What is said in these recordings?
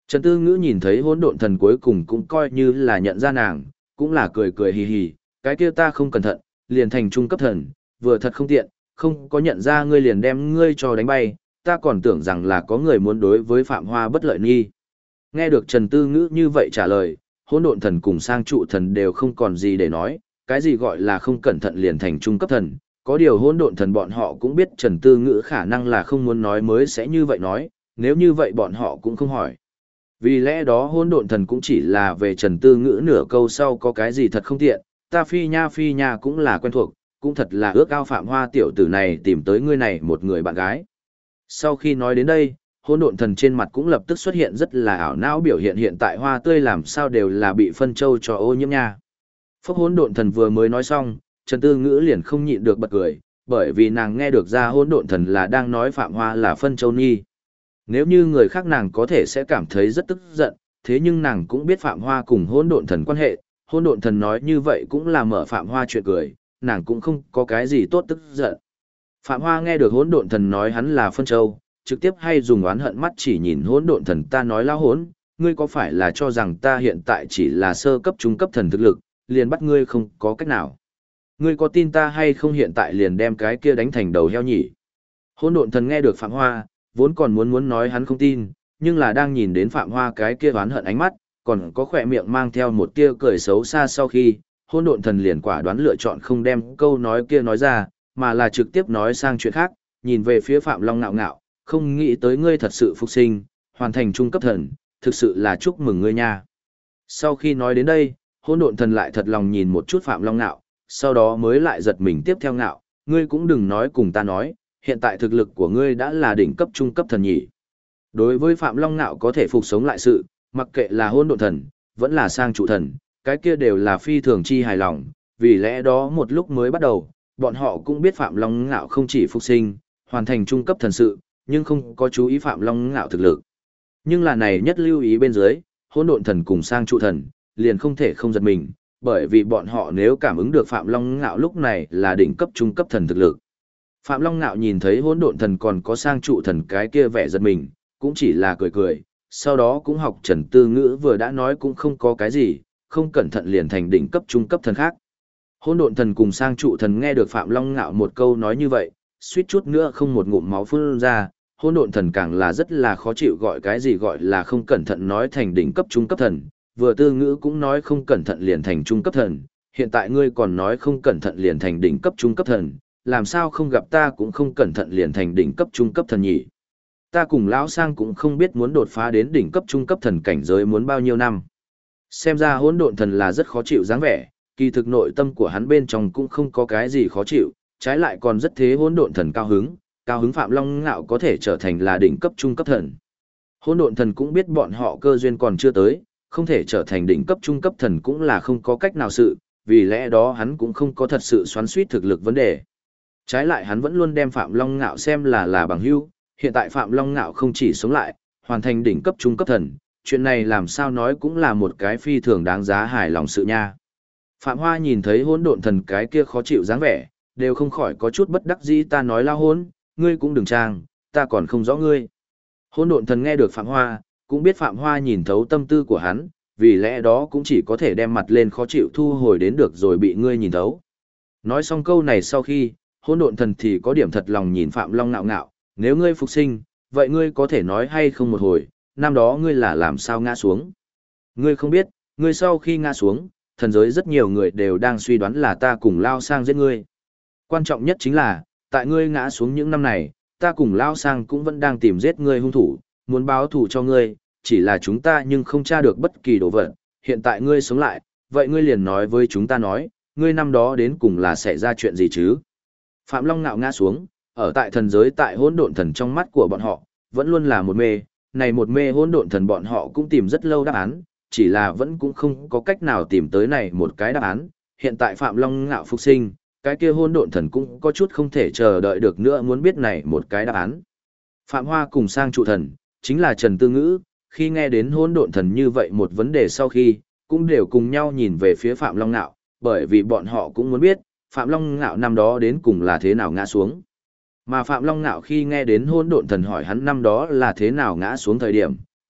Trần Tư Ngữ nhìn thấy hỗn độn thần cuối cùng cũng coi như là nhận ra nàng, cũng là cười cười hì hì, cái kia ta không cẩn thận, liền thành trung cấp thần, vừa thật không tiện, không có nhận ra ngươi liền đem ngươi cho đánh bay, ta còn tưởng rằng là có người muốn đối với Phạm Hoa bất lợi nghi. Nghe được Trần Tư Ngữ như vậy trả lời, hỗn độn thần cùng sang trụ thần đều không còn gì để nói, cái gì gọi là không cẩn thận liền thành trung cấp thần, có điều hỗn độn thần bọn họ cũng biết Trần Tư Ngữ khả năng là không muốn nói mới sẽ như vậy nói, nếu như vậy bọn họ cũng không hỏi. Vì lẽ đó hỗn độn thần cũng chỉ là về Trần Tư Ngữ nửa câu sau có cái gì thật không tiện, ta phi nha cũng là quen thuộc, cũng thật là ước ao Phạm Hoa tiểu tử này tìm tới ngươi này một người bạn gái. Sau khi nói đến đây, hỗn độn thần trên mặt cũng lập tức xuất hiện rất là ảo não biểu hiện hiện tại hoa tươi làm sao đều là bị phân châu cho ô nhiễm nha. Phốc hỗn độn thần vừa mới nói xong, Trần Tư Ngữ liền không nhịn được bật cười, bởi vì nàng nghe được ra hỗn độn thần là đang nói Phạm Hoa là phân châu nhi. Nếu như người khác nàng có thể sẽ cảm thấy rất tức giận, thế nhưng nàng cũng biết Phạm Hoa cùng hỗn độn thần quan hệ, hỗn độn thần nói như vậy cũng là mở Phạm Hoa chuyện cười, nàng cũng không có cái gì tốt tức giận. Phạm Hoa nghe được hỗn độn thần nói hắn là phân châu, trực tiếp hay dùng oán hận mắt chỉ nhìn hỗn độn thần ta nói lao hỗn, ngươi có phải là cho rằng ta hiện tại chỉ là sơ cấp trung cấp thần thực lực, liền bắt ngươi không có cách nào. Ngươi có tin ta hay không hiện tại liền đem cái kia đánh thành đầu heo nhỉ? Hỗn độn thần nghe được Phạm Hoa, vốn còn muốn nói hắn không tin, nhưng là đang nhìn đến Phạm Hoa cái kia oán hận ánh mắt, còn có khỏe miệng mang theo một tia cười xấu xa sau khi, hỗn độn thần liền quả đoán lựa chọn không đem câu nói kia nói ra, mà là trực tiếp nói sang chuyện khác, nhìn về phía Phạm Long ngạo ngạo, không nghĩ tới ngươi thật sự phục sinh, hoàn thành trung cấp thần, thực sự là chúc mừng ngươi nha. Sau khi nói đến đây, hỗn độn thần lại thật lòng nhìn một chút Phạm Long ngạo, sau đó mới lại giật mình tiếp theo ngạo, ngươi cũng đừng nói cùng ta nói, hiện tại thực lực của ngươi đã là đỉnh cấp trung cấp thần nhỉ. Đối với Phạm Long ngạo có thể phục sống lại sự, mặc kệ là hỗn độn thần, vẫn là sang trụ thần, cái kia đều là phi thường chi hài lòng, vì lẽ đó một lúc mới bắt đầu, bọn họ cũng biết Phạm Long ngạo không chỉ phục sinh, hoàn thành trung cấp thần sự, nhưng không có chú ý Phạm Long ngạo thực lực. Nhưng là này nhất lưu ý bên dưới, hỗn độn thần cùng sang trụ thần, liền không thể không giật mình, bởi vì bọn họ nếu cảm ứng được Phạm Long ngạo lúc này là đỉnh cấp trung cấp thần thực lực. Phạm Long ngạo nhìn thấy hỗn độn thần còn có sang trụ thần cái kia vẻ giật mình, cũng chỉ là cười cười, sau đó cũng học Trần Tư Ngữ vừa đã nói cũng không có cái gì, không cẩn thận liền thành đỉnh cấp trung cấp thần khác. Hỗn độn thần cùng sang trụ thần nghe được Phạm Long ngạo một câu nói như vậy, suýt chút nữa không một ngụm máu phun ra, hỗn độn thần càng là rất là khó chịu gọi cái gì gọi là không cẩn thận nói thành đỉnh cấp trung cấp thần, vừa Tư Ngữ cũng nói không cẩn thận liền thành trung cấp thần, hiện tại ngươi còn nói không cẩn thận liền thành đỉnh cấp trung cấp thần, làm sao không gặp ta cũng không cẩn thận liền thành đỉnh cấp trung cấp thần nhỉ? Ta cùng lão sang cũng không biết muốn đột phá đến đỉnh cấp trung cấp thần cảnh giới muốn bao nhiêu năm. Xem ra hỗn độn thần là rất khó chịu dáng vẻ, kỳ thực nội tâm của hắn bên trong cũng không có cái gì khó chịu, trái lại còn rất thế hỗn độn thần cao hứng Phạm Long ngạo có thể trở thành là đỉnh cấp trung cấp thần. Hỗn độn thần cũng biết bọn họ cơ duyên còn chưa tới, không thể trở thành đỉnh cấp trung cấp thần cũng là không có cách nào sự, vì lẽ đó hắn cũng không có thật sự xoắn xuýt thực lực vấn đề. Trái lại hắn vẫn luôn đem Phạm Long ngạo xem là bằng hữu, hiện tại Phạm Long ngạo không chỉ sống lại, hoàn thành đỉnh cấp trung cấp thần, chuyện này làm sao nói cũng là một cái phi thường đáng giá hài lòng sự nha. Phạm Hoa nhìn thấy hỗn độn thần cái kia khó chịu dáng vẻ, đều không khỏi có chút bất đắc dĩ ta nói lao hỗn, ngươi cũng đừng trang, ta còn không rõ ngươi. Hỗn độn thần nghe được Phạm Hoa, cũng biết Phạm Hoa nhìn thấu tâm tư của hắn, vì lẽ đó cũng chỉ có thể đem mặt lên khó chịu thu hồi đến được rồi bị ngươi nhìn thấu. Nói xong câu này sau khi, hỗn độn thần thì có điểm thật lòng nhìn Phạm Long ngạo ngạo, nếu ngươi phục sinh, vậy ngươi có thể nói hay không một hồi, năm đó ngươi là làm sao ngã xuống. Ngươi không biết, ngươi sau khi ngã xuống, thần giới rất nhiều người đều đang suy đoán là ta cùng Lao Sang giết ngươi. Quan trọng nhất chính là, tại ngươi ngã xuống những năm này, ta cùng Lao Sang cũng vẫn đang tìm giết ngươi hung thủ, muốn báo thù cho ngươi, chỉ là chúng ta nhưng không tra được bất kỳ đồ vật, hiện tại ngươi sống lại, vậy ngươi liền nói với chúng ta nói, ngươi năm đó đến cùng là xảy ra chuyện gì chứ? Phạm Long ngạo ngã xuống, ở tại thần giới tại hỗn độn thần trong mắt của bọn họ, vẫn luôn là một mê, này một mê hỗn độn thần bọn họ cũng tìm rất lâu đáp án, chỉ là vẫn cũng không có cách nào tìm tới này một cái đáp án, hiện tại Phạm Long ngạo phục sinh, cái kia hỗn độn thần cũng có chút không thể chờ đợi được nữa muốn biết này một cái đáp án. Phạm Hoa cùng sang trụ thần, chính là Trần Tư Ngữ, khi nghe đến hỗn độn thần như vậy một vấn đề sau khi, cũng đều cùng nhau nhìn về phía Phạm Long ngạo, bởi vì bọn họ cũng muốn biết, Phạm Long ngạo năm đó đến cùng là thế nào ngã xuống. Mà Phạm Long ngạo khi nghe đến hỗn độn thần hỏi hắn năm đó là thế nào ngã xuống thời điểm,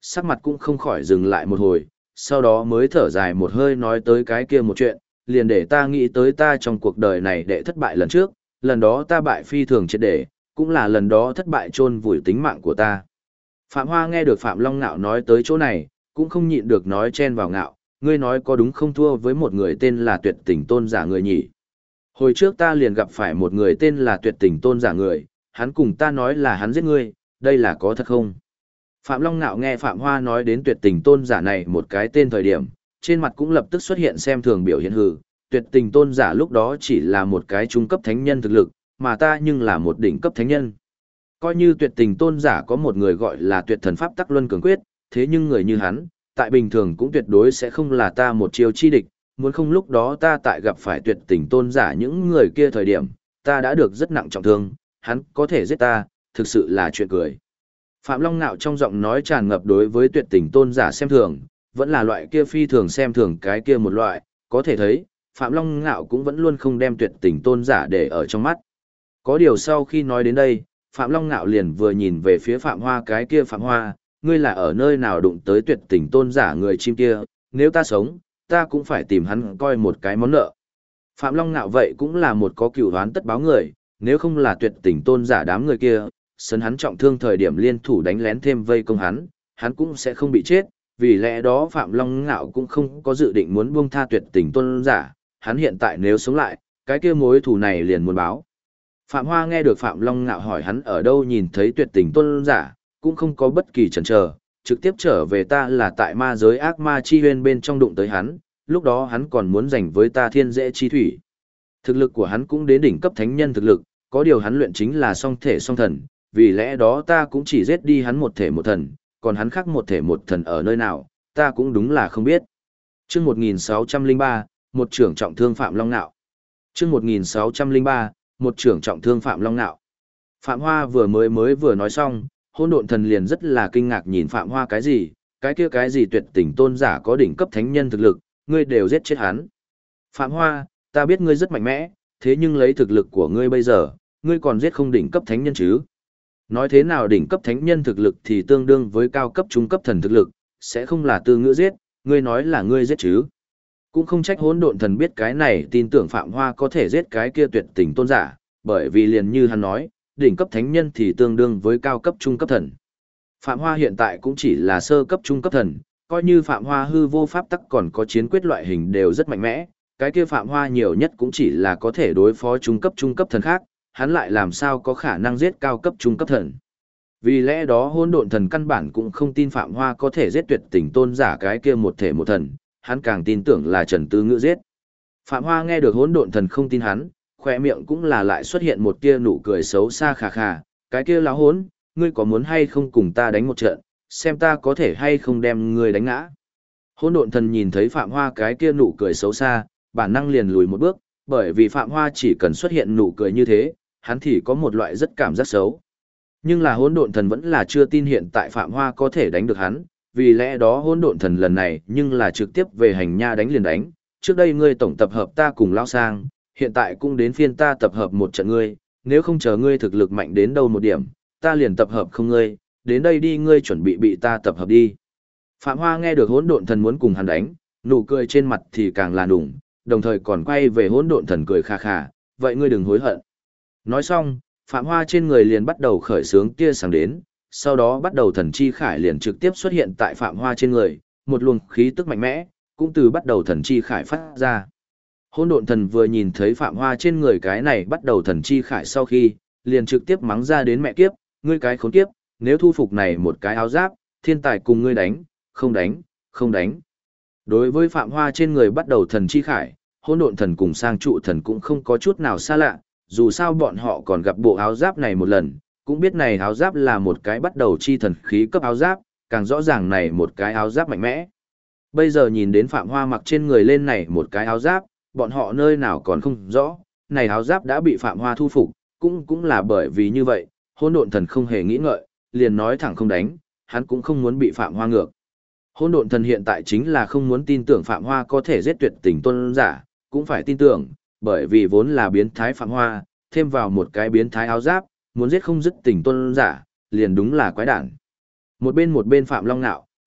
sắc mặt cũng không khỏi dừng lại một hồi, sau đó mới thở dài một hơi nói tới cái kia một chuyện, liền để ta nghĩ tới ta trong cuộc đời này đệ thất bại lần trước, lần đó ta bại phi thường triệt để, cũng là lần đó thất bại chôn vùi tính mạng của ta. Phạm Hoa nghe được Phạm Long Nạo nói tới chỗ này, cũng không nhịn được nói chen vào ngạo, ngươi nói có đúng không thua với một người tên là Tuyệt Tình Tôn giả người nhỉ? Hồi trước ta liền gặp phải một người tên là Tuyệt Tình Tôn giả người, hắn cùng ta nói là hắn giết ngươi, đây là có thật không? Phạm Long Nạo nghe Phạm Hoa nói đến Tuyệt Tình Tôn giả này một cái tên thời điểm, trên mặt cũng lập tức xuất hiện xem thường biểu hiện hừ, Tuyệt Tình Tôn giả lúc đó chỉ là một cái trung cấp thánh nhân thực lực, mà ta nhưng là một đỉnh cấp thánh nhân. Coi như Tuyệt Tình Tôn giả có một người gọi là Tuyệt Thần Pháp Tắc Luân Cường Quyết, thế nhưng người như hắn, tại bình thường cũng tuyệt đối sẽ không là ta một chiêu chi địch, muốn không lúc đó ta tại gặp phải Tuyệt Tình Tôn giả những người kia thời điểm, ta đã được rất nặng trọng thương, hắn có thể giết ta, thực sự là chuyện cười. Phạm Long Nạo trong giọng nói tràn ngập đối với Tuyệt Tình Tôn giả xem thường, vẫn là loại kia phi thường xem thường cái kia một loại, có thể thấy, Phạm Long Nạo cũng vẫn luôn không đem Tuyệt Tình Tôn giả để ở trong mắt. Có điều sau khi nói đến đây, Phạm Long Nạo liền vừa nhìn về phía Phạm Hoa cái kia Phạm Hoa, ngươi là ở nơi nào đụng tới Tuyệt Tình Tôn giả người chim kia, nếu ta sống, ta cũng phải tìm hắn coi một cái món nợ. Phạm Long Nạo vậy cũng là một có cửu đoán tất báo người, nếu không là Tuyệt Tình Tôn giả đám người kia, sân hắn trọng thương thời điểm liên thủ đánh lén thêm vây công hắn cũng sẽ không bị chết, vì lẽ đó Phạm Long Nạo cũng không có dự định muốn buông tha Tuyệt Tình Tôn giả, hắn hiện tại nếu sống lại, cái kia mối thù này liền muốn báo. Phạm Hoa nghe được Phạm Long Ngạo hỏi hắn ở đâu nhìn thấy Tuyệt Tình Tôn giả, cũng không có bất kỳ chần chờ, trực tiếp trở về ta là tại ma giới ác ma chi huyên bên trong đụng tới hắn, lúc đó hắn còn muốn giành với ta thiên dễ chi thủy. Thực lực của hắn cũng đến đỉnh cấp thánh nhân thực lực, có điều hắn luyện chính là song thể song thần, vì lẽ đó ta cũng chỉ giết đi hắn một thể một thần, còn hắn khác một thể một thần ở nơi nào, ta cũng đúng là không biết. Chương 1603, một trưởng trọng thương Phạm Long Ngạo. Chương 1603, một trưởng trọng thương Phạm Long Nạo. Phạm Hoa vừa vừa nói xong, Hỗn Độn Thần liền rất là kinh ngạc nhìn Phạm Hoa cái gì, cái gì Tuyệt Tình Tôn giả có đỉnh cấp thánh nhân thực lực, ngươi đều giết chết hắn. Phạm Hoa, ta biết ngươi rất mạnh mẽ, thế nhưng lấy thực lực của ngươi bây giờ, ngươi còn giết không đỉnh cấp thánh nhân chứ? Nói thế nào đỉnh cấp thánh nhân thực lực thì tương đương với cao cấp trung cấp thần thực lực, sẽ không là từ ngữ giết, ngươi nói là ngươi giết chứ? Cũng không trách Hỗn Độn Thần biết cái này tin tưởng Phạm Hoa có thể giết cái kia Tuyệt Tình Tôn giả, bởi vì liền như hắn nói, đỉnh cấp thánh nhân thì tương đương với cao cấp trung cấp thần. Phạm Hoa hiện tại cũng chỉ là sơ cấp trung cấp thần, coi như Phạm Hoa hư vô pháp tắc còn có chiến quyết loại hình đều rất mạnh mẽ, cái kia Phạm Hoa nhiều nhất cũng chỉ là có thể đối phó trung cấp thần khác, hắn lại làm sao có khả năng giết cao cấp trung cấp thần. Vì lẽ đó Hỗn Độn Thần căn bản cũng không tin Phạm Hoa có thể giết Tuyệt Tình Tôn giả cái kia một thể một thần, hắn càng tin tưởng là Trần Tư Ngữ giết. Phạm Hoa nghe được Hỗn Độn Thần không tin hắn, khóe miệng cũng là lại xuất hiện một tia nụ cười xấu xa khà khà, cái kia láo hỗn, ngươi có muốn hay không cùng ta đánh một trận, xem ta có thể hay không đem ngươi đánh ngã. Hỗn Độn Thần nhìn thấy Phạm Hoa cái kia nụ cười xấu xa, bản năng liền lùi một bước, bởi vì Phạm Hoa chỉ cần xuất hiện nụ cười như thế, hắn thì có một loại rất cảm giác xấu. Nhưng là Hỗn Độn Thần vẫn là chưa tin hiện tại Phạm Hoa có thể đánh được hắn, vì lẽ đó Hỗn Độn Thần lần này nhưng là trực tiếp về hành nha đánh liền đánh, trước đây ngươi tổng tập hợp ta cùng Lao Sang, hiện tại cũng đến phiên ta tập hợp một trận ngươi, nếu không chờ ngươi thực lực mạnh đến đâu một điểm, ta liền tập hợp không ngươi, đến đây đi ngươi chuẩn bị ta tập hợp đi. Phạm Hoa nghe được Hỗn Độn Thần muốn cùng hắn đánh, nụ cười trên mặt thì càng là đủng, đồng thời còn quay về Hỗn Độn Thần cười khà khà, vậy ngươi đừng hối hận. Nói xong, Phạm Hoa trên người liền bắt đầu khởi sướng tia sáng đến, sau đó bắt đầu thần chi khải liền trực tiếp xuất hiện tại Phạm Hoa trên người, một luồng khí tức mạnh mẽ, cũng từ bắt đầu thần chi khải phát ra. Hỗn Độn Thần vừa nhìn thấy Phạm Hoa trên người cái này bắt đầu thần chi khải sau khi, liền trực tiếp mắng ra đến mẹ kiếp, ngươi cái khốn kiếp, nếu thu phục này một cái áo giáp, thiên tài cùng ngươi đánh, không đánh, không đánh. Đối với Phạm Hoa trên người bắt đầu thần chi khải, Hỗn Độn Thần cùng Sang Trụ Thần cũng không có chút nào xa lạ, dù sao bọn họ còn gặp bộ áo giáp này một lần, cũng biết này áo giáp là một cái bắt đầu chi thần khí cấp áo giáp, càng rõ ràng này một cái áo giáp mạnh mẽ. Bây giờ nhìn đến Phạm Hoa mặc trên người lên này một cái áo giáp, bọn họ nơi nào còn không rõ, này áo giáp đã bị Phạm Hoa thu phục, cũng là bởi vì như vậy, Hỗn Độn Thần không hề nghĩ ngợi, liền nói thẳng không đánh, hắn cũng không muốn bị Phạm Hoa ngược. Hỗn Độn Thần hiện tại chính là không muốn tin tưởng Phạm Hoa có thể giết Tuyệt Tình Tôn giả, cũng phải tin tưởng, bởi vì vốn là biến thái Phạm Hoa, thêm vào một cái biến thái áo giáp, muốn giết không dứt Tình Tôn giả, liền đúng là quái đản. Một bên Phạm Long Nạo,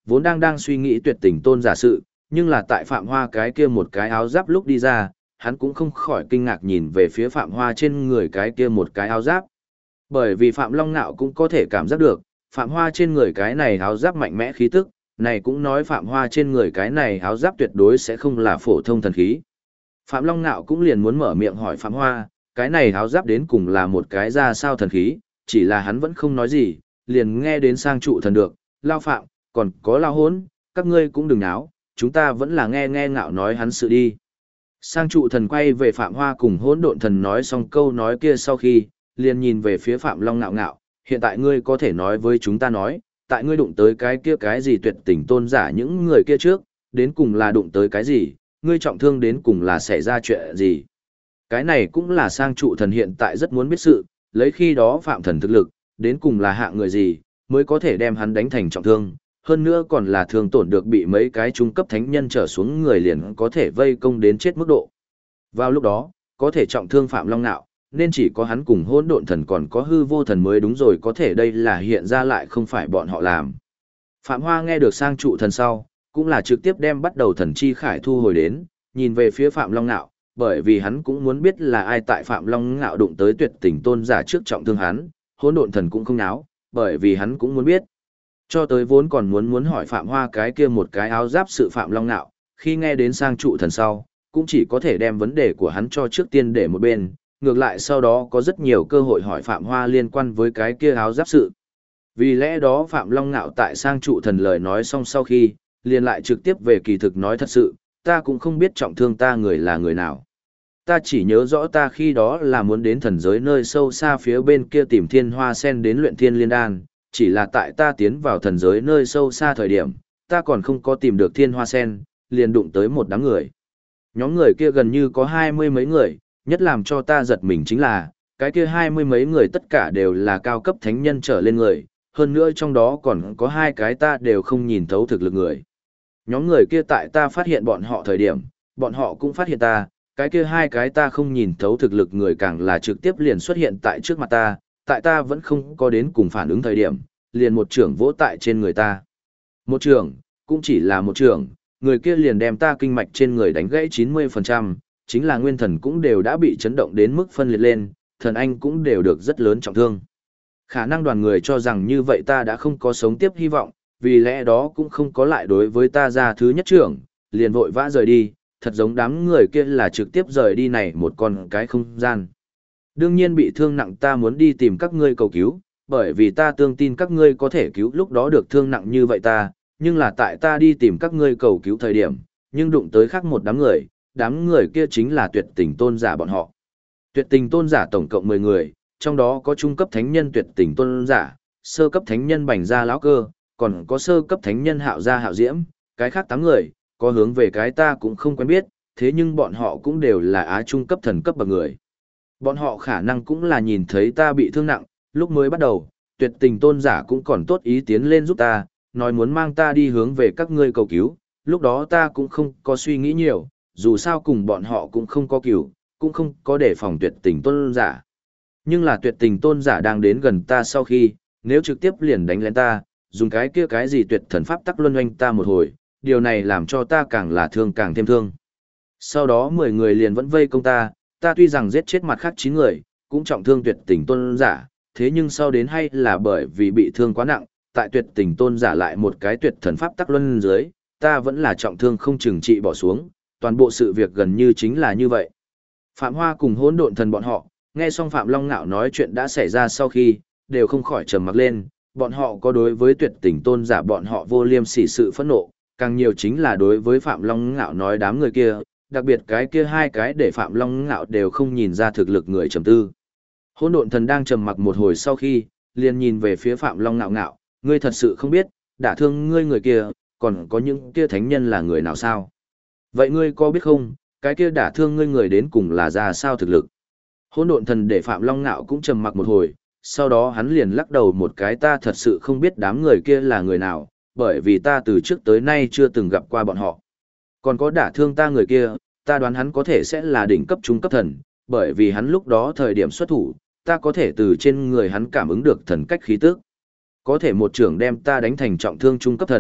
Vốn đang suy nghĩ tuyệt tình tôn giả sự, nhưng là tại Phạm Hoa cái kia một cái áo giáp lúc đi ra, hắn cũng không khỏi kinh ngạc nhìn về phía Phạm Hoa trên người cái kia một cái áo giáp. Bởi vì Phạm Long Nạo cũng có thể cảm giác được, Phạm Hoa trên người cái này áo giáp mạnh mẽ khí tức, này cũng nói Phạm Hoa trên người cái này áo giáp tuyệt đối sẽ không là phổ thông thần khí. Phạm Long Nạo cũng liền muốn mở miệng hỏi Phạm Hoa, cái này áo giáp đến cùng là một cái ra sao thần khí, chỉ là hắn vẫn không nói gì, liền nghe đến sang trụ thần được, Lao Phạm, còn có Lao Hốn, các ngươi cũng đừng náo, chúng ta vẫn là nghe ngạo nói hắn sự đi. Sang trụ thần quay về Phạm Hoa cùng Hỗn Độn thần nói xong câu nói kia sau khi, liền nhìn về phía Phạm Long Nạo ngạo, hiện tại ngươi có thể nói với chúng ta nói, tại ngươi đụng tới cái kia cái gì tuyệt tình tôn giả những người kia trước, đến cùng là đụng tới cái gì, ngươi trọng thương đến cùng là xảy ra chuyện gì. Cái này cũng là sang trụ thần hiện tại rất muốn biết sự, lấy khi đó Phạm thần thực lực, đến cùng là hạ người gì, mới có thể đem hắn đánh thành trọng thương, hơn nữa còn là thương tổn được bị mấy cái trung cấp thánh nhân trở xuống người liền có thể vây công đến chết mức độ. Vào lúc đó, có thể trọng thương Phạm Long Nạo, nên chỉ có hắn cùng Hỗn Độn thần còn có hư vô thần mới đúng rồi, có thể đây là hiện ra lại không phải bọn họ làm. Phạm Hoa nghe được sang trụ thần sau, cũng là trực tiếp đem bắt đầu thần chi khải thu hồi đến, nhìn về phía Phạm Long Nạo, bởi vì hắn cũng muốn biết là ai tại Phạm Long Nạo đụng tới tuyệt tình tôn giả trước trọng thương hắn, Hỗn Độn thần cũng không náo, bởi vì hắn cũng muốn biết. Cho tới vốn còn muốn hỏi Phạm Hoa cái kia một cái áo giáp sự Phạm Long Nạo, khi nghe đến sang trụ thần sau, cũng chỉ có thể đem vấn đề của hắn cho trước tiên để một bên, ngược lại sau đó có rất nhiều cơ hội hỏi Phạm Hoa liên quan với cái kia áo giáp sự. Vì lẽ đó Phạm Long Nạo tại sang trụ thần lời nói xong sau khi, liền lại trực tiếp về kỳ thực nói thật sự, ta cũng không biết trọng thương ta người là người nào. Ta chỉ nhớ rõ ta khi đó là muốn đến thần giới nơi sâu xa phía bên kia tìm thiên hoa sen đến luyện thiên liên đan, chỉ là tại ta tiến vào thần giới nơi sâu xa thời điểm, ta còn không có tìm được thiên hoa sen, liền đụng tới một đám người. Nhóm người kia gần như có 20 mấy người, nhất làm cho ta giật mình chính là, cái kia 20 mấy người tất cả đều là cao cấp thánh nhân trở lên người, hơn nữa trong đó còn có 2 cái ta đều không nhìn thấu thực lực người. Nhóm người kia tại ta phát hiện bọn họ thời điểm, bọn họ cũng phát hiện ta, cái kia 2 cái ta không nhìn thấu thực lực người càng là trực tiếp liền xuất hiện tại trước mặt ta, tại ta vẫn không có đến cùng phản ứng thời điểm, liền một trưởng vỗ tại trên người ta. Một trưởng, cũng chỉ là một trưởng, người kia liền đem ta kinh mạch trên người đánh gãy 90%, chính là nguyên thần cũng đều đã bị chấn động đến mức phân liệt lên, thần anh cũng đều được rất lớn trọng thương. Khả năng đoàn người cho rằng như vậy ta đã không có sống tiếp hy vọng, vì lẽ đó cũng không có lại đối với ta ra thứ nhất trưởng, liền vội vã rời đi, thật giống đám người kia là trực tiếp rời đi này một con cái không gian. Đương nhiên bị thương nặng ta muốn đi tìm các ngươi cầu cứu, bởi vì ta tương tin các ngươi có thể cứu lúc đó được thương nặng như vậy ta, nhưng là tại ta đi tìm các ngươi cầu cứu thời điểm, nhưng đụng tới khác một đám người kia chính là tuyệt tình tôn giả bọn họ. Tuyệt tình tôn giả tổng cộng 10 người, trong đó có trung cấp thánh nhân tuyệt tình tôn giả, sơ cấp thánh nhân bành gia lão cơ, còn có sơ cấp thánh nhân hạo gia hạo diễm, cái khác 8 người, có hướng về cái ta cũng không quen biết, thế nhưng bọn họ cũng đều là á trung cấp thần cấp bậc người. Bọn họ khả năng cũng là nhìn thấy ta bị thương nặng, lúc mới bắt đầu, tuyệt tình tôn giả cũng còn tốt ý tiến lên giúp ta, nói muốn mang ta đi hướng về các ngươi cầu cứu, lúc đó ta cũng không có suy nghĩ nhiều, dù sao cùng bọn họ cũng không có cứu, cũng không có đề phòng tuyệt tình tôn giả. Nhưng là tuyệt tình tôn giả đang đến gần ta sau khi, nếu trực tiếp liền đánh lên ta, dùng cái kia cái gì tuyệt thần pháp tắc luân oanh ta một hồi, điều này làm cho ta càng là thương càng thêm thương. Sau đó 10 người liền vẫn vây công ta tuy rằng giết chết mặt khác 9 người, cũng trọng thương tuyệt tình tôn giả, thế nhưng sau đến hay là bởi vì bị thương quá nặng, tại tuyệt tình tôn giả lại một cái tuyệt thần pháp tắc luân dưới, ta vẫn là trọng thương không chừng trị bỏ xuống, toàn bộ sự việc gần như chính là như vậy. Phạm Hoa cùng Hỗn Độn thần bọn họ, nghe xong Phạm Long Nạo nói chuyện đã xảy ra sau khi, đều không khỏi trầm mặc lên, bọn họ có đối với tuyệt tình tôn giả bọn họ vô liêm sỉ sự phẫn nộ, càng nhiều chính là đối với Phạm Long Nạo nói đám người kia, đặc biệt cái kia 2 cái để Phạm Long Nạo đều không nhìn ra thực lực người trầm tư. Hỗn Độn thần đang trầm mặc một hồi sau khi, liền nhìn về phía Phạm Long Nạo, ngươi thật sự không biết, đả thương ngươi người kia, còn có những kia thánh nhân là người nào sao? Vậy ngươi có biết không, cái kia đả thương ngươi người đến cùng là ra sao thực lực? Hỗn Độn thần để Phạm Long Nạo cũng trầm mặc một hồi, sau đó hắn liền lắc đầu một cái, ta thật sự không biết đám người kia là người nào, bởi vì ta từ trước tới nay chưa từng gặp qua bọn họ. Còn có đả thương ta người kia, ta đoán hắn có thể sẽ là đỉnh cấp trung cấp thần, bởi vì hắn lúc đó thời điểm xuất thủ, ta có thể từ trên người hắn cảm ứng được thần cách khí tức. Có thể một trưởng đem ta đánh thành trọng thương trung cấp thần,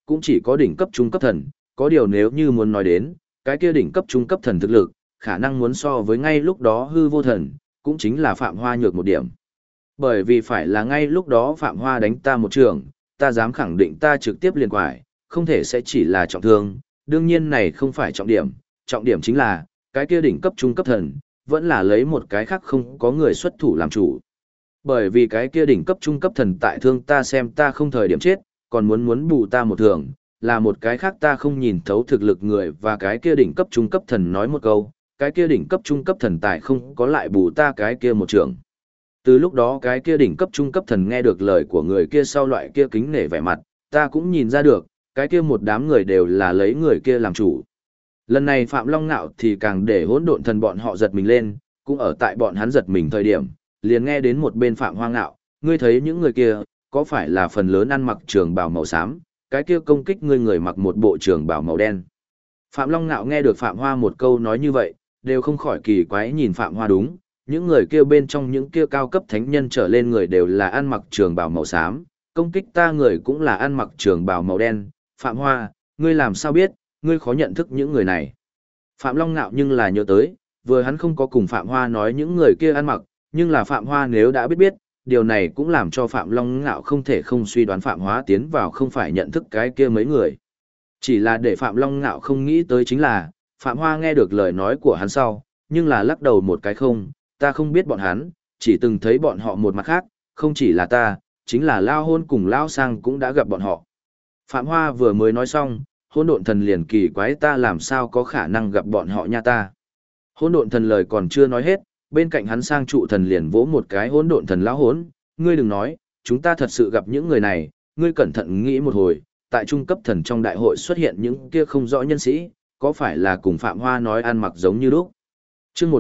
cũng chỉ có đỉnh cấp trung cấp thần, có điều nếu như muốn nói đến, cái kia đỉnh cấp trung cấp thần thực lực, khả năng muốn so với ngay lúc đó hư vô thần, cũng chính là Phạm Hoa nhược một điểm. Bởi vì phải là ngay lúc đó Phạm Hoa đánh ta một trường, ta dám khẳng định ta trực tiếp liền quải, không thể sẽ chỉ là trọng thương, đương nhiên này không phải trọng điểm chính là, cái kia đỉnh cấp trung cấp thần, vẫn là lấy một cái khác không có người xuất thủ làm chủ. Bởi vì cái kia đỉnh cấp trung cấp thần tại thương ta xem ta không thời điểm chết, còn muốn bù ta một thường, là một cái khác ta không nhìn thấu thực lực người và cái kia đỉnh cấp trung cấp thần nói một câu, cái kia đỉnh cấp trung cấp thần tại không có lại bù ta cái kia một trường. Từ lúc đó cái kia đỉnh cấp trung cấp thần nghe được lời của người kia sau loại kia kính nể vẻ mặt, ta cũng nhìn ra được, cái kia một đám người đều là lấy người kia làm chủ. Lần này Phạm Long Nạo thì càng để hỗn độn thần bọn họ giật mình lên, cũng ở tại bọn hắn giật mình thời điểm, liền nghe đến một bên Phạm Hoa Ngạo, ngươi thấy những người kia, có phải là phần lớn ăn mặc trường bào màu xám, cái kia công kích ngươi người mặc một bộ trường bào màu đen. Phạm Long Nạo nghe được Phạm Hoa một câu nói như vậy, đều không khỏi kỳ quái nhìn Phạm Hoa đúng, những người kia bên trong những kia cao cấp thánh nhân trở lên người đều là ăn mặc trường bào màu xám, công kích ta người cũng là ăn mặc trường bào màu đen, Phạm Hoa, ngươi làm sao biết, ngươi khó nhận thức những người này. Phạm Long Nạo nhưng là nhớ tới, vừa hắn không có cùng Phạm Hoa nói những người kia ăn mặc, nhưng là Phạm Hoa nếu đã biết, điều này cũng làm cho Phạm Long Ngạo không thể không suy đoán Phạm Hoa tiến vào không phải nhận thức cái kia mấy người. Chỉ là để Phạm Long Ngạo không nghĩ tới chính là, Phạm Hoa nghe được lời nói của hắn sau, nhưng là lắc đầu một cái không, ta không biết bọn hắn, chỉ từng thấy bọn họ một mặt khác, không chỉ là ta, chính là Lao Hôn cùng Lao Sang cũng đã gặp bọn họ. Phạm Hoa vừa mới nói xong, hỗn độn thần liền kỳ quái ta làm sao có khả năng gặp bọn họ nha ta. Hỗn độn thần lời còn chưa nói hết, bên cạnh hắn sang trụ thần liền vỗ một cái hỗn độn thần lão hỗn, ngươi đừng nói, chúng ta thật sự gặp những người này, ngươi cẩn thận nghĩ một hồi, tại trung cấp thần trong đại hội xuất hiện những kia không rõ nhân sĩ, có phải là cùng Phạm Hoa nói ăn mặc giống như lúc. Chương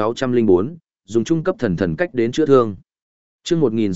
1604, dùng trung cấp thần thần cách đến chữa thương. Chương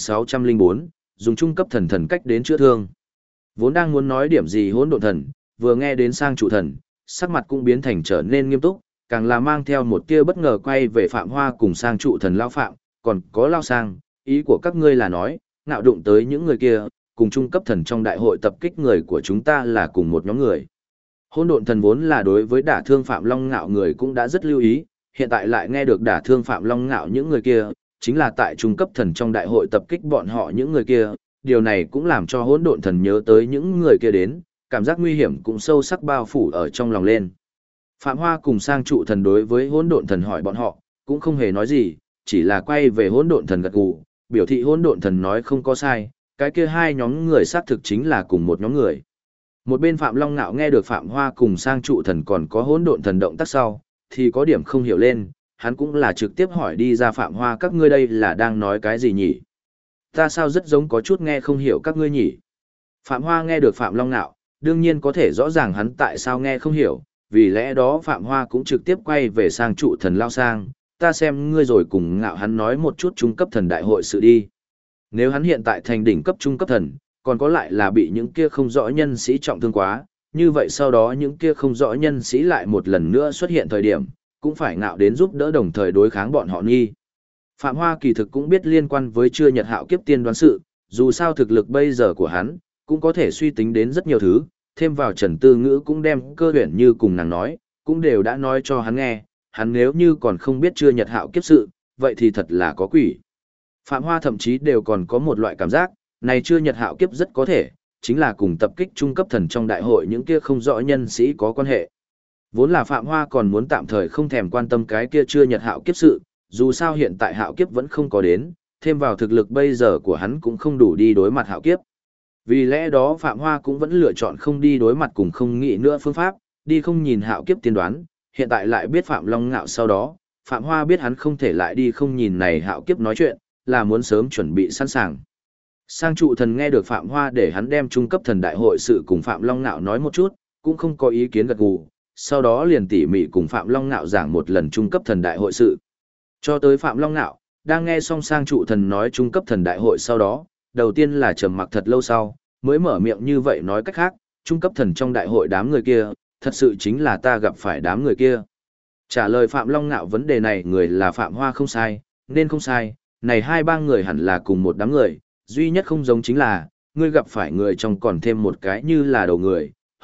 1604, dùng trung cấp thần thần cách đến chữa thương. Vốn đang muốn nói điểm gì hỗn độn thần, vừa nghe đến sang trụ thần, sắc mặt cũng biến thành trở nên nghiêm túc, càng là mang theo một tia bất ngờ quay về Phạm Hoa cùng sang trụ thần Lao Phạm, còn có Lao Sang, ý của các ngươi là nói, ngạo đụng tới những người kia, cùng trung cấp thần trong đại hội tập kích người của chúng ta là cùng một nhóm người. Hỗn độn thần vốn là đối với đả thương Phạm Long Ngạo người cũng đã rất lưu ý, hiện tại lại nghe được đả thương Phạm Long Ngạo những người kia, chính là tại trung cấp thần trong đại hội tập kích bọn họ những người kia, điều này cũng làm cho hỗn độn thần nhớ tới những người kia đến, cảm giác nguy hiểm cũng sâu sắc bao phủ ở trong lòng lên. Phạm Hoa cùng sang trụ thần đối với hỗn độn thần hỏi bọn họ, cũng không hề nói gì, chỉ là quay về hỗn độn thần gật gù, biểu thị hỗn độn thần nói không có sai, cái kia hai nhóm người xác thực chính là cùng một nhóm người. Một bên Phạm Long Nạo nghe được Phạm Hoa cùng sang trụ thần còn có hỗn độn thần động tác sau, thì có điểm không hiểu lên, hắn cũng là trực tiếp hỏi đi ra Phạm Hoa các ngươi đây là đang nói cái gì nhỉ? Ta sao rất giống có chút nghe không hiểu các ngươi nhỉ? Phạm Hoa nghe được Phạm Long Nạo, đương nhiên có thể rõ ràng hắn tại sao nghe không hiểu, vì lẽ đó Phạm Hoa cũng trực tiếp quay về sang trụ thần Lao Sang, ta xem ngươi rồi cùng Ngạo hắn nói một chút trung cấp thần đại hội sự đi. Nếu hắn hiện tại thành đỉnh cấp trung cấp thần, còn có lại là bị những kia không rõ nhân sĩ trọng thương quá, như vậy sau đó những kia không rõ nhân sĩ lại một lần nữa xuất hiện thời điểm, cũng phải Ngạo đến giúp đỡ đồng thời đối kháng bọn họ nghi. Phạm Hoa kỳ thực cũng biết liên quan với chưa nhật hạo kiếp tiên đoán sự, dù sao thực lực bây giờ của hắn, cũng có thể suy tính đến rất nhiều thứ, thêm vào Trần Tư Ngữ cũng đem cơ huyển như cùng nàng nói, cũng đều đã nói cho hắn nghe, hắn nếu như còn không biết chưa nhật hạo kiếp sự, vậy thì thật là có quỷ. Phạm Hoa thậm chí đều còn có một loại cảm giác, này chưa nhật hạo kiếp rất có thể, chính là cùng tập kích trung cấp thần trong đại hội những kia không rõ nhân sĩ có quan hệ. Vốn là Phạm Hoa còn muốn tạm thời không thèm quan tâm cái kia chưa nhật hạo kiếp sự, dù sao hiện tại hạo kiếp vẫn không có đến, thêm vào thực lực bây giờ của hắn cũng không đủ đi đối mặt hạo kiếp. Vì lẽ đó Phạm Hoa cũng vẫn lựa chọn không đi đối mặt cùng không nghĩ nữa phương pháp, đi không nhìn hạo kiếp tiên đoán, hiện tại lại biết Phạm Long Ngạo sau đó, Phạm Hoa biết hắn không thể lại đi không nhìn này hạo kiếp nói chuyện, là muốn sớm chuẩn bị sẵn sàng. Sang trụ thần nghe được Phạm Hoa để hắn đem trung cấp thần đại hội sự cùng Phạm Long Ngạo nói một chút, cũng không có ý kiến gật gù, sau đó liền tỉ mỉ cùng Phạm Long Ngạo giảng một lần trung cấp thần đại hội sự. Cho tới Phạm Long Ngạo, đang nghe xong sang trụ thần nói trung cấp thần đại hội sau đó, đầu tiên là trầm mặc thật lâu sau, mới mở miệng như vậy nói cách khác, trung cấp thần trong đại hội đám người kia, thật sự chính là ta gặp phải đám người kia. Trả lời Phạm Long Ngạo vấn đề này người là Phạm Hoa không sai, nên không sai, này hai ba người hẳn là cùng một đám người, duy nhất không giống chính là, ngươi gặp phải người trong còn thêm một cái như là đầu người,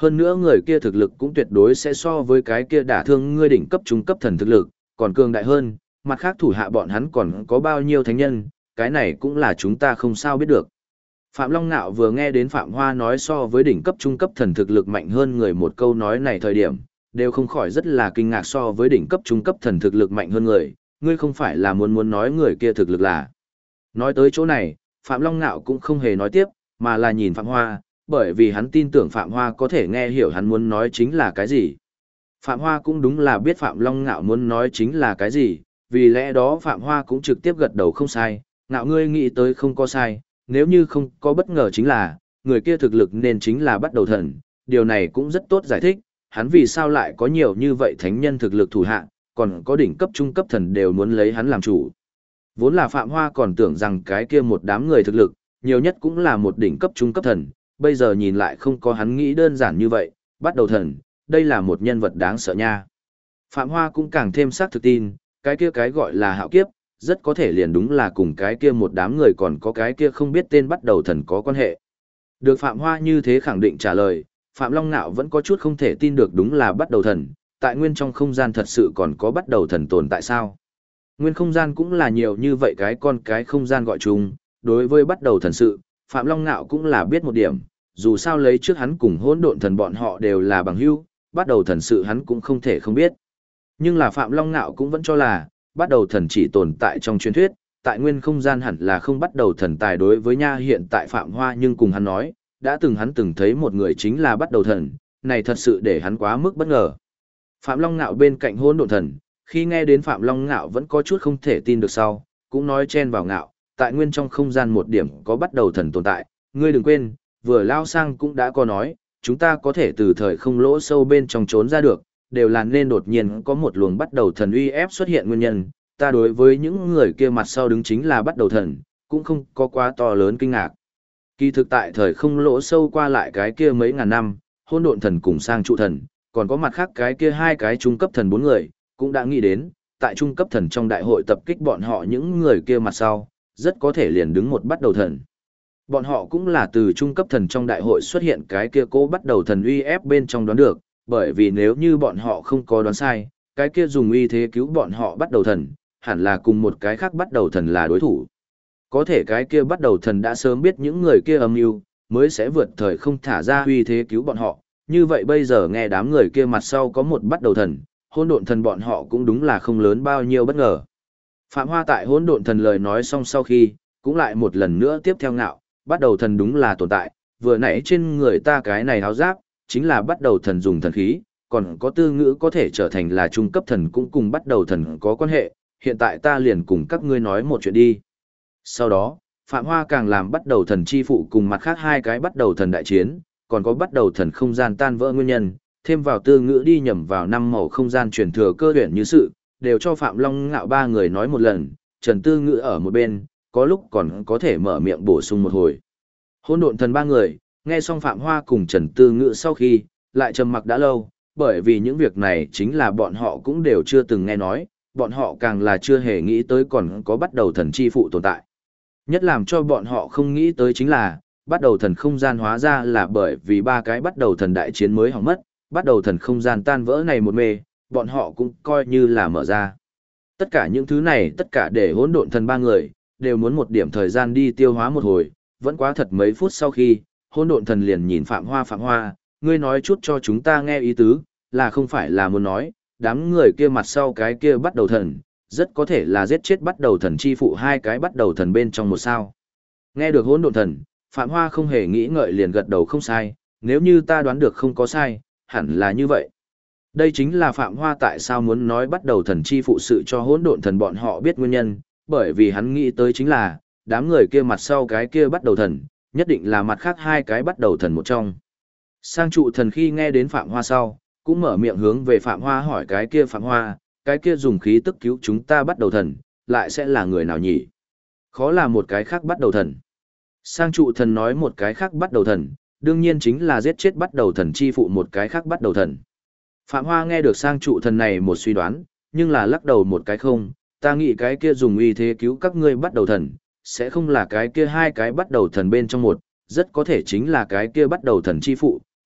Hơn nữa người kia thực lực cũng tuyệt đối sẽ so với cái kia đả thương ngươi đỉnh cấp trung cấp thần thực lực, còn cường đại hơn, mặt khác thủ hạ bọn hắn còn có bao nhiêu thánh nhân, cái này cũng là chúng ta không sao biết được. Phạm Long Nạo vừa nghe đến Phạm Hoa nói so với đỉnh cấp trung cấp thần thực lực mạnh hơn người một câu nói này thời điểm, đều không khỏi rất là kinh ngạc so với đỉnh cấp trung cấp thần thực lực mạnh hơn người, ngươi không phải là muốn nói người kia thực lực là. Nói tới chỗ này, Phạm Long Nạo cũng không hề nói tiếp, mà là nhìn Phạm Hoa, bởi vì hắn tin tưởng Phạm Hoa có thể nghe hiểu hắn muốn nói chính là cái gì. Phạm Hoa cũng đúng là biết Phạm Long Nạo muốn nói chính là cái gì, vì lẽ đó Phạm Hoa cũng trực tiếp gật đầu không sai, Nạo ngươi nghĩ tới không có sai, nếu như không có bất ngờ chính là, người kia thực lực nên chính là bắt đầu thần, điều này cũng rất tốt giải thích, hắn vì sao lại có nhiều như vậy thánh nhân thực lực thủ hạ, còn có đỉnh cấp trung cấp thần đều muốn lấy hắn làm chủ. Vốn là Phạm Hoa còn tưởng rằng cái kia một đám người thực lực, nhiều nhất cũng là một đỉnh cấp trung cấp thần, bây giờ nhìn lại không có hắn nghĩ đơn giản như vậy, bắt đầu thần, đây là một nhân vật đáng sợ nha. Phạm Hoa cũng càng thêm xác thực tin, cái kia cái gọi là hạo kiếp, rất có thể liền đúng là cùng cái kia một đám người còn có cái kia không biết tên bắt đầu thần có quan hệ. Được Phạm Hoa như thế khẳng định trả lời, Phạm Long Nạo vẫn có chút không thể tin được đúng là bắt đầu thần, tại nguyên trong không gian thật sự còn có bắt đầu thần tồn tại sao. Nguyên không gian cũng là nhiều như vậy cái không gian gọi chung, đối với bắt đầu thần sự, Phạm Long Nạo cũng là biết một điểm, dù sao lấy trước hắn cùng hỗn độn thần bọn họ đều là bằng hữu, bắt đầu thần sự hắn cũng không thể không biết. Nhưng là Phạm Long Nạo cũng vẫn cho là, bắt đầu thần chỉ tồn tại trong truyền thuyết, tại nguyên không gian hẳn là không bắt đầu thần tài đối với nha hiện tại Phạm Hoa nhưng cùng hắn nói, hắn từng thấy một người chính là bắt đầu thần, này thật sự để hắn quá mức bất ngờ. Phạm Long Nạo bên cạnh hỗn độn thần, khi nghe đến Phạm Long Nạo vẫn có chút không thể tin được sau, cũng nói chen vào ngạo, tại nguyên trong không gian một điểm có bắt đầu thần tồn tại, ngươi đừng quên, vừa lao sang cũng đã có nói, chúng ta có thể từ thời không lỗ sâu bên trong trốn ra được, đều là nên đột nhiên có một luồng bắt đầu thần uy ép xuất hiện nguyên nhân, ta đối với những người kia mặt sau đứng chính là bắt đầu thần, cũng không có quá to lớn kinh ngạc. Kỳ thực tại thời không lỗ sâu qua lại cái kia mấy ngàn năm, hôn độn thần cùng sang trụ thần, còn có mặt khác cái kia hai cái trung cấp thần bốn người, cũng đã nghĩ đến, tại trung cấp thần trong đại hội tập kích bọn họ những người kia mặt sau, rất có thể liền đứng một bắt đầu thần. Bọn họ cũng là từ trung cấp thần trong đại hội xuất hiện cái kia cố bắt đầu thần uy ép bên trong đoán được, bởi vì nếu như bọn họ không có đoán sai, cái kia dùng uy thế cứu bọn họ bắt đầu thần, hẳn là cùng một cái khác bắt đầu thần là đối thủ. Có thể cái kia bắt đầu thần đã sớm biết những người kia âm mưu, mới sẽ vượt thời không thả ra uy thế cứu bọn họ, như vậy bây giờ nghe đám người kia mặt sau có một bắt đầu thần, hỗn độn thần bọn họ cũng đúng là không lớn bao nhiêu bất ngờ. Phạm Hoa tại hỗn độn thần lời nói xong sau khi, cũng lại một lần nữa tiếp theo ngạo, bắt đầu thần đúng là tồn tại, vừa nãy trên người ta cái này áo giáp, chính là bắt đầu thần dùng thần khí, còn có tư ngữ có thể trở thành là trung cấp thần cũng cùng bắt đầu thần có quan hệ, hiện tại ta liền cùng các ngươi nói một chuyện đi. Sau đó, Phạm Hoa càng làm bắt đầu thần chi phụ cùng mặt khác hai cái bắt đầu thần đại chiến, còn có bắt đầu thần không gian tan vỡ nguyên nhân, thêm vào tư ngữ đi nhầm vào năm màu không gian truyền thừa cơ huyển như sự, đều cho Phạm Long Ngạo ba người nói một lần, Trần Tư Ngữ ở một bên, có lúc còn có thể mở miệng bổ sung một hồi. Hỗn độn thần ba người, nghe xong Phạm Hoa cùng Trần Tư Ngữ sau khi, lại trầm mặc đã lâu, bởi vì những việc này chính là bọn họ cũng đều chưa từng nghe nói, bọn họ càng là chưa hề nghĩ tới còn có bắt đầu thần chi phụ tồn tại. Nhất làm cho bọn họ không nghĩ tới chính là, bắt đầu thần không gian hóa ra là bởi vì ba cái bắt đầu thần đại chiến mới hỏng mất, bắt đầu thần không gian tan vỡ này một mê, bọn họ cũng coi như là mở ra. Tất cả những thứ này tất cả để hỗn độn thần ba người, đều muốn một điểm thời gian đi tiêu hóa một hồi, vẫn quá thật mấy phút sau khi, hỗn độn thần liền nhìn Phạm Hoa, ngươi nói chút cho chúng ta nghe ý tứ, là không phải là muốn nói, đám người kia mặt sau cái kia bắt đầu thần, rất có thể là giết chết bắt đầu thần chi phụ hai cái bắt đầu thần bên trong một sao. Nghe được hỗn độn thần, Phạm Hoa không hề nghĩ ngợi liền gật đầu không sai, nếu như ta đoán được không có sai, hẳn là như vậy. Đây chính là Phạm Hoa tại sao muốn nói bắt đầu thần chi phụ sự cho hỗn độn thần bọn họ biết nguyên nhân, bởi vì hắn nghĩ tới chính là, đám người kia mặt sau cái kia bắt đầu thần, nhất định là mặt khác hai cái bắt đầu thần một trong. Sang trụ thần khi nghe đến Phạm Hoa sau, cũng mở miệng hướng về Phạm Hoa hỏi cái kia Phạm Hoa, cái kia dùng khí tức cứu chúng ta bắt đầu thần, lại sẽ là người nào nhỉ? Khó là một cái khác bắt đầu thần. Sang trụ thần nói một cái khác bắt đầu thần, đương nhiên chính là giết chết bắt đầu thần chi phụ một cái khác bắt đầu thần. Phạm Hoa nghe được sang trụ thần này một suy đoán, nhưng là lắc đầu một cái không, ta nghĩ cái kia dùng uy thế cứu các ngươi bắt đầu thần, sẽ không là cái kia hai cái bắt đầu thần bên trong một, rất có thể chính là cái kia bắt đầu thần chi phụ,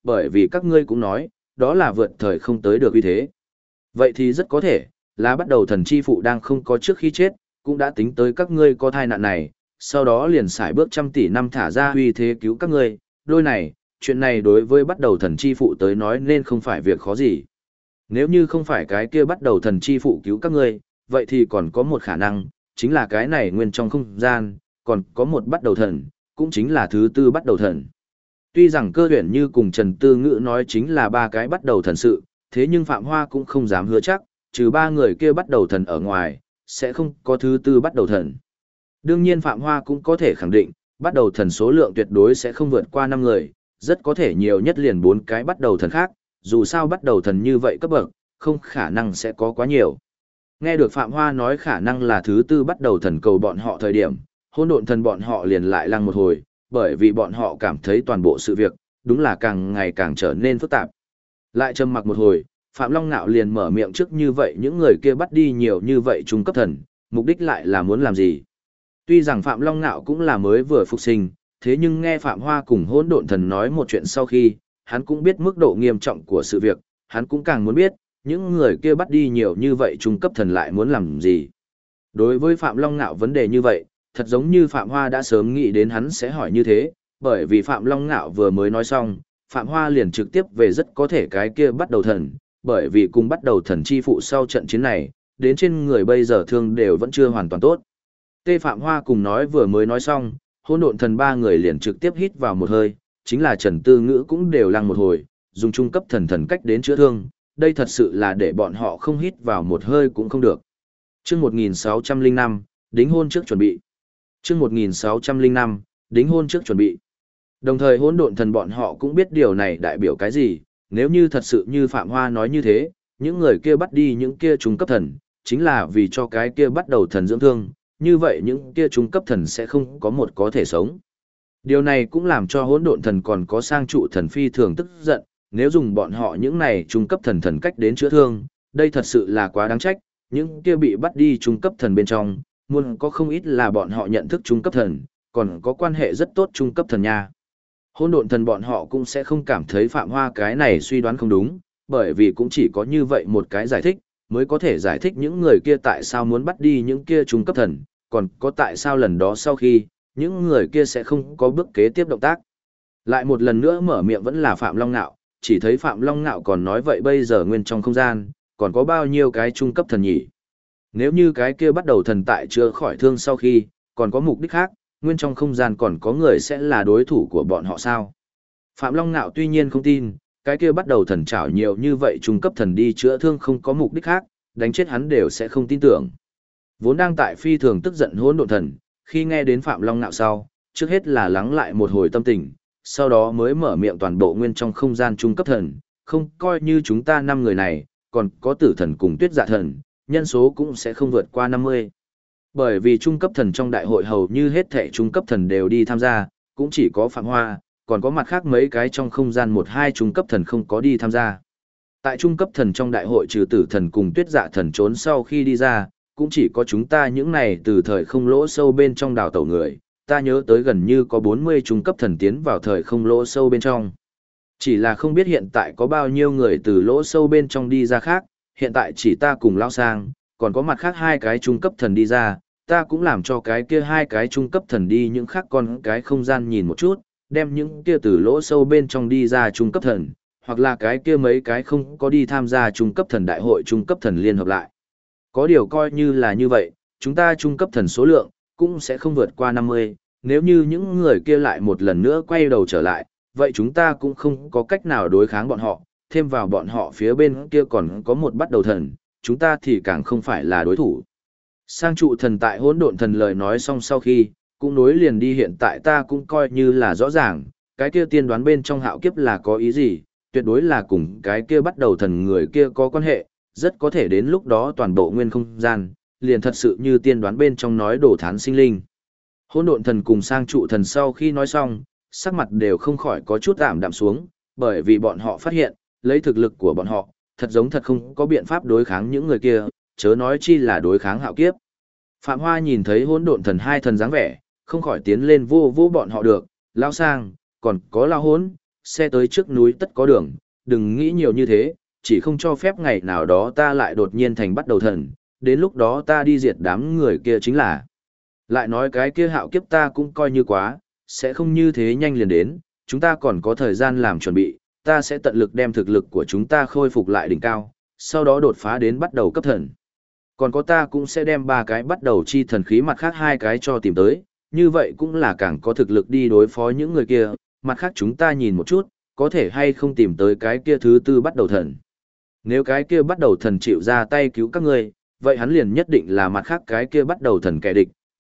bởi vì các ngươi cũng nói, đó là vượt thời không tới được uy thế. Vậy thì rất có thể, là bắt đầu thần chi phụ đang không có trước khi chết, cũng đã tính tới các ngươi có thai nạn này, sau đó liền xài bước trăm tỷ năm thả ra uy thế cứu các ngươi, đôi này, chuyện này đối với bắt đầu thần chi phụ tới nói nên không phải việc khó gì. Nếu như không phải cái kia bắt đầu thần chi phụ cứu các ngươi, vậy thì còn có một khả năng, chính là cái này nguyên trong không gian, còn có một bắt đầu thần, cũng chính là thứ tư bắt đầu thần. Tuy rằng Cơ Huyền Như cùng Trần Tư Ngữ nói chính là ba cái bắt đầu thần sự, thế nhưng Phạm Hoa cũng không dám hứa chắc, trừ ba người kia bắt đầu thần ở ngoài, sẽ không có thứ tư bắt đầu thần. Đương nhiên Phạm Hoa cũng có thể khẳng định, bắt đầu thần số lượng tuyệt đối sẽ không vượt qua 5 người, rất có thể nhiều nhất liền 4 cái bắt đầu thần khác, dù sao bắt đầu thần như vậy cấp bậc, không khả năng sẽ có quá nhiều. Nghe được Phạm Hoa nói khả năng là thứ tư bắt đầu thần cầu bọn họ thời điểm, hỗn độn thần bọn họ liền lại lăng một hồi, bởi vì bọn họ cảm thấy toàn bộ sự việc, đúng là càng ngày càng trở nên phức tạp. Lại trầm mặc một hồi, Phạm Long Nạo liền mở miệng trước như vậy những người kia bắt đi nhiều như vậy trung cấp thần, mục đích lại là muốn làm gì? Tuy rằng Phạm Long Nạo cũng là mới vừa phục sinh, thế nhưng nghe Phạm Hoa cùng hỗn độn thần nói một chuyện sau khi, hắn cũng biết mức độ nghiêm trọng của sự việc, hắn cũng càng muốn biết, những người kia bắt đi nhiều như vậy trung cấp thần lại muốn làm gì. Đối với Phạm Long Nạo vấn đề như vậy, thật giống như Phạm Hoa đã sớm nghĩ đến hắn sẽ hỏi như thế, bởi vì Phạm Long Nạo vừa mới nói xong, Phạm Hoa liền trực tiếp về rất có thể cái kia bắt đầu thần, bởi vì cùng bắt đầu thần chi phụ sau trận chiến này, đến trên người bây giờ thương đều vẫn chưa hoàn toàn tốt. Tê Phạm Hoa cùng nói vừa mới nói xong, hỗn độn thần ba người liền trực tiếp hít vào một hơi, chính là Trần Tư Ngữ cũng đều lăng một hồi, dùng trung cấp thần cách đến chữa thương, đây thật sự là để bọn họ không hít vào một hơi cũng không được. Chương 1605, đính hôn trước chuẩn bị. Chương 1605, đính hôn trước chuẩn bị. Đồng thời hỗn độn thần bọn họ cũng biết điều này đại biểu cái gì, nếu như thật sự như Phạm Hoa nói như thế, những người kia bắt đi những kia trung cấp thần, chính là vì cho cái kia bắt đầu thần dưỡng thương, như vậy những kia trung cấp thần sẽ không có một có thể sống. Điều này cũng làm cho hỗn độn thần còn có sang trụ thần phi thường tức giận, nếu dùng bọn họ những này trung cấp thần cách đến chữa thương, đây thật sự là quá đáng trách, những kia bị bắt đi trung cấp thần bên trong, muốn có không ít là bọn họ nhận thức trung cấp thần, còn có quan hệ rất tốt trung cấp thần nha. Hỗn độn thần bọn họ cũng sẽ không cảm thấy Phạm Hoa cái này suy đoán không đúng, bởi vì cũng chỉ có như vậy một cái giải thích, mới có thể giải thích những người kia tại sao muốn bắt đi những kia trung cấp thần, còn có tại sao lần đó sau khi, những người kia sẽ không có bước kế tiếp động tác. Lại một lần nữa mở miệng vẫn là Phạm Long Nạo, chỉ thấy Phạm Long Nạo còn nói vậy bây giờ nguyên trong không gian, còn có bao nhiêu cái trung cấp thần nhỉ? Nếu như cái kia bắt đầu thần tại chữa khỏi thương sau khi, còn có mục đích khác, nguyên trong không gian còn có người sẽ là đối thủ của bọn họ sao? Phạm Long Nạo tuy nhiên không tin, cái kia bắt đầu thần trảo nhiều như vậy trung cấp thần đi chữa thương không có mục đích khác, đánh chết hắn đều sẽ không tin tưởng. Vốn đang tại phi thường tức giận hỗn độn thần, khi nghe đến Phạm Long Nạo sau, trước hết là lắng lại một hồi tâm tình, sau đó mới mở miệng toàn bộ nguyên trong không gian trung cấp thần, không coi như chúng ta 5 người này, còn có tử thần cùng tuyết dạ thần, nhân số cũng sẽ không vượt qua 50. Bởi vì trung cấp thần trong đại hội hầu như hết thảy trung cấp thần đều đi tham gia, cũng chỉ có Phạm Hoa, còn có mặt khác mấy cái trong không gian 1-2 trung cấp thần không có đi tham gia. Tại trung cấp thần trong đại hội trừ tử thần cùng tuyết dạ thần trốn sau khi đi ra, cũng chỉ có chúng ta những này từ thời không lỗ sâu bên trong đào tẩu người, ta nhớ tới gần như có 40 trung cấp thần tiến vào thời không lỗ sâu bên trong. Chỉ là không biết hiện tại có bao nhiêu người từ lỗ sâu bên trong đi ra khác, hiện tại chỉ ta cùng Lão Sang, còn có mặt khác 2 cái trung cấp thần đi ra, ta cũng làm cho cái kia 2 cái trung cấp thần đi những khác con cái không gian nhìn một chút, đem những kia từ lỗ sâu bên trong đi ra trung cấp thần, hoặc là cái kia mấy cái không có đi tham gia trung cấp thần đại hội trung cấp thần liên hợp lại. Có điều coi như là như vậy, chúng ta trung cấp thần số lượng, cũng sẽ không vượt qua 50, nếu như những người kia lại một lần nữa quay đầu trở lại, vậy chúng ta cũng không có cách nào đối kháng bọn họ, thêm vào bọn họ phía bên kia còn có một bắt đầu thần, chúng ta thì càng không phải là đối thủ. Sang trụ thần tại hỗn độn thần lời nói xong sau khi, cũng nối liền đi hiện tại ta cũng coi như là rõ ràng, cái kia tiên đoán bên trong hạo kiếp là có ý gì, tuyệt đối là cùng cái kia bắt đầu thần người kia có quan hệ, rất có thể đến lúc đó toàn bộ nguyên không gian, liền thật sự như tiên đoán bên trong nói đổ thán sinh linh. Hỗn độn thần cùng sang trụ thần sau khi nói xong, sắc mặt đều không khỏi có chút ảm đạm xuống, bởi vì bọn họ phát hiện, lấy thực lực của bọn họ, thật giống thật không có biện pháp đối kháng những người kia, chớ nói chi là đối kháng hạo kiếp. Phạm Hoa nhìn thấy hỗn độn thần 2 thần dáng vẻ, không khỏi tiến lên vô vô bọn họ được, Lao Sang, còn có Lao Hỗn, xe tới trước núi tất có đường, đừng nghĩ nhiều như thế, chỉ không cho phép ngày nào đó ta lại đột nhiên thành bắt đầu thần, đến lúc đó ta đi diệt đám người kia chính là. Lại nói cái kia hạo kiếp ta cũng coi như quá, sẽ không như thế nhanh liền đến, chúng ta còn có thời gian làm chuẩn bị, ta sẽ tận lực đem thực lực của chúng ta khôi phục lại đỉnh cao, sau đó đột phá đến bắt đầu cấp thần. Còn có ta cũng sẽ đem 3 cái bắt đầu chi thần khí mặt khác 2 cái cho tìm tới, như vậy cũng là càng có thực lực đi đối phó những người kia, mặt khác chúng ta nhìn một chút, có thể hay không tìm tới cái kia thứ 4 bắt đầu thần. Nếu cái kia bắt đầu thần chịu ra tay cứu các ngươi, vậy hắn liền nhất định là mặt khác cái kia bắt đầu thần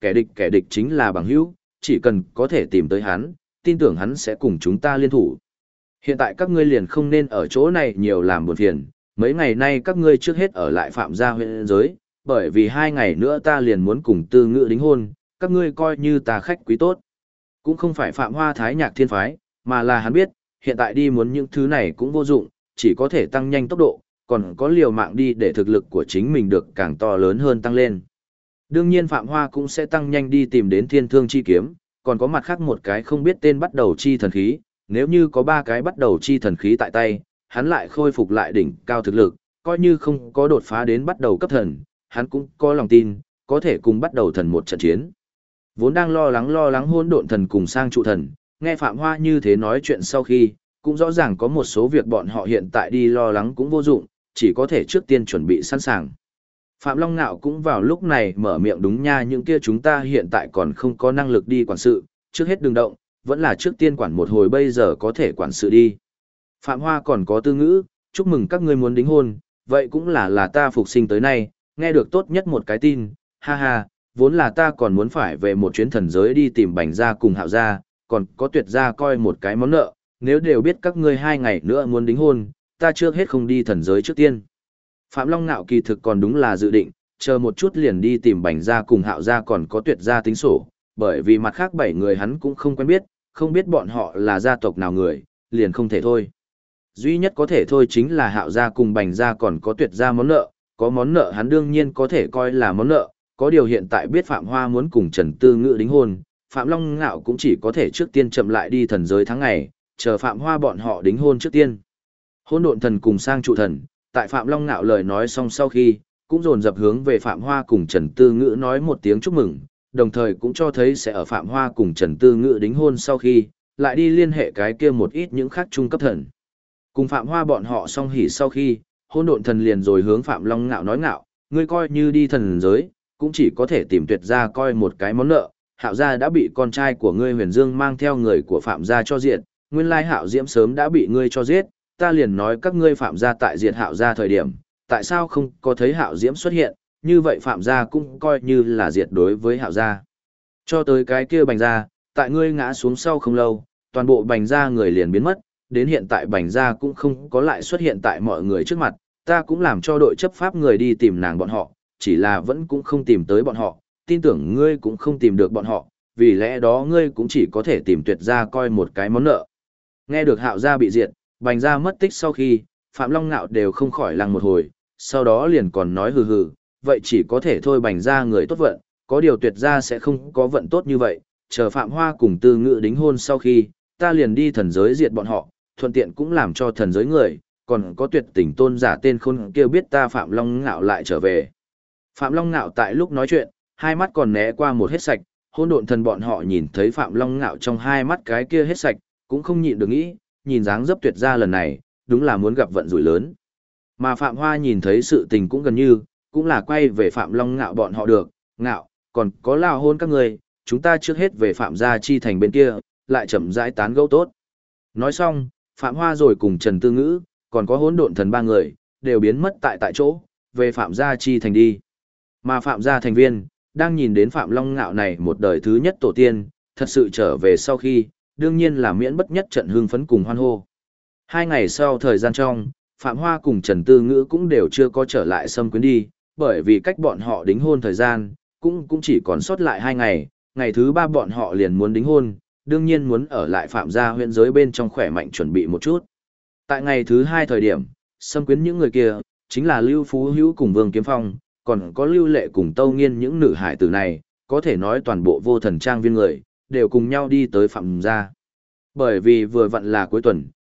kẻ địch chính là bằng hữu, chỉ cần có thể tìm tới hắn, tin tưởng hắn sẽ cùng chúng ta liên thủ. Hiện tại các ngươi liền không nên ở chỗ này nhiều làm buồn phiền, mấy ngày nay các ngươi trước hết ở lại Phạm gia huyện giới, bởi vì 2 ngày nữa ta liền muốn cùng Tư Ngữ đính hôn, các ngươi coi như ta khách quý tốt. Cũng không phải Phạm Hoa Thái Nhạc thiên phái, mà là hắn biết, hiện tại đi muốn những thứ này cũng vô dụng, chỉ có thể tăng nhanh tốc độ, còn có liều mạng đi để thực lực của chính mình được càng to lớn hơn tăng lên. Đương nhiên Phạm Hoa cũng sẽ tăng nhanh đi tìm đến Thiên Thương chi kiếm, còn có mặt khác một cái không biết tên bắt đầu chi thần khí, nếu như có 3 cái bắt đầu chi thần khí tại tay, hắn lại khôi phục lại đỉnh cao thực lực, coi như không có đột phá đến bắt đầu cấp thần, hắn cũng có lòng tin, có thể cùng bắt đầu thần một trận chiến. Vốn đang lo lắng Hỗn Độn thần cùng Sang Trụ thần, nghe Phạm Hoa như thế nói chuyện sau khi, cũng rõ ràng có một số việc bọn họ hiện tại đi lo lắng cũng vô dụng, chỉ có thể trước tiên chuẩn bị sẵn sàng. Phạm Long Nạo cũng vào lúc này mở miệng, đúng nha, những kia chúng ta hiện tại còn không có năng lực đi quản sự, trước hết đừng động, vẫn là trước tiên quản một hồi bây giờ có thể quản sự đi. Phạm Hoa còn có Tư Ngữ, chúc mừng các ngươi muốn đính hôn, vậy cũng là ta phục sinh tới nay, nghe được tốt nhất một cái tin, ha ha, vốn là ta còn muốn phải về một chuyến thần giới đi tìm Bành gia cùng Hạo gia, còn có Tuyệt gia coi một cái món nợ, nếu đều biết các ngươi 2 ngày nữa muốn đính hôn, ta trước hết không đi thần giới trước tiên. Phạm Long Nạo kỳ thực còn đúng là dự định, chờ một chút liền đi tìm Bành gia cùng Hạo gia còn có Tuyệt gia tính sổ, bởi vì mặt khác 7 người hắn cũng không quen biết, không biết bọn họ là gia tộc nào người, liền không thể thôi. Duy nhất có thể thôi chính là Hạo gia cùng Bành gia còn có Tuyệt gia món nợ, có món nợ hắn đương nhiên có thể coi là món nợ, có điều hiện tại biết Phạm Hoa muốn cùng Trần Tư Ngữ đính hôn, Phạm Long Ngạo cũng chỉ có thể trước tiên chậm lại đi thần giới tháng ngày, chờ Phạm Hoa bọn họ đính hôn trước tiên. Hỗn Độn thần cùng Sang Trụ thần, tại Phạm Long Ngạo lời nói xong sau khi, cũng dồn dập hướng về Phạm Hoa cùng Trần Tư Ngữ nói một tiếng chúc mừng, đồng thời cũng cho thấy sẽ ở Phạm Hoa cùng Trần Tư Ngữ đính hôn sau khi, lại đi liên hệ cái kia một ít những khác trung cấp thần. Cùng Phạm Hoa bọn họ xong hỉ sau khi, Hỗn Độn thần liền rồi hướng Phạm Long Ngạo nói, ngạo, ngươi coi như đi thần giới, cũng chỉ có thể tìm Tuyệt gia coi một cái món nợ, Hạo gia đã bị con trai của ngươi Huyền Dương mang theo người của Phạm gia cho diệt, nguyên lai Hạo Diễm sớm đã bị ngươi cho giết, ta liền nói các ngươi Phạm gia tại diệt Hạo gia thời điểm, tại sao không có thấy Hạo Diễm xuất hiện, như vậy Phạm gia cũng coi như là diệt đối với Hạo gia. Cho tới cái kia Bành gia, tại ngươi ngã xuống sau không lâu, toàn bộ Bành gia người liền biến mất, đến hiện tại Bành gia cũng không có lại xuất hiện tại mọi người trước mặt, ta cũng làm cho đội chấp pháp người đi tìm nàng bọn họ, chỉ là vẫn cũng không tìm tới bọn họ, tin tưởng ngươi cũng không tìm được bọn họ, vì lẽ đó ngươi cũng chỉ có thể tìm Tuyệt gia coi một cái món nợ. Nghe được Hạo gia bị diệt, Bành gia mất tích sau khi, Phạm Long Nạo đều không khỏi lăng một hồi, sau đó liền còn nói hừ hừ, vậy chỉ có thể thôi Bành gia người tốt vận, có điều Tuyệt gia sẽ không có vận tốt như vậy, chờ Phạm Hoa cùng Tư Ngữ đính hôn sau khi, ta liền đi thần giới diệt bọn họ, thuận tiện cũng làm cho thần giới người, còn có Tuyệt Tình tôn giả tên khôn kia biết ta Phạm Long Ngạo lại trở về. Phạm Long Ngạo tại lúc nói chuyện, hai mắt còn né qua một hết sạch, Hỗn Độn thần bọn họ nhìn thấy Phạm Long Ngạo trong hai mắt cái kia hết sạch, cũng không nhịn được nghĩ, nhìn dáng dấp Tuyệt gia lần này, đúng là muốn gặp vận rủi lớn. Mà Phạm Hoa nhìn thấy sự tình cũng gần như, cũng là quay về Phạm Long Ngạo bọn họ được, ngạo, còn có lao hôn các người, chúng ta trước hết về Phạm gia chi thành bên kia, lại chậm rãi tán gẫu tốt. Nói xong, Phạm Hoa rồi cùng Trần Tư Ngữ, còn có Hỗn Độn thần ba người, đều biến mất tại chỗ, về Phạm gia chi thành đi. Mà Phạm gia thành viên, đang nhìn đến Phạm Long Ngạo này một đời thứ nhất tổ tiên, thật sự trở về sau khi, đương nhiên là miễn bất nhất trận hưng phấn cùng hoan hô. 2 ngày sau thời gian trong, Phạm Hoa cùng Trần Tư Ngữ cũng đều chưa có trở lại Sâm Quyến đi, bởi vì cách bọn họ đính hôn thời gian, cũng chỉ còn sót lại 2 ngày, ngày thứ 3 bọn họ liền muốn đính hôn, đương nhiên muốn ở lại Phạm gia huyện giới bên trong khỏe mạnh chuẩn bị một chút. Tại ngày thứ 2 thời điểm, Sâm Quyến những người kia, chính là Lưu Phú Hữu cùng Vương Kiếm Phong, còn có Lưu Lệ cùng Tâu Nghiên những nữ hải tử này, có thể nói toàn bộ Vô Thần Trang viên người, đều cùng nhau đi tới Phạm gia. Bởi vì vừa vặn là cuối tuần,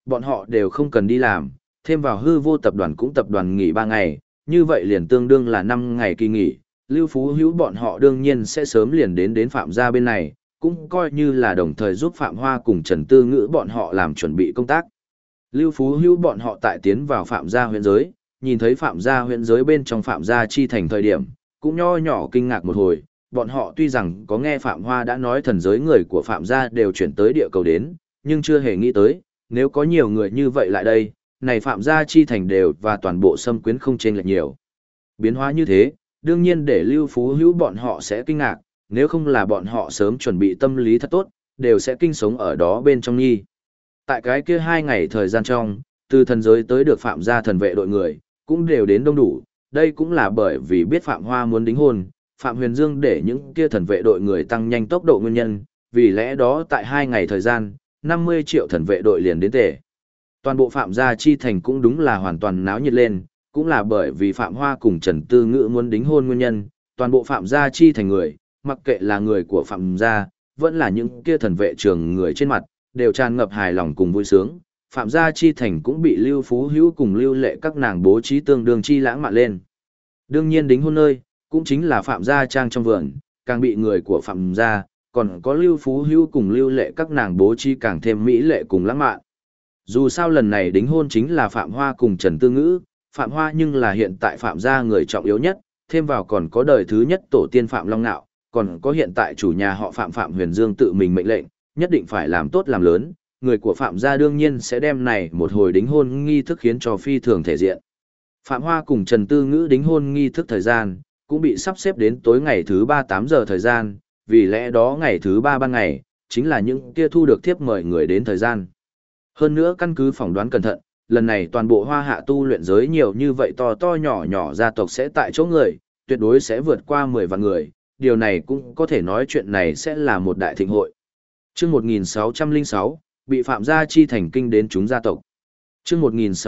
bọn họ đều không cần đi làm, thêm vào hư vô tập đoàn cũng tập đoàn nghỉ 3 ngày, như vậy liền tương đương là 5 ngày kỳ nghỉ, Lưu Phú Hữu bọn họ đương nhiên sẽ sớm liền đến Phạm gia bên này, cũng coi như là đồng thời giúp Phạm Hoa cùng Trần Tư Ngữ bọn họ làm chuẩn bị công tác. Lưu Phú Hữu bọn họ tại tiến vào Phạm gia huyện giới, nhìn thấy Phạm gia huyện giới bên trong Phạm gia chi thành thời điểm, cũng nho nhỏ kinh ngạc một hồi, bọn họ tuy rằng có nghe Phạm Hoa đã nói thần giới người của Phạm gia đều chuyển tới địa cầu đến, nhưng chưa hề nghĩ tới, nếu có nhiều người như vậy lại đây, này Phạm gia chi thành đều và toàn bộ xâm quyến không chênh lệch nhiều. Biến hóa như thế, đương nhiên để Lưu Phú Hữu bọn họ sẽ kinh ngạc, nếu không là bọn họ sớm chuẩn bị tâm lý thật tốt, đều sẽ kinh sống ở đó bên trong nghi. Tại cái kia 2 ngày thời gian trong, từ thần giới tới được Phạm gia thần vệ đội người, cũng đều đến đông đủ, đây cũng là bởi vì biết Phạm Hoa muốn đính hôn, Phạm Huyền Dương để những kia thần vệ đội người tăng nhanh tốc độ nguyên nhân, vì lẽ đó tại 2 ngày thời gian, 50 triệu thần vệ đội liền đến tề. Toàn bộ Phạm gia chi thành cũng đúng là hoàn toàn náo nhiệt lên, cũng là bởi vì Phạm Hoa cùng Trần Tư Ngữ muốn đính hôn nguyên nhân, toàn bộ Phạm gia chi thành người, mặc kệ là người của Phạm gia, vẫn là những kia thần vệ trường người trên mặt, đều tràn ngập hài lòng cùng vui sướng. Phạm gia chi thành cũng bị Lưu Phú Hữu cùng Lưu Lệ các nàng bố trí tương đương chi lãng mạn lên. Đương nhiên đính hôn nơi, cũng chính là Phạm gia trang trong vườn, càng bị người của Phạm gia, còn có Lưu Phú Hữu cùng Lưu Lệ các nàng bố trí càng thêm mỹ lệ cùng lãng mạn. Dù sao lần này đính hôn chính là Phạm Hoa cùng Trần Tư Ngữ, Phạm Hoa nhưng là hiện tại Phạm gia người trọng yếu nhất, thêm vào còn có đời thứ nhất tổ tiên Phạm Long Nạo, còn có hiện tại chủ nhà họ Phạm Phạm Huyền Dương tự mình mệnh lệnh, nhất định phải làm tốt làm lớn, người của Phạm gia đương nhiên sẽ đem này một hồi đính hôn nghi thức khiến cho phi thường thể diện. Phạm Hoa cùng Trần Tư Ngữ đính hôn nghi thức thời gian, cũng bị sắp xếp đến tối ngày thứ 3 8 giờ thời gian, vì lẽ đó ngày thứ 3 ban ngày, chính là những kia thu được thiếp mời người đến thời gian. Hơn nữa căn cứ phỏng đoán cẩn thận, lần này toàn bộ Hoa Hạ tu luyện giới nhiều như vậy to to nhỏ nhỏ gia tộc sẽ tại chỗ người, tuyệt đối sẽ vượt qua 10 vạn người, điều này cũng có thể nói chuyện này sẽ là một đại thịnh hội. Chương 1606, bị Phạm gia chi thành kinh đến chúng gia tộc. Chương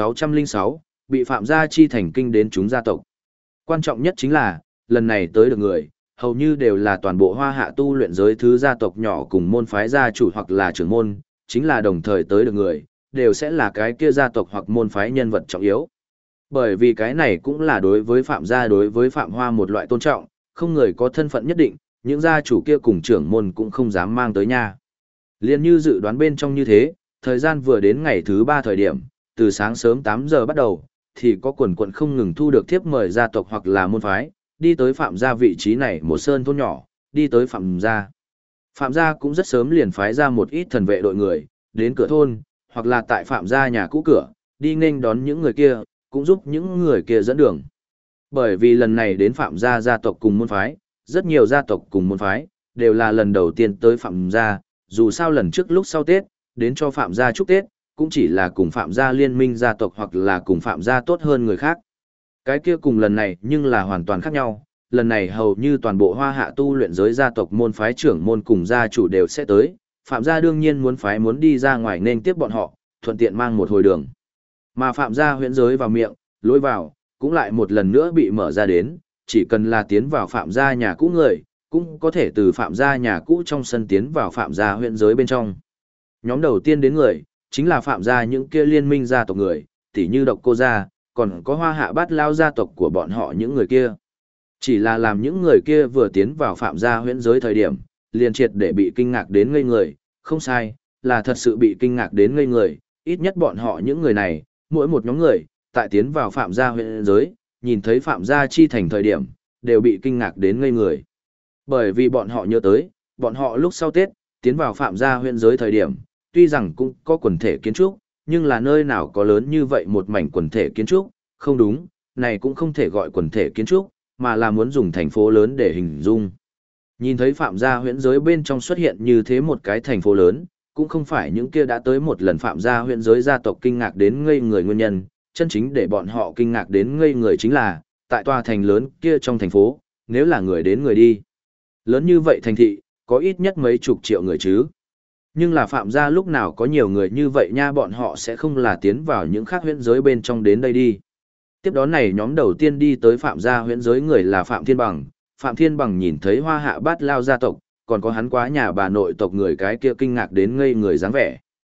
1606, bị Phạm gia chi thành kinh đến chúng gia tộc. Quan trọng nhất chính là, lần này tới được người, hầu như đều là toàn bộ Hoa Hạ tu luyện giới thứ gia tộc nhỏ cùng môn phái gia chủ hoặc là trưởng môn, chính là đồng thời tới được người, đều sẽ là cái kia gia tộc hoặc môn phái nhân vật trọng yếu. Bởi vì cái này cũng là đối với Phạm gia đối với Phạm Hoa một loại tôn trọng, không người có thân phận nhất định, những gia chủ kia cùng trưởng môn cũng không dám mang tới nha. Liên như dự đoán bên trong như thế, thời gian vừa đến ngày thứ 3 thời điểm, từ sáng sớm 8 giờ bắt đầu, thì có quần quần không ngừng thu được thiếp mời gia tộc hoặc là môn phái, đi tới Phạm gia vị trí này một sơn thôn nhỏ, đi tới Phạm gia. Phạm gia cũng rất sớm liền phái ra một ít thần vệ đội người, đến cửa thôn, hoặc là tại Phạm gia nhà cũ cửa, đi nghênh đón những người kia, cũng giúp những người kia dẫn đường. Bởi vì lần này đến Phạm gia gia tộc cùng môn phái, rất nhiều gia tộc cùng môn phái, đều là lần đầu tiên tới Phạm gia, dù sao lần trước lúc sau Tết, đến cho Phạm gia chúc Tết, cũng chỉ là cùng Phạm gia liên minh gia tộc hoặc là cùng Phạm gia tốt hơn người khác. Cái kia cùng lần này nhưng là hoàn toàn khác nhau, lần này hầu như toàn bộ Hoa Hạ tu luyện giới gia tộc môn phái trưởng môn cùng gia chủ đều sẽ tới, Phạm gia đương nhiên muốn đi ra ngoài nên tiếp bọn họ, thuận tiện mang một hồi đường. Mà Phạm gia huyễn giới vào miệng, lối vào, cũng lại một lần nữa bị mở ra đến, chỉ cần là tiến vào Phạm gia nhà cũ người, cũng có thể từ Phạm gia nhà cũ trong sân tiến vào Phạm gia huyễn giới bên trong. Nhóm đầu tiên đến người, chính là Phạm gia những kia liên minh gia tộc người, tỉ như Độc Cô gia, còn có Hoa Hạ Bát Lao gia tộc của bọn họ những người kia. Chỉ là làm những người kia vừa tiến vào Phạm gia huyễn giới thời điểm, liền triệt để bị kinh ngạc đến ngây người, không sai, là thật sự bị kinh ngạc đến ngây người, ít nhất bọn họ những người này, mỗi một nhóm người, tại tiến vào Phạm gia huyễn giới, nhìn thấy Phạm gia chi thành thời điểm, đều bị kinh ngạc đến ngây người. Bởi vì bọn họ nhớ tới, bọn họ lúc sau Tết, tiến vào Phạm gia huyễn giới thời điểm, tuy rằng cũng có quần thể kiến trúc, nhưng là nơi nào có lớn như vậy một mảnh quần thể kiến trúc, không đúng, này cũng không thể gọi quần thể kiến trúc, mà là muốn dùng thành phố lớn để hình dung. Nhìn thấy Phạm gia huyễn giới bên trong xuất hiện như thế một cái thành phố lớn, cũng không phải những kia đã tới một lần Phạm gia huyễn giới gia tộc kinh ngạc đến ngây người nguyên nhân, chân chính để bọn họ kinh ngạc đến ngây người chính là, tại tòa thành lớn kia trong thành phố, nếu là người đến người đi. Lớn như vậy thành thị, có ít nhất mấy chục triệu người chứ. Nhưng là Phạm gia lúc nào có nhiều người như vậy nha, bọn họ sẽ không là tiến vào những khác huyễn giới bên trong đến đây đi. Tiếp đó này nhóm đầu tiên đi tới Phạm gia huyễn giới người là Phạm Thiên Bằng. Phạm Thiên Bằng nhìn thấy Hoa Hạ Bát Lao gia tộc, còn có hắn quá nhà bà nội tộc người cái kia kinh ngạc đến ngây người dáng vẻ.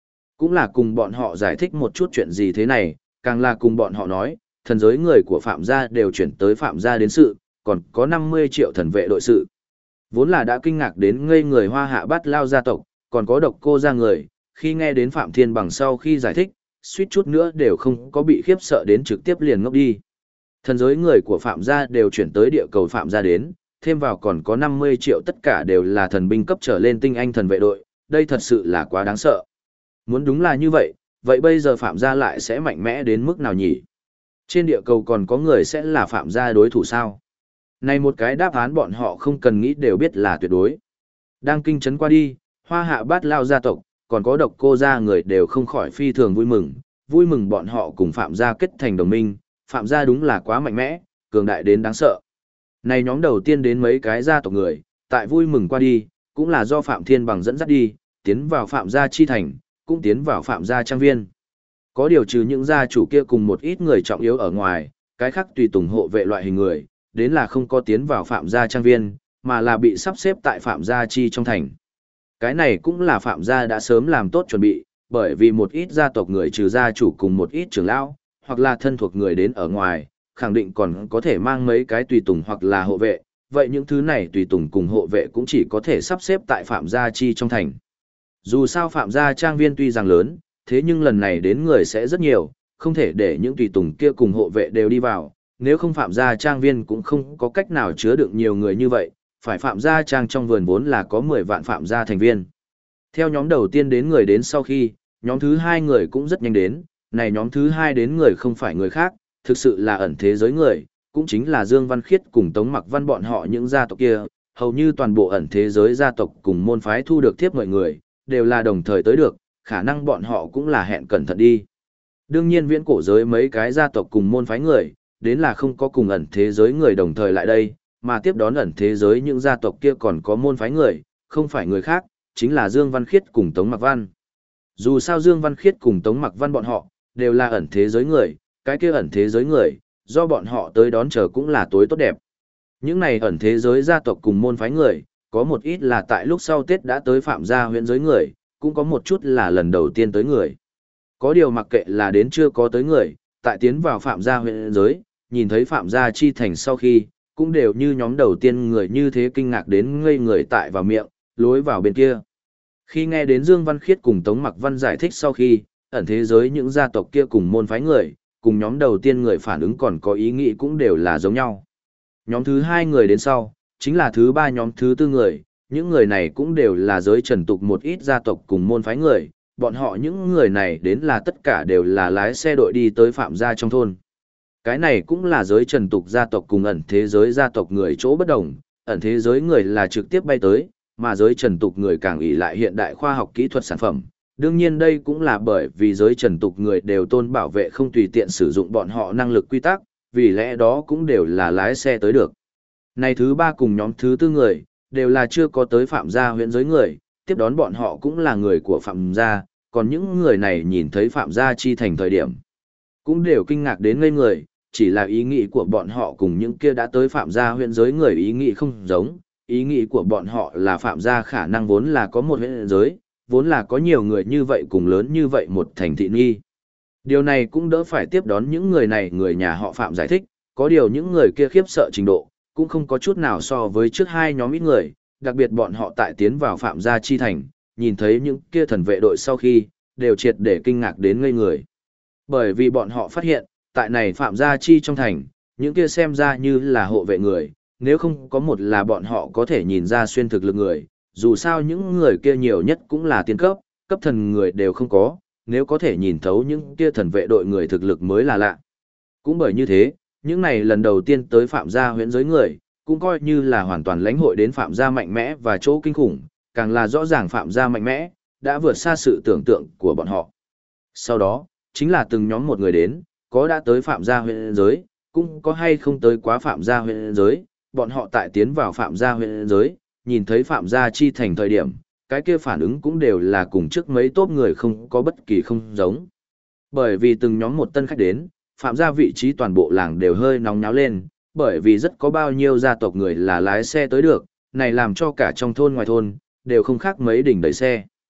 cũng là cùng bọn họ giải thích một chút chuyện gì thế này, càng là cùng bọn họ nói, thần giới người của Phạm gia đều chuyển tới Phạm gia đến sự, còn có 50 triệu thần vệ đội sự. Vốn là đã kinh ngạc đến ngây người Hoa Hạ Bát Lao gia tộc, còn có Độc Cô gia người, khi nghe đến Phạm Thiên Bằng sau khi giải thích, suýt chút nữa đều không có bị khiếp sợ đến trực tiếp liền ngốc đi. Thần giới người của Phạm gia đều chuyển tới địa cầu Phạm gia đến, thêm vào còn có 50 triệu tất cả đều là thần binh cấp trở lên tinh anh thần vệ đội, đây thật sự là quá đáng sợ. Muốn đúng là như vậy, vậy bây giờ Phạm gia lại sẽ mạnh mẽ đến mức nào nhỉ? Trên địa cầu còn có người sẽ là Phạm gia đối thủ sao? Này một cái đáp án bọn họ không cần nghĩ đều biết là tuyệt đối. Đang kinh chấn qua đi, Hoa Hạ Bát Lao gia tộc, còn có Độc Cô gia người đều không khỏi phi thường vui mừng bọn họ cùng Phạm gia kết thành đồng minh, Phạm gia đúng là quá mạnh mẽ, cường đại đến đáng sợ. Này nhóm đầu tiên đến mấy cái gia tộc người, tại vui mừng qua đi, cũng là do Phạm Thiên Bằng dẫn dắt đi, tiến vào Phạm gia chi thành, cũng tiến vào Phạm gia trang viên. Có điều trừ những gia chủ kia cùng một ít người trọng yếu ở ngoài, cái khác tùy tùng hộ vệ loại hình người, đến là không có tiến vào Phạm gia trang viên, mà là bị sắp xếp tại Phạm gia chi trong thành. Cái này cũng là Phạm gia đã sớm làm tốt chuẩn bị, bởi vì một ít gia tộc người trừ gia chủ cùng một ít trưởng lão, hoặc là thân thuộc người đến ở ngoài, khẳng định còn có thể mang mấy cái tùy tùng hoặc là hộ vệ, vậy những thứ này tùy tùng cùng hộ vệ cũng chỉ có thể sắp xếp tại Phạm gia chi trong thành. Dù sao Phạm gia trang viên tuy rằng lớn, thế nhưng lần này đến người sẽ rất nhiều, không thể để những tùy tùng kia cùng hộ vệ đều đi vào, nếu không Phạm gia trang viên cũng không có cách nào chứa đựng nhiều người như vậy, phải Phạm gia trang trong vườn vốn là có 10 vạn Phạm gia thành viên. Theo nhóm đầu tiên đến người đến sau khi, nhóm thứ hai người cũng rất nhanh đến, này nhóm thứ hai đến người không phải người khác, thực sự là ẩn thế giới người, cũng chính là Dương Văn Khiết cùng Tống Mặc Văn bọn họ những gia tộc kia, hầu như toàn bộ ẩn thế giới gia tộc cùng môn phái thu được thiếp mọi người, đều là đồng thời tới được, khả năng bọn họ cũng là hẹn cẩn thận đi. Đương nhiên viễn cổ giới mấy cái gia tộc cùng môn phái người, đến là không có cùng ẩn thế giới người đồng thời lại đây, mà tiếp đón ẩn thế giới những gia tộc kia còn có môn phái người, không phải người khác, chính là Dương Văn Khiết cùng Tống Mặc Văn. Dù sao Dương Văn Khiết cùng Tống Mặc Văn bọn họ, đều là ẩn thế giới người, cái kia ẩn thế giới người, do bọn họ tới đón chờ cũng là tối tốt đẹp. Những này ẩn thế giới gia tộc cùng môn phái người, có một ít là tại lúc sau Tết đã tới Phạm gia huyện giới người, cũng có một chút là lần đầu tiên tới người. Có điều mặc kệ là đến chưa có tới người, tại tiến vào Phạm gia huyện giới, nhìn thấy Phạm gia chi thành sau khi, cũng đều như nhóm đầu tiên người như thế kinh ngạc đến ngây người tại vào miệng, lối vào bên kia. Khi nghe đến Dương Văn Khiết cùng Tống Mặc Văn giải thích sau khi, ẩn thế giới những gia tộc kia cùng môn phái người, cùng nhóm đầu tiên người phản ứng còn có ý nghĩ cũng đều là giống nhau. Nhóm thứ hai người đến sau, chính là thứ ba nhóm thứ tư người, những người này cũng đều là giới trần tục một ít gia tộc cùng môn phái người, bọn họ những người này đến là tất cả đều là lái xe đội đi tới Phạm gia trong thôn. Cái này cũng là giới trần tục gia tộc cùng ẩn thế giới gia tộc người chỗ bất đồng, ẩn thế giới người là trực tiếp bay tới, mà giới trần tục người càng ỷ lại hiện đại khoa học kỹ thuật sản phẩm. Đương nhiên đây cũng là bởi vì giới trần tục người đều tôn bảo vệ không tùy tiện sử dụng bọn họ năng lực quy tắc, vì lẽ đó cũng đều là lái xe tới được. Này thứ ba cùng nhóm thứ tư người, đều là chưa có tới Phạm gia huyện giới người, tiếp đón bọn họ cũng là người của Phạm gia, còn những người này nhìn thấy Phạm gia chi thành thời điểm, cũng đều kinh ngạc đến ngây người, chỉ là ý nghĩ của bọn họ cùng những kia đã tới Phạm gia huyện giới người ý nghĩ không giống, ý nghĩ của bọn họ là Phạm gia khả năng vốn là có một huyện giới, vốn là có nhiều người như vậy cùng lớn như vậy một thành thị nghi. Điều này cũng đỡ phải tiếp đón những người này người nhà họ Phạm giải thích, có điều những người kia khiếp sợ trình độ, cũng không có chút nào so với trước hai nhóm ít người, đặc biệt bọn họ tại tiến vào Phạm gia chi thành, nhìn thấy những kia thần vệ đội sau khi, đều triệt để kinh ngạc đến ngây người. Bởi vì bọn họ phát hiện, tại này Phạm gia chi trong thành, những kia xem ra như là hộ vệ người, nếu không có một là bọn họ có thể nhìn ra xuyên thực lực người, dù sao những người kia nhiều nhất cũng là tiên cấp, cấp thần người đều không có, nếu có thể nhìn thấu những kia thần vệ đội người thực lực mới là lạ. Cũng bởi như thế, những này lần đầu tiên tới Phạm gia huyện giới người, cũng coi như là hoàn toàn lãnh hội đến Phạm gia mạnh mẽ và chỗ kinh khủng, càng là rõ ràng Phạm gia mạnh mẽ, đã vượt xa sự tưởng tượng của bọn họ. Sau đó, chính là từng nhóm một người đến, có đã tới Phạm gia huyện giới, cũng có hay không tới quá Phạm gia huyện giới, bọn họ tại tiến vào Phạm gia huyện giới, nhìn thấy Phạm gia chi thành thời điểm, cái kia phản ứng cũng đều là cùng trước mấy tốp người không có bất kỳ không giống. Bởi vì từng nhóm một tân khách đến, Phạm gia vị trí toàn bộ làng đều hơi nóng náo lên, bởi vì rất có bao nhiêu gia tộc người là lái xe tới được, này làm cho cả trong thôn ngoài thôn, đều không khác mấy đỉnh đẩy xe.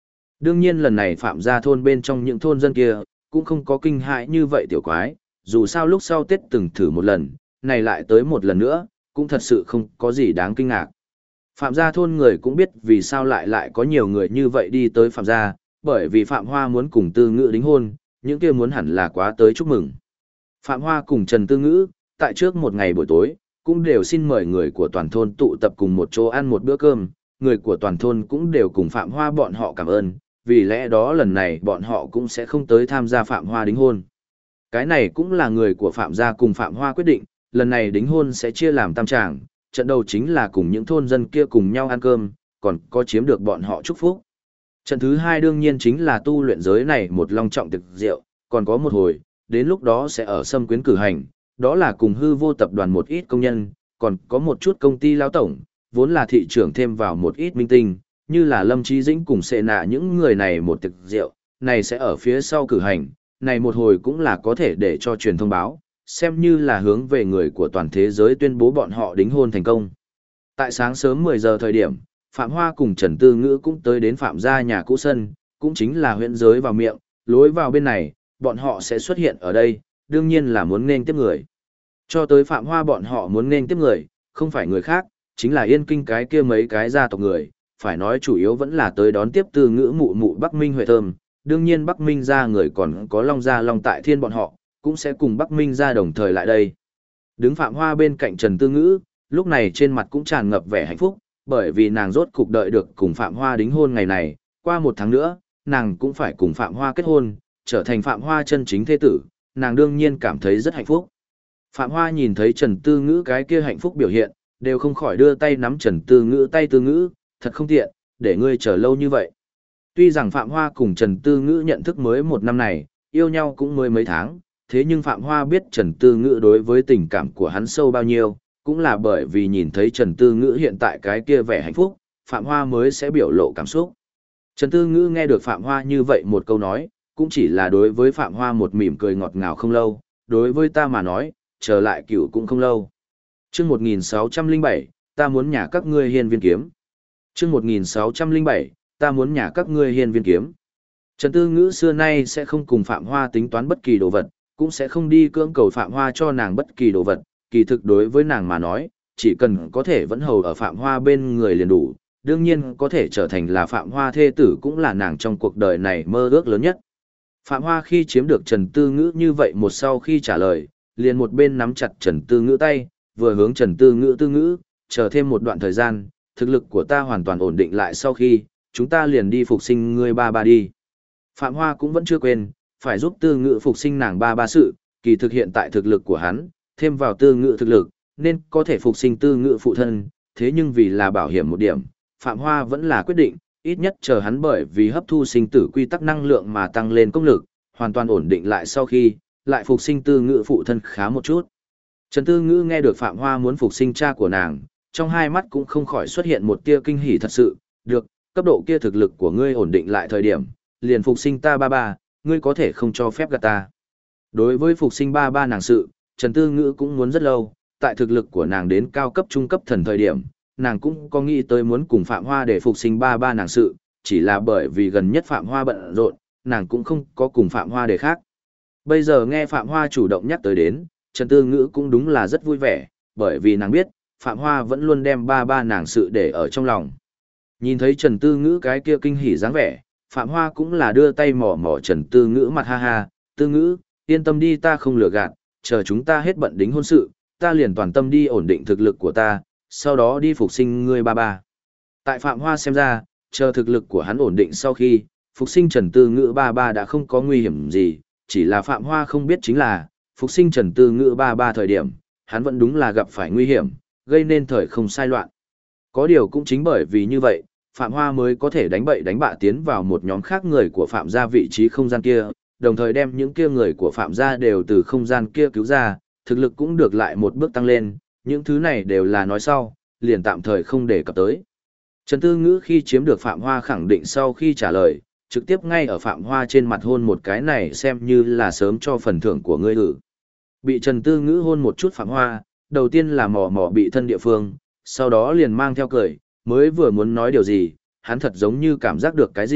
Đương nhiên lần này Phạm gia thôn bên trong những thôn dân kia, cũng không có kinh hãi như vậy tiểu quái, dù sao lúc sau Tết từng thử một lần, này lại tới một lần nữa, cũng thật sự không có gì đáng kinh ngạc. Phạm gia thôn người cũng biết vì sao lại có nhiều người như vậy đi tới Phạm gia, bởi vì Phạm Hoa muốn cùng Tư Ngữ đính hôn, những kia muốn hẳn là quá tới chúc mừng. Phạm Hoa cùng Trần Tư Ngữ, tại trước một ngày buổi tối, cũng đều xin mời người của toàn thôn tụ tập cùng một chỗ ăn một bữa cơm, người của toàn thôn cũng đều cùng Phạm Hoa bọn họ cảm ơn, vì lẽ đó lần này bọn họ cũng sẽ không tới tham gia Phạm Hoa đính hôn. Cái này cũng là người của Phạm gia cùng Phạm Hoa quyết định, lần này đính hôn sẽ chia làm tam tràng, trận đầu chính là cùng những thôn dân kia cùng nhau ăn cơm, còn có chiếm được bọn họ chúc phúc. Trận thứ hai đương nhiên chính là tu luyện giới này một long trọng tiệc rượu, còn có một hồi, đến lúc đó sẽ ở Sâm Quyến cử hành, đó là cùng hư vô tập đoàn một ít công nhân, còn có một chút công ty lao tổng, vốn là thị trưởng thêm vào một ít minh tinh, như là Lâm Chí Dĩnh cùng Sệ Nạ những người này một tiệc rượu, này sẽ ở phía sau cử hành, này một hồi cũng là có thể để cho truyền thông báo, xem như là hướng về người của toàn thế giới tuyên bố bọn họ đính hôn thành công. Tại sáng sớm 10 giờ thời điểm, Phạm Hoa cùng Trần Tư Ngữ cũng tới đến Phạm gia nhà cũ sân, cũng chính là huyện giới vào miệng, lối vào bên này, bọn họ sẽ xuất hiện ở đây, đương nhiên là muốn nên tiếp người. Cho tới Phạm Hoa bọn họ muốn nên tiếp người, không phải người khác, chính là Yên Kinh cái kia mấy cái gia tộc người, phải nói chủ yếu vẫn là tới đón tiếp Tư Ngữ mụ mụ Bắc Minh Huệ Thơm, đương nhiên Bắc Minh gia người còn có Long gia Long Tại Thiên bọn họ, cũng sẽ cùng Bắc Minh gia đồng thời lại đây. Đứng Phạm Hoa bên cạnh Trần Tư Ngữ, lúc này trên mặt cũng tràn ngập vẻ hạnh phúc, bởi vì nàng rốt cục đợi được cùng Phạm Hoa đính hôn ngày này, qua một tháng nữa, nàng cũng phải cùng Phạm Hoa kết hôn, trở thành Phạm Hoa chân chính thê tử, nàng đương nhiên cảm thấy rất hạnh phúc. Phạm Hoa nhìn thấy Trần Tư Ngữ cái kia hạnh phúc biểu hiện, đều không khỏi đưa tay nắm Trần Tư Ngữ tay. Tư Ngữ, thật không tiện, để ngươi chờ lâu như vậy. Tuy rằng Phạm Hoa cùng Trần Tư Ngữ nhận thức mới một năm này, yêu nhau cũng mới mấy tháng, thế nhưng Phạm Hoa biết Trần Tư Ngữ đối với tình cảm của hắn sâu bao nhiêu, cũng là bởi vì nhìn thấy Trần Tư Ngữ hiện tại cái kia vẻ hạnh phúc, Phạm Hoa mới sẽ biểu lộ cảm xúc. Trần Tư Ngữ nghe được Phạm Hoa như vậy một câu nói, cũng chỉ là đối với Phạm Hoa một mỉm cười ngọt ngào không lâu, đối với ta mà nói, trở lại cửu cũng không lâu. Chương 1607, ta muốn nhà các ngươi hiên viên kiếm. Chương 1607, ta muốn nhà các ngươi hiên viên kiếm. Trần Tư Ngữ xưa nay sẽ không cùng Phạm Hoa tính toán bất kỳ đồ vật, cũng sẽ không đi cưỡng cầu Phạm Hoa cho nàng bất kỳ đồ vật, kỳ thực đối với nàng mà nói, chỉ cần có thể vẫn hầu ở Phạm Hoa bên người liền đủ, đương nhiên có thể trở thành là Phạm Hoa thê tử cũng là nàng trong cuộc đời này mơ ước lớn nhất. Phạm Hoa khi chiếm được Trần Tư Ngữ như vậy một sau khi trả lời, liền một bên nắm chặt Trần Tư Ngữ tay, vừa hướng Trần Tư Ngữ Tư Ngữ, chờ thêm một đoạn thời gian, thực lực của ta hoàn toàn ổn định lại sau khi, chúng ta liền đi phục sinh ngươi ba ba đi. Phạm Hoa cũng vẫn chưa quên, phải giúp Tư Ngữ phục sinh nàng ba ba sự, kỳ thực hiện tại thực lực của hắn, thêm vào Tư Ngữ thực lực, nên có thể phục sinh Tư Ngữ phụ thân, thế nhưng vì là bảo hiểm một điểm, Phạm Hoa vẫn là quyết định, ít nhất chờ hắn bởi vì hấp thu sinh tử quy tắc năng lượng mà tăng lên công lực, hoàn toàn ổn định lại sau khi, lại phục sinh Tư Ngữ phụ thân khá một chút. Trần Tư Ngữ nghe được Phạm Hoa muốn phục sinh cha của nàng, trong hai mắt cũng không khỏi xuất hiện một tia kinh hỉ thật sự, được, cấp độ kia thực lực của ngươi ổn định lại thời điểm, liền phục sinh ta ba ba, ngươi có thể không cho phép gạt ta. Đối với phục sinh ba ba nàng sự, Trần Tư Ngữ cũng muốn rất lâu, tại thực lực của nàng đến cao cấp trung cấp thần thời điểm, nàng cũng có nghĩ tới muốn cùng Phạm Hoa để phục sinh ba ba nàng sự, chỉ là bởi vì gần nhất Phạm Hoa bận rộn, nàng cũng không có cùng Phạm Hoa để khác. Bây giờ nghe Phạm Hoa chủ động nhắc tới đến, Trần Tư Ngữ cũng đúng là rất vui vẻ, bởi vì nàng biết, Phạm Hoa vẫn luôn đem ba ba nàng sự để ở trong lòng. Nhìn thấy Trần Tư Ngữ cái kia kinh hỉ dáng vẻ, Phạm Hoa cũng là đưa tay mỏ mỏ Trần Tư Ngữ mặt ha ha, Tư Ngữ, yên tâm đi ta không lừa gạt, chờ chúng ta hết bận đính hôn sự, ta liền toàn tâm đi ổn định thực lực của ta, sau đó đi phục sinh ngươi ba ba. Tại Phạm Hoa xem ra, chờ thực lực của hắn ổn định sau khi, phục sinh Trần Tư Ngữ ba ba đã không có nguy hiểm gì, chỉ là Phạm Hoa không biết chính là, phục sinh Trần Tư Ngữ ba ba thời điểm, hắn vẫn đúng là gặp phải nguy hiểm, gây nên thời không sai loạn. Có điều cũng chính bởi vì như vậy, Phạm Hoa mới có thể đánh bậy đánh bạ tiến vào một nhóm khác người của Phạm gia vị trí không gian kia, đồng thời đem những kia người của Phạm gia đều từ không gian kia cứu ra, thực lực cũng được lại một bước tăng lên, những thứ này đều là nói sau, liền tạm thời không đề cập tới. Trần Tư Ngữ khi chiếm được Phạm Hoa khẳng định sau khi trả lời, trực tiếp ngay ở Phạm Hoa trên mặt hôn một cái này xem như là sớm cho phần thưởng của ngươi ử. Bị Trần Tư Ngữ hôn một chút Phạm Hoa, đầu tiên là mò mò bị thân địa phương, sau đó liền mang theo cười, mới vừa muốn nói điều gì, hắn thật giống như cảm giác được cái gì,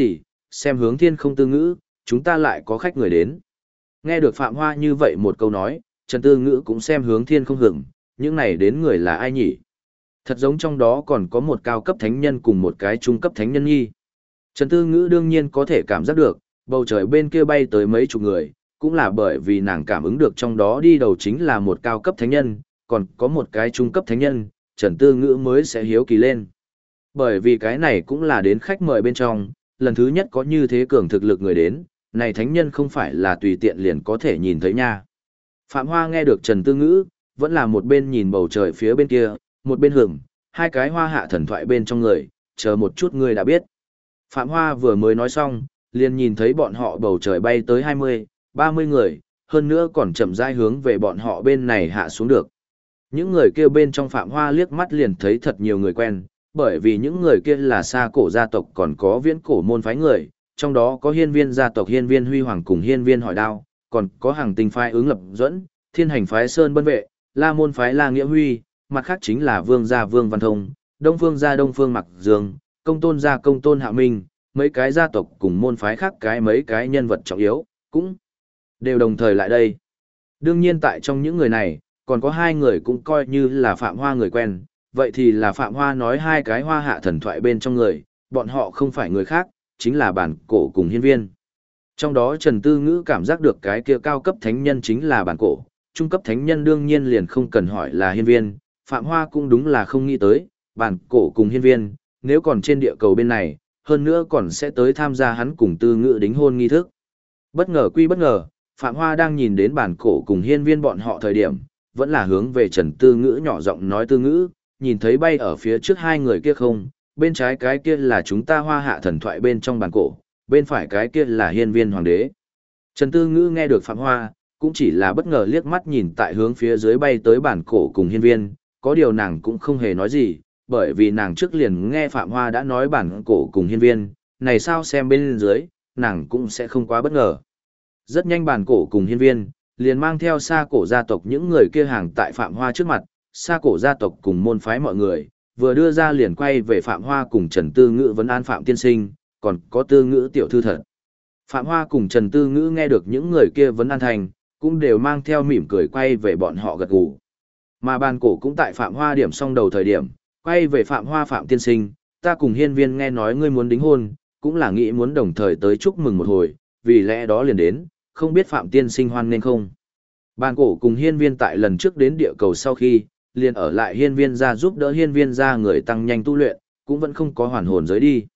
xem hướng thiên không Tư Ngữ, chúng ta lại có khách người đến. Nghe được Phạm Hoa như vậy một câu nói, Trần Tư Ngữ cũng xem hướng thiên không hưởng, những này đến người là ai nhỉ? Thật giống trong đó còn có một cao cấp thánh nhân cùng một cái trung cấp thánh nhân nghi. Trần Tư Ngữ đương nhiên có thể cảm giác được, bầu trời bên kia bay tới mấy chục người, cũng là bởi vì nàng cảm ứng được trong đó đi đầu chính là một cao cấp thánh nhân, còn có một cái trung cấp thánh nhân, Trần Tư Ngữ mới sẽ hiếu kỳ lên. Bởi vì cái này cũng là đến khách mời bên trong, lần thứ nhất có như thế cường thực lực người đến, này thánh nhân không phải là tùy tiện liền có thể nhìn thấy nha. Phạm Hoa nghe được Trần Tư Ngữ, vẫn là một bên nhìn bầu trời phía bên kia, một bên hưởng, hai cái hoa hạ thần thoại bên trong người, chờ một chút người đã biết. Phạm Hoa vừa mới nói xong, liền nhìn thấy bọn họ bầu trời bay tới 20, 30 người, hơn nữa còn chậm rãi hướng về bọn họ bên này hạ xuống được. Những người kia bên trong Phạm Hoa liếc mắt liền thấy thật nhiều người quen, bởi vì những người kia là xa cổ gia tộc còn có viễn cổ môn phái người, trong đó có hiên viên gia tộc hiên viên huy hoàng cùng hiên viên hỏi đao, còn có hàng tinh phái ứng lập dẫn, thiên hành phái sơn bân vệ, la môn phái la nghĩa huy, mặt khác chính là vương gia vương văn thông, đông phương gia đông phương mặc dương, công tôn gia công tôn hạ minh, mấy cái gia tộc cùng môn phái khác cái mấy cái nhân vật trọng yếu, cũng đều đồng thời lại đây. Đương nhiên tại trong những người này, còn có hai người cũng coi như là Phạm Hoa người quen, vậy thì là Phạm Hoa nói hai cái hoa hạ thần thoại bên trong người, bọn họ không phải người khác, chính là bản cổ cùng hiên viên. Trong đó Trần Tư Ngữ cảm giác được cái kia cao cấp thánh nhân chính là bản cổ, trung cấp thánh nhân đương nhiên liền không cần hỏi là hiên viên, Phạm Hoa cũng đúng là không nghĩ tới, bản cổ cùng hiên viên, nếu còn trên địa cầu bên này, hơn nữa còn sẽ tới tham gia hắn cùng Tư Ngữ đính hôn nghi thức. Bất ngờ quy bất ngờ, Phạm Hoa đang nhìn đến bản cổ cùng hiên viên bọn họ thời điểm, vẫn là hướng về Trần Tư Ngữ nhỏ giọng nói Tư Ngữ, nhìn thấy bay ở phía trước hai người kia không, bên trái cái kia là chúng ta hoa hạ thần thoại bên trong bản cổ, bên phải cái kia là hiên viên hoàng đế. Trần Tư Ngữ nghe được Phạm Hoa, cũng chỉ là bất ngờ liếc mắt nhìn tại hướng phía dưới bay tới bản cổ cùng hiên viên, có điều nàng cũng không hề nói gì, bởi vì nàng trước liền nghe Phạm Hoa đã nói bản cổ cùng hiên viên, này sao xem bên dưới, nàng cũng sẽ không quá bất ngờ. Rất nhanh bản cổ cùng hiên viên, liền mang theo xa cổ gia tộc những người kia hàng tại Phạm Hoa trước mặt, xa cổ gia tộc cùng môn phái mọi người, vừa đưa ra liền quay về Phạm Hoa cùng Trần Tư Ngữ vấn an Phạm tiên sinh, còn có Tư Ngữ tiểu thư thật. Phạm Hoa cùng Trần Tư Ngữ nghe được những người kia vấn an thành, cũng đều mang theo mỉm cười quay về bọn họ gật gù. Mà bàn cổ cũng tại Phạm Hoa điểm xong đầu thời điểm, quay về Phạm Hoa Phạm tiên sinh, ta cùng hiên viên nghe nói ngươi muốn đính hôn, cũng là nghĩ muốn đồng thời tới chúc mừng một hồi, vì lẽ đó liền đến, không biết Phạm tiên sinh hoan nên không. Bàn cổ cùng hiên viên tại lần trước đến địa cầu sau khi, liền ở lại hiên viên ra giúp đỡ hiên viên ra người tăng nhanh tu luyện, cũng vẫn không có hoàn hồn giới đi.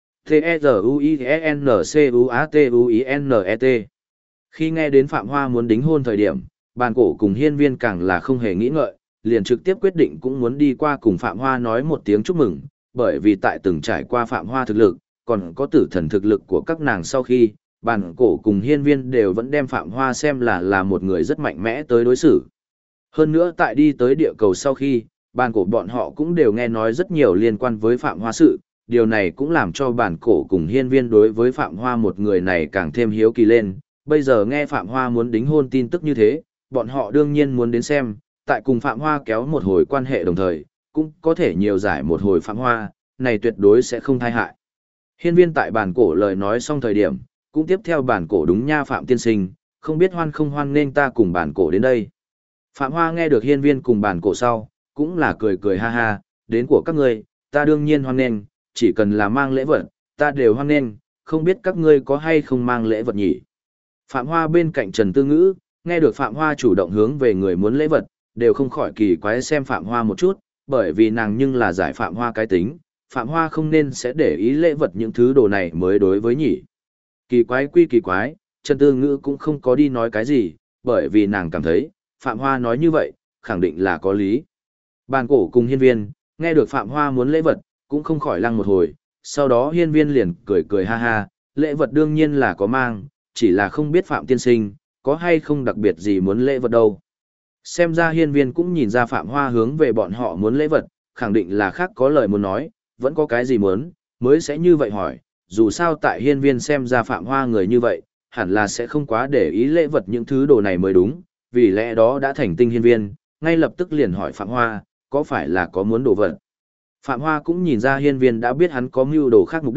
T-E-Z-U-I-N-C-U-A-T-U-I-N-E-T. Khi nghe đến Phạm Hoa muốn đính hôn thời điểm, bàn cổ cùng hiên viên càng là không hề nghĩ ngợi, liền trực tiếp quyết định cũng muốn đi qua cùng Phạm Hoa nói một tiếng chúc mừng, bởi vì tại từng trải qua Phạm Hoa thực lực, còn có tử thần thực lực của các nàng sau khi, bàn cổ cùng hiên viên đều vẫn đem Phạm Hoa xem là một người rất mạnh mẽ tới đối xử. Hơn nữa tại đi tới địa cầu sau khi, bàn cổ bọn họ cũng đều nghe nói rất nhiều liên quan với Phạm Hoa sự, điều này cũng làm cho bàn cổ cùng hiên viên đối với Phạm Hoa một người này càng thêm hiếu kỳ lên. Bây giờ nghe Phạm Hoa muốn đính hôn tin tức như thế, bọn họ đương nhiên muốn đến xem, tại cùng Phạm Hoa kéo một hồi quan hệ đồng thời, cũng có thể nhiều giải một hồi Phạm Hoa, này tuyệt đối sẽ không tai hại. Hiên viên tại bàn cổ lời nói xong thời điểm, cũng tiếp theo bàn cổ đúng nha Phạm tiên sinh, không biết hoan không hoan nên ta cùng bàn cổ đến đây. Phạm Hoa nghe được hiên viên cùng bàn cổ sau, cũng là cười cười ha ha, đến của các ngươi, ta đương nhiên hoan nên, chỉ cần là mang lễ vật, ta đều hoan nên, không biết các ngươi có hay không mang lễ vật nhỉ. Phạm Hoa bên cạnh Trần Tư Ngữ, nghe được Phạm Hoa chủ động hướng về người muốn lễ vật, đều không khỏi kỳ quái xem Phạm Hoa một chút, bởi vì nàng nhưng là giải Phạm Hoa cái tính, Phạm Hoa không nên sẽ để ý lễ vật những thứ đồ này mới đối với nhỉ. Kỳ quái quy kỳ quái, Trần Tư Ngữ cũng không có đi nói cái gì, bởi vì nàng cảm thấy, Phạm Hoa nói như vậy, khẳng định là có lý. Bàn cổ cùng hiên viên, nghe được Phạm Hoa muốn lễ vật, cũng không khỏi lăng một hồi, sau đó hiên viên liền cười cười ha ha, lễ vật đương nhiên là có mang, chỉ là không biết Phạm tiên sinh, có hay không đặc biệt gì muốn lễ vật đâu. Xem ra hiên viên cũng nhìn ra Phạm Hoa hướng về bọn họ muốn lễ vật, khẳng định là khác có lời muốn nói, vẫn có cái gì muốn, mới sẽ như vậy hỏi, dù sao tại hiên viên xem ra Phạm Hoa người như vậy, hẳn là sẽ không quá để ý lễ vật những thứ đồ này mới đúng, vì lẽ đó đã thành tinh hiên viên, ngay lập tức liền hỏi Phạm Hoa, có phải là có muốn đồ vật. Phạm Hoa cũng nhìn ra hiên viên đã biết hắn có mưu đồ khác mục đích,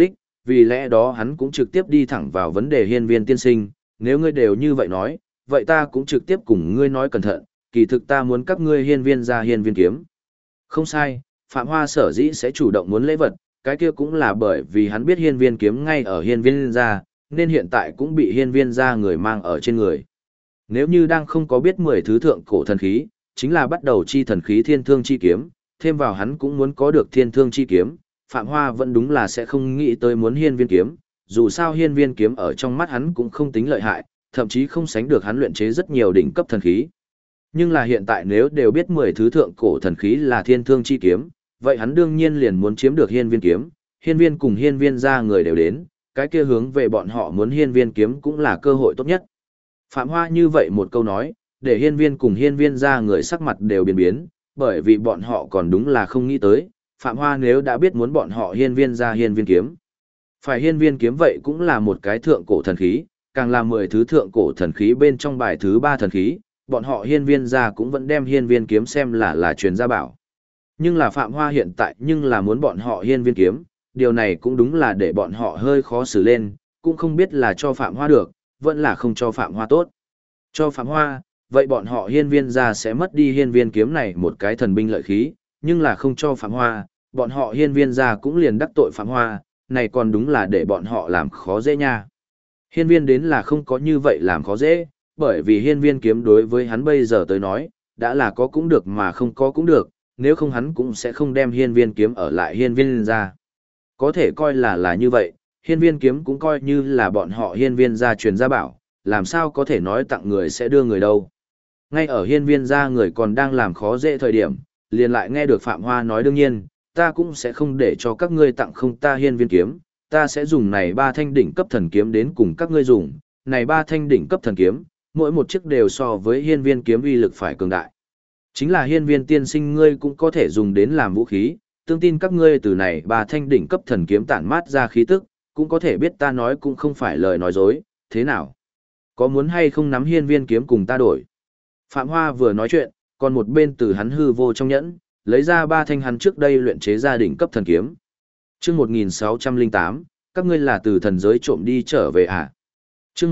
vì lẽ đó hắn cũng trực tiếp đi thẳng vào vấn đề hiên viên tiên sinh, nếu ngươi đều như vậy nói, vậy ta cũng trực tiếp cùng ngươi nói cẩn thận, kỳ thực ta muốn các ngươi hiên viên ra hiên viên kiếm. Không sai, Phạm Hoa sở dĩ sẽ chủ động muốn lễ vật, cái kia cũng là bởi vì hắn biết hiên viên kiếm ngay ở hiên viên ra, nên hiện tại cũng bị hiên viên ra người mang ở trên người. Nếu như đang không có biết 10 thứ thượng cổ thần khí, chính là bắt đầu chi thần khí thiên thương chi kiếm, thêm vào hắn cũng muốn có được thiên thương chi kiếm, Phạm Hoa vẫn đúng là sẽ không nghĩ tới muốn hiên viên kiếm, dù sao hiên viên kiếm ở trong mắt hắn cũng không tính lợi hại, thậm chí không sánh được hắn luyện chế rất nhiều đỉnh cấp thần khí. Nhưng là hiện tại nếu đều biết 10 thứ thượng cổ thần khí là thiên thương chi kiếm, vậy hắn đương nhiên liền muốn chiếm được hiên viên kiếm, hiên viên cùng hiên viên ra người đều đến, cái kia hướng về bọn họ muốn hiên viên kiếm cũng là cơ hội tốt nhất. Phạm Hoa như vậy một câu nói, để hiên viên cùng hiên viên ra người sắc mặt đều biến biến, bởi vì bọn họ còn đúng là không nghĩ tới, Phạm Hoa nếu đã biết muốn bọn họ hiên viên ra hiên viên kiếm. Phải hiên viên kiếm vậy cũng là một cái thượng cổ thần khí, càng là 10 thứ thượng cổ thần khí bên trong bài thứ 3 thần khí, bọn họ hiên viên ra cũng vẫn đem hiên viên kiếm xem là truyền gia bảo. Nhưng là Phạm Hoa hiện tại nhưng là muốn bọn họ hiên viên kiếm, điều này cũng đúng là để bọn họ hơi khó xử lên, cũng không biết là cho Phạm Hoa được, vẫn là không cho Phạm Hoa tốt. Cho Phạm Hoa, vậy bọn họ hiên viên ra sẽ mất đi hiên viên kiếm này một cái thần binh lợi khí, nhưng là không cho Phạm Hoa, bọn họ hiên viên ra cũng liền đắc tội Phạm Hoa, này còn đúng là để bọn họ làm khó dễ nha. Hiên viên đến là không có như vậy làm khó dễ, bởi vì hiên viên kiếm đối với hắn bây giờ tới nói, đã là có cũng được mà không có cũng được, nếu không hắn cũng sẽ không đem hiên viên kiếm ở lại hiên viên ra. Có thể coi là như vậy, hiên viên kiếm cũng coi như là bọn họ hiên viên ra truyền gia bảo, làm sao có thể nói tặng người sẽ đưa người đâu. Ngay ở hiên viên ra người còn đang làm khó dễ thời điểm, liền lại nghe được Phạm Hoa nói đương nhiên, ta cũng sẽ không để cho các ngươi tặng không ta hiên viên kiếm, ta sẽ dùng này 3 thanh đỉnh cấp thần kiếm đến cùng các ngươi dùng, này 3 thanh đỉnh cấp thần kiếm, mỗi một chiếc đều so với hiên viên kiếm uy lực phải cường đại. Chính là hiên viên tiên sinh ngươi cũng có thể dùng đến làm vũ khí, tương tin các ngươi từ này 3 thanh đỉnh cấp thần kiếm tản mát ra khí tức, cũng có thể biết ta nói cũng không phải lời nói dối, thế nào? Có muốn hay không nắm hiên viên kiếm cùng ta đổi? Phạm Hoa vừa nói chuyện, còn một bên từ hắn hư vô trong nhẫn, lấy ra 3 thanh hắn trước đây luyện chế ra đỉnh cấp thần kiếm. Chương 1608, các ngươi là từ thần giới trộm đi trở về à? Chương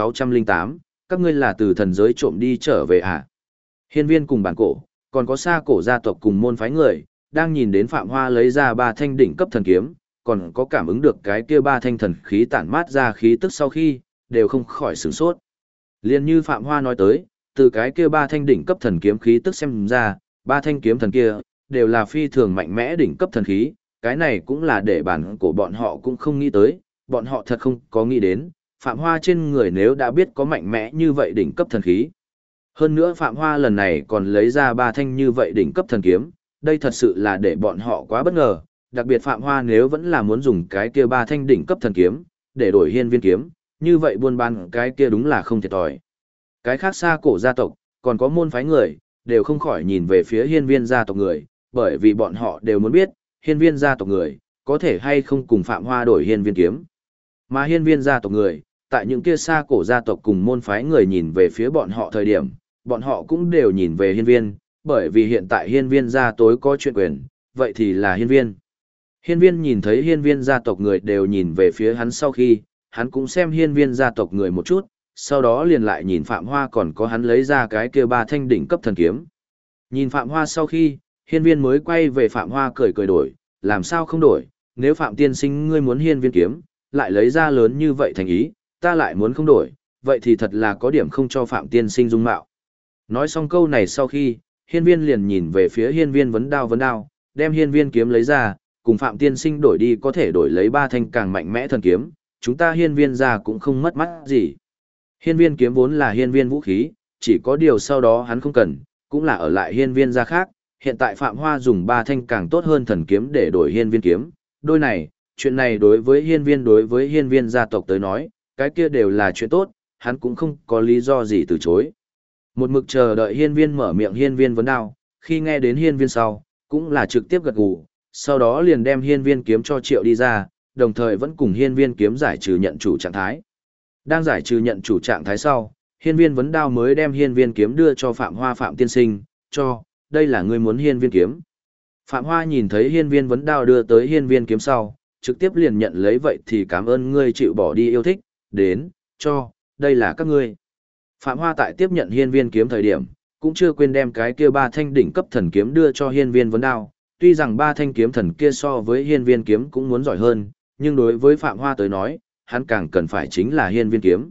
1608, các ngươi là từ thần giới trộm đi trở về à? Hiên viên cùng bản cổ, còn có xa cổ gia tộc cùng môn phái người, đang nhìn đến Phạm Hoa lấy ra 3 thanh đỉnh cấp thần kiếm, còn có cảm ứng được cái kia 3 thanh thần khí tản mát ra khí tức sau khi, đều không khỏi sửng sốt. Liên như Phạm Hoa nói tới, từ cái kia 3 thanh đỉnh cấp thần kiếm khí tức xem ra, 3 thanh kiếm thần kia, đều là phi thường mạnh mẽ đỉnh cấp thần khí, cái này cũng là để bản cổ bọn họ cũng không nghĩ tới, bọn họ thật không có nghĩ đến, Phạm Hoa trên người nếu đã biết có mạnh mẽ như vậy đỉnh cấp thần khí. Hơn nữa Phạm Hoa lần này còn lấy ra 3 thanh như vậy đỉnh cấp thần kiếm, đây thật sự là để bọn họ quá bất ngờ, đặc biệt Phạm Hoa nếu vẫn là muốn dùng cái kia 3 thanh đỉnh cấp thần kiếm, để đổi hiên viên kiếm, như vậy buôn bán cái kia đúng là không thiệt thòi. Cái khác xa cổ gia tộc, còn có môn phái người, đều không khỏi nhìn về phía hiên viên gia tộc người, bởi vì bọn họ đều muốn biết, hiên viên gia tộc người, có thể hay không cùng Phạm Hoa đổi hiên viên kiếm. Mà hiên viên gia tộc người, tại những kia xa cổ gia tộc cùng môn phái người nhìn về phía bọn họ thời điểm, bọn họ cũng đều nhìn về hiên viên, bởi vì hiện tại hiên viên gia tối có chuyện quyền, vậy thì là hiên viên. Hiên viên nhìn thấy hiên viên gia tộc người đều nhìn về phía hắn sau khi, hắn cũng xem hiên viên gia tộc người một chút, sau đó liền lại nhìn Phạm Hoa còn có hắn lấy ra cái kia 3 thanh đỉnh cấp thần kiếm. Nhìn Phạm Hoa sau khi, hiên viên mới quay về Phạm Hoa cười cười đổi, làm sao không đổi, nếu Phạm tiên sinh ngươi muốn hiên viên kiếm, lại lấy ra lớn như vậy thành ý, ta lại muốn không đổi, vậy thì thật là có điểm không cho Phạm tiên sinh dung mạo. Nói xong câu này sau khi, hiên viên liền nhìn về phía hiên viên vấn đao, đem hiên viên kiếm lấy ra, cùng Phạm tiên sinh đổi đi có thể đổi lấy 3 thanh càng mạnh mẽ thần kiếm, chúng ta hiên viên ra cũng không mất mắt gì. Hiên viên kiếm vốn là hiên viên vũ khí, chỉ có điều sau đó hắn không cần, cũng là ở lại hiên viên ra khác, hiện tại Phạm Hoa dùng 3 thanh càng tốt hơn thần kiếm để đổi hiên viên kiếm, đôi này, chuyện này đối với hiên viên gia tộc tới nói, cái kia đều là chuyện tốt, hắn cũng không có lý do gì từ chối. Một mực chờ đợi hiên viên mở miệng hiên viên vấn đao, khi nghe đến hiên viên sau, cũng là trực tiếp gật gù, sau đó liền đem hiên viên kiếm cho Triệu đi ra, đồng thời vẫn cùng hiên viên kiếm giải trừ nhận chủ trạng thái. Đang giải trừ nhận chủ trạng thái sau, hiên viên vấn đao mới đem hiên viên kiếm đưa cho Phạm Hoa Phạm tiên sinh, đây là ngươi muốn hiên viên kiếm. Phạm Hoa nhìn thấy hiên viên vấn đao đưa tới hiên viên kiếm sau, trực tiếp liền nhận lấy vậy thì cảm ơn ngươi chịu bỏ đi yêu thích, đến, cho, đây là các ngươi. Phạm Hoa tại tiếp nhận hiên viên kiếm thời điểm, cũng chưa quên đem cái kia 3 thanh đỉnh cấp thần kiếm đưa cho hiên viên vấn đao. Tuy rằng 3 thanh kiếm thần kia so với hiên viên kiếm cũng muốn giỏi hơn, nhưng đối với Phạm Hoa tới nói, hắn càng cần phải chính là hiên viên kiếm.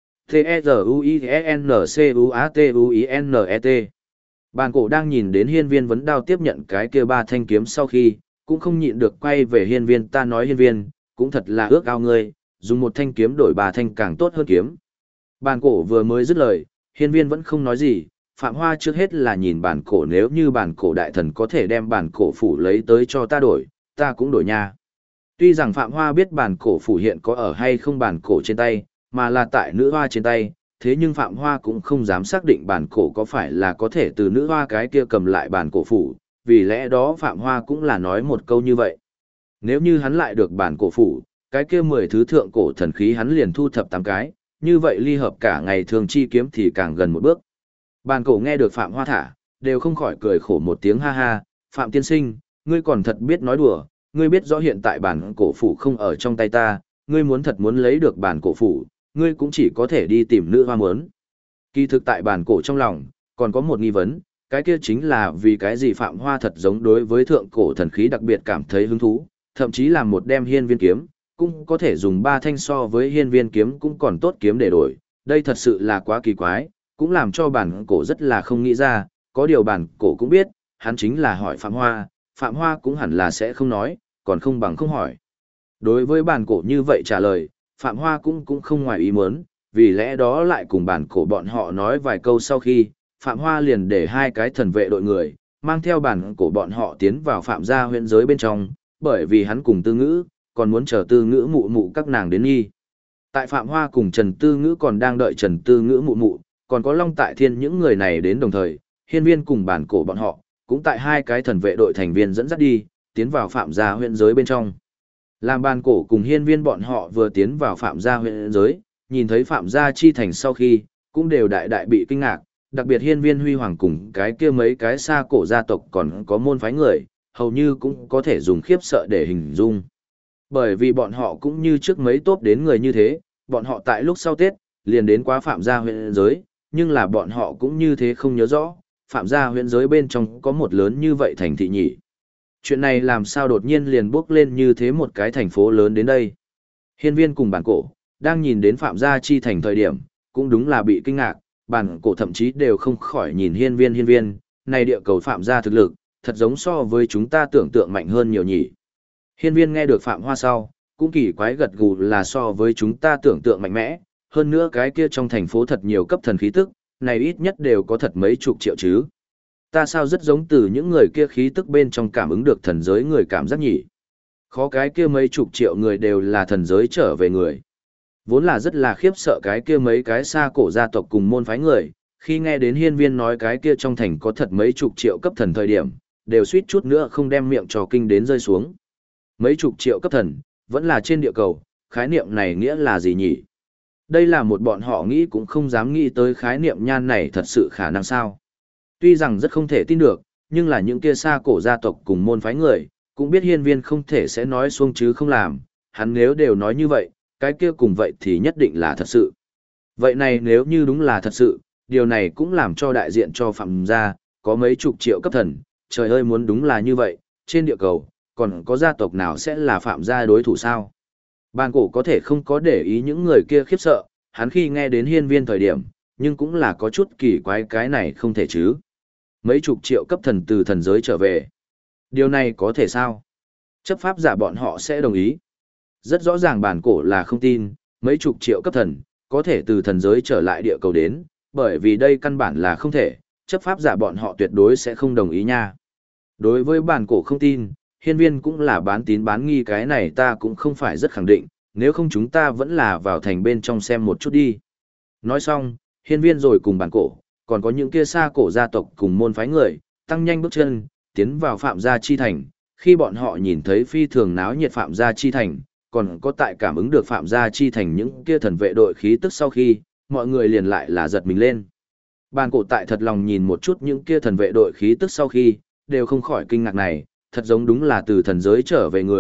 T-E-Z-U-I-E-N-C-U-A-T-U-I-N-E-T. Bàn cổ đang nhìn đến hiên viên vấn đao tiếp nhận cái kia 3 thanh kiếm sau khi, cũng không nhịn được quay về hiên viên, ta nói hiên viên, cũng thật là ước ao ngươi, dùng một thanh kiếm đổi 3 thanh càng tốt hơn kiếm. Bàn cổ vừa mới dứt lời, hiên viên vẫn không nói gì, Phạm Hoa trước hết là nhìn bàn cổ, nếu như bàn cổ đại thần có thể đem bàn cổ phủ lấy tới cho ta đổi, ta cũng đổi nha. Tuy rằng Phạm Hoa biết bàn cổ phủ hiện có ở hay không bàn cổ trên tay, mà là tại nữ hoa trên tay, thế nhưng Phạm Hoa cũng không dám xác định bàn cổ có phải là có thể từ nữ hoa cái kia cầm lại bàn cổ phủ, vì lẽ đó Phạm Hoa cũng là nói một câu như vậy. Nếu như hắn lại được bàn cổ phủ, cái kia 10 thứ thượng cổ thần khí hắn liền thu thập 8 cái, như vậy ly hợp cả ngày thường chi kiếm thì càng gần một bước. Bàn cổ nghe được Phạm Hoa thả, đều không khỏi cười khổ một tiếng, ha ha, Phạm tiên sinh, ngươi còn thật biết nói đùa, ngươi biết rõ hiện tại bản cổ phủ không ở trong tay ta, ngươi muốn thật muốn lấy được bản cổ phủ, ngươi cũng chỉ có thể đi tìm nữ hoa mớn. Kỳ thực tại bản cổ trong lòng, còn có một nghi vấn, cái kia chính là vì cái gì Phạm Hoa thật giống đối với thượng cổ thần khí đặc biệt cảm thấy hứng thú, thậm chí là một đem hiên viên kiếm, cũng có thể dùng 3 thanh so với hiên viên kiếm cũng còn tốt kiếm để đổi, đây thật sự là quá kỳ quái, cũng làm cho bản cổ rất là không nghĩ ra, có điều bản cổ cũng biết, hắn chính là hỏi Phạm Hoa cũng hẳn là sẽ không nói, còn không bằng không hỏi. Đối với bản cổ như vậy trả lời, Phạm Hoa cũng không ngoài ý muốn, vì lẽ đó lại cùng bản cổ bọn họ nói vài câu sau khi, Phạm Hoa liền để 2 cái thần vệ đội người, mang theo bản cổ bọn họ tiến vào Phạm gia huyện giới bên trong, bởi vì hắn cùng Tư Ngữ, còn muốn chờ Tư Ngữ mụ mụ các nàng đến nghi. Tại Phạm Hoa cùng Trần Tư Ngữ còn đang đợi Trần Tư Ngữ mụ mụ, còn có Long Tại Thiên những người này đến đồng thời, hiên viên cùng bản cổ bọn họ, cũng tại 2 cái thần vệ đội thành viên dẫn dắt đi, tiến vào Phạm gia huyện giới bên trong. Làm bản cổ cùng hiên viên bọn họ vừa tiến vào Phạm gia huyện giới, nhìn thấy Phạm gia chi thành sau khi, cũng đều đại đại bị kinh ngạc, đặc biệt hiên viên huy hoàng cùng cái kia mấy cái xa cổ gia tộc còn có môn phái người, hầu như cũng có thể dùng khiếp sợ để hình dung. Bởi vì bọn họ cũng như trước mấy tốt đến người như thế, bọn họ tại lúc sau Tết, liền đến qua Phạm gia huyện giới, nhưng là bọn họ cũng như thế không nhớ rõ, Phạm gia huyện giới bên trong có một lớn như vậy thành thị nhỉ. Chuyện này làm sao đột nhiên liền bước lên như thế một cái thành phố lớn đến đây. Hiên viên cùng bản cổ, đang nhìn đến Phạm gia chi thành thời điểm, cũng đúng là bị kinh ngạc, bản cổ thậm chí đều không khỏi nhìn hiên viên, này địa cầu Phạm gia thực lực, thật giống so với chúng ta tưởng tượng mạnh hơn nhiều nhỉ. Hiên viên nghe được Phạm Hoa sau, cũng kỳ quái gật gù, là so với chúng ta tưởng tượng mạnh mẽ, hơn nữa cái kia trong thành phố thật nhiều cấp thần khí tức, này ít nhất đều có thật mấy chục triệu chứ. Ta sao rất giống từ những người kia khí tức bên trong cảm ứng được thần giới người cảm giác nhỉ. Khó cái kia mấy chục triệu người đều là thần giới trở về người. Vốn là rất là khiếp sợ cái kia mấy cái xa cổ gia tộc cùng môn phái người, khi nghe đến hiên viên nói cái kia trong thành có thật mấy chục triệu cấp thần thời điểm, đều suýt chút nữa không đem miệng trò kinh đến rơi xuống. Mấy chục triệu cấp thần, vẫn là trên địa cầu, khái niệm này nghĩa là gì nhỉ? Đây là một bọn họ nghĩ cũng không dám nghĩ tới khái niệm nhan này thật sự khả năng sao. Tuy rằng rất không thể tin được, nhưng là những kia xa cổ gia tộc cùng môn phái người, cũng biết hiên viên không thể sẽ nói xuông chứ không làm, hắn nếu đều nói như vậy, cái kia cùng vậy thì nhất định là thật sự. Vậy này nếu như đúng là thật sự, điều này cũng làm cho đại diện cho Phạm gia, có mấy chục triệu cấp thần, trời ơi muốn đúng là như vậy, trên địa cầu, còn có gia tộc nào sẽ là Phạm gia đối thủ sao? Bàn cổ có thể không có để ý những người kia khiếp sợ, hắn khi nghe đến hiên viên thời điểm, nhưng cũng là có chút kỳ quái, cái này không thể chứ. Mấy chục triệu cấp thần từ thần giới trở về. Điều này có thể sao? Chấp pháp giả bọn họ sẽ đồng ý. Rất rõ ràng bàn cổ là không tin, mấy chục triệu cấp thần, có thể từ thần giới trở lại địa cầu đến, bởi vì đây căn bản là không thể, chấp pháp giả bọn họ tuyệt đối sẽ không đồng ý nha. Đối với bàn cổ không tin, hiên viên cũng là bán tín bán nghi, cái này ta cũng không phải rất khẳng định, nếu không chúng ta vẫn là vào thành bên trong xem một chút đi. Nói xong, hiên viên rồi cùng bàn cổ, còn có những kia xa cổ gia tộc cùng môn phái người, tăng nhanh bước chân, tiến vào Phạm gia chi thành, khi bọn họ nhìn thấy phi thường náo nhiệt Phạm gia chi thành, còn có tại cảm ứng được Phạm gia chi thành những kia thần vệ đội khí tức sau khi, mọi người liền lại là giật mình lên. Bàn cổ tại thật lòng nhìn một chút những kia thần vệ đội khí tức sau khi, đều không khỏi kinh ngạc này, thật giống đúng là từ thần giới trở về người,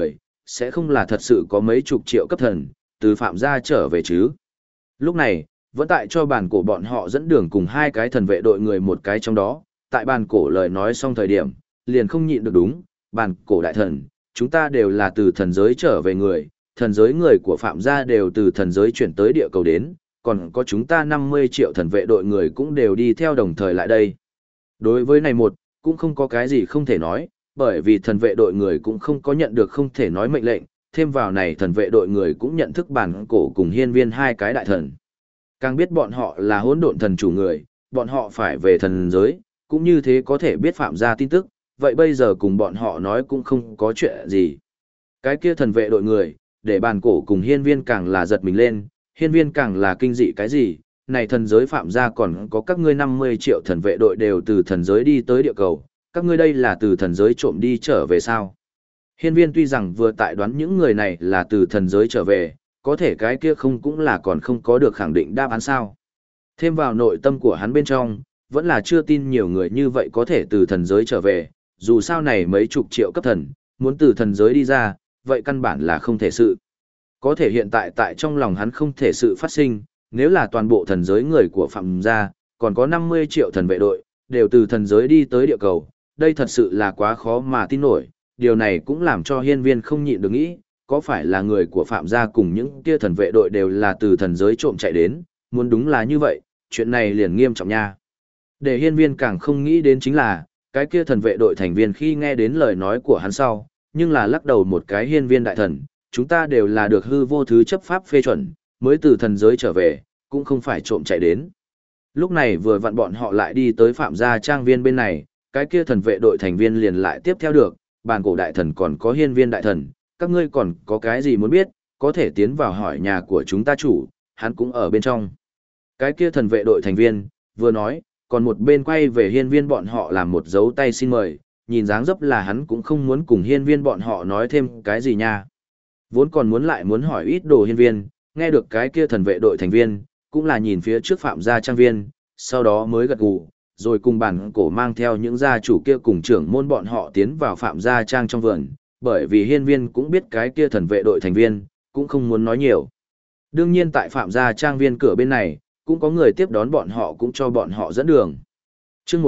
sẽ không là thật sự có mấy chục triệu cấp thần, từ Phạm gia trở về chứ. Lúc này, vẫn tại cho bàn cổ bọn họ dẫn đường cùng hai cái thần vệ đội người một cái trong đó, tại bàn cổ lời nói xong thời điểm, liền không nhịn được đúng, bàn cổ đại thần, chúng ta đều là từ thần giới trở về người, thần giới người của Phạm gia đều từ thần giới chuyển tới địa cầu đến, còn có chúng ta 50 triệu thần vệ đội người cũng đều đi theo đồng thời lại đây. Đối với này một, cũng không có cái gì không thể nói, bởi vì thần vệ đội người cũng không có nhận được không thể nói mệnh lệnh, thêm vào này thần vệ đội người cũng nhận thức bản cổ cùng hiên viên hai cái đại thần. Càng biết bọn họ là hỗn độn thần chủ người, bọn họ phải về thần giới, cũng như thế có thể biết Phạm gia tin tức, vậy bây giờ cùng bọn họ nói cũng không có chuyện gì. Cái kia thần vệ đội người, để bản cổ cùng hiên viên càng là giật mình lên, hiên viên càng là kinh dị cái gì, này thần giới Phạm gia còn có các ngươi 50 triệu thần vệ đội đều từ thần giới đi tới địa cầu, các ngươi đây là từ thần giới trộm đi trở về sao? Hiên viên tuy rằng vừa tại đoán những người này là từ thần giới trở về, có thể cái kia không cũng là còn không có được khẳng định đáp án sao. Thêm vào nội tâm của hắn bên trong, vẫn là chưa tin nhiều người như vậy có thể từ thần giới trở về, dù sao này mấy chục triệu cấp thần, muốn từ thần giới đi ra, vậy căn bản là không thể sự. Có thể hiện tại tại trong lòng hắn không thể sự phát sinh, nếu là toàn bộ thần giới người của Phạm gia, còn có 50 triệu thần vệ đội, đều từ thần giới đi tới địa cầu, đây thật sự là quá khó mà tin nổi, điều này cũng làm cho hiên viên không nhịn được nghĩ, có phải là người của Phạm gia cùng những kia thần vệ đội đều là từ thần giới trộm chạy đến, muốn đúng là như vậy, chuyện này liền nghiêm trọng nha. Để hiên viên càng không nghĩ đến chính là, cái kia thần vệ đội thành viên khi nghe đến lời nói của hắn sau, nhưng là lắc đầu một cái hiên viên đại thần, chúng ta đều là được hư vô thứ chấp pháp phê chuẩn, mới từ thần giới trở về, cũng không phải trộm chạy đến. Lúc này vừa vặn bọn họ lại đi tới Phạm gia trang viên bên này, cái kia thần vệ đội thành viên liền lại tiếp theo được, bàn cổ đại thần còn có hiên viên đại thần, các ngươi còn có cái gì muốn biết, có thể tiến vào hỏi nhà của chúng ta chủ, hắn cũng ở bên trong. Cái kia thần vệ đội thành viên, vừa nói, còn một bên quay về hiên viên bọn họ làm một dấu tay xin mời, nhìn dáng dấp là hắn cũng không muốn cùng hiên viên bọn họ nói thêm cái gì nha. Vốn còn muốn lại muốn hỏi ít đồ hiên viên, nghe được cái kia thần vệ đội thành viên, cũng là nhìn phía trước Phạm gia trang viên, sau đó mới gật gù, rồi cùng bản cổ mang theo những gia chủ kia cùng trưởng môn bọn họ tiến vào Phạm gia trang trong vườn, bởi vì hiên viên cũng biết cái kia thần vệ đội thành viên, cũng không muốn nói nhiều. Đương nhiên tại Phạm gia trang viên cửa bên này, cũng có người tiếp đón bọn họ cũng cho bọn họ dẫn đường. Chương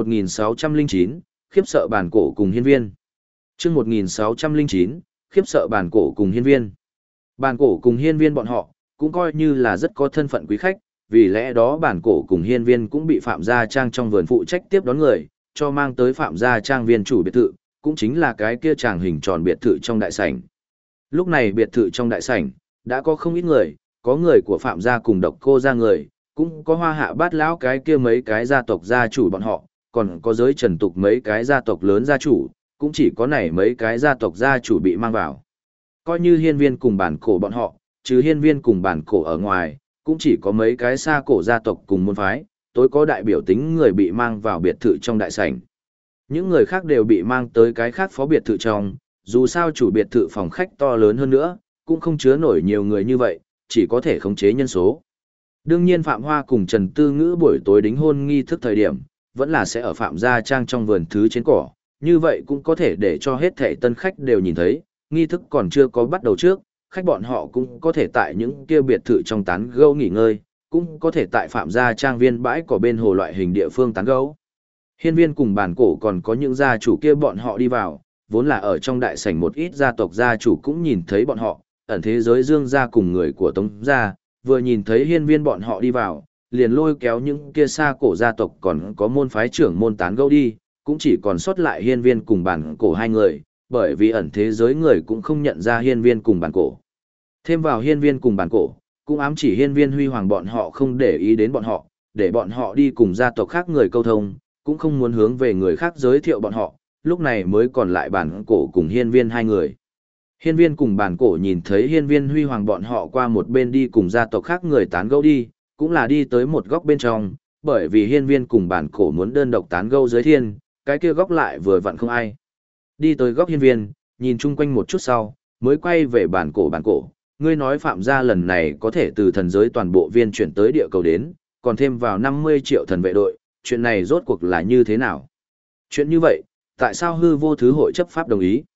1609, khiếp sợ bản cổ cùng hiên viên. Chương 1609, khiếp sợ bản cổ cùng hiên viên. Bản cổ cùng hiên viên bọn họ, cũng coi như là rất có thân phận quý khách, vì lẽ đó bản cổ cùng hiên viên cũng bị Phạm gia trang trong vườn phụ trách tiếp đón người, cho mang tới Phạm gia trang viên chủ biệt thự, cũng chính là cái kia tràng hình tròn biệt thự trong đại sảnh. Lúc này biệt thự trong đại sảnh, đã có không ít người, có người của Phạm gia cùng Độc Cô gia người, cũng có Hoa Hạ Bát lão cái kia mấy cái gia tộc gia chủ bọn họ, còn có giới Trần tục mấy cái gia tộc lớn gia chủ, cũng chỉ có này mấy cái gia tộc gia chủ bị mang vào. Coi như hiên viên cùng bản cổ bọn họ, trừ hiên viên cùng bản cổ ở ngoài, cũng chỉ có mấy cái xa cổ gia tộc cùng môn phái, tối có đại biểu tính người bị mang vào biệt thự trong đại sảnh. Những người khác đều bị mang tới cái khác phó biệt thự trong, dù sao chủ biệt thự phòng khách to lớn hơn nữa, cũng không chứa nổi nhiều người như vậy, chỉ có thể khống chế nhân số. Đương nhiên Phạm Hoa cùng Trần Tư Ngữ buổi tối đính hôn nghi thức thời điểm, vẫn là sẽ ở Phạm gia trang trong vườn thứ trên cỏ, như vậy cũng có thể để cho hết thảy tân khách đều nhìn thấy, nghi thức còn chưa có bắt đầu trước, khách bọn họ cũng có thể tại những kia biệt thự trong tán gẫu nghỉ ngơi, cũng có thể tại Phạm gia trang viên bãi cỏ bên hồ loại hình địa phương tán gẫu. Hiên viên cùng bản cổ còn có những gia chủ kia bọn họ đi vào, vốn là ở trong đại sảnh một ít gia tộc gia chủ cũng nhìn thấy bọn họ, ẩn thế giới Dương gia cùng người của Tống gia, vừa nhìn thấy hiên viên bọn họ đi vào, liền lôi kéo những kia xa cổ gia tộc còn có môn phái trưởng môn tán gẫu đi, cũng chỉ còn sót lại hiên viên cùng bản cổ hai người, bởi vì ẩn thế giới người cũng không nhận ra hiên viên cùng bản cổ. Thêm vào hiên viên cùng bản cổ, cũng ám chỉ hiên viên huy hoàng bọn họ không để ý đến bọn họ, để bọn họ đi cùng gia tộc khác người câu thông, cũng không muốn hướng về người khác giới thiệu bọn họ, lúc này mới còn lại bản cổ cùng hiên viên hai người. Hiên viên cùng bản cổ nhìn thấy hiên viên huy hoàng bọn họ qua một bên đi cùng gia tộc khác người tán gẫu đi, cũng là đi tới một góc bên trong, bởi vì hiên viên cùng bản cổ muốn đơn độc tán gẫu dưới thiên, cái kia góc lại vừa vặn không ai. Đi tới góc hiên viên, nhìn chung quanh một chút sau, mới quay về bản cổ, ngươi nói Phạm gia lần này có thể từ thần giới toàn bộ viên chuyển tới địa cầu đến, còn thêm vào 50 triệu thần vệ đội, chuyện này rốt cuộc là như thế nào? Chuyện như vậy, tại sao hư vô thứ hội chấp pháp đồng ý?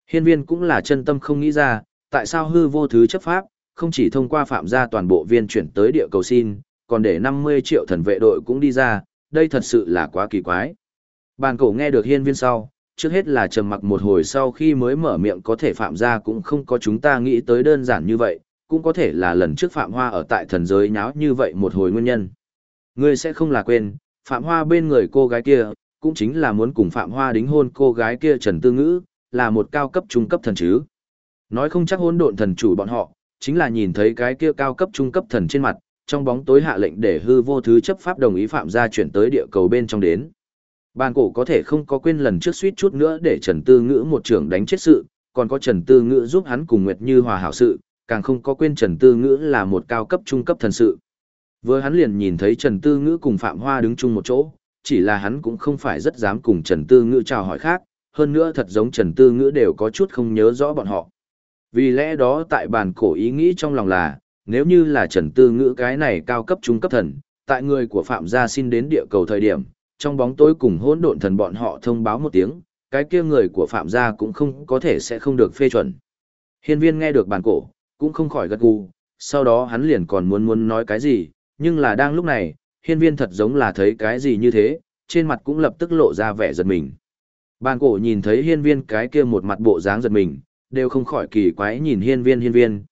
Hiên viên cũng là chân tâm không nghĩ ra, tại sao hư vô thứ chấp pháp, không chỉ thông qua phạm gia toàn bộ viên chuyển tới địa cầu xin, còn để 50 triệu thần vệ đội cũng đi ra, đây thật sự là quá kỳ quái. Bàn cổ nghe được hiên viên sau, trước hết là trầm mặc một hồi sau khi mới mở miệng, có thể phạm gia cũng không có chúng ta nghĩ tới đơn giản như vậy, cũng có thể là lần trước Phạm Hoa ở tại thần giới nháo như vậy một hồi nguyên nhân. Ngươi sẽ không là quên, Phạm Hoa bên người cô gái kia, cũng chính là muốn cùng Phạm Hoa đính hôn cô gái kia Trần Tư Ngữ, là một cao cấp trung cấp thần chứ. Nói không chắc hỗn độn thần chủ bọn họ, chính là nhìn thấy cái kia cao cấp trung cấp thần trên mặt, trong bóng tối hạ lệnh để hư vô thứ chấp pháp đồng ý Phạm gia chuyển tới địa cầu bên trong đến. Bàn cổ có thể không có quên lần trước suýt chút nữa để Trần Tư Ngữ một trưởng đánh chết sự, còn có Trần Tư Ngữ giúp hắn cùng Nguyệt Như hòa hảo sự, càng không có quên Trần Tư Ngữ là một cao cấp trung cấp thần sự. Vừa hắn liền nhìn thấy Trần Tư Ngữ cùng Phạm Hoa đứng chung một chỗ, chỉ là hắn cũng không phải rất dám cùng Trần Tư Ngữ chào hỏi khác, hơn nữa thật giống Trần Tư Ngữ đều có chút không nhớ rõ bọn họ. Vì lẽ đó tại bàn cổ ý nghĩ trong lòng là, nếu như là Trần Tư Ngữ cái này cao cấp trung cấp thần, tại người của Phạm gia xin đến địa cầu thời điểm, trong bóng tối cùng hỗn độn thần bọn họ thông báo một tiếng, cái kia người của Phạm gia cũng không có thể sẽ không được phê chuẩn. Hiên viên nghe được bàn cổ, cũng không khỏi gật gù, sau đó hắn liền còn muốn nói cái gì, nhưng là đang lúc này, hiên viên thật giống là thấy cái gì như thế, trên mặt cũng lập tức lộ ra vẻ giật mình. Bàn cổ nhìn thấy hiên viên cái kia một mặt bộ dáng giật mình, đều không khỏi kỳ quái nhìn hiên viên,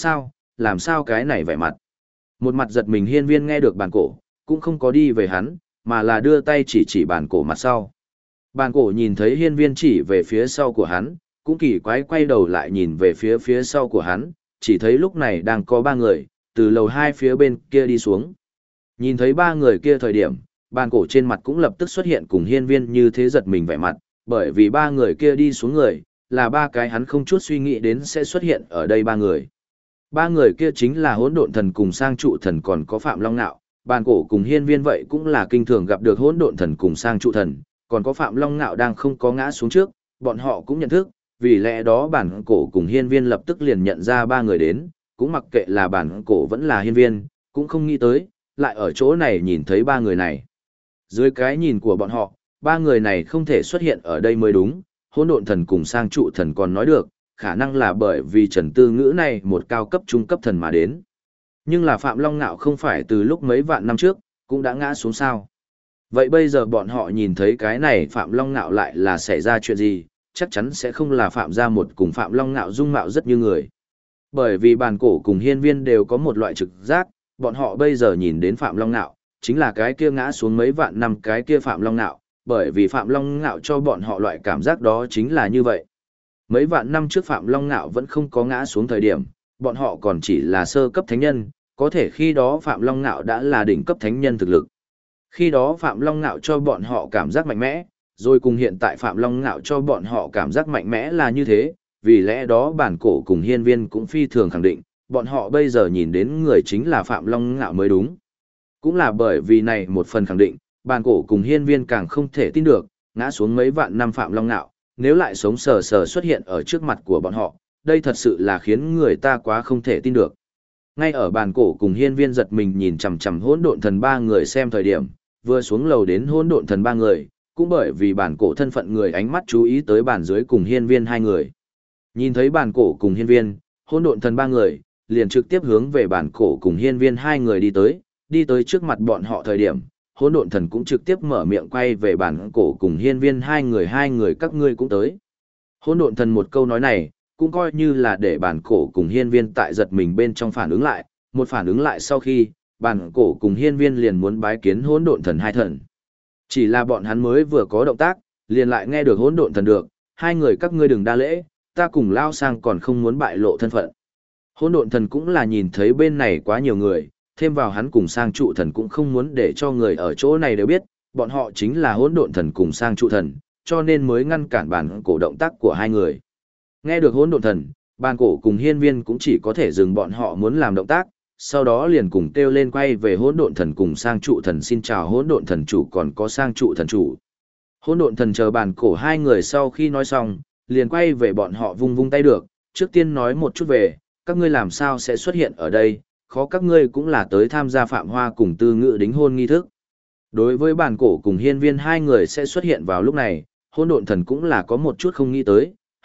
làm sao cái này vẻ mặt. Một mặt giật mình hiên viên nghe được bàn cổ, cũng không có đi về hắn, mà là đưa tay chỉ bàn cổ mặt sau. Bàn cổ nhìn thấy hiên viên chỉ về phía sau của hắn, cũng kỳ quái quay đầu lại nhìn về phía sau của hắn, chỉ thấy lúc này đang có ba người, từ lầu 2 phía bên kia đi xuống. Nhìn thấy ba người kia thời điểm, bàn cổ trên mặt cũng lập tức xuất hiện cùng hiên viên như thế giật mình vẻ mặt, bởi vì ba người kia đi xuống người, là ba cái hắn không chút suy nghĩ đến sẽ xuất hiện ở đây ba người. Ba người kia chính là hỗn độn thần cùng sang trụ thần còn có Phạm Long Nạo, bàn cổ cùng hiên viên vậy cũng là kinh thường gặp được hỗn độn thần cùng sang trụ thần, còn có Phạm Long Nạo đang không có ngã xuống trước, bọn họ cũng nhận thức, vì lẽ đó bản cổ cùng hiên viên lập tức liền nhận ra ba người đến, cũng mặc kệ là bản cổ vẫn là hiên viên, cũng không nghĩ tới, lại ở chỗ này nhìn thấy ba người này. Dưới cái nhìn của bọn họ, ba người này không thể xuất hiện ở đây mới đúng, hỗn độn thần cùng sang trụ thần còn nói được, khả năng là bởi vì Trần Tư Ngữ này một cao cấp trung cấp thần mà đến. Nhưng là Phạm Long Nạo không phải từ lúc mấy vạn năm trước, cũng đã ngã xuống sao. Vậy bây giờ bọn họ nhìn thấy cái này Phạm Long Nạo lại là xảy ra chuyện gì, chắc chắn sẽ không là Phạm gia một cùng Phạm Long Nạo dung mạo rất như người. Bởi vì bàn cổ cùng hiên viên đều có một loại trực giác, bọn họ bây giờ nhìn đến Phạm Long Nạo, chính là cái kia ngã xuống mấy vạn năm cái kia Phạm Long Nạo, bởi vì Phạm Long Nạo cho bọn họ loại cảm giác đó chính là như vậy. Mấy vạn năm trước Phạm Long Nạo vẫn không có ngã xuống thời điểm, bọn họ còn chỉ là sơ cấp thánh nhân, có thể khi đó Phạm Long Nạo đã là đỉnh cấp thánh nhân thực lực. Khi đó Phạm Long Nạo cho bọn họ cảm giác mạnh mẽ, rồi cùng hiện tại Phạm Long Nạo cho bọn họ cảm giác mạnh mẽ là như thế, vì lẽ đó bản cổ cùng hiên viên cũng phi thường khẳng định, bọn họ bây giờ nhìn đến người chính là Phạm Long Nạo mới đúng. Cũng là bởi vì này một phần khẳng định, bản cổ cùng hiên viên càng không thể tin được, ngã xuống mấy vạn năm Phạm Long Nạo, nếu lại sống sờ sờ xuất hiện ở trước mặt của bọn họ, đây thật sự là khiến người ta quá không thể tin được. Ngay ở bàn cổ cùng hiên viên giật mình nhìn chằm chằm hỗn độn thần ba người xem thời điểm, vừa xuống lầu đến hỗn độn thần ba người, cũng bởi vì bàn cổ thân phận người ánh mắt chú ý tới bàn dưới cùng hiên viên hai người. Nhìn thấy bàn cổ cùng hiên viên, hỗn độn thần ba người, liền trực tiếp hướng về bàn cổ cùng hiên viên hai người đi tới trước mặt bọn họ thời điểm, hỗn độn thần cũng trực tiếp mở miệng quay về bàn cổ cùng hiên viên hai người các ngươi cũng tới. Hỗn độn thần một câu nói này, cũng coi như là để bàn cổ cùng hiên viên tại giật mình bên trong phản ứng lại, một phản ứng lại sau khi, bàn cổ cùng hiên viên liền muốn bái kiến hỗn độn thần hai thần. Chỉ là bọn hắn mới vừa có động tác, liền lại nghe được hỗn độn thần được, hai người các ngươi đừng đa lễ, ta cùng lao sang còn không muốn bại lộ thân phận. Hỗn độn thần cũng là nhìn thấy bên này quá nhiều người, thêm vào hắn cùng sang trụ thần cũng không muốn để cho người ở chỗ này đều biết, bọn họ chính là hỗn độn thần cùng sang trụ thần, cho nên mới ngăn cản bản cổ động tác của hai người. Nghe được hỗn độn thần, bàn cổ cùng hiên viên cũng chỉ có thể dừng bọn họ muốn làm động tác, sau đó liền cùng kêu lên quay về hỗn độn thần cùng sang trụ thần xin chào hỗn độn thần chủ còn có sang trụ thần chủ. Hỗn độn thần chờ bàn cổ hai người sau khi nói xong, liền quay về bọn họ vung vung tay được, trước tiên nói một chút về, các ngươi làm sao sẽ xuất hiện ở đây, khó các ngươi cũng là tới tham gia Phạm Hoa cùng Tư Ngữ đính hôn nghi thức. Đối với bàn cổ cùng hiên viên hai người sẽ xuất hiện vào lúc này, hỗn độn thần cũng là có một chút không nghĩ tới,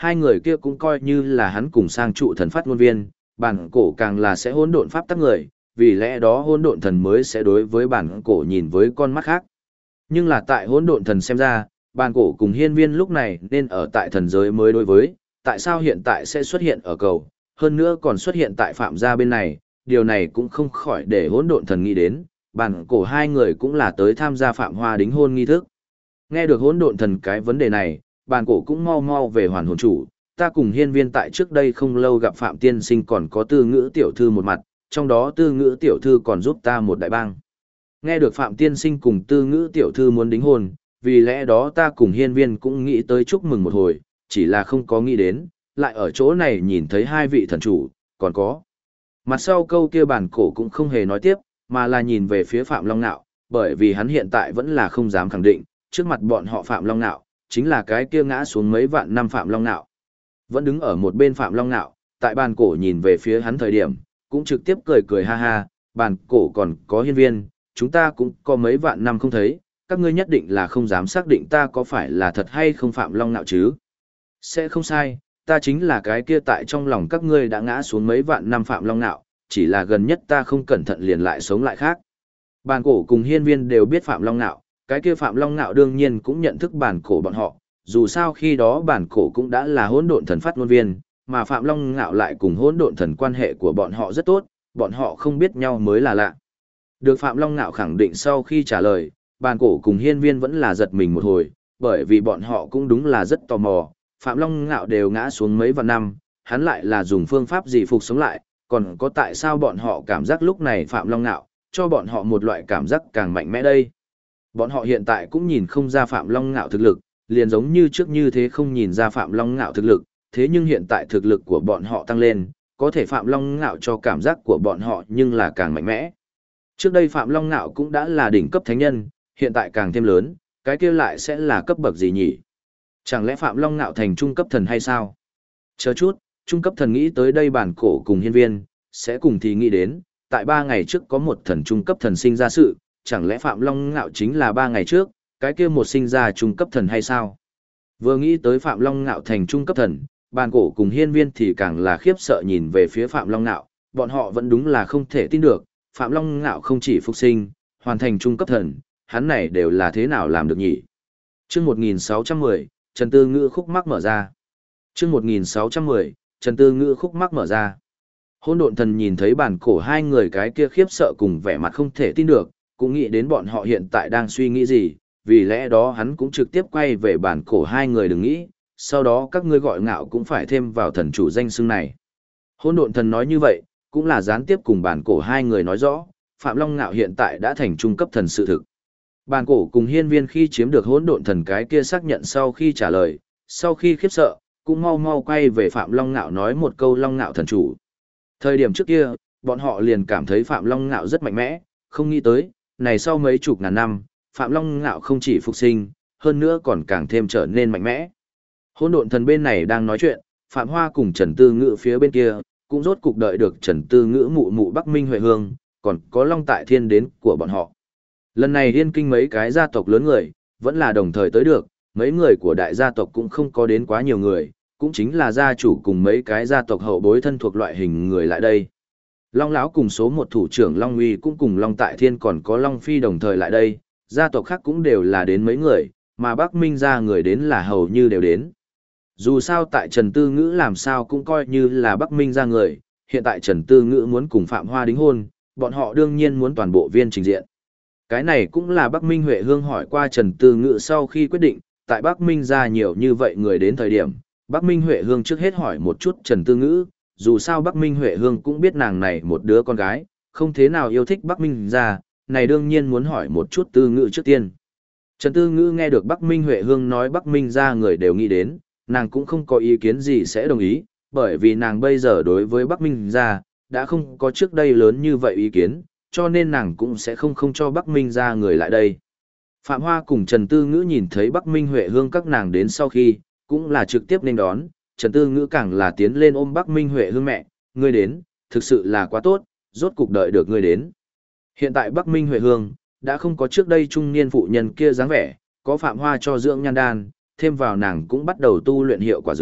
hai người kia cũng coi như là hắn cùng sang trụ thần phát ngôn viên, bản cổ càng là sẽ hỗn độn pháp tắc người, vì lẽ đó hỗn độn thần mới sẽ đối với bản cổ nhìn với con mắt khác. Nhưng là tại hỗn độn thần xem ra, bản cổ cùng hiên viên lúc này nên ở tại thần giới mới đối với, tại sao hiện tại sẽ xuất hiện ở cầu, hơn nữa còn xuất hiện tại phạm gia bên này, điều này cũng không khỏi để hỗn độn thần nghĩ đến, bản cổ hai người cũng là tới tham gia Phạm Hoa đính hôn nghi thức. Nghe được hỗn độn thần cái vấn đề này, bản cổ cũng mau mau về hoàn hồn chủ, ta cùng hiên viên tại trước đây không lâu gặp Phạm Tiên Sinh còn có Tư Ngữ tiểu thư một mặt, trong đó Tư Ngữ tiểu thư còn giúp ta một đại bang. Nghe được Phạm Tiên Sinh cùng Tư Ngữ tiểu thư muốn đính hôn, vì lẽ đó ta cùng hiên viên cũng nghĩ tới chúc mừng một hồi, chỉ là không có nghĩ đến, lại ở chỗ này nhìn thấy hai vị thần chủ, còn có. Mặt sau câu kia bản cổ cũng không hề nói tiếp, mà là nhìn về phía Phạm Long Nạo, bởi vì hắn hiện tại vẫn là không dám khẳng định, trước mặt bọn họ Phạm Long Nạo, chính là cái kia ngã xuống mấy vạn năm Phạm Long Nạo. Vẫn đứng ở một bên Phạm Long Nạo, tại bản cổ nhìn về phía hắn thời điểm, cũng trực tiếp cười cười ha ha, bản cổ còn có hiên viên, chúng ta cũng có mấy vạn năm không thấy, các ngươi nhất định là không dám xác định ta có phải là thật hay không Phạm Long Nạo chứ. Sẽ không sai, ta chính là cái kia tại trong lòng các ngươi đã ngã xuống mấy vạn năm Phạm Long Nạo, chỉ là gần nhất ta không cẩn thận liền lại sống lại khác. Bản cổ cùng hiên viên đều biết Phạm Long Nạo, cái kia Phạm Long Nạo đương nhiên cũng nhận thức bản cổ bọn họ, dù sao khi đó bản cổ cũng đã là hỗn độn thần phát ngôn viên, mà Phạm Long Nạo lại cùng hỗn độn thần quan hệ của bọn họ rất tốt, bọn họ không biết nhau mới là lạ. Được Phạm Long Nạo khẳng định sau khi trả lời, bản cổ cùng hiên viên vẫn là giật mình một hồi, bởi vì bọn họ cũng đúng là rất tò mò, Phạm Long Nạo đều ngã xuống mấy vạn năm, hắn lại là dùng phương pháp gì phục sống lại, còn có tại sao bọn họ cảm giác lúc này Phạm Long Nạo, cho bọn họ một loại cảm giác càng mạnh mẽ đây. Bọn họ hiện tại cũng nhìn không ra Phạm Long Nạo thực lực, liền giống như trước như thế không nhìn ra Phạm Long Nạo thực lực, thế nhưng hiện tại thực lực của bọn họ tăng lên, có thể Phạm Long Nạo cho cảm giác của bọn họ nhưng là càng mạnh mẽ. Trước đây Phạm Long Nạo cũng đã là đỉnh cấp thánh nhân, hiện tại càng thêm lớn, cái kia lại sẽ là cấp bậc gì nhỉ? Chẳng lẽ Phạm Long Nạo thành trung cấp thần hay sao? Chờ chút, trung cấp thần nghĩ tới đây bản cổ cùng hiên viên, sẽ cùng thì nghĩ đến, tại 3 ngày trước có một thần trung cấp thần sinh ra sự, chẳng lẽ Phạm Long Ngạo chính là 3 ngày trước, cái kia một sinh ra trung cấp thần hay sao? Vừa nghĩ tới Phạm Long Ngạo thành trung cấp thần, bản cổ cùng hiên viên thì càng là khiếp sợ nhìn về phía Phạm Long Ngạo, bọn họ vẫn đúng là không thể tin được, Phạm Long Ngạo không chỉ phục sinh, hoàn thành trung cấp thần, hắn này đều là thế nào làm được nhỉ? Chương 1610, Trần Tư Ngữ khúc mắc mở ra. Chương 1610, Trần Tư Ngữ khúc mắc mở ra. Hỗn độn thần nhìn thấy bản cổ hai người cái kia khiếp sợ cùng vẻ mặt không thể tin được, cũng nghĩ đến bọn họ hiện tại đang suy nghĩ gì, vì lẽ đó hắn cũng trực tiếp quay về bản cổ hai người đừng nghĩ, sau đó các ngươi gọi ngạo cũng phải thêm vào thần chủ danh xưng này. Hỗn độn thần nói như vậy, cũng là gián tiếp cùng bản cổ hai người nói rõ, Phạm Long Ngạo hiện tại đã thành trung cấp thần sự thực. Bản cổ cùng hiên viên khi chiếm được hỗn độn thần cái kia xác nhận sau khi trả lời, sau khi khiếp sợ, cũng mau mau quay về Phạm Long Ngạo nói một câu Long Ngạo thần chủ. Thời điểm trước kia, bọn họ liền cảm thấy Phạm Long Ngạo rất mạnh mẽ, không nghĩ tới, này sau mấy chục ngàn năm, Phạm Long Ngạo không chỉ phục sinh, hơn nữa còn càng thêm trở nên mạnh mẽ. Hỗn độn thần bên này đang nói chuyện, Phạm Hoa cùng Trần Tư Ngữ phía bên kia, cũng rốt cục đợi được Trần Tư Ngữ mụ mụ Bắc Minh Huệ Hương, còn có Long Tại Thiên đến của bọn họ. Lần này Yên Kinh mấy cái gia tộc lớn người, vẫn là đồng thời tới được, mấy người của đại gia tộc cũng không có đến quá nhiều người, cũng chính là gia chủ cùng mấy cái gia tộc hậu bối thân thuộc loại hình người lại đây. Long lão cùng số một thủ trưởng Long Uy cũng cùng Long Tại Thiên còn có Long Phi đồng thời lại đây, gia tộc khác cũng đều là đến mấy người, mà Bắc Minh gia người đến là hầu như đều đến. Dù sao tại Trần Tư Ngữ làm sao cũng coi như là Bắc Minh gia người, hiện tại Trần Tư Ngữ muốn cùng Phạm Hoa đính hôn, bọn họ đương nhiên muốn toàn bộ viên trình diện. Cái này cũng là Bắc Minh Huệ Hương hỏi qua Trần Tư Ngữ sau khi quyết định, tại Bắc Minh gia nhiều như vậy người đến thời điểm, Bắc Minh Huệ Hương trước hết hỏi một chút Trần Tư Ngữ, dù sao Bắc Minh Huệ Hương cũng biết nàng này một đứa con gái, không thế nào yêu thích Bắc Minh gia, này đương nhiên muốn hỏi một chút Tư Ngữ trước tiên. Trần Tư Ngữ nghe được Bắc Minh Huệ Hương nói Bắc Minh gia người đều nghĩ đến, nàng cũng không có ý kiến gì sẽ đồng ý, bởi vì nàng bây giờ đối với Bắc Minh gia đã không có trước đây lớn như vậy ý kiến, cho nên nàng cũng sẽ không cho Bắc Minh gia người lại đây. Phạm Hoa cùng Trần Tư Ngữ nhìn thấy Bắc Minh Huệ Hương các nàng đến sau khi, cũng là trực tiếp nên đón, Trần Tư Ngữ càng là tiến lên ôm Bắc Minh Huệ Hương mẹ, ngươi đến, thực sự là quá tốt, rốt cục đợi được ngươi đến. Hiện tại Bắc Minh Huệ Hương, đã không có trước đây trung niên phụ nhân kia dáng vẻ, có Phạm Hoa cho dưỡng nhan đan, thêm vào nàng cũng bắt đầu tu luyện hiệu quả dưới,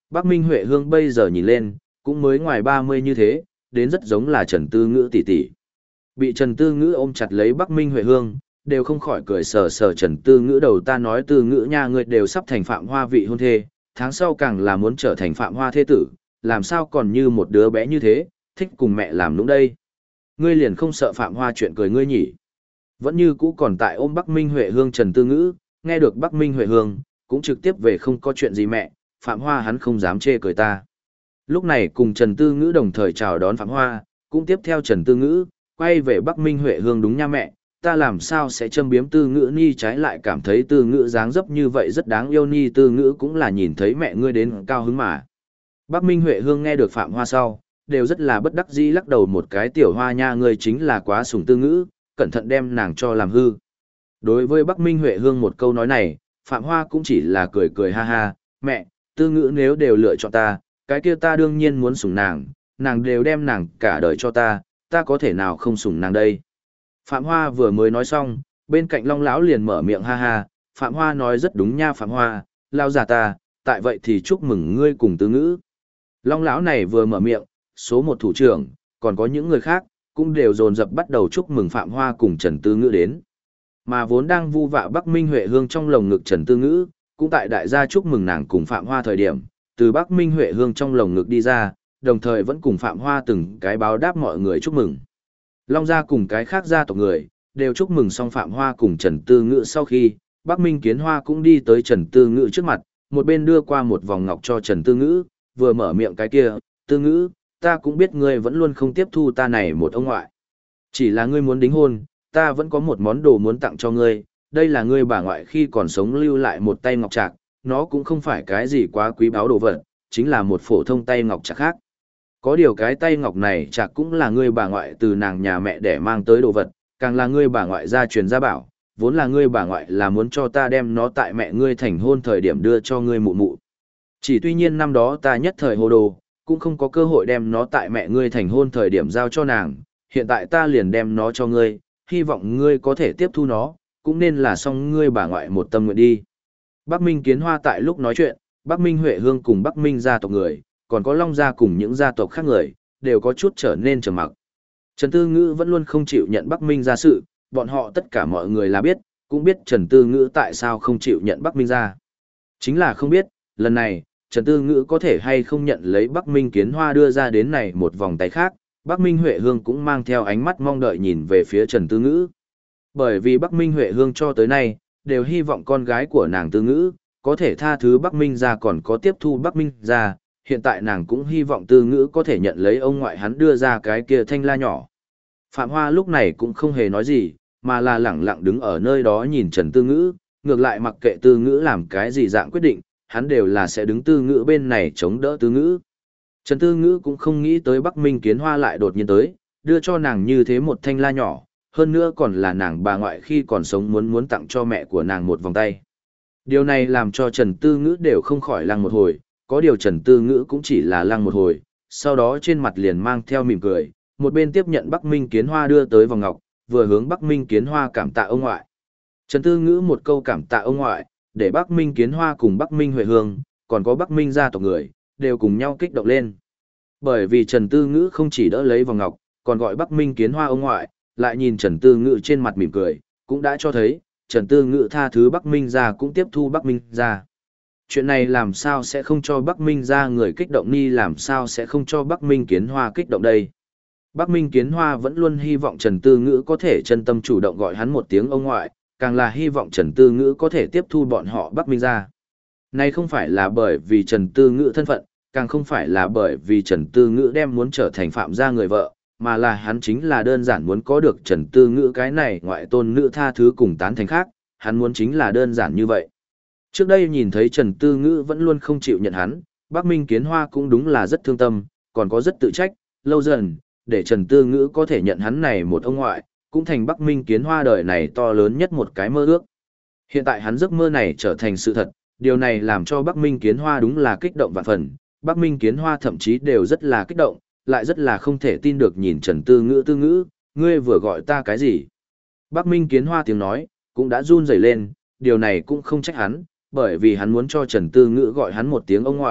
Bắc Minh Huệ Hương bây giờ nhìn lên, cũng mới ngoài 30 như thế, đến rất giống là Trần Tư Ngữ tỷ tỷ. Bị Trần Tư Ngữ ôm chặt lấy Bắc Minh Huệ Hương, đều không khỏi cười sờ sờ Trần Tư Ngữ đầu, ta nói Tư Ngữ nha, ngươi đều sắp thành Phạm Hoa vị hôn thê, tháng sau càng là muốn trở thành Phạm Hoa thế tử, làm sao còn như một đứa bé như thế, thích cùng mẹ làm nũng đây. Ngươi liền không sợ Phạm Hoa chuyện cười ngươi nhỉ? Vẫn như cũ còn tại ôm Bắc Minh Huệ Hương Trần Tư Ngữ, nghe được Bắc Minh Huệ Hương, cũng trực tiếp về không có chuyện gì mẹ, Phạm Hoa hắn không dám chê cười ta. Lúc này cùng Trần Tư Ngữ đồng thời chào đón Phạm Hoa, cũng tiếp theo Trần Tư Ngữ, quay về Bắc Minh Huệ Hương, đúng nha mẹ, ta làm sao sẽ châm biếm Tư Ngữ Nhi, trái lại cảm thấy Tư Ngữ dáng dấp như vậy rất đáng yêu Nhi, Tư Ngữ cũng là nhìn thấy mẹ ngươi đến cao hứng mà. Bắc Minh Huệ Hương nghe được Phạm Hoa sau, đều rất là bất đắc dĩ lắc đầu, một cái tiểu hoa nha, ngươi chính là quá sủng Tư Ngữ, cẩn thận đem nàng cho làm hư. Đối với Bắc Minh Huệ Hương một câu nói này, Phạm Hoa cũng chỉ là cười cười ha ha, mẹ, Tư Ngữ nếu đều lựa chọn ta, cái kia ta đương nhiên muốn sủng nàng, nàng đều đem nàng cả đời cho ta có thể nào không sủng nàng đây. Phạm Hoa vừa mới nói xong, bên cạnh Long lão liền mở miệng ha ha, Phạm Hoa nói rất đúng nha Phạm Hoa, lao già ta, tại vậy thì chúc mừng ngươi cùng Tư Ngữ. Long lão này vừa mở miệng, số một thủ trưởng, còn có những người khác, cũng đều dồn dập bắt đầu chúc mừng Phạm Hoa cùng Trần Tư Ngữ đến. Mà vốn đang vu vạ Bắc Minh Huệ Hương trong lồng ngực Trần Tư Ngữ, cũng tại đại gia chúc mừng nàng cùng Phạm Hoa thời điểm, từ Bắc Minh Huệ Hương trong lồng ngực đi ra, đồng thời vẫn cùng Phạm Hoa từng cái báo đáp mọi người chúc mừng. Long gia cùng cái khác gia tộc người, đều chúc mừng xong Phạm Hoa cùng Trần Tư Ngữ sau khi, Bắc Minh Kiến Hoa cũng đi tới Trần Tư Ngữ trước mặt, một bên đưa qua một vòng ngọc cho Trần Tư Ngữ, vừa mở miệng cái kia, Tư Ngữ, ta cũng biết ngươi vẫn luôn không tiếp thu ta này một ông ngoại. Chỉ là ngươi muốn đính hôn, ta vẫn có một món đồ muốn tặng cho ngươi, đây là ngươi bà ngoại khi còn sống lưu lại một tay ngọc trạc, nó cũng không phải cái gì quá quý báu đồ vật, chính là một phổ thông tay ngọc trạc khác. Có điều cái tay ngọc này trạc cũng là ngươi bà ngoại từ nàng nhà mẹ để mang tới đồ vật, càng là ngươi bà ngoại gia truyền gia bảo, vốn là ngươi bà ngoại là muốn cho ta đem nó tại mẹ ngươi thành hôn thời điểm đưa cho ngươi mụ mụ. Chỉ tuy nhiên năm đó ta nhất thời hồ đồ, cũng không có cơ hội đem nó tại mẹ ngươi thành hôn thời điểm giao cho nàng, hiện tại ta liền đem nó cho ngươi, hy vọng ngươi có thể tiếp thu nó, cũng nên là xong ngươi bà ngoại một tâm nguyện đi. Bắc Minh Kiến Hoa tại lúc nói chuyện, Bắc Minh Huệ Hương cùng Bắc Minh gia tộc người, còn có Long gia cùng những gia tộc khác người, đều có chút trở nên trầm mặc. Trần Tư Ngữ vẫn luôn không chịu nhận Bắc Minh gia sự, bọn họ tất cả mọi người là biết, cũng biết Trần Tư Ngữ tại sao không chịu nhận Bắc Minh gia. Chính là không biết, lần này, Trần Tư Ngữ có thể hay không nhận lấy Bắc Minh Kiến Hoa đưa ra đến này một vòng tay khác, Bắc Minh Huệ Hương cũng mang theo ánh mắt mong đợi nhìn về phía Trần Tư Ngữ. Bởi vì Bắc Minh Huệ Hương cho tới nay, đều hy vọng con gái của nàng Tư Ngữ, có thể tha thứ Bắc Minh gia còn có tiếp thu Bắc Minh gia, hiện tại nàng cũng hy vọng Tư Ngữ có thể nhận lấy ông ngoại hắn đưa ra cái kia thanh la nhỏ. Phạm Hoa lúc này cũng không hề nói gì, mà là lẳng lặng đứng ở nơi đó nhìn Trần Tư Ngữ, ngược lại mặc kệ Tư Ngữ làm cái gì dạng quyết định, hắn đều là sẽ đứng Tư Ngữ bên này chống đỡ Tư Ngữ. Trần Tư Ngữ cũng không nghĩ tới Bắc Minh Kiến Hoa lại đột nhiên tới, đưa cho nàng như thế một thanh la nhỏ, hơn nữa còn là nàng bà ngoại khi còn sống muốn tặng cho mẹ của nàng một vòng tay. Điều này làm cho Trần Tư Ngữ đều không khỏi lăng một hồi, có điều Trần Tư Ngữ cũng chỉ là lăng một hồi, sau đó trên mặt liền mang theo mỉm cười, một bên tiếp nhận Bắc Minh Kiến Hoa đưa tới vòng ngọc, vừa hướng Bắc Minh Kiến Hoa cảm tạ ông ngoại. Trần Tư Ngữ một câu cảm tạ ông ngoại, để Bắc Minh Kiến Hoa cùng Bắc Minh Huệ Hương, còn có Bắc Minh gia tộc người, đều cùng nhau kích động lên. Bởi vì Trần Tư Ngữ không chỉ đỡ lấy vòng ngọc, còn gọi Bắc Minh Kiến Hoa ông ngoại, lại nhìn Trần Tư Ngữ trên mặt mỉm cười, cũng đã cho thấy, Trần Tư Ngữ tha thứ Bắc Minh gia cũng tiếp thu Bắc Minh gia. Chuyện này làm sao sẽ không cho Bắc Minh gia người kích động, ni làm sao sẽ không cho Bắc Minh Kiến Hoa kích động đây. Bắc Minh Kiến Hoa vẫn luôn hy vọng Trần Tư Ngữ có thể chân tâm chủ động gọi hắn một tiếng ông ngoại, càng là hy vọng Trần Tư Ngữ có thể tiếp thu bọn họ Bắc Minh gia. Này không phải là bởi vì Trần Tư Ngữ thân phận, càng không phải là bởi vì Trần Tư Ngữ đem muốn trở thành Phạm gia người vợ, mà là hắn chính là đơn giản muốn có được Trần Tư Ngữ cái này ngoại tôn nữ tha thứ cùng tán thành khác, hắn muốn chính là đơn giản như vậy. Trước đây nhìn thấy Trần Tư Ngữ vẫn luôn không chịu nhận hắn, Bắc Minh Kiến Hoa cũng đúng là rất thương tâm, còn có rất tự trách, lâu dần, để Trần Tư Ngữ có thể nhận hắn này một ông ngoại, cũng thành Bắc Minh Kiến Hoa đời này to lớn nhất một cái mơ ước. Hiện tại hắn giấc mơ này trở thành sự thật, điều này làm cho Bắc Minh Kiến Hoa đúng là kích động vạn phần, Bắc Minh Kiến Hoa thậm chí đều rất là kích động, lại rất là không thể tin được nhìn Trần Tư Ngữ, Tư Ngữ, ngươi vừa gọi ta cái gì? Bắc Minh Kiến Hoa tiếng nói, cũng đã run rẩy lên, điều này cũng không trách hắn, bởi vì hắn muốn cho Trần Tư Ngữ gọi hắn một tiếng ông ngoại,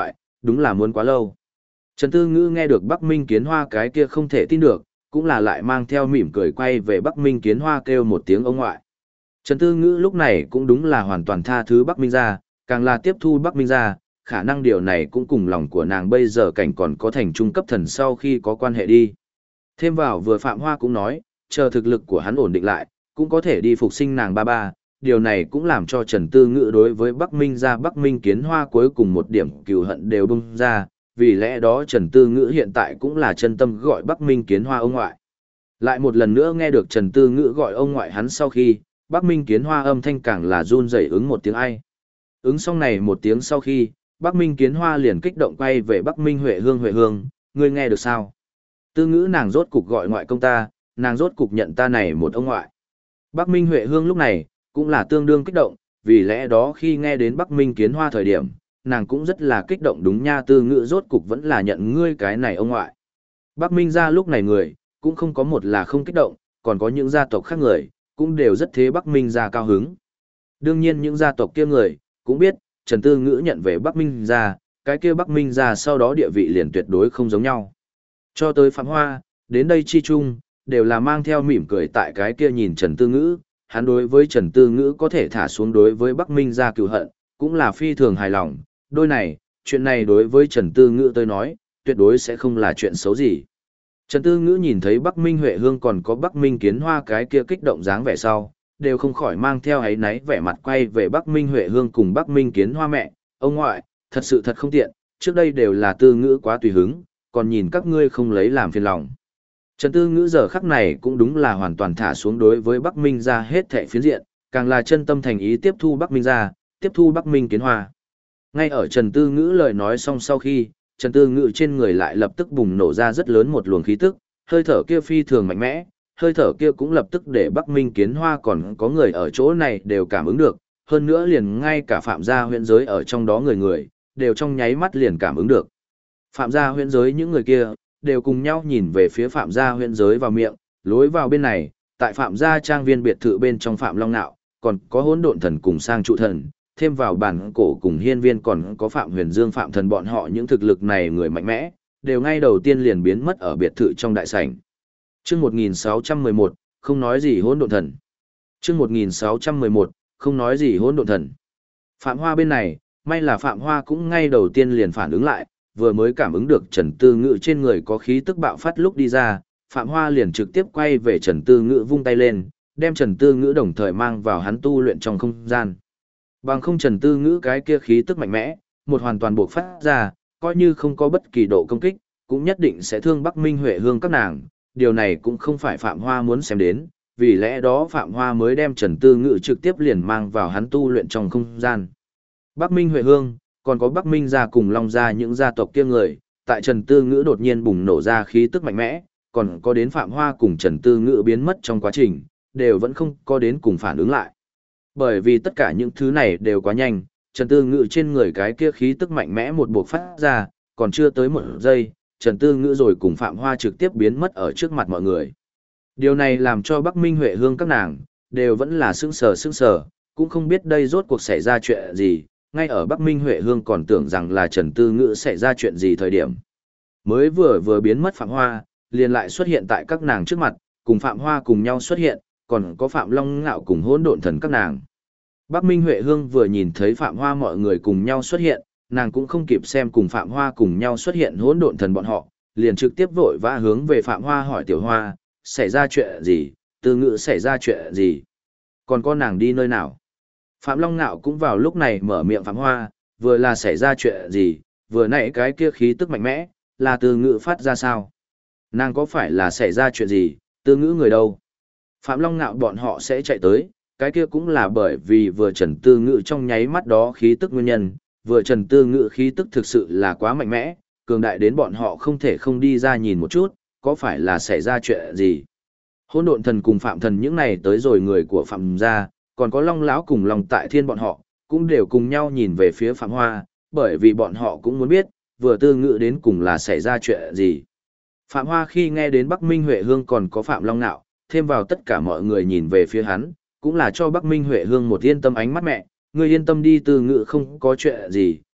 đúng là muốn quá lâu. Trần Tư Ngữ nghe được Bắc Minh Kiến Hoa cái kia không thể tin được, cũng là lại mang theo mỉm cười quay về Bắc Minh Kiến Hoa kêu một tiếng ông ngoại. Trần Tư Ngữ lúc này cũng đúng là hoàn toàn tha thứ Bắc Minh gia, càng là tiếp thu Bắc Minh gia, khả năng điều này cũng cùng lòng của nàng bây giờ cảnh còn có thành trung cấp thần sau khi có quan hệ đi. Thêm vào vừa Phạm Hoa cũng nói, chờ thực lực của hắn ổn định lại, cũng có thể đi phục sinh nàng ba ba, điều này cũng làm cho Trần Tư Ngữ đối với Bắc Minh gia Bắc Minh Kiến Hoa cuối cùng một điểm cừu hận đều bung ra, vì lẽ đó Trần Tư Ngữ hiện tại cũng là chân tâm gọi Bắc Minh Kiến Hoa ông ngoại. Lại một lần nữa nghe được Trần Tư Ngữ gọi ông ngoại hắn sau khi, Bắc Minh Kiến Hoa âm thanh càng là run rẩy ứng một tiếng ai. Ứng xong này một tiếng sau khi, Bắc Minh Kiến Hoa liền kích động quay về Bắc Minh Huệ Hương, ngươi nghe được sao? Tư Ngữ nàng rốt cục gọi ngoại công ta, nàng rốt cục nhận ta này một ông ngoại. Bắc Minh Huệ Hương lúc này, cũng là tương đương kích động, vì lẽ đó khi nghe đến Bắc Minh Kiến Hoa thời điểm, nàng cũng rất là kích động đúng nha, Tư Ngữ rốt cục vẫn là nhận ngươi cái này ông ngoại. Bắc Minh gia lúc này người, cũng không có một là không kích động, còn có những gia tộc khác người, cũng đều rất thế Bắc Minh gia cao hứng. Đương nhiên những gia tộc kia người, cũng biết, Trần Tư Ngữ nhận về Bắc Minh gia, cái kia Bắc Minh gia sau đó địa vị liền tuyệt đối không giống nhau. Cho tới Phạm Hoa, đến đây chi chung, đều là mang theo mỉm cười tại cái kia nhìn Trần Tư Ngữ, hắn đối với Trần Tư Ngữ có thể thả xuống đối với Bắc Minh gia cừu hận, cũng là phi thường hài lòng, đôi này, chuyện này đối với Trần Tư Ngữ tôi nói, tuyệt đối sẽ không là chuyện xấu gì. Trần Tư Ngữ nhìn thấy Bắc Minh Huệ Hương còn có Bắc Minh Kiến Hoa cái kia kích động dáng vẻ sau, đều không khỏi mang theo áy náy vẻ mặt quay về Bắc Minh Huệ Hương cùng Bắc Minh Kiến Hoa mẹ, ông ngoại, thật sự thật không tiện, trước đây đều là Tư Ngữ quá tùy hứng, còn nhìn các ngươi không lấy làm phiền lòng. Trần Tư Ngữ giờ khắc này cũng đúng là hoàn toàn thả xuống đối với Bắc Minh gia hết thảy phiến diện, càng là chân tâm thành ý tiếp thu Bắc Minh gia, tiếp thu Bắc Minh Kiến Hoa. Ngay ở Trần Tư Ngữ lời nói xong sau khi, Trần Tư Ngữ trên người lại lập tức bùng nổ ra rất lớn một luồng khí tức, hơi thở kia phi thường mạnh mẽ, hơi thở kia cũng lập tức để Bắc Minh Kiến Hoa còn có người ở chỗ này đều cảm ứng được, hơn nữa liền ngay cả Phạm gia huyễn giới ở trong đó người, đều trong nháy mắt liền cảm ứng được. Phạm gia huyễn giới những người kia, đều cùng nhau nhìn về phía Phạm gia huyễn giới vào miệng, lối vào bên này, tại Phạm gia trang viên biệt thự bên trong Phạm Long Nạo, còn có Hỗn Độn Thần cùng Sang Trụ Thần, thêm vào bản cổ cùng Hiên Viên còn có Phạm Huyền Dương Phạm Thần bọn họ những thực lực này người mạnh mẽ, đều ngay đầu tiên liền biến mất ở biệt thự trong đại sảnh. Chương 1611, không nói gì Hỗn Độn Thần. Chương 1611, không nói gì Hỗn Độn Thần. Phạm Hoa bên này, may là Phạm Hoa cũng ngay đầu tiên liền phản ứng lại, vừa mới cảm ứng được Trần Tư Ngữ trên người có khí tức bạo phát lúc đi ra, Phạm Hoa liền trực tiếp quay về Trần Tư Ngữ vung tay lên, đem Trần Tư Ngữ đồng thời mang vào hắn tu luyện trong không gian. Bằng không Trần Tư Ngữ cái kia khí tức mạnh mẽ, một hoàn toàn buộc phát ra, coi như không có bất kỳ độ công kích, cũng nhất định sẽ thương Bắc Minh Huệ Hương các nàng, điều này cũng không phải Phạm Hoa muốn xem đến, vì lẽ đó Phạm Hoa mới đem Trần Tư Ngữ trực tiếp liền mang vào hắn tu luyện trong không gian. Bắc Minh Huệ Hương, còn có Bắc Minh gia cùng Long gia những gia tộc kia người, tại Trần Tư Ngữ đột nhiên bùng nổ ra khí tức mạnh mẽ, còn có đến Phạm Hoa cùng Trần Tư Ngữ biến mất trong quá trình, đều vẫn không có đến cùng phản ứng lại. Bởi vì tất cả những thứ này đều quá nhanh, Trần Tư Ngữ trên người cái kia khí tức mạnh mẽ một buộc phát ra, còn chưa tới một giây, Trần Tư Ngữ rồi cùng Phạm Hoa trực tiếp biến mất ở trước mặt mọi người. Điều này làm cho Bắc Minh Huệ Hương các nàng, đều vẫn là sững sờ, cũng không biết đây rốt cuộc xảy ra chuyện gì, ngay ở Bắc Minh Huệ Hương còn tưởng rằng là Trần Tư Ngữ xảy ra chuyện gì thời điểm. Mới vừa biến mất Phạm Hoa, liền lại xuất hiện tại các nàng trước mặt, cùng Phạm Hoa cùng nhau xuất hiện, còn có Phạm Long Ngạo cùng Hỗn Độn Thần các nàng. Bắc Minh Huệ Hương vừa nhìn thấy Phạm Hoa mọi người cùng nhau xuất hiện, nàng cũng không kịp xem cùng Phạm Hoa cùng nhau xuất hiện Hỗn Độn Thần bọn họ, liền trực tiếp vội vã hướng về Phạm Hoa hỏi Tiểu Hoa, xảy ra chuyện gì, Tư Ngữ xảy ra chuyện gì, còn có nàng đi nơi nào. Phạm Long Ngạo cũng vào lúc này mở miệng Phạm Hoa, vừa là xảy ra chuyện gì, vừa nãy cái kia khí tức mạnh mẽ, là Tư Ngữ phát ra sao? Nàng có phải là xảy ra chuyện gì, Tư Ngữ người đâu? Phạm Long Ngạo bọn họ sẽ chạy tới, cái kia cũng là bởi vì vừa Trần Tư Ngữ trong nháy mắt đó khí tức nguyên nhân, vừa Trần Tư Ngữ khí tức thực sự là quá mạnh mẽ, cường đại đến bọn họ không thể không đi ra nhìn một chút, có phải là xảy ra chuyện gì. Hỗn Độn Thần cùng Phạm Thần những này tới rồi người của Phạm gia, còn có Long Lão cùng Long Tại Thiên bọn họ, cũng đều cùng nhau nhìn về phía Phạm Hoa, bởi vì bọn họ cũng muốn biết, vừa Tư Ngữ đến cùng là xảy ra chuyện gì. Phạm Hoa khi nghe đến Bắc Minh Huệ Hương còn có Phạm Long Nạo, thêm vào tất cả mọi người nhìn về phía hắn, cũng là cho Bắc Minh Huệ Hương một yên tâm ánh mắt mẹ, ngươi yên tâm đi, Tư Ngữ không có chuyện gì,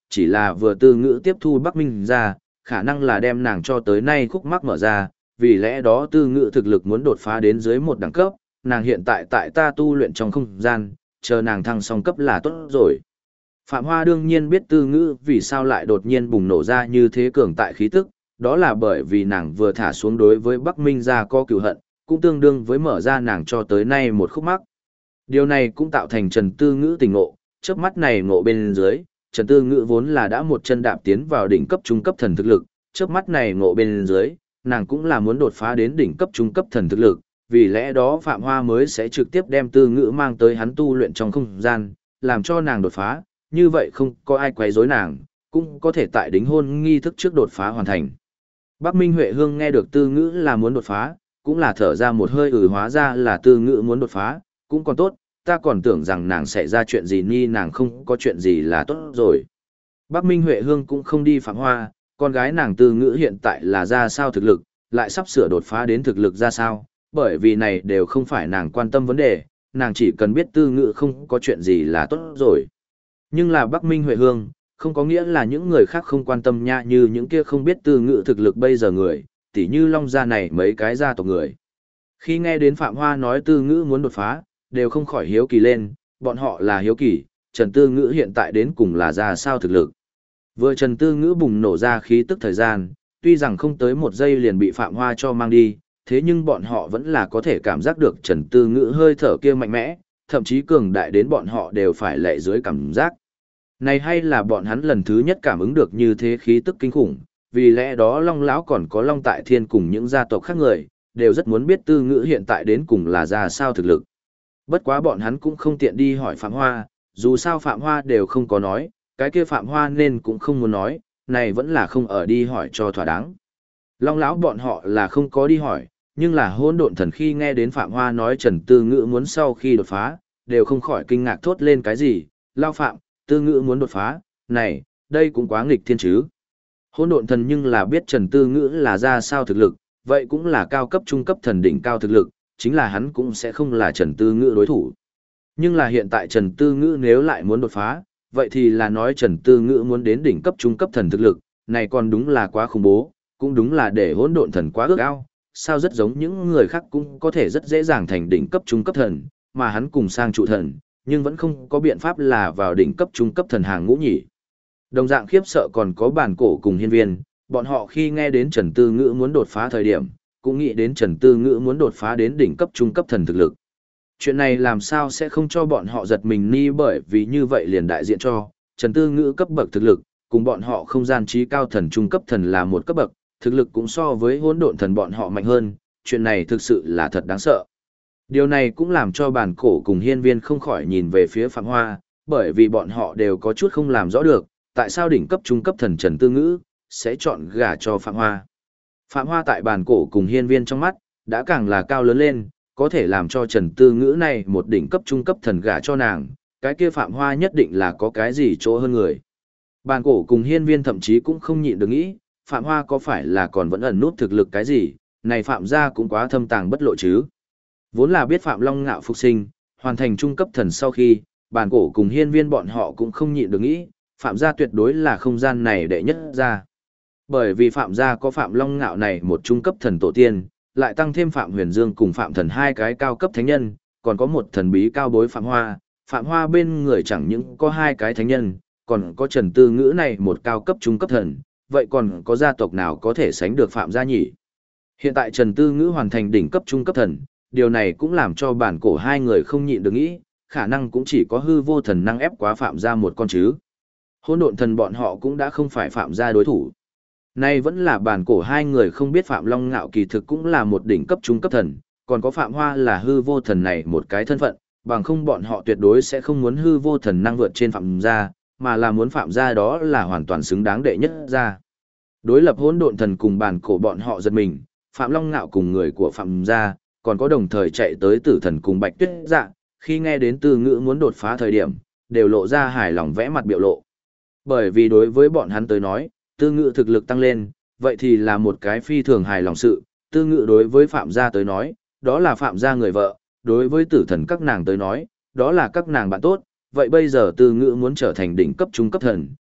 chỉ là vừa tư ngữ tiếp thu Bắc Minh ra, khả năng là đem nàng cho tới nay khúc mắc mở ra, vì lẽ đó tư ngữ thực lực muốn đột phá đến dưới một đẳng cấp, nàng hiện tại tại ta tu luyện trong không gian, chờ nàng thăng song cấp là tốt rồi. Phạm Hoa đương nhiên biết tư ngữ vì sao lại đột nhiên bùng nổ ra như thế cường tại khí tức, đó là bởi vì nàng vừa thả xuống đối với Bắc Minh ra có cựu hận, cũng tương đương với mở ra nàng cho tới nay một khúc mắc. Điều này cũng tạo thành Trần Tư Ngữ tỉnh ngộ, trước mắt này ngộ bên dưới, Trần Tư Ngữ vốn là đã một chân đạp tiến vào đỉnh cấp trung cấp thần thực lực, trước mắt này ngộ bên dưới, nàng cũng là muốn đột phá đến đỉnh cấp trung cấp thần thực lực, vì lẽ đó Phạm Hoa mới sẽ trực tiếp đem Tư Ngữ mang tới hắn tu luyện trong không gian, làm cho nàng đột phá, như vậy không có ai quấy rối nàng, cũng có thể tại đính hôn nghi thức trước đột phá hoàn thành. Bắc Minh Huệ Hương nghe được Tư Ngữ là muốn đột phá, cũng là thở ra một hơi hóa ra là Tư Ngữ muốn đột phá, cũng còn tốt, ta còn tưởng rằng nàng sẽ ra chuyện gì ni nàng không có chuyện gì là tốt rồi. Bắc Minh Huệ Hương cũng không đi Phạm Hoa, con gái nàng Tư Ngữ hiện tại là ra sao thực lực, lại sắp sửa đột phá đến thực lực ra sao, bởi vì này đều không phải nàng quan tâm vấn đề, nàng chỉ cần biết Tư Ngữ không có chuyện gì là tốt rồi. Nhưng là Bắc Minh Huệ Hương, không có nghĩa là những người khác không quan tâm nha, như những kia không biết Tư Ngữ thực lực bây giờ người, tỉ như Long gia này mấy cái gia tộc người. Khi nghe đến Phạm Hoa nói Tư Ngữ muốn đột phá, đều không khỏi hiếu kỳ lên, bọn họ là hiếu kỳ, Trần Tư Ngữ hiện tại đến cùng là ra sao thực lực. Vừa Trần Tư Ngữ bùng nổ ra khí tức thời gian, tuy rằng không tới một giây liền bị Phạm Hoa cho mang đi, thế nhưng bọn họ vẫn là có thể cảm giác được Trần Tư Ngữ hơi thở kia mạnh mẽ, thậm chí cường đại đến bọn họ đều phải lệ dưới cảm giác. Này hay là bọn hắn lần thứ nhất cảm ứng được như thế khí tức kinh khủng, vì lẽ đó Long lão còn có Long Tại Thiên cùng những gia tộc khác người, đều rất muốn biết Tư Ngữ hiện tại đến cùng là ra sao thực lực. Bất quá bọn hắn cũng không tiện đi hỏi Phạm Hoa, dù sao Phạm Hoa đều không có nói, cái kia Phạm Hoa nên cũng không muốn nói, này vẫn là không ở đi hỏi cho thỏa đáng. Long lão bọn họ là không có đi hỏi, nhưng là Hỗn Độn Thần khi nghe đến Phạm Hoa nói Trần Tư Ngữ muốn sau khi đột phá, đều không khỏi kinh ngạc thốt lên cái gì, lao Phạm, Tư Ngữ muốn đột phá, này, đây cũng quá nghịch thiên chứ. Hỗn Độn Thần nhưng là biết Trần Tư Ngữ là ra sao thực lực, vậy cũng là cao cấp trung cấp thần đỉnh cao thực lực, chính là hắn cũng sẽ không là Trần Tư Ngữ đối thủ. Nhưng là hiện tại Trần Tư Ngữ nếu lại muốn đột phá, vậy thì là nói Trần Tư Ngữ muốn đến đỉnh cấp trung cấp thần thực lực, này còn đúng là quá khủng bố, cũng đúng là để Hỗn Độn Thần quá ước ao, sao rất giống những người khác cũng có thể rất dễ dàng thành đỉnh cấp trung cấp thần, mà hắn cùng sang trụ thần, nhưng vẫn không có biện pháp là vào đỉnh cấp trung cấp thần hàng ngũ nhỉ. Đồng dạng khiếp sợ còn có Bản Cổ cùng Hiên Viên, bọn họ khi nghe đến Trần Tư Ngữ muốn đột phá thời điểm, cũng nghĩ đến Trần Tư Ngữ muốn đột phá đến đỉnh cấp trung cấp thần thực lực. Chuyện này làm sao sẽ không cho bọn họ giật mình ni, bởi vì như vậy liền đại diện cho Trần Tư Ngữ cấp bậc thực lực, cùng bọn họ không gian trí cao thần trung cấp thần là một cấp bậc, thực lực cũng so với Hỗn Độn Thần bọn họ mạnh hơn, chuyện này thực sự là thật đáng sợ. Điều này cũng làm cho Bản Cổ cùng Hiên Viên không khỏi nhìn về phía Phạm Hoa, bởi vì bọn họ đều có chút không làm rõ được, tại sao đỉnh cấp trung cấp thần Trần Tư Ngữ sẽ chọn gả cho Phạm Hoa. Phạm Hoa tại Bản Cổ cùng Hiên Viên trong mắt, đã càng là cao lớn lên, có thể làm cho Trần Tư Ngữ này một đỉnh cấp trung cấp thần gả cho nàng, cái kia Phạm Hoa nhất định là có cái gì chỗ hơn người. Bản Cổ cùng Hiên Viên thậm chí cũng không nhịn được nghĩ, Phạm Hoa có phải là còn vẫn ẩn nút thực lực cái gì, này Phạm gia cũng quá thâm tàng bất lộ chứ. Vốn là biết Phạm Long Ngạo phục sinh, hoàn thành trung cấp thần sau khi, Bản Cổ cùng Hiên Viên bọn họ cũng không nhịn được nghĩ, Phạm gia tuyệt đối là không gian này đệ nhất gia. Bởi vì Phạm gia có Phạm Long Ngạo này một trung cấp thần tổ tiên, lại tăng thêm Phạm Huyền Dương cùng Phạm Thần hai cái cao cấp thánh nhân, còn có một thần bí cao bối Phạm Hoa. Phạm Hoa bên người chẳng những có hai cái thánh nhân, còn có Trần Tư Ngữ này một cao cấp trung cấp thần, vậy còn có gia tộc nào có thể sánh được Phạm gia nhỉ? Hiện tại Trần Tư Ngữ hoàn thành đỉnh cấp trung cấp thần, điều này cũng làm cho Bản Cổ hai người không nhịn được nghĩ, khả năng cũng chỉ có hư vô thần năng ép quá Phạm gia một con chứ. Hỗn Độn Thần bọn họ cũng đã không phải Phạm gia đối thủ. Nay vẫn là Bản Cổ hai người không biết Phạm Long Ngạo kỳ thực cũng là một đỉnh cấp trung cấp thần, còn có Phạm Hoa là hư vô thần này một cái thân phận, bằng không bọn họ tuyệt đối sẽ không muốn hư vô thần năng vượt trên Phạm gia, mà là muốn Phạm gia đó là hoàn toàn xứng đáng đệ nhất gia. Đối lập Hỗn Độn Thần cùng Bản Cổ bọn họ giật mình, Phạm Long Ngạo cùng người của Phạm gia, còn có đồng thời chạy tới Tử Thần cùng Bạch Tuyết Dạ, khi nghe đến Tư Ngữ muốn đột phá thời điểm, đều lộ ra hài lòng vẽ mặt biểu lộ. Bởi vì đối với bọn hắn tới nói, Tư Ngữ thực lực tăng lên, vậy thì là một cái phi thường hài lòng sự. Tư Ngữ đối với Phạm gia tới nói, đó là Phạm gia người vợ, đối với Tử Thần các nàng tới nói, đó là các nàng bạn tốt. Vậy bây giờ Tư Ngữ muốn trở thành đỉnh cấp trung cấp thần,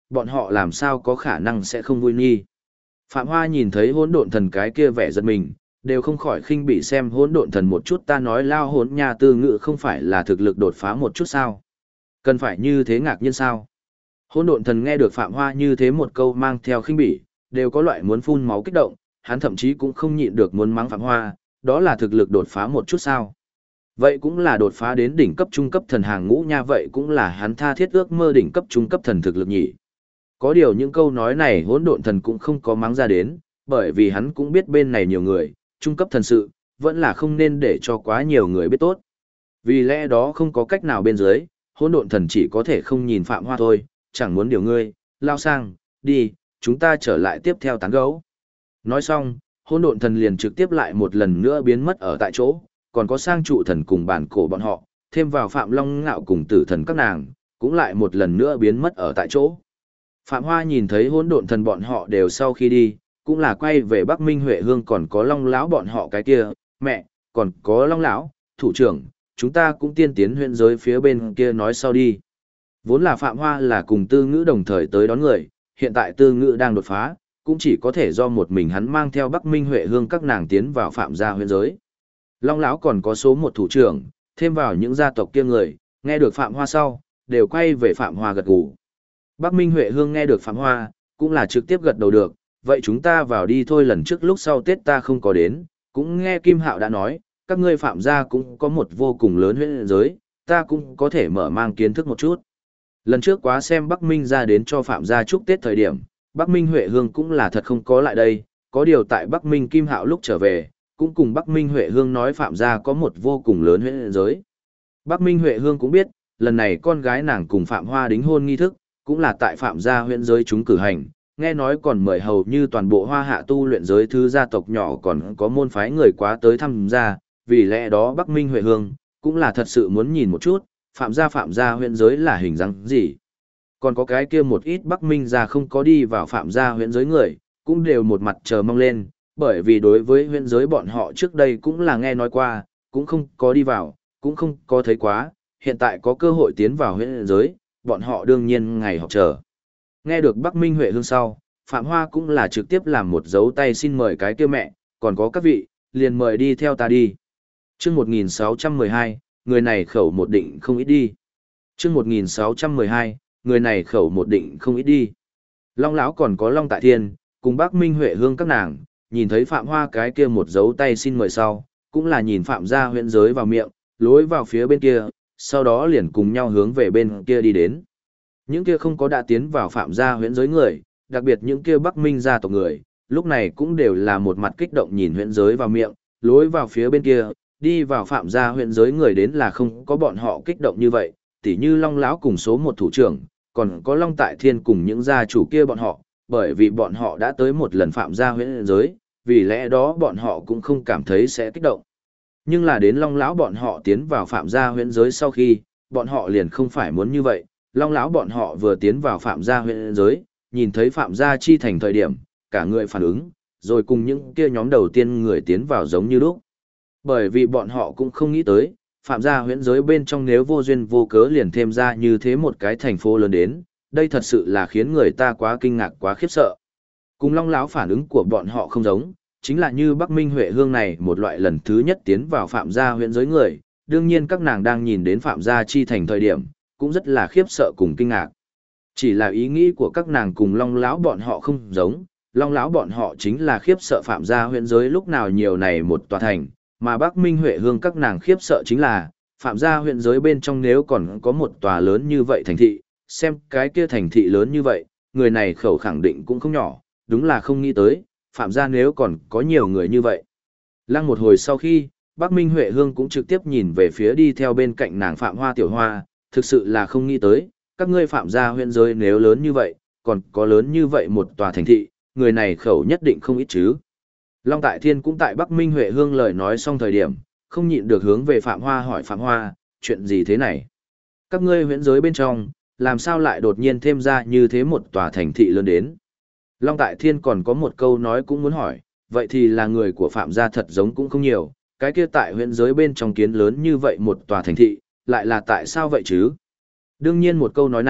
bọn họ làm sao có khả năng sẽ không vui nghi. Phạm Hoa nhìn thấy hỗn độn thần cái kia vẻ giật mình, đều không khỏi khinh bị xem hỗn độn thần một chút, ta nói lao hỗn nhà tư ngữ không phải là thực lực đột phá một chút sao. Cần phải như thế ngạc nhiên sao. Hỗn độn thần nghe được Phạm Hoa như thế một câu mang theo khinh bỉ, đều có loại muốn phun máu kích động, hắn thậm chí cũng không nhịn được muốn mắng Phạm Hoa, đó là thực lực đột phá một chút sao. Vậy cũng là đột phá đến đỉnh cấp trung cấp thần hàng ngũ nha, vậy cũng là hắn tha thiết ước mơ đỉnh cấp trung cấp thần thực lực nhỉ. Có điều những câu nói này hỗn độn thần cũng không có mắng ra đến, bởi vì hắn cũng biết bên này nhiều người, trung cấp thần sự, vẫn là không nên để cho quá nhiều người biết tốt. Vì lẽ đó không có cách nào bên dưới, hỗn độn thần chỉ có thể không nhìn Phạm Hoa thôi, chẳng muốn điều ngươi, lao sang, đi, chúng ta trở lại tiếp theo tán gấu. Nói xong, hỗn độn thần liền trực tiếp lại một lần nữa biến mất ở tại chỗ, còn có sang trụ thần cùng bản cổ bọn họ, thêm vào Phạm Long Ngạo cùng tử thần các nàng, cũng lại một lần nữa biến mất ở tại chỗ. Phạm Hoa nhìn thấy hỗn độn thần bọn họ đều sau khi đi, cũng là quay về Bắc Minh Huệ Hương, còn có Long lão bọn họ cái kia, mẹ, còn có Long lão, thủ trưởng, chúng ta cũng tiên tiến huyện giới phía bên kia nói sau đi. Vốn là Phạm Hoa là cùng Tư Ngữ đồng thời tới đón người, hiện tại Tư Ngữ đang đột phá, cũng chỉ có thể do một mình hắn mang theo Bắc Minh Huệ Hương các nàng tiến vào Phạm gia huyện giới. Long lão còn có số một thủ trưởng, thêm vào những gia tộc kia người, nghe được Phạm Hoa sau, đều quay về Phạm Hoa gật gù. Bắc Minh Huệ Hương nghe được Phạm Hoa, cũng là trực tiếp gật đầu được, vậy chúng ta vào đi thôi, lần trước lúc sau Tết ta không có đến, cũng nghe Kim Hạo đã nói, các ngươi Phạm gia cũng có một vô cùng lớn huyện giới, ta cũng có thể mở mang kiến thức một chút. Lần trước quá xem Bắc Minh ra đến cho Phạm gia chúc Tết thời điểm, Bắc Minh Huệ Hương cũng là thật không có lại đây, có điều tại Bắc Minh Kim Hạo lúc trở về, cũng cùng Bắc Minh Huệ Hương nói Phạm gia có một vô cùng lớn huyện giới. Bắc Minh Huệ Hương cũng biết, lần này con gái nàng cùng Phạm Hoa đính hôn nghi thức, cũng là tại Phạm gia huyện giới chúng cử hành, nghe nói còn mời hầu như toàn bộ Hoa Hạ tu luyện giới thứ gia tộc nhỏ còn có môn phái người quá tới tham gia, vì lẽ đó Bắc Minh Huệ Hương cũng là thật sự muốn nhìn một chút, Phạm gia huyện giới là hình dáng gì. Còn có cái kia một ít Bắc Minh gia không có đi vào Phạm gia huyện giới người, cũng đều một mặt chờ mong lên, bởi vì đối với huyện giới bọn họ trước đây cũng là nghe nói qua, cũng không có đi vào, cũng không có thấy quá, hiện tại có cơ hội tiến vào huyện giới, bọn họ đương nhiên ngày học chờ. Nghe được Bắc Minh Huệ Hương sau, Phạm Hoa cũng là trực tiếp làm một dấu tay xin mời cái kia mẹ, còn có các vị, liền mời đi theo ta đi. Chương 1612, người này khẩu một định không ít đi. Chương 1612, người này khẩu một định không ít đi. Long lão còn có Long Tại Thiên, cùng Bắc Minh Huệ Hương các nàng, nhìn thấy Phạm Hoa cái kia một dấu tay xin mời sau, cũng là nhìn Phạm gia huyện giới vào miệng, lối vào phía bên kia, sau đó liền cùng nhau hướng về bên kia đi đến. Những kia không có đã tiến vào Phạm gia huyện giới người, đặc biệt những kia Bắc Minh gia tộc người, lúc này cũng đều là một mặt kích động nhìn huyện giới vào miệng, lối vào phía bên kia, đi vào Phạm gia huyện giới người đến là không có bọn họ kích động như vậy, tỉ như Long lão cùng số một thủ trưởng, còn có Long Tại Thiên cùng những gia chủ kia bọn họ, bởi vì bọn họ đã tới một lần Phạm gia huyện giới, vì lẽ đó bọn họ cũng không cảm thấy sẽ kích động. Nhưng là đến Long lão bọn họ tiến vào Phạm gia huyện giới sau khi, bọn họ liền không phải muốn như vậy. Long lão bọn họ vừa tiến vào Phạm gia huyện giới, nhìn thấy Phạm gia chi thành thời điểm, cả người phản ứng, rồi cùng những kia nhóm đầu tiên người tiến vào giống như lúc. Bởi vì bọn họ cũng không nghĩ tới, Phạm gia huyện giới bên trong nếu vô duyên vô cớ liền thêm ra như thế một cái thành phố lớn đến, đây thật sự là khiến người ta quá kinh ngạc quá khiếp sợ. Cùng Long lão phản ứng của bọn họ không giống, chính là như Bắc Minh Huệ Hương này một loại lần thứ nhất tiến vào Phạm gia huyện giới người, đương nhiên các nàng đang nhìn đến Phạm gia chi thành thời điểm, cũng rất là khiếp sợ cùng kinh ngạc. Chỉ là ý nghĩ của các nàng cùng Long lão bọn họ không giống, Long lão bọn họ chính là khiếp sợ Phạm gia huyện giới lúc nào nhiều này một tòa thành, mà Bắc Minh Huệ Hương các nàng khiếp sợ chính là Phạm gia huyện giới bên trong nếu còn có một tòa lớn như vậy thành thị, xem cái kia thành thị lớn như vậy, người này khẩu khẳng định cũng không nhỏ, đúng là không nghĩ tới, Phạm gia nếu còn có nhiều người như vậy. Lăng một hồi sau khi, Bắc Minh Huệ Hương cũng trực tiếp nhìn về phía đi theo bên cạnh nàng Phạm Hoa Tiểu Hoa, thực sự là không nghĩ tới, các ngươi Phạm gia huyện giới nếu lớn như vậy, còn có lớn như vậy một tòa thành thị, người này khẩu nhất định không ít chứ. Long Tại Thiên cũng tại Bắc Minh Huệ Hương lời nói xong thời điểm, không nhịn được hướng về Phạm Hoa hỏi Phạm Hoa, chuyện gì thế này? Các ngươi huyện giới bên trong, làm sao lại đột nhiên thêm ra như thế một tòa thành thị lớn đến? Long Tại Thiên còn có một câu nói cũng muốn hỏi, vậy thì là người của Phạm gia thật giống cũng không nhiều, cái kia tại huyện giới bên trong kiến lớn như vậy một tòa thành thị, lại là tại sao vậy chứ? Đương nhiên một câu nói này,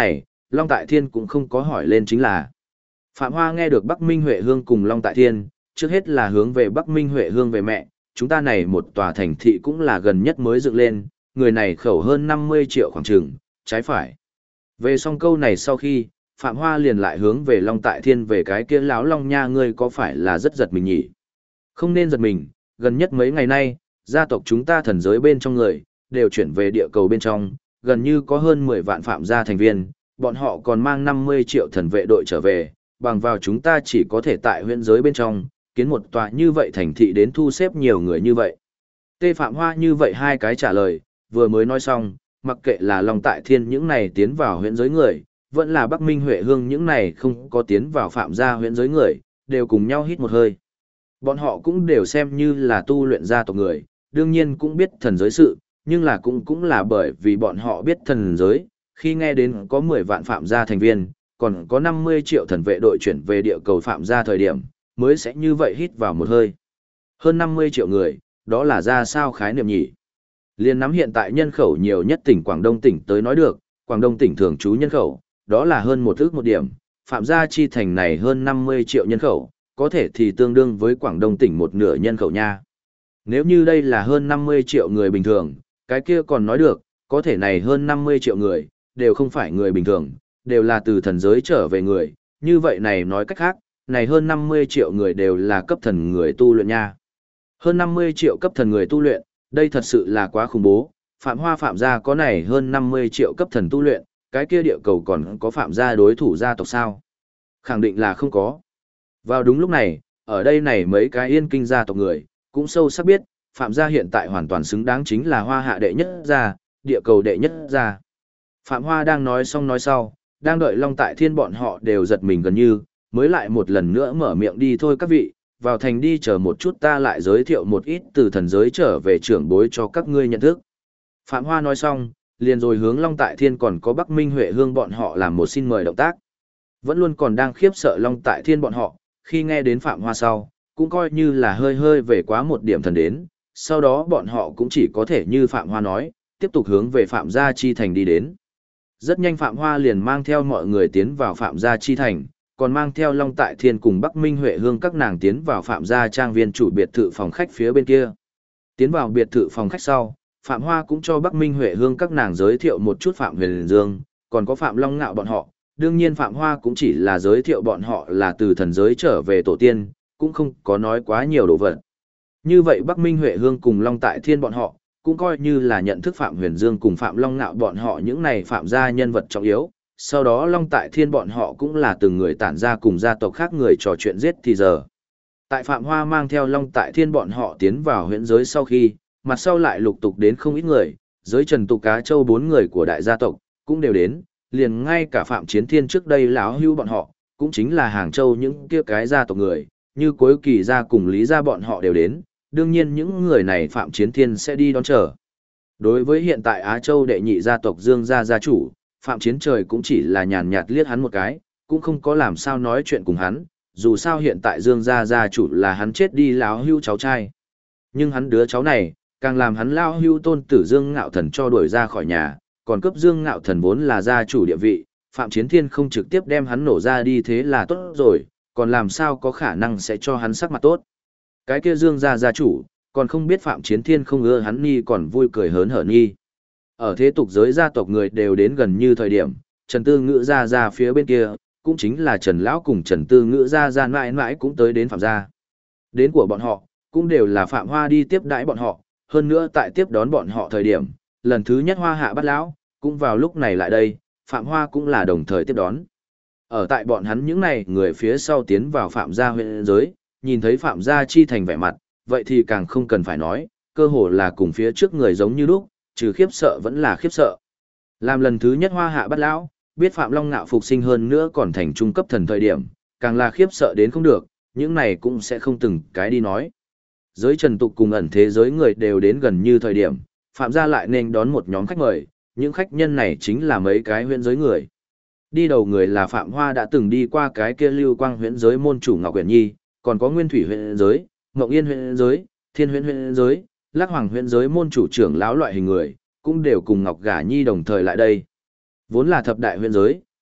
Long Tại Thiên cũng không có hỏi lên chính là. Phạm Hoa nghe được Bắc Minh Huệ Hương cùng Long Tại Thiên, trước hết là hướng về Bắc Minh Huệ Hương về mẹ, chúng ta này một tòa thành thị cũng là gần nhất mới dựng lên, người này khẩu hơn 50 triệu khoảng chừng, trái phải. Về xong câu này sau khi, Phạm Hoa liền lại hướng về Long Tại Thiên về cái kia láo Long nha, ngươi có phải là rất giật mình nhỉ? Không nên giật mình, gần nhất mấy ngày nay, gia tộc chúng ta thần giới bên trong người, đều chuyển về địa cầu bên trong, gần như có hơn 10 vạn Phạm gia thành viên, bọn họ còn mang 50 triệu thần vệ đội trở về, bằng vào chúng ta chỉ có thể tại huyện giới bên trong, kiến một tòa như vậy thành thị đến thu xếp nhiều người như vậy. Tê Phạm Hoa như vậy hai cái trả lời, vừa mới nói xong, mặc kệ là Long Tại Thiên những này tiến vào huyện giới người, vẫn là Bắc Minh Huệ Hương những này không có tiến vào Phạm gia huyện giới người, đều cùng nhau hít một hơi. Bọn họ cũng đều xem như là tu luyện gia tộc người, đương nhiên cũng biết thần giới sự, nhưng là cũng là bởi vì bọn họ biết thần giới, khi nghe đến có 10 vạn Phạm gia thành viên, còn có 50 triệu thần vệ đội chuyển về địa cầu Phạm gia thời điểm, mới sẽ như vậy hít vào một hơi. Hơn 50 triệu người, đó là ra sao khái niệm nhỉ? Liên nắm hiện tại nhân khẩu nhiều nhất tỉnh Quảng Đông tỉnh tới nói được, Quảng Đông tỉnh thường trú nhân khẩu, đó là hơn một ước một điểm, Phạm gia chi thành này hơn 50 triệu nhân khẩu, có thể thì tương đương với Quảng Đông tỉnh một nửa nhân khẩu nha. Nếu như đây là hơn 50 triệu người bình thường, cái kia còn nói được, có thể này hơn 50 triệu người, đều không phải người bình thường, đều là từ thần giới trở về người, như vậy này nói cách khác, này hơn 50 triệu người đều là cấp thần người tu luyện nha. Hơn 50 triệu cấp thần người tu luyện, đây thật sự là quá khủng bố, Phạm Hoa Phạm gia có này hơn 50 triệu cấp thần tu luyện, cái kia địa cầu còn có Phạm gia đối thủ gia tộc sao? Khẳng định là không có. Vào đúng lúc này, ở đây này mấy cái yên kinh gia tộc người, cũng sâu sắc biết, Phạm gia hiện tại hoàn toàn xứng đáng chính là Hoa hạ đệ nhất gia, địa cầu đệ nhất gia. Phạm Hoa đang nói xong nói sau, đang đợi Long Tại Thiên bọn họ đều giật mình gần như, mới lại một lần nữa mở miệng đi thôi các vị, vào thành đi chờ một chút ta lại giới thiệu một ít từ thần giới trở về trưởng bối cho các ngươi nhận thức. Phạm Hoa nói xong, liền rồi hướng Long Tại Thiên còn có Bắc Minh Huệ Hương bọn họ làm một xin mời động tác. Vẫn luôn còn đang khiếp sợ Long Tại Thiên bọn họ, khi nghe đến Phạm Hoa sau, cũng coi như là hơi hơi về quá một điểm thần đến, sau đó bọn họ cũng chỉ có thể như Phạm Hoa nói, tiếp tục hướng về Phạm Gia Chi Thành đi đến. Rất nhanh Phạm Hoa liền mang theo mọi người tiến vào Phạm Gia Chi Thành, còn mang theo Long Tại Thiên cùng Bắc Minh Huệ Hương các nàng tiến vào Phạm Gia trang viên chủ biệt thự phòng khách phía bên kia. Tiến vào biệt thự phòng khách sau, Phạm Hoa cũng cho Bắc Minh Huệ Hương các nàng giới thiệu một chút Phạm Huyền Dương, còn có Phạm Long Ngạo bọn họ. Đương nhiên Phạm Hoa cũng chỉ là giới thiệu bọn họ là từ thần giới trở về tổ tiên, cũng không có nói quá nhiều đồ vật. Như vậy Bắc Minh Huệ Hương cùng Long Tại Thiên bọn họ, cũng coi như là nhận thức Phạm Huyền Dương cùng Phạm Long Ngạo bọn họ những này Phạm gia nhân vật trọng yếu. Sau đó Long Tại Thiên bọn họ cũng là từng người tản ra cùng gia tộc khác người trò chuyện giết thì giờ. Tại Phạm Hoa mang theo Long Tại Thiên bọn họ tiến vào huyện giới sau khi, mặt sau lại lục tục đến không ít người, giới Trần Tục Cá Châu 4 người của đại gia tộc, cũng đều đến, liền ngay cả Phạm Chiến Thiên trước đây lão hưu bọn họ, cũng chính là Hàng Châu những kia cái gia tộc người, như Cuối Kỳ gia cùng Lý gia bọn họ đều đến, đương nhiên những người này Phạm Chiến Thiên sẽ đi đón chờ. Đối với hiện tại Á Châu đệ nhị gia tộc Dương gia gia chủ, Phạm Chiến Trời cũng chỉ là nhàn nhạt liếc hắn một cái, cũng không có làm sao nói chuyện cùng hắn, dù sao hiện tại Dương gia gia chủ là hắn chết đi lão hưu cháu trai. Nhưng hắn đứa cháu này, càng làm hắn lão hưu tôn tử Dương Ngạo Thần cho đuổi ra khỏi nhà, còn cấp Dương Ngạo Thần vốn là gia chủ địa vị, Phạm Chiến Thiên không trực tiếp đem hắn nổ ra đi thế là tốt rồi, còn làm sao có khả năng sẽ cho hắn sắc mặt tốt. Cái kia Dương gia gia chủ, còn không biết Phạm Chiến Thiên không ưa hắn nghi còn vui cười hớn hở nghi. Ở thế tục giới gia tộc người đều đến gần như thời điểm, Trần Tư Ngữ ra phía bên kia, cũng chính là Trần Lão cùng Trần Tư Ngữ ra mãi mãi cũng tới đến Phạm gia. Đến của bọn họ, cũng đều là Phạm Hoa đi tiếp đãi bọn họ, hơn nữa tại tiếp đón bọn họ thời điểm, lần thứ nhất Hoa Hạ bắt lão, cũng vào lúc này lại đây, Phạm Hoa cũng là đồng thời tiếp đón. Ở tại bọn hắn những này người phía sau tiến vào Phạm gia huyện giới, nhìn thấy Phạm gia Chi Thành vẻ mặt, vậy thì càng không cần phải nói, cơ hồ là cùng phía trước người giống như lúc, trừ khiếp sợ vẫn là khiếp sợ. Làm lần thứ nhất Hoa Hạ bắt lão, biết Phạm Long Ngạo phục sinh hơn nữa còn thành trung cấp thần thời điểm, càng là khiếp sợ đến không được, những này cũng sẽ không từng cái đi nói. Giới Trần Tục cùng ẩn thế giới người đều đến gần như thời điểm, Phạm gia lại nên đón một nhóm khách mời, những khách nhân này chính là mấy cái huyễn giới người. Đi đầu người là Phạm Hoa đã từng đi qua cái kia Lưu Quang huyễn giới môn chủ Ngọc Uyển Nhi, còn có Nguyên Thủy huyễn giới, Ngộng Yên huyễn giới, Thiên huyễn giới, Lắc Hoàng huyễn giới môn chủ trưởng lão loại hình người, cũng đều cùng Ngọc Gả Nhi đồng thời lại đây. Vốn là thập đại huyễn giới,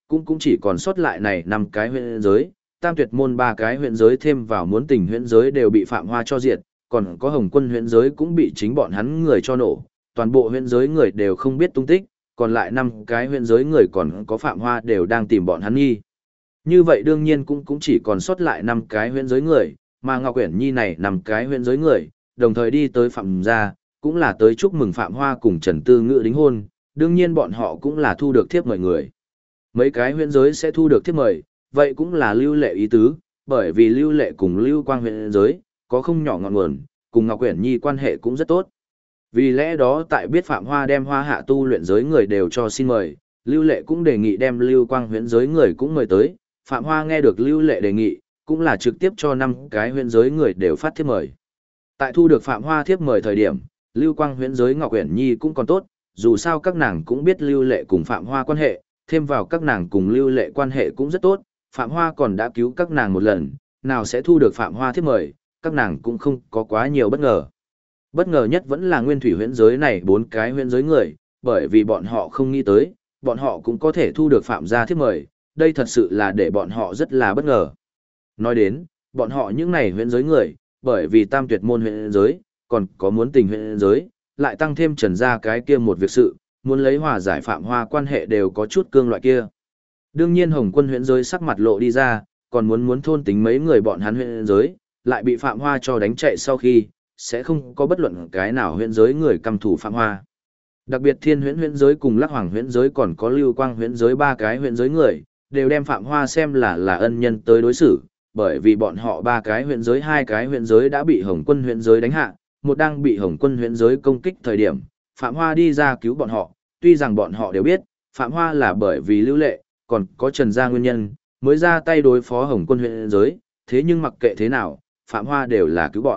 cũng chỉ còn sót lại này 5 cái huyện giới, Tam Tuyệt môn 3 cái huyện giới thêm vào Muốn Tình huyện giới đều bị Phạm Hoa cho diệt, còn có Hồng Quân huyện giới cũng bị chính bọn hắn người cho nổ, toàn bộ huyện giới người đều không biết tung tích, còn lại 5 cái huyện giới người còn có Phạm Hoa đều đang tìm bọn hắn nghi. Như vậy đương nhiên cũng chỉ còn sót lại 5 cái huyện giới người, mà Ngọc Uyển Nhi này 5 cái huyện giới người, đồng thời đi tới Phạm gia, cũng là tới chúc mừng Phạm Hoa cùng Trần Tư Ngữ đính hôn, đương nhiên bọn họ cũng là thu được thiếp mời người. Mấy cái huyện giới sẽ thu được thiếp mời, vậy cũng là Lưu Lệ ý tứ, bởi vì Lưu Lệ cùng Lưu Quang huyện giới, có không nhỏ ngọn nguồn, cùng Ngọc Uyển Nhi quan hệ cũng rất tốt. Vì lẽ đó tại biết Phạm Hoa đem Hoa Hạ tu luyện giới người đều cho xin mời, Lưu Lệ cũng đề nghị đem Lưu Quang huyện giới người cũng mời tới, Phạm Hoa nghe được Lưu Lệ đề nghị, cũng là trực tiếp cho 5 cái huyện giới người đều phát thiếp mời. Tại thu được Phạm Hoa thiếp mời thời điểm, Lưu Quang huyện giới Ngọc Uyển Nhi cũng còn tốt, dù sao các nàng cũng biết Lưu Lệ cùng Phạm Hoa quan hệ, thêm vào các nàng cùng Lưu Lệ quan hệ cũng rất tốt, Phạm Hoa còn đã cứu các nàng một lần, nào sẽ thu được Phạm Hoa thiếp mời, các nàng cũng không có quá nhiều bất ngờ. Bất ngờ nhất vẫn là Nguyên Thủy huyện giới này 4 cái huyện giới người, bởi vì bọn họ không nghĩ tới, bọn họ cũng có thể thu được Phạm gia thiếp mời, đây thật sự là để bọn họ rất là bất ngờ. Nói đến, bọn họ những này huyện giới người, bởi vì Tam Tuyệt môn huyện giới, còn có Muốn Tình huyện giới, lại tăng thêm Trần gia cái kia một việc sự, muốn lấy hòa giải Phạm Hoa quan hệ đều có chút cương loại kia. Đương nhiên Hồng Quân huyện giới sắc mặt lộ đi ra, còn muốn thôn tính mấy người bọn hắn huyện giới, lại bị Phạm Hoa cho đánh chạy sau khi, sẽ không có bất luận cái nào huyện giới người căm thủ Phạm Hoa. Đặc biệt Thiên huyện giới cùng Lắc Hoàng huyện giới còn có Lưu Quang huyện giới 3 cái huyện giới người, đều đem Phạm Hoa xem là ân nhân tới đối xử, bởi vì bọn họ 3 cái huyện giới 2 cái huyện giới đã bị Hồng Quân huyện giới đánh hạ, một đang bị Hồng Quân huyện giới công kích thời điểm, Phạm Hoa đi ra cứu bọn họ, tuy rằng bọn họ đều biết, Phạm Hoa là bởi vì Lưu Lệ, còn có Trần gia nguyên nhân, mới ra tay đối phó Hồng Quân huyện giới, thế nhưng mặc kệ thế nào, Phạm Hoa đều là cứu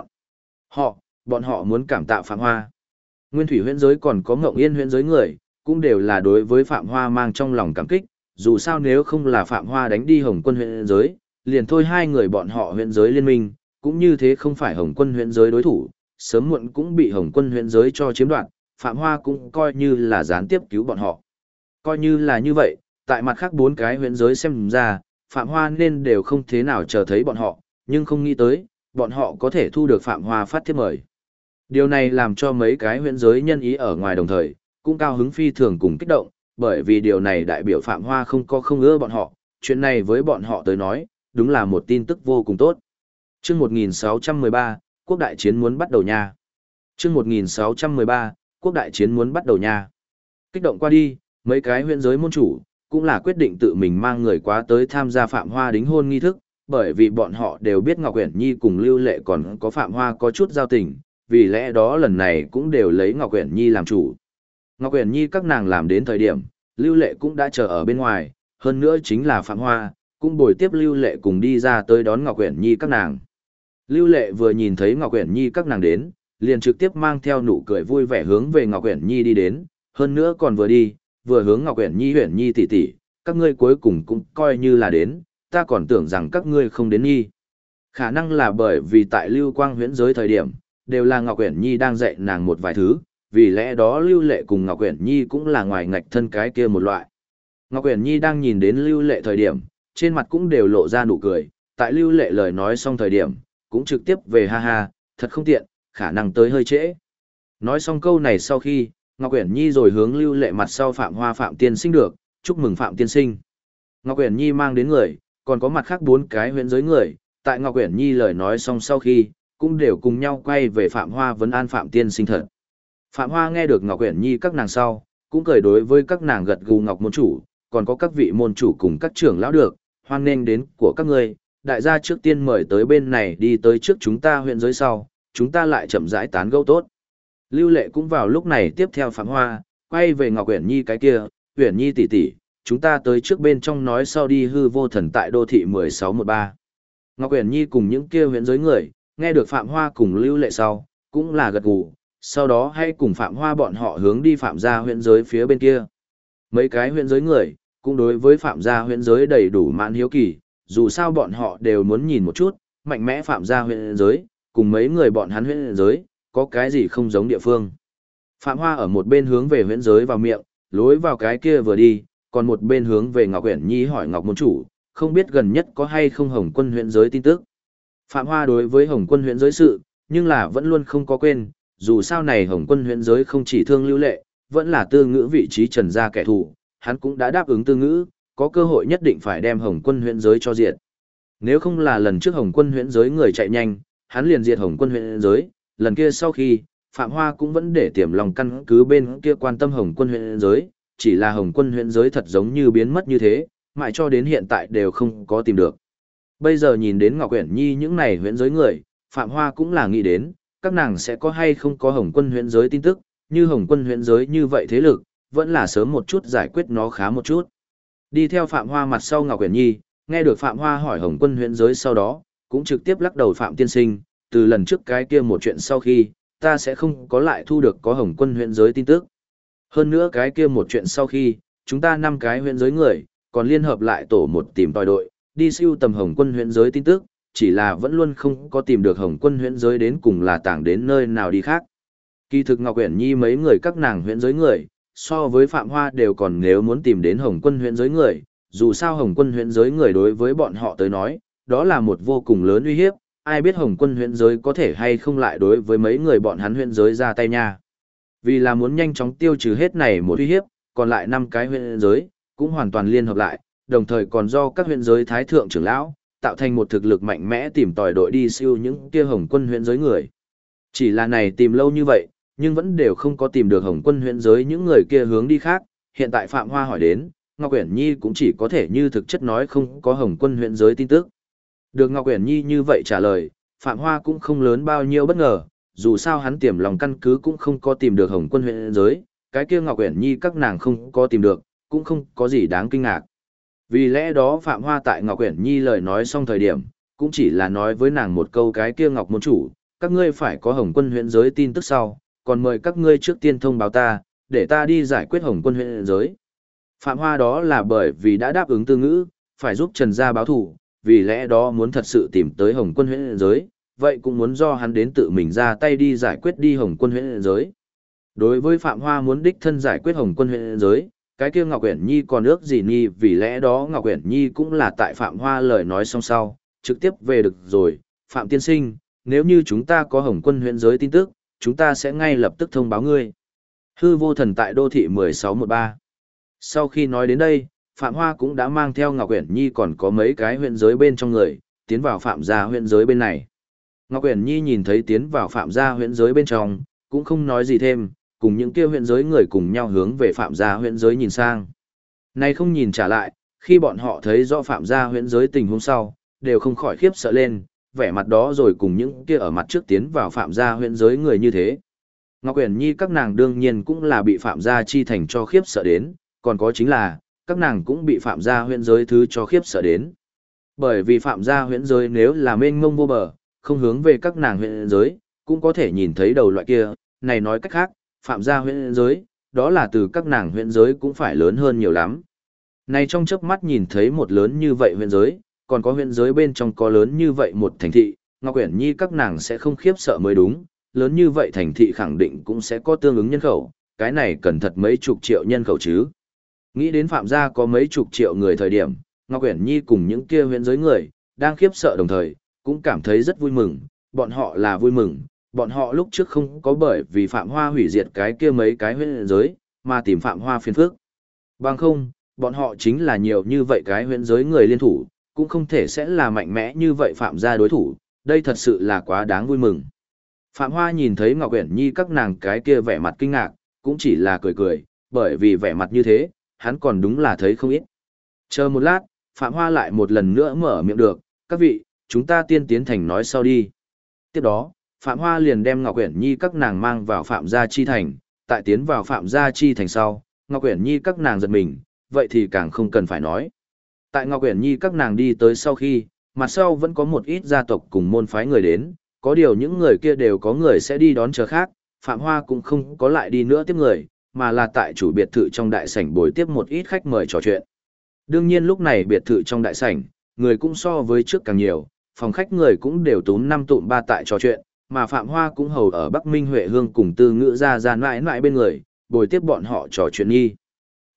bọn họ muốn cảm tạ Phạm Hoa. Nguyên Thủy huyện giới còn có Ngộng Yên huyện giới người, cũng đều là đối với Phạm Hoa mang trong lòng cảm kích, dù sao nếu không là Phạm Hoa đánh đi Hồng Quân huyện giới, liền thôi hai người bọn họ huyện giới liên minh, cũng như thế không phải Hồng Quân huyện giới đối thủ, sớm muộn cũng bị Hồng Quân huyện giới cho chiếm đoạt, Phạm Hoa cũng coi như là gián tiếp cứu bọn họ. Coi như là như vậy, tại mặt khác 4 cái huyện giới xem ra, Phạm Hoa nên đều không thế nào chờ thấy bọn họ, nhưng không nghĩ tới, bọn họ có thể thu được Phạm Hoa phát thiếp mời. Điều này làm cho mấy cái huyện giới nhân ý ở ngoài đồng thời, cũng cao hứng phi thường cùng kích động, bởi vì điều này đại biểu Phạm Hoa không ưa bọn họ, chuyện này với bọn họ tới nói, đúng là một tin tức vô cùng tốt. Chương 1613, quốc đại chiến muốn bắt đầu nha. Chương 1613, quốc đại chiến muốn bắt đầu nha. Kích động qua đi, mấy cái huyện giới môn chủ, cũng là quyết định tự mình mang người quá tới tham gia Phạm Hoa đính hôn nghi thức, bởi vì bọn họ đều biết Ngọc Uyển Nhi cùng Lưu Lệ còn có Phạm Hoa có chút giao tình, vì lẽ đó lần này cũng đều lấy Ngọc Uyển Nhi làm chủ. Ngọc Uyển Nhi các nàng làm đến thời điểm, Lưu Lệ cũng đã chờ ở bên ngoài, hơn nữa chính là Phạm Hoa, cũng bồi tiếp Lưu Lệ cùng đi ra tới đón Ngọc Uyển Nhi các nàng. Lưu Lệ vừa nhìn thấy Ngọc Uyển Nhi các nàng đến, liền trực tiếp mang theo nụ cười vui vẻ hướng về Ngọc Uyển Nhi đi đến, hơn nữa còn vừa đi, vừa hướng Ngọc Uyển Nhi tỷ tỷ, các ngươi cuối cùng cũng coi như là đến, ta còn tưởng rằng các ngươi không đến Nhi. Khả năng là bởi vì tại Lưu Quang huyễn giới thời điểm, đều là Ngọc Uyển Nhi đang dạy nàng một vài thứ, vì lẽ đó Lưu Lệ cùng Ngọc Uyển Nhi cũng là ngoài ngạch thân cái kia một loại. Ngọc Uyển Nhi đang nhìn đến Lưu Lệ thời điểm, trên mặt cũng đều lộ ra nụ cười, tại Lưu Lệ lời nói xong thời điểm, cũng trực tiếp về ha ha, thật không tiện, khả năng tới hơi trễ. Nói xong câu này sau khi, Ngọc Uyển Nhi rồi hướng Lưu Lệ mặt sau Phạm Hoa Phạm tiên sinh được, chúc mừng Phạm tiên sinh. Ngọc Uyển Nhi mang đến người, còn có mặt khác 4 cái huyễn giới người, tại Ngọc Uyển Nhi lời nói xong sau khi, cũng đều cùng nhau quay về Phạm Hoa vấn an Phạm tiên sinh thật. Phạm Hoa nghe được Ngọc Uyển Nhi các nàng sau, cũng cười đối với các nàng gật gù Ngọc môn chủ, còn có các vị môn chủ cùng các trưởng lão được, hoan nghênh đến của các ngươi, đại gia trước tiên mời tới bên này đi tới trước chúng ta huyện giới sau, chúng ta lại chậm rãi tán gẫu tốt. Lưu Lệ cũng vào lúc này tiếp theo Phạm Hoa, quay về Ngọc Uyển Nhi cái kia, Uyển Nhi tỷ tỷ, chúng ta tới trước bên trong nói sau đi hư vô thần tại đô thị 1613. Ngọc Uyển Nhi cùng những kia huyện giới người, nghe được Phạm Hoa cùng Lưu Lệ sau, cũng là gật gù, sau đó hay cùng Phạm Hoa bọn họ hướng đi Phạm gia huyện giới phía bên kia. Mấy cái huyện giới người, cũng đối với Phạm gia huyện giới đầy đủ mãn hiếu kỳ, dù sao bọn họ đều muốn nhìn một chút, mạnh mẽ Phạm gia huyện giới, cùng mấy người bọn hắn huyện giới, có cái gì không giống địa phương. Phạm Hoa ở một bên hướng về huyện giới vào miệng, lối vào cái kia vừa đi, còn một bên hướng về Ngọc Uyển Nhi hỏi Ngọc môn chủ, không biết gần nhất có hay không Hồng Quân huyện giới tin tức. Phạm Hoa đối với Hồng Quân huyện giới sự, nhưng là vẫn luôn không có quên, dù sao này Hồng Quân huyện giới không chỉ thương Lưu Lệ, vẫn là Tư Ngữ vị trí Trần gia kẻ thù, hắn cũng đã đáp ứng Tư Ngữ, có cơ hội nhất định phải đem Hồng Quân huyện giới cho diệt. Nếu không là lần trước Hồng Quân huyện giới người chạy nhanh, hắn liền diệt Hồng Quân huyện giới, lần kia sau khi, Phạm Hoa cũng vẫn để Tiềm Long căn cứ bên kia quan tâm Hồng Quân huyện giới, chỉ là Hồng Quân huyện giới thật giống như biến mất như thế, mãi cho đến hiện tại đều không có tìm được. Bây giờ nhìn đến Ngọc Uyển Nhi những này huyện giới người, Phạm Hoa cũng là nghĩ đến, các nàng sẽ có hay không có Hồng Quân huyện giới tin tức, như Hồng Quân huyện giới như vậy thế lực, vẫn là sớm một chút giải quyết nó khá một chút. Đi theo Phạm Hoa mặt sau Ngọc Uyển Nhi, nghe được Phạm Hoa hỏi Hồng Quân huyện giới sau đó, cũng trực tiếp lắc đầu Phạm tiên sinh, từ lần trước cái kia một chuyện sau khi, ta sẽ không có lại thu được có Hồng Quân huyện giới tin tức. Hơn nữa cái kia một chuyện sau khi, chúng ta 5 cái huyện giới người, còn liên hợp lại tổ một tìm tòi đội, đi siêu tầm Hồng Quân huyện giới tin tức, chỉ là vẫn luôn không có tìm được Hồng Quân huyện giới đến cùng là tảng đến nơi nào đi khác. Kỳ thực Ngọc Uyển Nhi mấy người các nàng huyện giới người, so với Phạm Hoa đều còn nếu muốn tìm đến Hồng Quân huyện giới người, dù sao Hồng Quân huyện giới người đối với bọn họ tới nói, đó là một vô cùng lớn uy hiếp, ai biết Hồng Quân huyện giới có thể hay không lại đối với mấy người bọn hắn huyện giới ra tay nha. Vì là muốn nhanh chóng tiêu trừ hết này một uy hiếp, còn lại 5 cái huyện giới cũng hoàn toàn liên hợp lại, đồng thời còn do các huyện giới thái thượng trưởng lão tạo thành một thực lực mạnh mẽ tìm tòi đội đi siêu những kia Hồng Quân huyện giới người. Chỉ là này tìm lâu như vậy, nhưng vẫn đều không có tìm được Hồng Quân huyện giới những người kia hướng đi khác, hiện tại Phạm Hoa hỏi đến, Ngọc Uyển Nhi cũng chỉ có thể như thực chất nói không có Hồng Quân huyện giới tin tức. Được Ngọc Uyển Nhi như vậy trả lời, Phạm Hoa cũng không lớn bao nhiêu bất ngờ, dù sao hắn Tiềm Long căn cứ cũng không có tìm được Hồng Quân huyện giới, cái kia Ngọc Uyển Nhi các nàng không có tìm được, cũng không có gì đáng kinh ngạc. Vì lẽ đó Phạm Hoa tại Ngọc Uyển Nhi lời nói xong thời điểm, cũng chỉ là nói với nàng một câu cái kia Ngọc môn chủ, các ngươi phải có Hồng Quân huyện giới tin tức sau, còn mời các ngươi trước tiên thông báo ta, để ta đi giải quyết Hồng Quân huyện giới. Phạm Hoa đó là bởi vì đã đáp ứng Tư Ngữ, phải giúp Trần gia báo thù, vì lẽ đó muốn thật sự tìm tới Hồng Quân huyện giới, vậy cũng muốn do hắn đến tự mình ra tay đi giải quyết đi Hồng Quân huyện giới. Đối với Phạm Hoa muốn đích thân giải quyết Hồng Quân huyện giới, cái kia Ngọc Uyển Nhi còn ước gì nhi, vì lẽ đó Ngọc Uyển Nhi cũng là tại Phạm Hoa lời nói xong sau, trực tiếp về được rồi, Phạm tiên sinh, nếu như chúng ta có Hồng Quân huyện giới tin tức, chúng ta sẽ ngay lập tức thông báo ngươi. Hư vô thần tại đô thị 1613. Sau khi nói đến đây, Phạm Hoa cũng đã mang theo Ngọc Uyển Nhi còn có mấy cái huyện giới bên trong người, tiến vào Phạm gia huyện giới bên này. Ngọc Uyển Nhi nhìn thấy tiến vào Phạm gia huyện giới bên trong, cũng không nói gì thêm, cùng những kia huyện giới người cùng nhau hướng về Phạm gia huyện giới nhìn sang. Này không nhìn trả lại, khi bọn họ thấy rõ Phạm gia huyện giới tình huống sau, đều không khỏi khiếp sợ lên, vẻ mặt đó rồi cùng những kia ở mặt trước tiến vào Phạm gia huyện giới người như thế. Ngọc Uyển Nhi các nàng đương nhiên cũng là bị Phạm gia chi thành cho khiếp sợ đến, còn có chính là, các nàng cũng bị Phạm gia huyện giới thứ cho khiếp sợ đến. Bởi vì Phạm gia huyện giới nếu là mênh mông vô bờ, không hướng về các nàng huyện giới, cũng có thể nhìn thấy đầu loại kia, này nói cách khác, Phạm gia huyện giới, đó là từ các nàng huyện giới cũng phải lớn hơn nhiều lắm. Này trong chớp mắt nhìn thấy một lớn như vậy huyện giới, còn có huyện giới bên trong có lớn như vậy một thành thị, Ngọc Uyển Nhi các nàng sẽ không khiếp sợ mới đúng, lớn như vậy thành thị khẳng định cũng sẽ có tương ứng nhân khẩu, cái này cần thật mấy chục triệu nhân khẩu chứ. Nghĩ đến Phạm gia có mấy chục triệu người thời điểm, Ngọc Uyển Nhi cùng những kia huyện giới người, đang khiếp sợ đồng thời, cũng cảm thấy rất vui mừng, bọn họ là vui mừng, bọn họ lúc trước không có bởi vì Phạm Hoa hủy diệt cái kia mấy cái huyện giới, mà tìm Phạm Hoa phiền phức. Bằng không, bọn họ chính là nhiều như vậy cái huyện giới người liên thủ, cũng không thể sẽ là mạnh mẽ như vậy Phạm gia đối thủ, đây thật sự là quá đáng vui mừng. Phạm Hoa nhìn thấy Ngọc Uyển Nhi các nàng cái kia vẻ mặt kinh ngạc, cũng chỉ là cười cười, bởi vì vẻ mặt như thế, hắn còn đúng là thấy không ít. Chờ một lát, Phạm Hoa lại một lần nữa mở miệng được, các vị, chúng ta tiên tiến thành nói sau đi. Tiếp đó, Phạm Hoa liền đem Ngọc Uyển Nhi các nàng mang vào Phạm gia chi thành, tại tiến vào Phạm gia chi thành sau, Ngọc Uyển Nhi các nàng giật mình, vậy thì càng không cần phải nói. Tại Ngọc Uyển Nhi các nàng đi tới sau khi, mặt sau vẫn có một ít gia tộc cùng môn phái người đến, có điều những người kia đều có người sẽ đi đón chờ khác, Phạm Hoa cũng không có lại đi nữa tiếp người, mà là tại chủ biệt thự trong đại sảnh bồi tiếp một ít khách mời trò chuyện. Đương nhiên lúc này biệt thự trong đại sảnh, người cũng so với trước càng nhiều, phòng khách người cũng đều túm năm tụm ba tại trò chuyện, mà Phạm Hoa cũng hầu ở Bắc Minh Huệ Hương cùng Tư Ngữ ra mãi mãi bên người, bồi tiếp bọn họ trò chuyện nghi.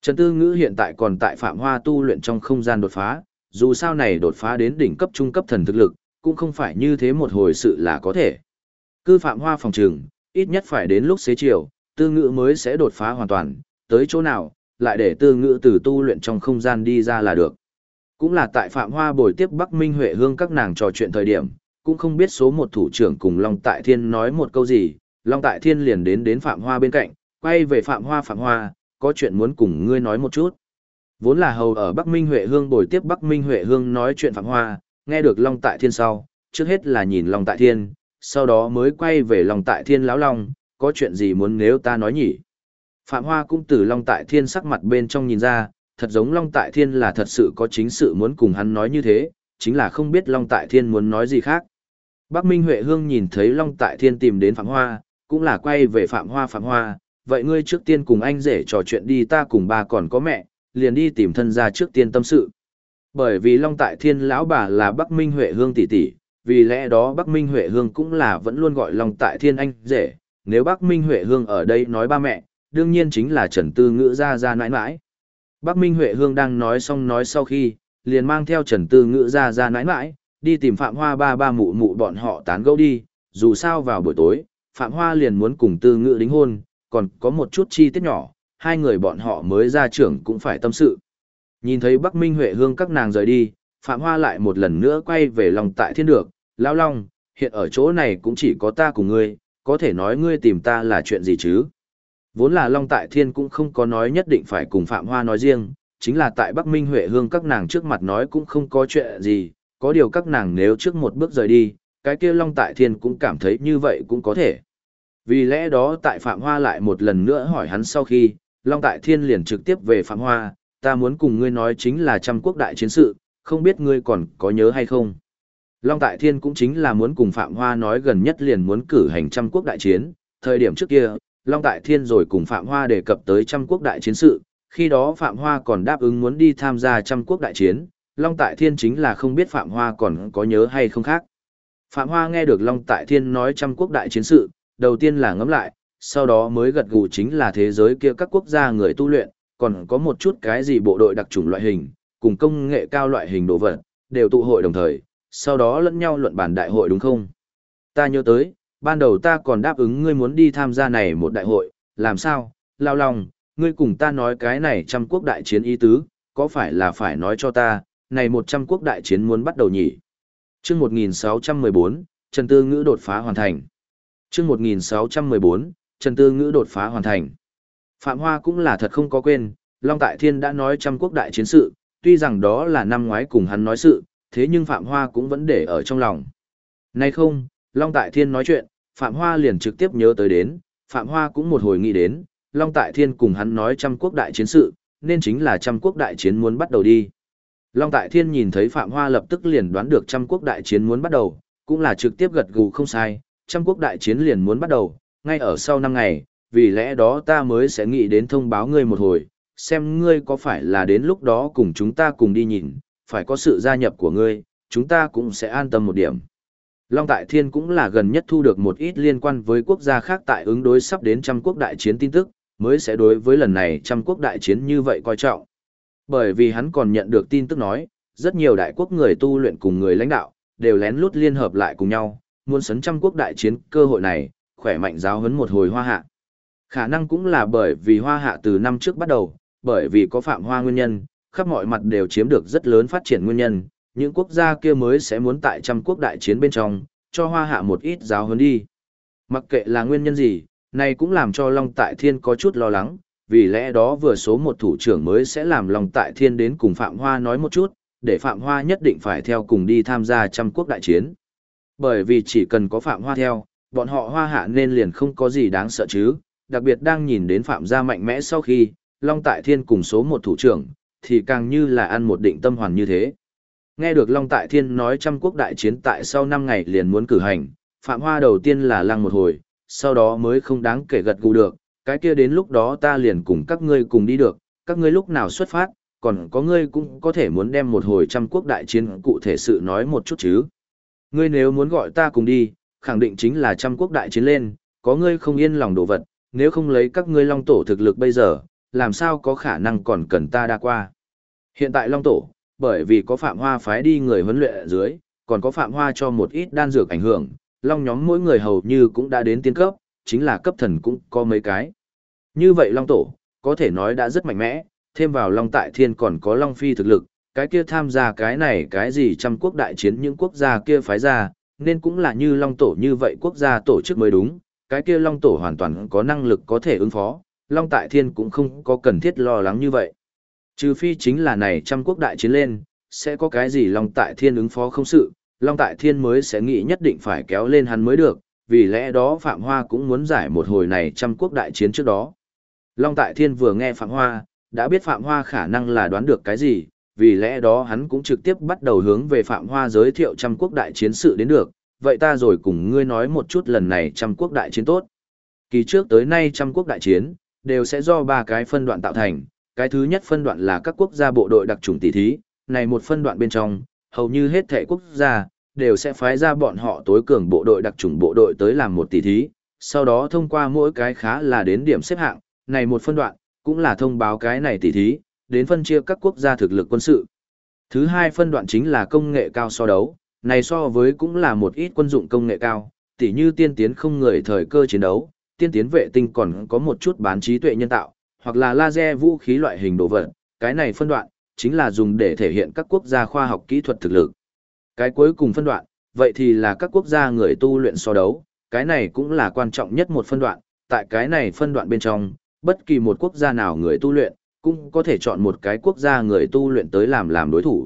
Trần Tư Ngữ hiện tại còn tại Phạm Hoa tu luyện trong không gian đột phá, dù sao này đột phá đến đỉnh cấp trung cấp thần thực lực, cũng không phải như thế một hồi sự là có thể. Cư Phạm Hoa phòng trường, ít nhất phải đến lúc xế chiều, Tư Ngữ mới sẽ đột phá hoàn toàn, tới chỗ nào, lại để Tư Ngữ từ tu luyện trong không gian đi ra là được. Cũng là tại Phạm Hoa buổi tiếp Bắc Minh Huệ Hương các nàng trò chuyện thời điểm, cũng không biết số một thủ trưởng cùng Long Tại Thiên nói một câu gì, Long Tại Thiên liền đến Phạm Hoa bên cạnh, quay về Phạm Hoa, có chuyện muốn cùng ngươi nói một chút. Vốn là hầu ở Bắc Minh Huệ Hương buổi tiếp Bắc Minh Huệ Hương nói chuyện Phạm Hoa, nghe được Long Tại Thiên sau, trước hết là nhìn Long Tại Thiên, sau đó mới quay về Long Tại Thiên lão Long, có chuyện gì muốn nếu ta nói nhỉ. Phạm Hoa cũng từ Long Tại Thiên sắc mặt bên trong nhìn ra, thật giống Long Tại Thiên là thật sự có chính sự muốn cùng hắn nói như thế, chính là không biết Long Tại Thiên muốn nói gì khác. Bắc Minh Huệ Hương nhìn thấy Long Tại Thiên tìm đến Phạm Hoa, cũng là quay về Phạm Hoa, vậy ngươi trước tiên cùng anh rể trò chuyện đi, ta cùng ba còn có mẹ, liền đi tìm thân ra trước tiên tâm sự. Bởi vì Long Tại Thiên lão bà là Bắc Minh Huệ Hương tỷ tỷ, vì lẽ đó Bắc Minh Huệ Hương cũng là vẫn luôn gọi Long Tại Thiên anh rể, nếu Bắc Minh Huệ Hương ở đây nói ba mẹ, đương nhiên chính là Trần Tư Ngữ ra nãi nãi. Bắc Minh Huệ Hương đang nói xong nói sau khi, liền mang theo Trần Tư Ngữ ra nãi nãi, đi tìm Phạm Hoa ba mụ mụ bọn họ tán gẫu đi, dù sao vào buổi tối, Phạm Hoa liền muốn cùng Tư Ngữ đính hôn, còn có một chút chi tiết nhỏ, hai người bọn họ mới ra trưởng cũng phải tâm sự. Nhìn thấy Bắc Minh Huệ Hương các nàng rời đi, Phạm Hoa lại một lần nữa quay về Long Tại Thiên được, lão Long, hiện ở chỗ này cũng chỉ có ta cùng ngươi, có thể nói ngươi tìm ta là chuyện gì chứ? Vốn là Long Tại Thiên cũng không có nói nhất định phải cùng Phạm Hoa nói riêng, chính là tại Bắc Minh Huệ Hương các nàng trước mặt nói cũng không có chuyện gì, có điều các nàng nếu trước một bước rời đi, cái kia Long Tại Thiên cũng cảm thấy như vậy cũng có thể. Vì lẽ đó tại Phạm Hoa lại một lần nữa hỏi hắn sau khi, Long Tại Thiên liền trực tiếp về Phạm Hoa, ta muốn cùng ngươi nói chính là trăm quốc đại chiến sự, không biết ngươi còn có nhớ hay không? Long Tại Thiên cũng chính là muốn cùng Phạm Hoa nói gần nhất liền muốn cử hành trăm quốc đại chiến, thời điểm trước kia, Long Tại Thiên rồi cùng Phạm Hoa đề cập tới trăm quốc đại chiến sự, khi đó Phạm Hoa còn đáp ứng muốn đi tham gia trăm quốc đại chiến, Long Tại Thiên chính là không biết Phạm Hoa còn có nhớ hay không khác. Phạm Hoa nghe được Long Tại Thiên nói trăm quốc đại chiến sự, đầu tiên là ngẫm lại, sau đó mới gật gù chính là thế giới kia các quốc gia người tu luyện, còn có một chút cái gì bộ đội đặc chủng loại hình, cùng công nghệ cao loại hình đồ vật, đều tụ hội đồng thời, sau đó lẫn nhau luận bàn đại hội đúng không? Ta nhớ tới, ban đầu ta còn đáp ứng ngươi muốn đi tham gia này một đại hội, làm sao, lao lòng, ngươi cùng ta nói cái này trăm quốc đại chiến ý tứ, có phải là phải nói cho ta, này 100 quốc đại chiến muốn bắt đầu nhỉ? Chương 1614, Trần Tư Ngữ đột phá hoàn thành. Chương 1614, Trần Tư Ngữ đột phá hoàn thành. Phạm Hoa cũng là thật không có quên, Long Tại Thiên đã nói trăm quốc đại chiến sự, tuy rằng đó là năm ngoái cùng hắn nói sự, thế nhưng Phạm Hoa cũng vẫn để ở trong lòng. Nay không, Long Tại Thiên nói chuyện, Phạm Hoa liền trực tiếp nhớ tới đến, Phạm Hoa cũng một hồi nghĩ đến, Long Tại Thiên cùng hắn nói trăm quốc đại chiến sự, nên chính là trăm quốc đại chiến muốn bắt đầu đi. Long Tại Thiên nhìn thấy Phạm Hoa lập tức liền đoán được trăm quốc đại chiến muốn bắt đầu, cũng là trực tiếp gật gù không sai, trăm quốc đại chiến liền muốn bắt đầu, ngay ở sau 5 ngày, vì lẽ đó ta mới sẽ nghĩ đến thông báo ngươi một hồi, xem ngươi có phải là đến lúc đó cùng chúng ta cùng đi nhìn, phải có sự gia nhập của ngươi, chúng ta cũng sẽ an tâm một điểm. Long Tại Thiên cũng là gần nhất thu được một ít liên quan với quốc gia khác tại ứng đối sắp đến trăm quốc đại chiến tin tức, mới sẽ đối với lần này trăm quốc đại chiến như vậy coi trọng. Bởi vì hắn còn nhận được tin tức nói, rất nhiều đại quốc người tu luyện cùng người lãnh đạo, đều lén lút liên hợp lại cùng nhau, muốn sấn trăm quốc đại chiến cơ hội này, khỏe mạnh giáo huấn một hồi Hoa Hạ. Khả năng cũng là bởi vì Hoa Hạ từ năm trước bắt đầu, bởi vì có Phạm Hoa nguyên nhân, khắp mọi mặt đều chiếm được rất lớn phát triển nguyên nhân, những quốc gia kia mới sẽ muốn tại trăm quốc đại chiến bên trong, cho Hoa Hạ một ít giáo huấn đi. Mặc kệ là nguyên nhân gì, này cũng làm cho Long Tại Thiên có chút lo lắng, vì lẽ đó vừa số một thủ trưởng mới sẽ làm Long Tại Thiên đến cùng Phạm Hoa nói một chút, để Phạm Hoa nhất định phải theo cùng đi tham gia trăm quốc đại chiến. Bởi vì chỉ cần có Phạm Hoa theo, bọn họ Hoa Hạ nên liền không có gì đáng sợ chứ, đặc biệt đang nhìn đến Phạm gia mạnh mẽ sau khi, Long Tại Thiên cùng số một thủ trưởng, thì càng như là ăn một định tâm hoàn như thế. Nghe được Long Tại Thiên nói trăm quốc đại chiến tại sau 5 ngày liền muốn cử hành, Phạm Hoa đầu tiên là lăng một hồi, sau đó mới không đáng kể gật gù được, cái kia đến lúc đó ta liền cùng các ngươi cùng đi được, các ngươi lúc nào xuất phát, còn có ngươi cũng có thể muốn đem một hồi trăm quốc đại chiến cụ thể sự nói một chút chứ. Ngươi nếu muốn gọi ta cùng đi, khẳng định chính là trăm quốc đại chiến lên, có ngươi không yên lòng đồ vật, nếu không lấy các ngươi Long tổ thực lực bây giờ, làm sao có khả năng còn cần ta đa qua. Hiện tại Long Tổ, bởi vì có Phạm Hoa phái đi người huấn luyện ở dưới, còn có Phạm Hoa cho một ít đan dược ảnh hưởng, Long nhóm mỗi người hầu như cũng đã đến tiên cấp, chính là cấp thần cũng có mấy cái. Như vậy Long Tổ, có thể nói đã rất mạnh mẽ, thêm vào Long Tại Thiên còn có Long Phi thực lực, cái kia tham gia cái này cái gì trăm quốc đại chiến những quốc gia kia phái ra, nên cũng là như Long Tổ như vậy quốc gia tổ chức mới đúng, cái kia Long Tổ hoàn toàn có năng lực có thể ứng phó, Long Tại Thiên cũng không có cần thiết lo lắng như vậy. Trừ phi chính là này trăm quốc đại chiến lên, sẽ có cái gì Long Tại Thiên ứng phó không sự, Long Tại Thiên mới sẽ nghĩ nhất định phải kéo lên hắn mới được, vì lẽ đó Phạm Hoa cũng muốn giải một hồi này trăm quốc đại chiến trước đó. Long Tại Thiên vừa nghe Phạm Hoa, đã biết Phạm Hoa khả năng là đoán được cái gì, vì lẽ đó hắn cũng trực tiếp bắt đầu hướng về Phạm Hoa giới thiệu trăm quốc đại chiến sự đến được, vậy ta rồi cùng ngươi nói một chút lần này trăm quốc đại chiến tốt. Kỳ trước tới nay trăm quốc đại chiến, đều sẽ do ba cái phân đoạn tạo thành, cái thứ nhất phân đoạn là các quốc gia bộ đội đặc chủng tỷ thí, này một phân đoạn bên trong, hầu như hết thể quốc gia, đều sẽ phái ra bọn họ tối cường bộ đội đặc chủng bộ đội tới làm một tỷ thí, sau đó thông qua mỗi cái khá là đến điểm xếp hạng, này một phân đoạn, cũng là thông báo cái này tỷ thí, đến phân chia các quốc gia thực lực quân sự. Thứ hai phân đoạn chính là công nghệ cao so đấu, này so với cũng là một ít quân dụng công nghệ cao, tỉ như tiên tiến không người thời cơ chiến đấu, tiên tiến vệ tinh còn có một chút bán trí tuệ nhân tạo, hoặc là laser vũ khí loại hình đồ vật, cái này phân đoạn, chính là dùng để thể hiện các quốc gia khoa học kỹ thuật thực lực. Cái cuối cùng phân đoạn, vậy thì là các quốc gia người tu luyện so đấu, cái này cũng là quan trọng nhất một phân đoạn, tại cái này phân đoạn bên trong, bất kỳ một quốc gia nào người tu luyện, cũng có thể chọn một cái quốc gia người tu luyện tới làm đối thủ.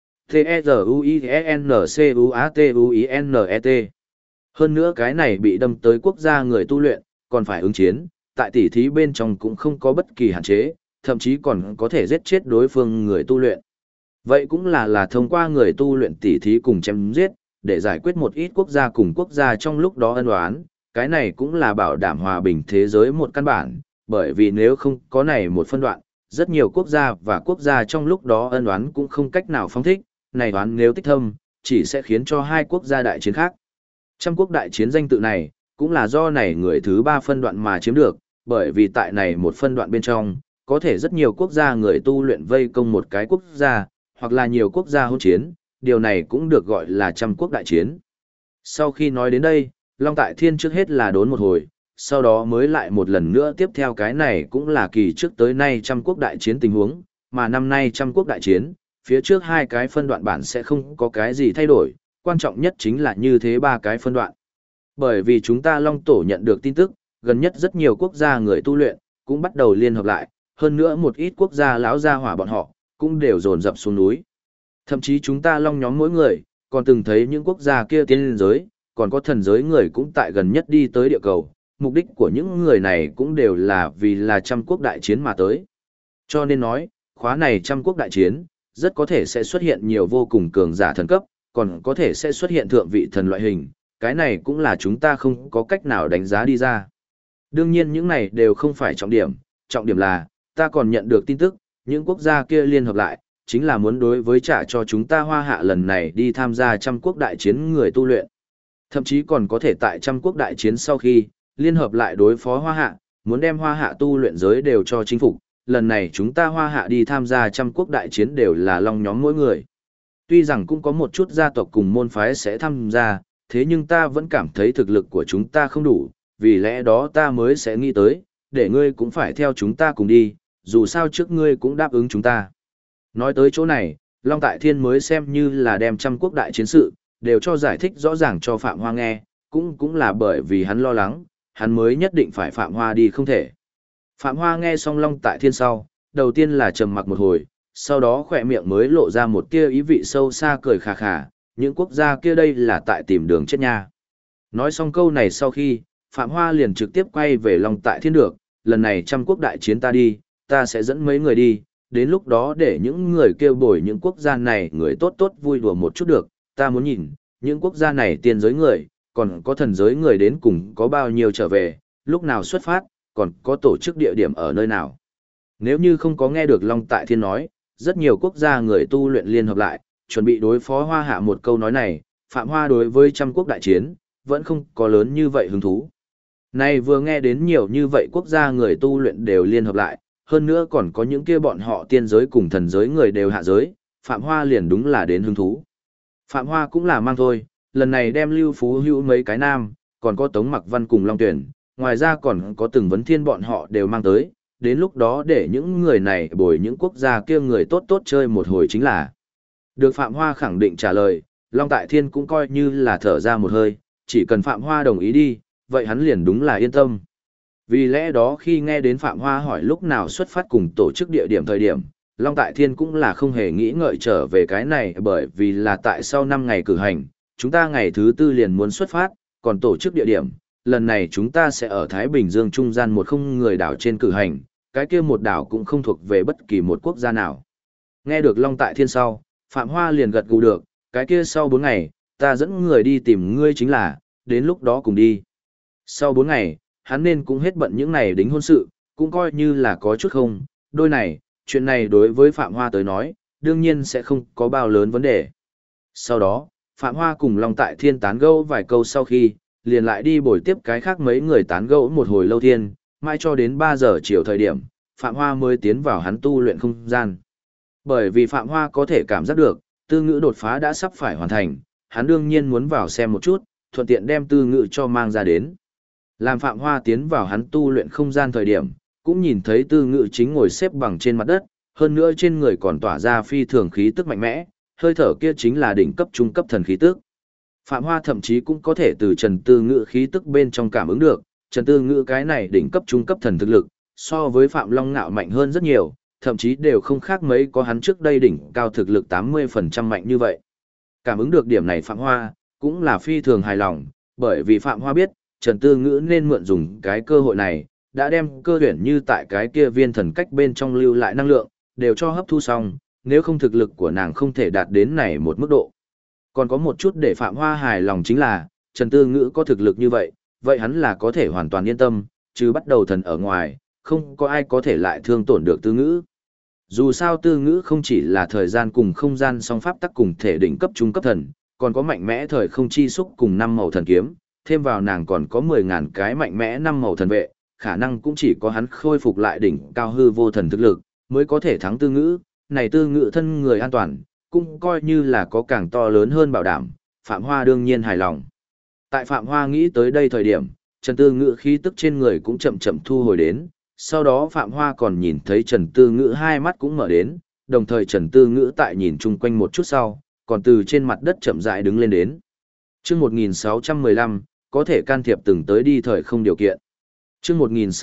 T-E-Z-U-I-N-C-U-A-T-U-I-N-E-T. Hơn nữa cái này bị đâm tới quốc gia người tu luyện, còn phải ứng chiến, tại tỷ thí bên trong cũng không có bất kỳ hạn chế, thậm chí còn có thể giết chết đối phương người tu luyện. Vậy cũng là thông qua người tu luyện tỷ thí cùng chém giết, để giải quyết một ít quốc gia cùng quốc gia trong lúc đó ân oán, cái này cũng là bảo đảm hòa bình thế giới một căn bản, bởi vì nếu không có này một phân đoạn, rất nhiều quốc gia và quốc gia trong lúc đó ân oán cũng không cách nào phóng thích, này oán nếu tích thâm, chỉ sẽ khiến cho hai quốc gia đại chiến khác. Trăm quốc đại chiến danh tự này, cũng là do này người thứ ba phân đoạn mà chiếm được, bởi vì tại này một phân đoạn bên trong, có thể rất nhiều quốc gia người tu luyện vây công một cái quốc gia, hoặc là nhiều quốc gia hỗn chiến, điều này cũng được gọi là trăm quốc đại chiến. Sau khi nói đến đây, Long Tại Thiên trước hết là đốn một hồi, sau đó mới lại một lần nữa tiếp theo cái này cũng là kỳ trước tới nay trăm quốc đại chiến tình huống, mà năm nay trăm quốc đại chiến, phía trước hai cái phân đoạn bản sẽ không có cái gì thay đổi, quan trọng nhất chính là như thế ba cái phân đoạn. Bởi vì chúng ta Long Tổ nhận được tin tức, gần nhất rất nhiều quốc gia người tu luyện, cũng bắt đầu liên hợp lại, hơn nữa một ít quốc gia lão gia hỏa bọn họ, cũng đều dồn dập xuống núi. Thậm chí chúng ta Long nhóm mỗi người, còn từng thấy những quốc gia kia tiến lên giới, còn có thần giới người cũng tại gần nhất đi tới địa cầu, mục đích của những người này cũng đều là vì là trăm quốc đại chiến mà tới. Cho nên nói, khóa này trăm quốc đại chiến, rất có thể sẽ xuất hiện nhiều vô cùng cường giả thần cấp, còn có thể sẽ xuất hiện thượng vị thần loại hình, cái này cũng là chúng ta không có cách nào đánh giá đi ra. Đương nhiên những này đều không phải trọng điểm là, ta còn nhận được tin tức, những quốc gia kia liên hợp lại, chính là muốn đối với trả cho chúng ta Hoa Hạ lần này đi tham gia trăm quốc đại chiến người tu luyện. Thậm chí còn có thể tại trăm quốc đại chiến sau khi, liên hợp lại đối phó Hoa Hạ, muốn đem Hoa Hạ tu luyện giới đều cho chính phục. Lần này chúng ta Hoa Hạ đi tham gia trăm quốc đại chiến đều là Long nhóm mỗi người. Tuy rằng cũng có một chút gia tộc cùng môn phái sẽ tham gia, thế nhưng ta vẫn cảm thấy thực lực của chúng ta không đủ, vì lẽ đó ta mới sẽ nghĩ tới, để ngươi cũng phải theo chúng ta cùng đi, dù sao trước ngươi cũng đáp ứng chúng ta. Nói tới chỗ này, Long Tại Thiên mới xem như là đem trăm quốc đại chiến sự, đều cho giải thích rõ ràng cho Phạm Hoa nghe, cũng là bởi vì hắn lo lắng, hắn mới nhất định phải Phạm Hoa đi không thể. Phạm Hoa nghe xong Long Tại Thiên sau, đầu tiên là trầm mặc một hồi, sau đó khỏe miệng mới lộ ra một tia ý vị sâu xa cười khà khà, những quốc gia kia đây là tại tìm đường chết nha. Nói xong câu này sau khi, Phạm Hoa liền trực tiếp quay về Long Tại Thiên được, lần này trăm quốc đại chiến ta đi, ta sẽ dẫn mấy người đi, đến lúc đó để những người kêu bồi những quốc gia này người tốt tốt vui đùa một chút được, ta muốn nhìn, những quốc gia này tiên giới người, còn có thần giới người đến cùng có bao nhiêu trở về, lúc nào xuất phát, còn có tổ chức địa điểm ở nơi nào. Nếu như không có nghe được Long Tại Thiên nói, rất nhiều quốc gia người tu luyện liên hợp lại, chuẩn bị đối phó Hoa Hạ một câu nói này, Phạm Hoa đối với trăm quốc đại chiến, vẫn không có lớn như vậy hứng thú. Này vừa nghe đến nhiều như vậy quốc gia người tu luyện đều liên hợp lại, hơn nữa còn có những kia bọn họ tiên giới cùng thần giới người đều hạ giới, Phạm Hoa liền đúng là đến hứng thú. Phạm Hoa cũng là mang thôi, lần này đem Lưu Phú Hữu mấy cái nam, còn có Tống Mặc Văn cùng Long Tuyển, ngoài ra còn có từng vấn thiên bọn họ đều mang tới, đến lúc đó để những người này bồi những quốc gia kia người tốt tốt chơi một hồi chính là. Được Phạm Hoa khẳng định trả lời, Long Tại Thiên cũng coi như là thở ra một hơi, chỉ cần Phạm Hoa đồng ý đi, vậy hắn liền đúng là yên tâm. Vì lẽ đó khi nghe đến Phạm Hoa hỏi lúc nào xuất phát cùng tổ chức địa điểm thời điểm, Long Tại Thiên cũng là không hề nghĩ ngợi trở về cái này bởi vì là tại sau 5 ngày cử hành, chúng ta ngày thứ 4 liền muốn xuất phát, còn tổ chức địa điểm, lần này chúng ta sẽ ở Thái Bình Dương trung gian một không người đảo trên cử hành, cái kia một đảo cũng không thuộc về bất kỳ một quốc gia nào. Nghe được Long Tại Thiên sau, Phạm Hoa liền gật gù được, cái kia sau 4 ngày, ta dẫn người đi tìm ngươi chính là, đến lúc đó cùng đi. Sau 4 ngày, hắn nên cũng hết bận những này đính hôn sự, cũng coi như là có chút không, đôi này, chuyện này đối với Phạm Hoa tới nói, đương nhiên sẽ không có bao lớn vấn đề. Sau đó, Phạm Hoa cùng Long Tại Thiên tán gẫu vài câu sau khi, liền lại đi bồi tiếp cái khác mấy người tán gẫu một hồi lâu thiên, mãi cho đến 3 giờ chiều thời điểm, Phạm Hoa mới tiến vào hắn tu luyện không gian. Bởi vì Phạm Hoa có thể cảm giác được, tư ngữ đột phá đã sắp phải hoàn thành, hắn đương nhiên muốn vào xem một chút, thuận tiện đem tư ngữ cho mang ra đến. Làm Phạm Hoa tiến vào hắn tu luyện không gian thời điểm, cũng nhìn thấy tư ngữ chính ngồi xếp bằng trên mặt đất, hơn nữa trên người còn tỏa ra phi thường khí tức mạnh mẽ, hơi thở kia chính là đỉnh cấp trung cấp thần khí tức. Phạm Hoa thậm chí cũng có thể từ Trần Tư Ngữ khí tức bên trong cảm ứng được, Trần Tư Ngữ cái này đỉnh cấp trung cấp thần thực lực, so với Phạm Long Ngạo mạnh hơn rất nhiều, thậm chí đều không khác mấy có hắn trước đây đỉnh cao thực lực 80% mạnh như vậy. Cảm ứng được điểm này Phạm Hoa, cũng là phi thường hài lòng, bởi vì Phạm Hoa biết, Trần Tư Ngữ nên mượn dùng cái cơ hội này, đã đem cơ huyển như tại cái kia viên thần cách bên trong lưu lại năng lượng, đều cho hấp thu xong, nếu không thực lực của nàng không thể đạt đến này một mức độ. Còn có một chút để Phạm Hoa hài lòng chính là, Trần Tư Ngữ có thực lực như vậy, vậy hắn là có thể hoàn toàn yên tâm, chứ bắt đầu thần ở ngoài, không có ai có thể lại thương tổn được Tư Ngữ. Dù sao Tư Ngữ không chỉ là thời gian cùng không gian song pháp tắc cùng thể đỉnh cấp trung cấp thần, còn có mạnh mẽ thời không chi xúc cùng 5 màu thần kiếm, thêm vào nàng còn có 10.000 cái mạnh mẽ 5 màu thần vệ, khả năng cũng chỉ có hắn khôi phục lại đỉnh cao hư vô thần thực lực, mới có thể thắng Tư Ngữ, này Tư Ngữ thân người an toàn, cũng coi như là có càng to lớn hơn bảo đảm, Phạm Hoa đương nhiên hài lòng. Tại Phạm Hoa nghĩ tới đây thời điểm, Trần Tư Ngữ khí tức trên người cũng chậm chậm thu hồi đến, sau đó Phạm Hoa còn nhìn thấy Trần Tư Ngữ hai mắt cũng mở đến, đồng thời Trần Tư Ngữ tại nhìn chung quanh một chút sau, còn từ trên mặt đất chậm rãi đứng lên đến. Chương 1615, có thể can thiệp từng tới đi thời không điều kiện. Chương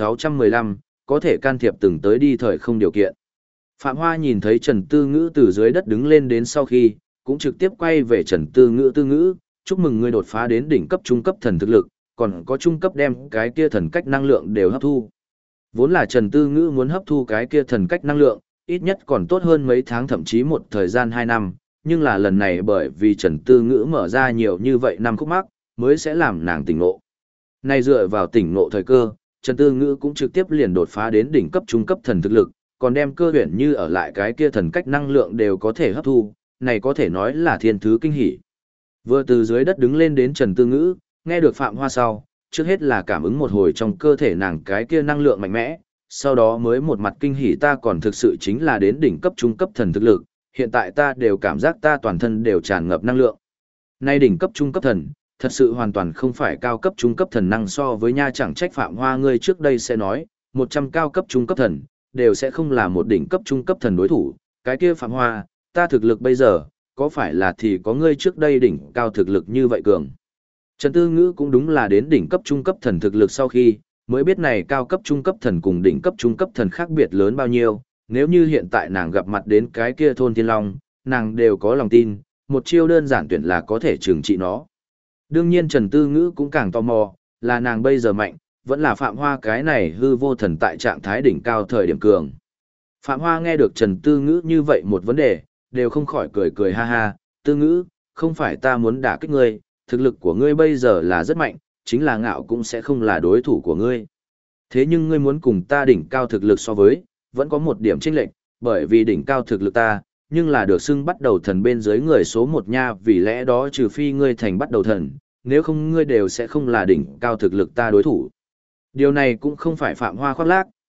1615, có thể can thiệp từng tới đi thời không điều kiện. Phạm Hoa nhìn thấy Trần Tư Ngữ từ dưới đất đứng lên đến sau khi, cũng trực tiếp quay về Trần Tư Ngữ. Tư Ngữ, chúc mừng ngươi đột phá đến đỉnh cấp trung cấp thần thực lực, còn có trung cấp đem cái kia thần cách năng lượng đều hấp thu. Vốn là Trần Tư Ngữ muốn hấp thu cái kia thần cách năng lượng, ít nhất còn tốt hơn mấy tháng thậm chí một thời gian 2 năm, nhưng là lần này bởi vì Trần Tư Ngữ mở ra nhiều như vậy năm khúc mắc, mới sẽ làm nàng tỉnh ngộ. Nay dựa vào tỉnh ngộ thời cơ, Trần Tư Ngữ cũng trực tiếp liền đột phá đến đỉnh cấp trung cấp thần thực lực, còn đem cơ huyển như ở lại cái kia thần cách năng lượng đều có thể hấp thu, này có thể nói là thiên thứ kinh hỉ. Vừa từ dưới đất đứng lên đến Trần Tư Ngữ, nghe được Phạm Hoa sau, trước hết là cảm ứng một hồi trong cơ thể nàng cái kia năng lượng mạnh mẽ, sau đó mới một mặt kinh hỉ ta còn thực sự chính là đến đỉnh cấp trung cấp thần thực lực, hiện tại ta đều cảm giác ta toàn thân đều tràn ngập năng lượng. Nay đỉnh cấp trung cấp thần, thật sự hoàn toàn không phải cao cấp trung cấp thần năng so với nha, chẳng trách Phạm Hoa ngươi trước đây sẽ nói, 100 cao cấp trung cấp thần, đều sẽ không là một đỉnh cấp trung cấp thần đối thủ, cái kia Phạm Hoa, ta thực lực bây giờ, có phải là thì có ngươi trước đây đỉnh cao thực lực như vậy cường. Trần Tư Ngữ cũng đúng là đến đỉnh cấp trung cấp thần thực lực sau khi, mới biết này cao cấp trung cấp thần cùng đỉnh cấp trung cấp thần khác biệt lớn bao nhiêu, nếu như hiện tại nàng gặp mặt đến cái kia thôn thiên long, nàng đều có lòng tin, một chiêu đơn giản tuyển là có thể trừng trị nó. Đương nhiên Trần Tư Ngữ cũng càng tò mò, là nàng bây giờ mạnh, vẫn là Phạm Hoa cái này hư vô thần tại trạng thái đỉnh cao thời điểm cường. Phạm Hoa nghe được Trần Tư Ngữ như vậy một vấn đề, đều không khỏi cười cười ha ha, Tư Ngữ, không phải ta muốn đả kích ngươi, thực lực của ngươi bây giờ là rất mạnh, chính là ngạo cũng sẽ không là đối thủ của ngươi. Thế nhưng ngươi muốn cùng ta đỉnh cao thực lực so với, vẫn có một điểm chênh lệch, bởi vì đỉnh cao thực lực ta, nhưng là được xưng bắt đầu thần bên dưới người số 1 nha, vì lẽ đó trừ phi ngươi thành bắt đầu thần, nếu không ngươi đều sẽ không là đỉnh cao thực lực ta đối thủ. Điều này cũng không phải Phạm Hoa khoác lác,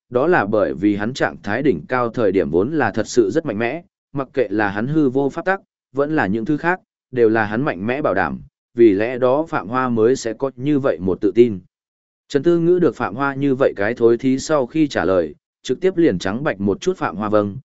đó là bởi vì hắn trạng thái đỉnh cao thời điểm vốn là thật sự rất mạnh mẽ, mặc kệ là hắn hư vô pháp tắc, vẫn là những thứ khác, đều là hắn mạnh mẽ bảo đảm, vì lẽ đó Phạm Hoa mới sẽ có như vậy một tự tin. Trần Tư Ngữ được Phạm Hoa như vậy cái thối thí sau khi trả lời, trực tiếp liền trắng bạch một chút Phạm Hoa vâng,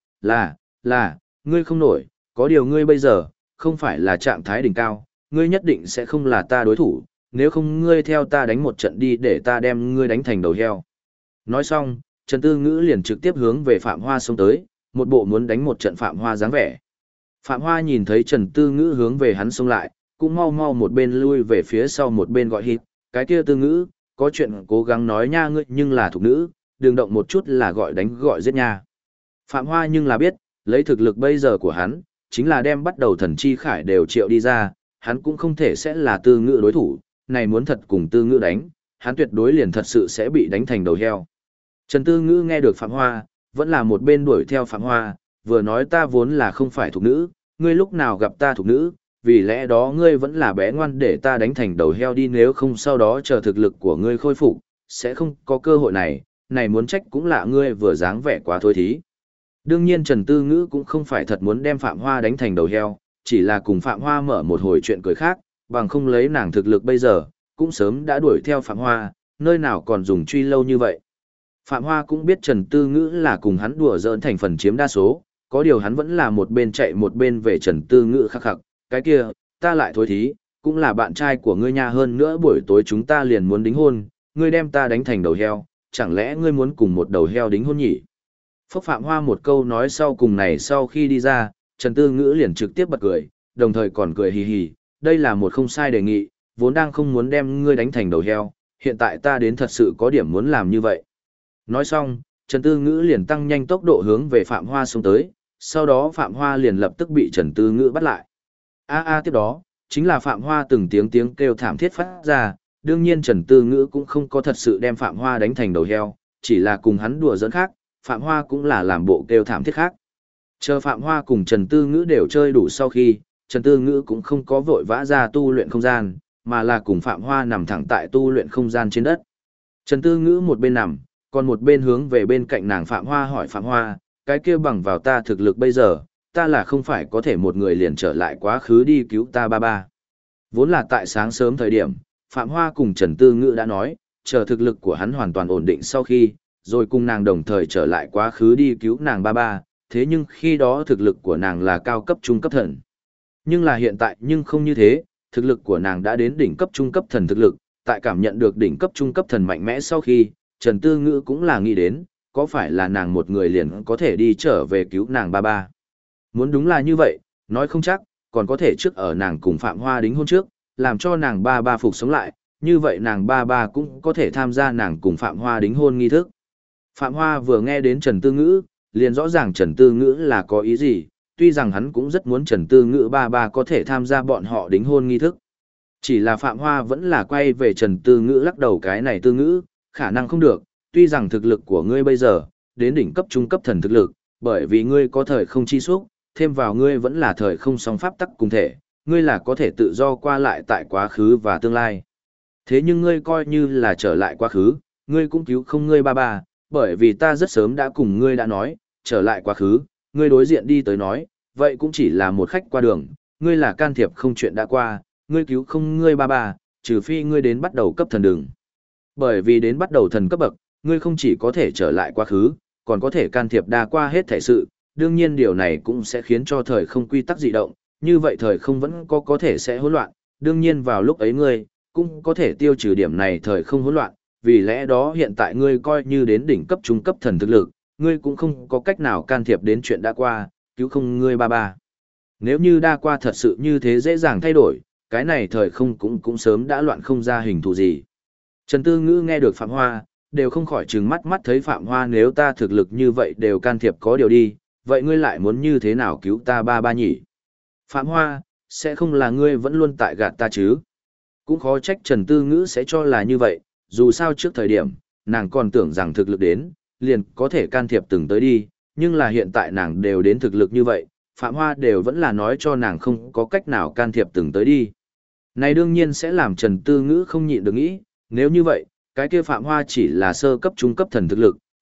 là, ngươi không nổi, có điều ngươi bây giờ, không phải là trạng thái đỉnh cao, ngươi nhất định sẽ không là ta đối thủ, nếu không ngươi theo ta đánh một trận đi để ta đem ngươi đánh thành đầu heo. Nói xong, Trần Tư Ngữ liền trực tiếp hướng về Phạm Hoa xông tới, một bộ muốn đánh một trận Phạm Hoa dáng vẻ. Phạm Hoa nhìn thấy Trần Tư Ngữ hướng về hắn xông lại, cũng mau mau một bên lui về phía sau một bên gọi hít, cái kia Tư Ngữ, có chuyện cố gắng nói nha ngươi nhưng là thục nữ, đừng động một chút là gọi đánh gọi giết nha. Phạm Hoa nhưng là biết, lấy thực lực bây giờ của hắn, chính là đem bắt đầu thần chi khải đều triệu đi ra, hắn cũng không thể sẽ là Tư Ngữ đối thủ, này muốn thật cùng Tư Ngữ đánh, hắn tuyệt đối liền thật sự sẽ bị đánh thành đầu heo. Trần Tư Ngữ nghe được Phạm Hoa, vẫn là một bên đuổi theo Phạm Hoa, vừa nói ta vốn là không phải thục nữ, ngươi lúc nào gặp ta thục nữ, vì lẽ đó ngươi vẫn là bé ngoan để ta đánh thành đầu heo đi, nếu không sau đó chờ thực lực của ngươi khôi phục, sẽ không có cơ hội này, này muốn trách cũng là ngươi vừa dáng vẻ quá thôi thí. Đương nhiên Trần Tư Ngữ cũng không phải thật muốn đem Phạm Hoa đánh thành đầu heo, chỉ là cùng Phạm Hoa mở một hồi chuyện cười khác, bằng không lấy nàng thực lực bây giờ, cũng sớm đã đuổi theo Phạm Hoa, nơi nào còn dùng truy lâu như vậy. Phạm Hoa cũng biết Trần Tư Ngữ là cùng hắn đùa giỡn thành phần chiếm đa số, có điều hắn vẫn là một bên chạy một bên về Trần Tư Ngữ khắc khắc, cái kia, ta lại thôi thí, cũng là bạn trai của ngươi nha, hơn nữa buổi tối chúng ta liền muốn đính hôn, ngươi đem ta đánh thành đầu heo, chẳng lẽ ngươi muốn cùng một đầu heo đính hôn nhỉ? Phúc Phạm Hoa một câu nói sau cùng này sau khi đi ra, Trần Tư Ngữ liền trực tiếp bật cười, đồng thời còn cười hì hì, đây là một không sai đề nghị, vốn đang không muốn đem ngươi đánh thành đầu heo, hiện tại ta đến thật sự có điểm muốn làm như vậy. Nói xong, Trần Tư Ngữ liền tăng nhanh tốc độ hướng về Phạm Hoa xuống tới, sau đó Phạm Hoa liền lập tức bị Trần Tư Ngữ bắt lại. Tiếp đó, chính là Phạm Hoa từng tiếng kêu thảm thiết phát ra, đương nhiên Trần Tư Ngữ cũng không có thật sự đem Phạm Hoa đánh thành đầu heo, chỉ là cùng hắn đùa giỡn khác, Phạm Hoa cũng là làm bộ kêu thảm thiết khác. Chờ Phạm Hoa cùng Trần Tư Ngữ đều chơi đủ sau khi, Trần Tư Ngữ cũng không có vội vã ra tu luyện không gian, mà là cùng Phạm Hoa nằm thẳng tại tu luyện không gian trên đất. Trần Tư Ngữ một bên nằm, còn một bên hướng về bên cạnh nàng Phạm Hoa hỏi Phạm Hoa, cái kia bằng vào ta thực lực bây giờ, ta là không phải có thể một người liền trở lại quá khứ đi cứu ta ba ba. Vốn là tại sáng sớm thời điểm, Phạm Hoa cùng Trần Tư Ngữ đã nói, chờ thực lực của hắn hoàn toàn ổn định sau khi, rồi cùng nàng đồng thời trở lại quá khứ đi cứu nàng ba ba, thế nhưng khi đó thực lực của nàng là cao cấp trung cấp thần. Nhưng là hiện tại nhưng không như thế, thực lực của nàng đã đến đỉnh cấp trung cấp thần thực lực, tại cảm nhận được đỉnh cấp trung cấp thần mạnh mẽ sau khi, Trần Tư Ngữ cũng là nghĩ đến, có phải là nàng một người liền có thể đi trở về cứu nàng ba ba. Muốn đúng là như vậy, nói không chắc, còn có thể trước ở nàng cùng Phạm Hoa đính hôn trước, làm cho nàng ba ba phục sống lại, như vậy nàng ba ba cũng có thể tham gia nàng cùng Phạm Hoa đính hôn nghi thức. Phạm Hoa vừa nghe đến Trần Tư Ngữ, liền rõ ràng Trần Tư Ngữ là có ý gì, tuy rằng hắn cũng rất muốn Trần Tư Ngữ ba ba có thể tham gia bọn họ đính hôn nghi thức. Chỉ là Phạm Hoa vẫn là quay về Trần Tư Ngữ lắc đầu, cái này Tư Ngữ, khả năng không được, tuy rằng thực lực của ngươi bây giờ, đến đỉnh cấp trung cấp thần thực lực, bởi vì ngươi có thời không chi xúc, thêm vào ngươi vẫn là thời không song pháp tắc cùng thể, ngươi là có thể tự do qua lại tại quá khứ và tương lai. Thế nhưng ngươi coi như là trở lại quá khứ, ngươi cũng cứu không ngươi ba ba, bởi vì ta rất sớm đã cùng ngươi đã nói, trở lại quá khứ, ngươi đối diện đi tới nói, vậy cũng chỉ là một khách qua đường, ngươi là can thiệp không chuyện đã qua, ngươi cứu không ngươi ba ba, trừ phi ngươi đến bắt đầu cấp thần đường. Bởi vì đến bắt đầu thần cấp bậc, ngươi không chỉ có thể trở lại quá khứ, còn có thể can thiệp đa qua hết thể sự, đương nhiên điều này cũng sẽ khiến cho thời không quy tắc dị động, như vậy thời không vẫn có thể sẽ hỗn loạn, đương nhiên vào lúc ấy ngươi cũng có thể tiêu trừ điểm này thời không hỗn loạn, vì lẽ đó hiện tại ngươi coi như đến đỉnh cấp trung cấp thần thực lực, ngươi cũng không có cách nào can thiệp đến chuyện đã qua, cứu không ngươi ba ba. Nếu như đa qua thật sự như thế dễ dàng thay đổi, cái này thời không cũng sớm đã loạn không ra hình thù gì. Trần Tư Ngữ nghe được Phạm Hoa, đều không khỏi trừng mắt mắt thấy Phạm Hoa, nếu ta thực lực như vậy đều can thiệp có điều đi, vậy ngươi lại muốn như thế nào cứu ta ba ba nhỉ? Phạm Hoa, sẽ không là ngươi vẫn luôn tại gạt ta chứ? Cũng khó trách Trần Tư Ngữ sẽ cho là như vậy, dù sao trước thời điểm, nàng còn tưởng rằng thực lực đến, liền có thể can thiệp từng tới đi, nhưng là hiện tại nàng đều đến thực lực như vậy, Phạm Hoa đều vẫn là nói cho nàng không có cách nào can thiệp từng tới đi. Này đương nhiên sẽ làm Trần Tư Ngữ không nhịn được nghĩ, nếu như vậy, cái kia Phạm Hoa chỉ là sơ cấp trung cấp thần thực lực,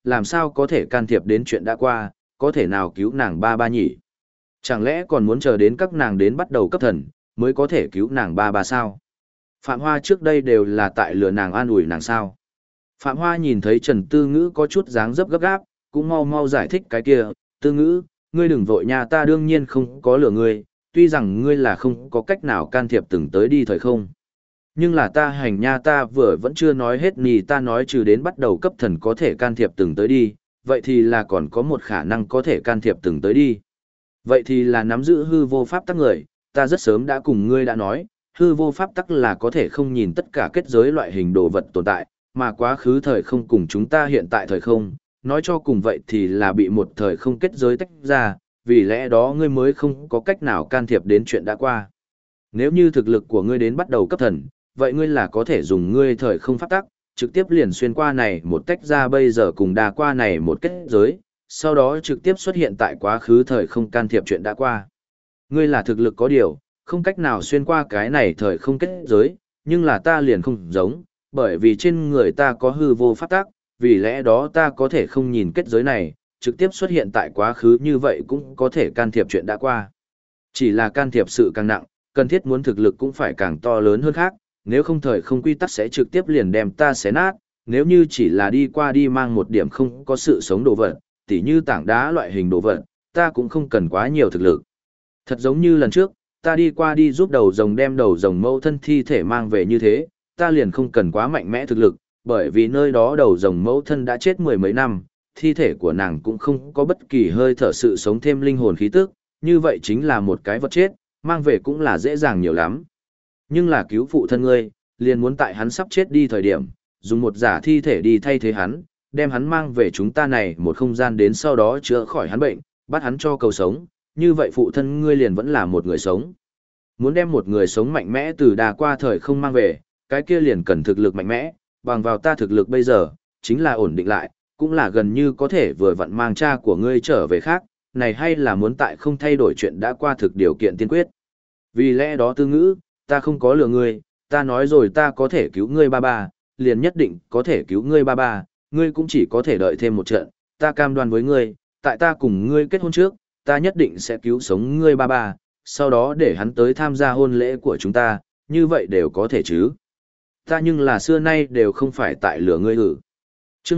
làm sao có thể can thiệp đến chuyện đã qua, có thể nào cứu nàng ba ba nhỉ? Chẳng lẽ còn muốn chờ đến các nàng đến bắt đầu cấp thần, mới có thể cứu nàng ba ba sao? Phạm Hoa trước đây đều là tại lừa nàng an ủi nàng sao? Phạm Hoa nhìn thấy Trần Tư Ngữ có chút dáng dấp gấp gáp, cũng mau mau giải thích cái kia, Tư Ngữ, ngươi đừng vội nha, ta đương nhiên không có lừa ngươi, tuy rằng ngươi là không có cách nào can thiệp từng tới đi thời không. Nhưng là ta hành nha, ta vừa vẫn chưa nói hết nì, ta nói trừ đến bắt đầu cấp thần có thể can thiệp từng tới đi, vậy thì là còn có một khả năng có thể can thiệp từng tới đi. Vậy thì là nắm giữ hư vô pháp tắc người, ta rất sớm đã cùng ngươi đã nói, hư vô pháp tắc là có thể không nhìn tất cả kết giới loại hình đồ vật tồn tại, mà quá khứ thời không cùng chúng ta hiện tại thời không, nói cho cùng vậy thì là bị một thời không kết giới tách ra, vì lẽ đó ngươi mới không có cách nào can thiệp đến chuyện đã qua. Nếu như thực lực của ngươi đến bắt đầu cấp thần, vậy ngươi là có thể dùng ngươi thời không pháp tắc, trực tiếp liền xuyên qua này một tách ra bây giờ cùng đa qua này một kết giới, sau đó trực tiếp xuất hiện tại quá khứ thời không can thiệp chuyện đã qua. Ngươi là thực lực có điều, không cách nào xuyên qua cái này thời không kết giới, nhưng là ta liền không giống, bởi vì trên người ta có hư vô pháp tắc, vì lẽ đó ta có thể không nhìn kết giới này, trực tiếp xuất hiện tại quá khứ như vậy cũng có thể can thiệp chuyện đã qua. Chỉ là can thiệp sự càng nặng, cần thiết muốn thực lực cũng phải càng to lớn hơn khác, nếu không thời không quy tắc sẽ trực tiếp liền đem ta xé nát, nếu như chỉ là đi qua đi mang một điểm không có sự sống đồ vật, tỉ như tảng đá loại hình đồ vật, ta cũng không cần quá nhiều thực lực. Thật giống như lần trước, ta đi qua đi giúp đầu rồng đem đầu rồng mẫu thân thi thể mang về như thế, ta liền không cần quá mạnh mẽ thực lực, bởi vì nơi đó đầu rồng mẫu thân đã chết mười mấy năm, thi thể của nàng cũng không có bất kỳ hơi thở sự sống thêm linh hồn khí tức, như vậy chính là một cái vật chết, mang về cũng là dễ dàng nhiều lắm. Nhưng là cứu phụ thân ngươi, liền muốn tại hắn sắp chết đi thời điểm, dùng một giả thi thể đi thay thế hắn, đem hắn mang về chúng ta này một không gian đến sau đó chữa khỏi hắn bệnh, bắt hắn cho cầu sống, như vậy phụ thân ngươi liền vẫn là một người sống. Muốn đem một người sống mạnh mẽ từ đà qua thời không mang về, cái kia liền cần thực lực mạnh mẽ, bằng vào ta thực lực bây giờ, chính là ổn định lại, cũng là gần như có thể vừa vặn mang cha của ngươi trở về khác, này hay là muốn tại không thay đổi chuyện đã qua thực điều kiện tiên quyết. Vì lẽ đó Tư Ngữ, ta không có lừa ngươi, ta nói rồi ta có thể cứu ngươi ba ba, liền nhất định có thể cứu ngươi ba ba, ngươi cũng chỉ có thể đợi thêm một trận, ta cam đoan với ngươi, tại ta cùng ngươi kết hôn trước, ta nhất định sẽ cứu sống ngươi ba ba, sau đó để hắn tới tham gia hôn lễ của chúng ta, như vậy đều có thể chứ. Ta nhưng là xưa nay đều không phải tại lừa ngươi hử. Chương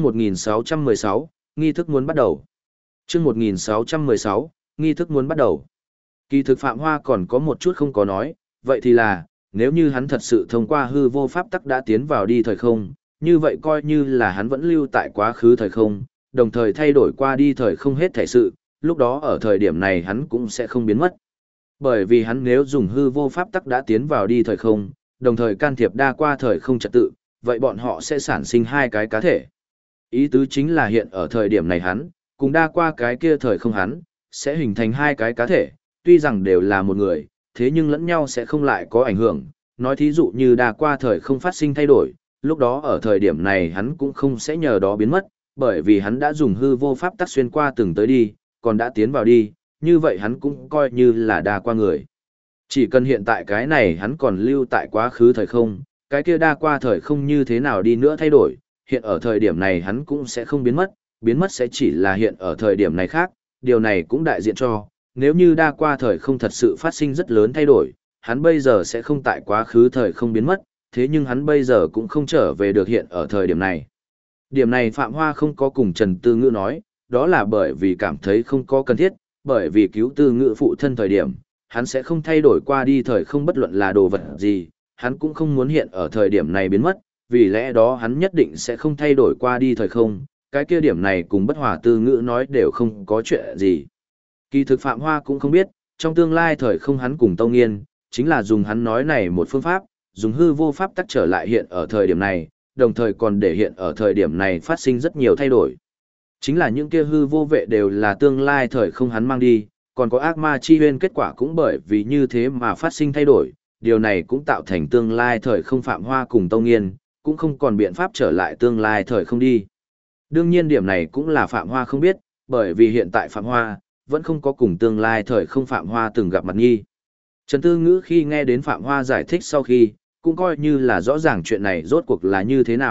1616, nghi thức muốn bắt đầu. Chương 1616, nghi thức muốn bắt đầu. Kỳ thực Phạm Hoa còn có một chút không có nói, vậy thì là, nếu như hắn thật sự thông qua hư vô pháp tắc đã tiến vào đi thời không, như vậy coi như là hắn vẫn lưu tại quá khứ thời không, đồng thời thay đổi qua đi thời không hết thể sự, lúc đó ở thời điểm này hắn cũng sẽ không biến mất. Bởi vì hắn nếu dùng hư vô pháp tắc đã tiến vào đi thời không, đồng thời can thiệp đa qua thời không trật tự, vậy bọn họ sẽ sản sinh hai cái cá thể. Ý tứ chính là hiện ở thời điểm này hắn, cùng đa qua cái kia thời không hắn, sẽ hình thành hai cái cá thể, tuy rằng đều là một người, thế nhưng lẫn nhau sẽ không lại có ảnh hưởng. Nói thí dụ như đa qua thời không phát sinh thay đổi, lúc đó ở thời điểm này hắn cũng không sẽ nhờ đó biến mất, bởi vì hắn đã dùng hư vô pháp tắc xuyên qua từng tới đi, còn đã tiến vào đi, như vậy hắn cũng coi như là đa qua người. Chỉ cần hiện tại cái này hắn còn lưu tại quá khứ thời không, cái kia đa qua thời không như thế nào đi nữa thay đổi, hiện ở thời điểm này hắn cũng sẽ không biến mất sẽ chỉ là hiện ở thời điểm này khác, điều này cũng đại diện cho, nếu như đa qua thời không thật sự phát sinh rất lớn thay đổi, hắn bây giờ sẽ không tại quá khứ thời không biến mất, thế nhưng hắn bây giờ cũng không trở về được hiện ở thời điểm này. Điểm này Phạm Hoa không có cùng Trần Tư Ngữ nói, đó là bởi vì cảm thấy không có cần thiết, bởi vì cứu Tư Ngữ phụ thân thời điểm, hắn sẽ không thay đổi qua đi thời không bất luận là đồ vật gì, hắn cũng không muốn hiện ở thời điểm này biến mất, vì lẽ đó hắn nhất định sẽ không thay đổi qua đi thời không, cái kia điểm này cùng bất hòa Tư Ngữ nói đều không có chuyện gì. Kỳ thực Phạm Hoa cũng không biết, trong tương lai thời không hắn cùng Tâu Nghiên, chính là dùng hắn nói này một phương pháp, dùng hư vô pháp tắc trở lại hiện ở thời điểm này, đồng thời còn để hiện ở thời điểm này phát sinh rất nhiều thay đổi. Chính là những kia hư vô vệ đều là tương lai thời không hắn mang đi, còn có ác ma chi huyên kết quả cũng bởi vì như thế mà phát sinh thay đổi, điều này cũng tạo thành tương lai thời không Phạm Hoa cùng Tâu Nghiên, cũng không còn biện pháp trở lại tương lai thời không đi. Đương nhiên điểm này cũng là Phạm Hoa không biết, bởi vì hiện tại Phạm Hoa vẫn không có cùng tương lai thời không Phạm Hoa từng gặp mặt nghi. Trần Tư Ngữ khi nghe đến Phạm Hoa giải thích sau khi, cũng coi như là rõ ràng chuyện này rốt cuộc là như thế nào,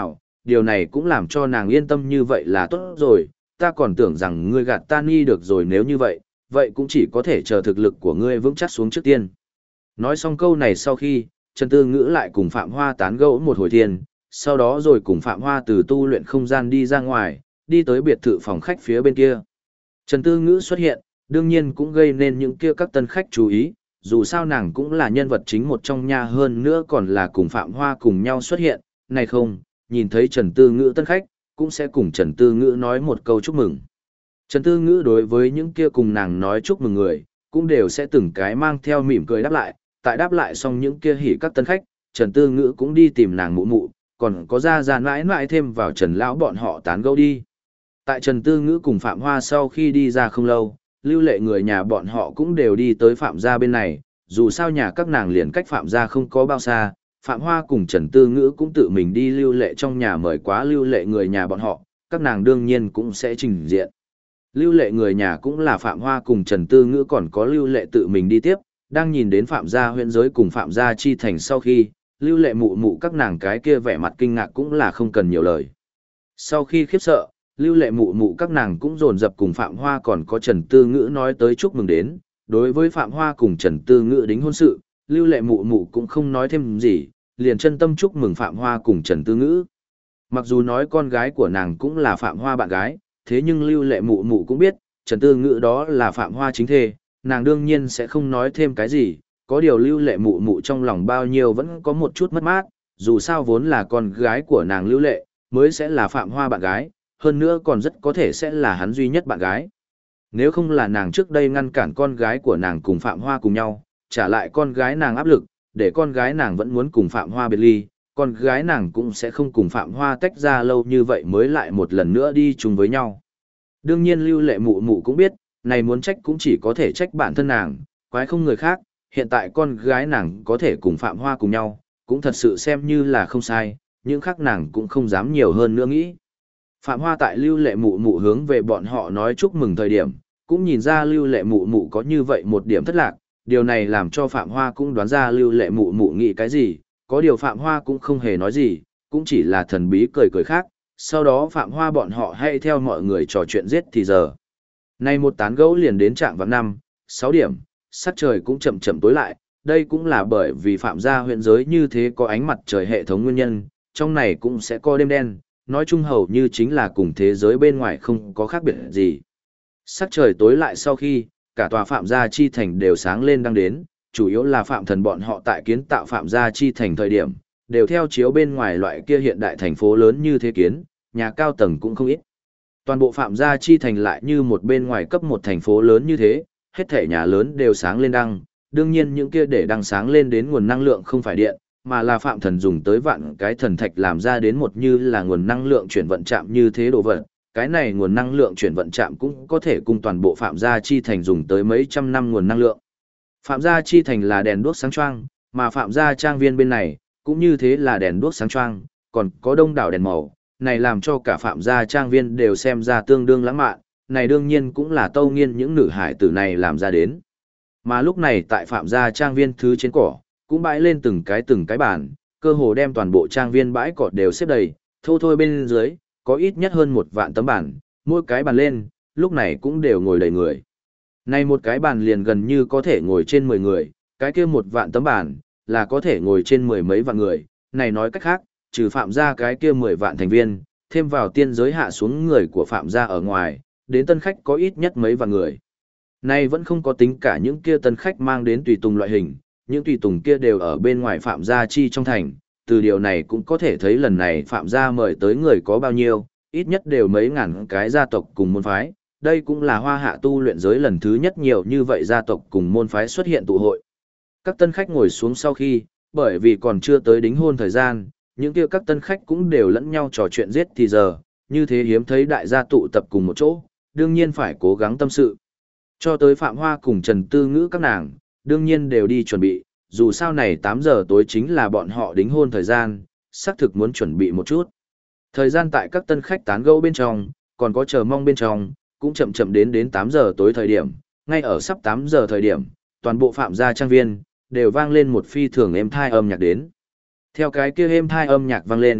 điều này cũng làm cho nàng yên tâm như vậy là tốt rồi, ta còn tưởng rằng ngươi gạt ta đi được rồi, nếu như vậy, vậy cũng chỉ có thể chờ thực lực của ngươi vững chắc xuống trước tiên. Nói xong câu này sau khi, Trần Tư Ngữ lại cùng Phạm Hoa tán gẫu một hồi thiên, sau đó rồi cùng Phạm Hoa từ tu luyện không gian đi ra ngoài, đi tới biệt thự phòng khách phía bên kia. Trần Tư Ngữ xuất hiện, đương nhiên cũng gây nên những kia các tân khách chú ý, dù sao nàng cũng là nhân vật chính một trong nhà, hơn nữa còn là cùng Phạm Hoa cùng nhau xuất hiện, này không, nhìn thấy Trần Tư Ngữ tân khách, cũng sẽ cùng Trần Tư Ngữ nói một câu chúc mừng. Trần Tư Ngữ đối với những kia cùng nàng nói chúc mừng người, cũng đều sẽ từng cái mang theo mỉm cười đáp lại, tại đáp lại xong những kia hỉ các tân khách, Trần Tư Ngữ cũng đi tìm nàng mụ mụ, còn có ra mãi mãi thêm vào Trần Lão bọn họ tán gẫu đi. Tại Trần Tư Ngữ cùng Phạm Hoa sau khi đi ra không lâu, Lưu Lệ người nhà bọn họ cũng đều đi tới Phạm gia bên này, dù sao nhà các nàng liền cách Phạm gia không có bao xa, Phạm Hoa cùng Trần Tư Ngữ cũng tự mình đi Lưu Lệ trong nhà mời quá Lưu Lệ người nhà bọn họ, các nàng đương nhiên cũng sẽ trình diện. Lưu Lệ người nhà cũng là Phạm Hoa cùng Trần Tư Ngữ, còn có Lưu Lệ tự mình đi tiếp, đang nhìn đến Phạm gia huyện giới cùng Phạm gia chi thành sau khi, Lưu Lệ mụ mụ các nàng cái kia vẻ mặt kinh ngạc cũng là không cần nhiều lời. Sau khi khiếp sợ, Lưu Lệ mụ mụ các nàng cũng dồn dập cùng Phạm Hoa còn có Trần Tư Ngữ nói tới chúc mừng đến. Đối với Phạm Hoa cùng Trần Tư Ngữ đính hôn sự, Lưu Lệ mụ mụ cũng không nói thêm gì, liền chân tâm chúc mừng Phạm Hoa cùng Trần Tư Ngữ. Mặc dù nói con gái của nàng cũng là Phạm Hoa bạn gái, thế nhưng Lưu Lệ mụ mụ cũng biết, Trần Tư Ngữ đó là Phạm Hoa chính thê, nàng đương nhiên sẽ không nói thêm cái gì, có điều Lưu Lệ mụ mụ trong lòng bao nhiêu vẫn có một chút mất mát, dù sao vốn là con gái của nàng Lưu Lệ, mới sẽ là Phạm Hoa bạn gái, hơn nữa còn rất có thể sẽ là hắn duy nhất bạn gái. Nếu không là nàng trước đây ngăn cản con gái của nàng cùng Phạm Hoa cùng nhau, trả lại con gái nàng áp lực, để con gái nàng vẫn muốn cùng Phạm Hoa biệt ly, con gái nàng cũng sẽ không cùng Phạm Hoa tách ra lâu như vậy mới lại một lần nữa đi chung với nhau. Đương nhiên Lưu Lệ mụ mụ cũng biết, này muốn trách cũng chỉ có thể trách bản thân nàng, quái không người khác, hiện tại con gái nàng có thể cùng Phạm Hoa cùng nhau, cũng thật sự xem như là không sai, những khác nàng cũng không dám nhiều hơn nữa nghĩ. Phạm Hoa tại Lưu Lệ mụ mụ hướng về bọn họ nói chúc mừng thời điểm, cũng nhìn ra Lưu Lệ mụ mụ có như vậy một điểm thất lạc, điều này làm cho Phạm Hoa cũng đoán ra Lưu Lệ mụ mụ nghĩ cái gì, có điều Phạm Hoa cũng không hề nói gì, cũng chỉ là thần bí cười cười khác, sau đó Phạm Hoa bọn họ hay theo mọi người trò chuyện giết thì giờ. Nay một tán gẫu liền đến trạng vào 5, 6 điểm, sắc trời cũng chậm chậm tối lại, đây cũng là bởi vì Phạm gia huyện giới như thế có ánh mặt trời hệ thống nguyên nhân, trong này cũng sẽ có đêm đen, nói chung hầu như chính là cùng thế giới bên ngoài không có khác biệt gì. Sắc trời tối lại sau khi, cả tòa Phạm gia chi thành đều sáng lên đang đến, chủ yếu là Phạm Thần bọn họ tại kiến tạo Phạm gia chi thành thời điểm, đều theo chiếu bên ngoài loại kia hiện đại thành phố lớn như thế kiến, nhà cao tầng cũng không ít. Toàn bộ Phạm gia chi thành lại như một bên ngoài cấp một thành phố lớn như thế, hết thảy nhà lớn đều sáng lên đăng, đương nhiên những kia để đăng sáng lên đến nguồn năng lượng không phải điện, mà là Phạm Thần dùng tới vạn cái thần thạch làm ra đến một như là nguồn năng lượng chuyển vận trạm như thế đồ vật. Cái này nguồn năng lượng chuyển vận trạm cũng có thể cùng toàn bộ Phạm gia chi thành dùng tới mấy trăm năm nguồn năng lượng. Phạm gia chi thành là đèn đuốc sáng choang, mà Phạm gia trang viên bên này cũng như thế là đèn đuốc sáng choang, còn có đông đảo đèn màu, này làm cho cả Phạm gia trang viên đều xem ra tương đương lãng mạn, này đương nhiên cũng là Tâu Nghiên những nữ hải tử này làm ra đến. Mà lúc này tại Phạm gia trang viên thứ trên cỏ, cũng bãi lên từng cái bàn, cơ hồ đem toàn bộ trang viên bãi cỏ đều xếp đầy, thô thôi bên dưới, có ít nhất hơn 1 vạn tấm bàn, mỗi cái bàn lên, lúc này cũng đều ngồi đầy người. Này một cái bàn liền gần như có thể ngồi trên 10 người, cái kia 1 vạn tấm bàn, là có thể ngồi trên 10 mấy vạn người, này nói cách khác, trừ Phạm gia cái kia 10 vạn thành viên, thêm vào tiên giới hạ xuống người của Phạm gia ở ngoài, đến tân khách có ít nhất mấy vạn người. Này vẫn không có tính cả những kia tân khách mang đến tùy tùng loại hình, những tùy tùng kia đều ở bên ngoài Phạm gia chi trong thành, từ điều này cũng có thể thấy lần này Phạm gia mời tới người có bao nhiêu, ít nhất đều mấy ngàn cái gia tộc cùng môn phái, đây cũng là Hoa Hạ tu luyện giới lần thứ nhất nhiều như vậy gia tộc cùng môn phái xuất hiện tụ hội. Các tân khách ngồi xuống sau khi, bởi vì còn chưa tới đính hôn thời gian, những kia các tân khách cũng đều lẫn nhau trò chuyện giết thì giờ, như thế hiếm thấy đại gia tụ tập cùng một chỗ, đương nhiên phải cố gắng tâm sự. Cho tới Phạm Hoa cùng Trần Tư Ngữ các nàng, đương nhiên đều đi chuẩn bị, dù sao này 8 giờ tối chính là bọn họ đính hôn thời gian, xác thực muốn chuẩn bị một chút. Thời gian tại các tân khách tán gẫu bên trong, còn có chờ mong bên trong, cũng chậm chậm đến 8 giờ tối thời điểm, ngay ở sắp 8 giờ thời điểm, toàn bộ Phạm gia trang viên đều vang lên một phi thường êm thai âm nhạc đến. Theo cái kia êm thai âm nhạc vang lên,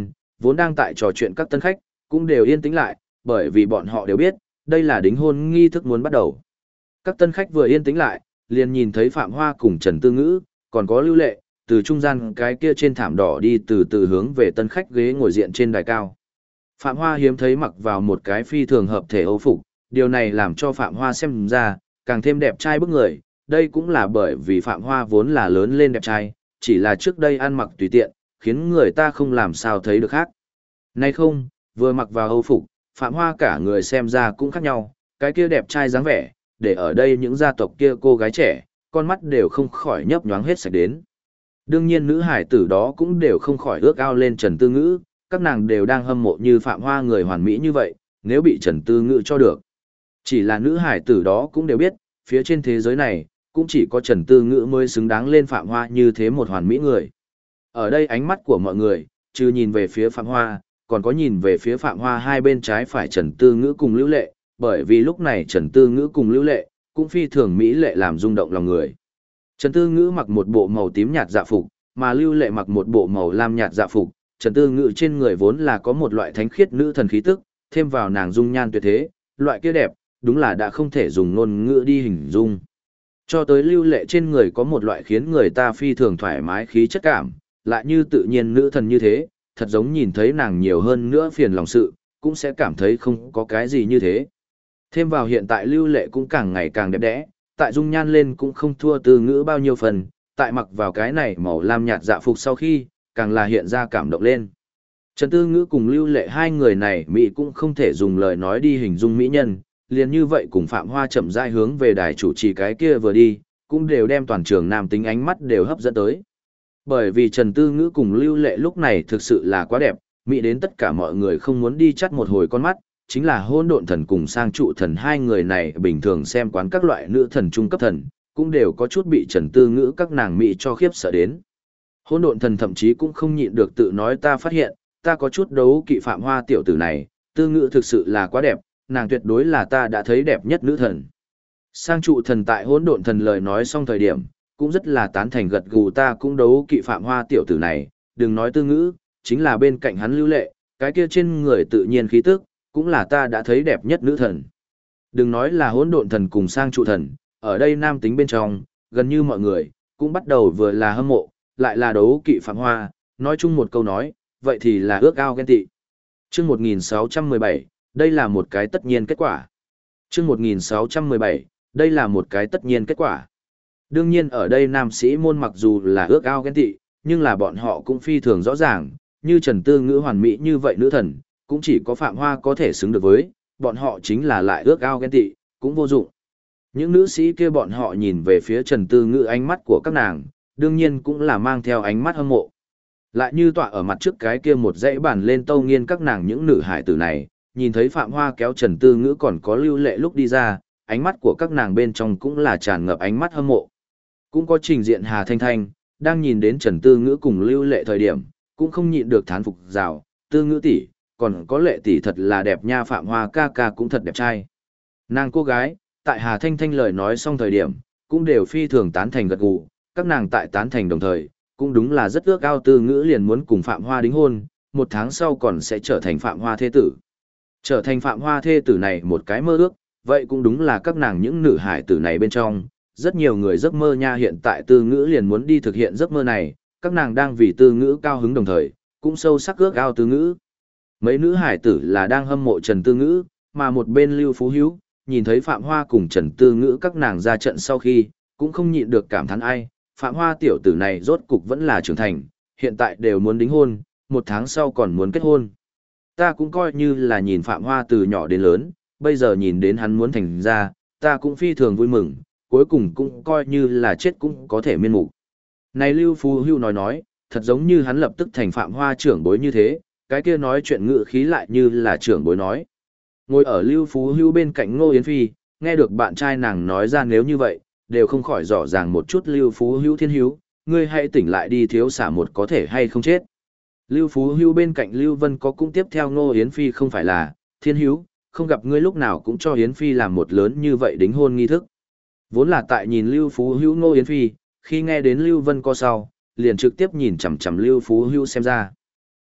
vốn đang tại trò chuyện các tân khách, cũng đều yên tĩnh lại, bởi vì bọn họ đều biết, đây là đính hôn nghi thức muốn bắt đầu. Các tân khách vừa yên tĩnh lại, liền nhìn thấy Phạm Hoa cùng Trần Tư Ngữ, còn có Lưu Lệ, từ trung gian cái kia trên thảm đỏ đi từ từ hướng về tân khách ghế ngồi diện trên đài cao. Phạm Hoa hiếm thấy mặc vào một cái phi thường hợp thể Âu phục, điều này làm cho Phạm Hoa xem ra, càng thêm đẹp trai bức người, đây cũng là bởi vì Phạm Hoa vốn là lớn lên đẹp trai, chỉ là trước đây ăn mặc tùy tiện, khiến người ta không làm sao thấy được khác. Nay không, vừa mặc vào Âu phục, Phạm Hoa cả người xem ra cũng khác nhau, cái kia đẹp trai dáng vẻ, để ở đây những gia tộc kia cô gái trẻ, con mắt đều không khỏi nhấp nhoáng hết sạch đến. Đương nhiên nữ hải tử đó cũng đều không khỏi ước ao lên Trần Tư Ngữ, các nàng đều đang hâm mộ như Phạm Hoa người hoàn mỹ như vậy, nếu bị Trần Tư Ngữ cho được. Chỉ là nữ hải tử đó cũng đều biết, phía trên thế giới này, cũng chỉ có Trần Tư Ngữ mới xứng đáng lên Phạm Hoa như thế một hoàn mỹ người. Ở đây ánh mắt của mọi người, trừ nhìn về phía Phạm Hoa, còn có nhìn về phía Phạm Hoa hai bên trái phải Trần Tư Ngữ cùng Lưu Lệ, bởi vì lúc này Trần Tư Ngữ cùng Lưu Lệ, cũng phi thường mỹ lệ làm rung động lòng người. Trần Tư Ngữ mặc một bộ màu tím nhạt dạ phục, mà Lưu Lệ mặc một bộ màu lam nhạt dạ phục, Trần Tư Ngữ trên người vốn là có một loại thánh khiết nữ thần khí tức, thêm vào nàng dung nhan tuyệt thế, loại kia đẹp, đúng là đã không thể dùng ngôn ngữ đi hình dung. Cho tới Lưu Lệ trên người có một loại khiến người ta phi thường thoải mái khí chất cảm, lại như tự nhiên nữ thần như thế, thật giống nhìn thấy nàng nhiều hơn nữa phiền lòng sự, cũng sẽ cảm thấy không có cái gì như thế. Thêm vào hiện tại Lưu Lệ cũng càng ngày càng đẹp đẽ, tại dung nhan lên cũng không thua Tư Ngữ bao nhiêu phần, tại mặc vào cái này màu lam nhạt dạ phục sau khi, càng là hiện ra cảm động lên. Trần Tư Ngữ cùng Lưu Lệ hai người này Mỹ cũng không thể dùng lời nói đi hình dung mỹ nhân, liền như vậy cùng Phạm Hoa chậm rãi hướng về đài chủ trì cái kia vừa đi, cũng đều đem toàn trường nam tính ánh mắt đều hấp dẫn tới. Bởi vì Trần Tư Ngữ cùng Lưu Lệ lúc này thực sự là quá đẹp, mỹ đến tất cả mọi người không muốn đi chắt một hồi con mắt, chính là Hỗn Độn Thần cùng Sang Trụ Thần hai người này bình thường xem quán các loại nữ thần trung cấp thần, cũng đều có chút bị Trần Tư Ngữ các nàng mỹ cho khiếp sợ đến. Hỗn Độn Thần thậm chí cũng không nhịn được tự nói ta phát hiện, ta có chút đấu kỵ Phạm Hoa tiểu tử này, Tư Ngữ thực sự là quá đẹp, nàng tuyệt đối là ta đã thấy đẹp nhất nữ thần. Sang Trụ Thần tại Hỗn Độn Thần lời nói xong thời điểm, cũng rất là tán thành gật gù ta cũng đấu kỵ Phạm Hoa tiểu tử này, đừng nói Tư Ngữ, chính là bên cạnh hắn Lưu Lệ, cái kia trên người tự nhiên khí tức, cũng là ta đã thấy đẹp nhất nữ thần. Đừng nói là Hỗn Độn Thần cùng Sang Trụ Thần, ở đây nam tính bên trong, gần như mọi người, cũng bắt đầu vừa là hâm mộ, lại là đấu kỵ Phạm Hoa, nói chung một câu nói, vậy thì là ước ao ghen tị. Chương 1617, đây là một cái tất nhiên kết quả. Chương 1617, đây là một cái tất nhiên kết quả. Đương nhiên ở đây nam sĩ môn mặc dù là ước ao ghen tị, nhưng là bọn họ cũng phi thường rõ ràng, như Trần Tư Ngữ hoàn mỹ như vậy nữ thần, cũng chỉ có Phạm Hoa có thể xứng được với, bọn họ chính là lại ước ao ghen tị, cũng vô dụng. Những nữ sĩ kia bọn họ nhìn về phía Trần Tư Ngữ ánh mắt của các nàng, đương nhiên cũng là mang theo ánh mắt hâm mộ. Lại như tọa ở mặt trước cái kia một dãy bàn lên tâu nghiên các nàng những nữ hải tử này, nhìn thấy Phạm Hoa kéo Trần Tư Ngữ còn có Lưu Lệ lúc đi ra, ánh mắt của các nàng bên trong cũng là tràn ngập ánh mắt hâm mộ. Cũng có trình diện Hà Thanh Thanh, đang nhìn đến Trần Tư Ngữ cùng Lưu Lệ thời điểm, cũng không nhịn được thán phục rào, Tư Ngữ tỷ, còn có Lệ tỷ thật là đẹp nha, Phạm Hoa ca ca cũng thật đẹp trai. Nàng cô gái, tại Hà Thanh Thanh lời nói xong thời điểm, cũng đều phi thường tán thành gật gù, các nàng tại tán thành đồng thời, cũng đúng là rất ước ao Tư Ngữ liền muốn cùng Phạm Hoa đính hôn, một tháng sau còn sẽ trở thành Phạm Hoa thê tử. Trở thành Phạm Hoa thê tử này một cái mơ ước, vậy cũng đúng là các nàng những nữ hải tử này bên trong, rất nhiều người giấc mơ nha, hiện tại Tư Ngữ liền muốn đi thực hiện giấc mơ này, các nàng đang vì Tư Ngữ cao hứng đồng thời, cũng sâu sắc ước ao Tư Ngữ. Mấy nữ hải tử là đang hâm mộ Trần Tư Ngữ, mà một bên Lưu Phú Hữu, nhìn thấy Phạm Hoa cùng Trần Tư Ngữ các nàng ra trận sau khi, cũng không nhịn được cảm thán ai, Phạm Hoa tiểu tử này rốt cục vẫn là trưởng thành, hiện tại đều muốn đính hôn, một tháng sau còn muốn kết hôn. Ta cũng coi như là nhìn Phạm Hoa từ nhỏ đến lớn, bây giờ nhìn đến hắn muốn thành ra, ta cũng phi thường vui mừng, cuối cùng cũng coi như là chết cũng có thể miên mục. Này Lưu Phú Hữu nói, thật giống như hắn lập tức thành Phạm Hoa trưởng bối như thế, cái kia nói chuyện ngữ khí lại như là trưởng bối nói. Ngồi ở Lưu Phú Hữu bên cạnh Ngô Yến Phi, nghe được bạn trai nàng nói ra nếu như vậy, đều không khỏi rõ ràng một chút Lưu Phú Hữu thiên hữu, ngươi hãy tỉnh lại đi, thiếu xả một có thể hay không chết. Lưu Phú Hữu bên cạnh Lưu Vân có cũng tiếp theo Ngô Yến Phi không phải là, thiên hữu, không gặp ngươi lúc nào cũng cho Yến Phi làm một lớn như vậy đính hôn nghi thức. Vốn là tại nhìn Lưu Phú Hữu Ngô Yến Phi, khi nghe đến Lưu Vân có sau, liền trực tiếp nhìn chằm chằm Lưu Phú Hữu xem ra.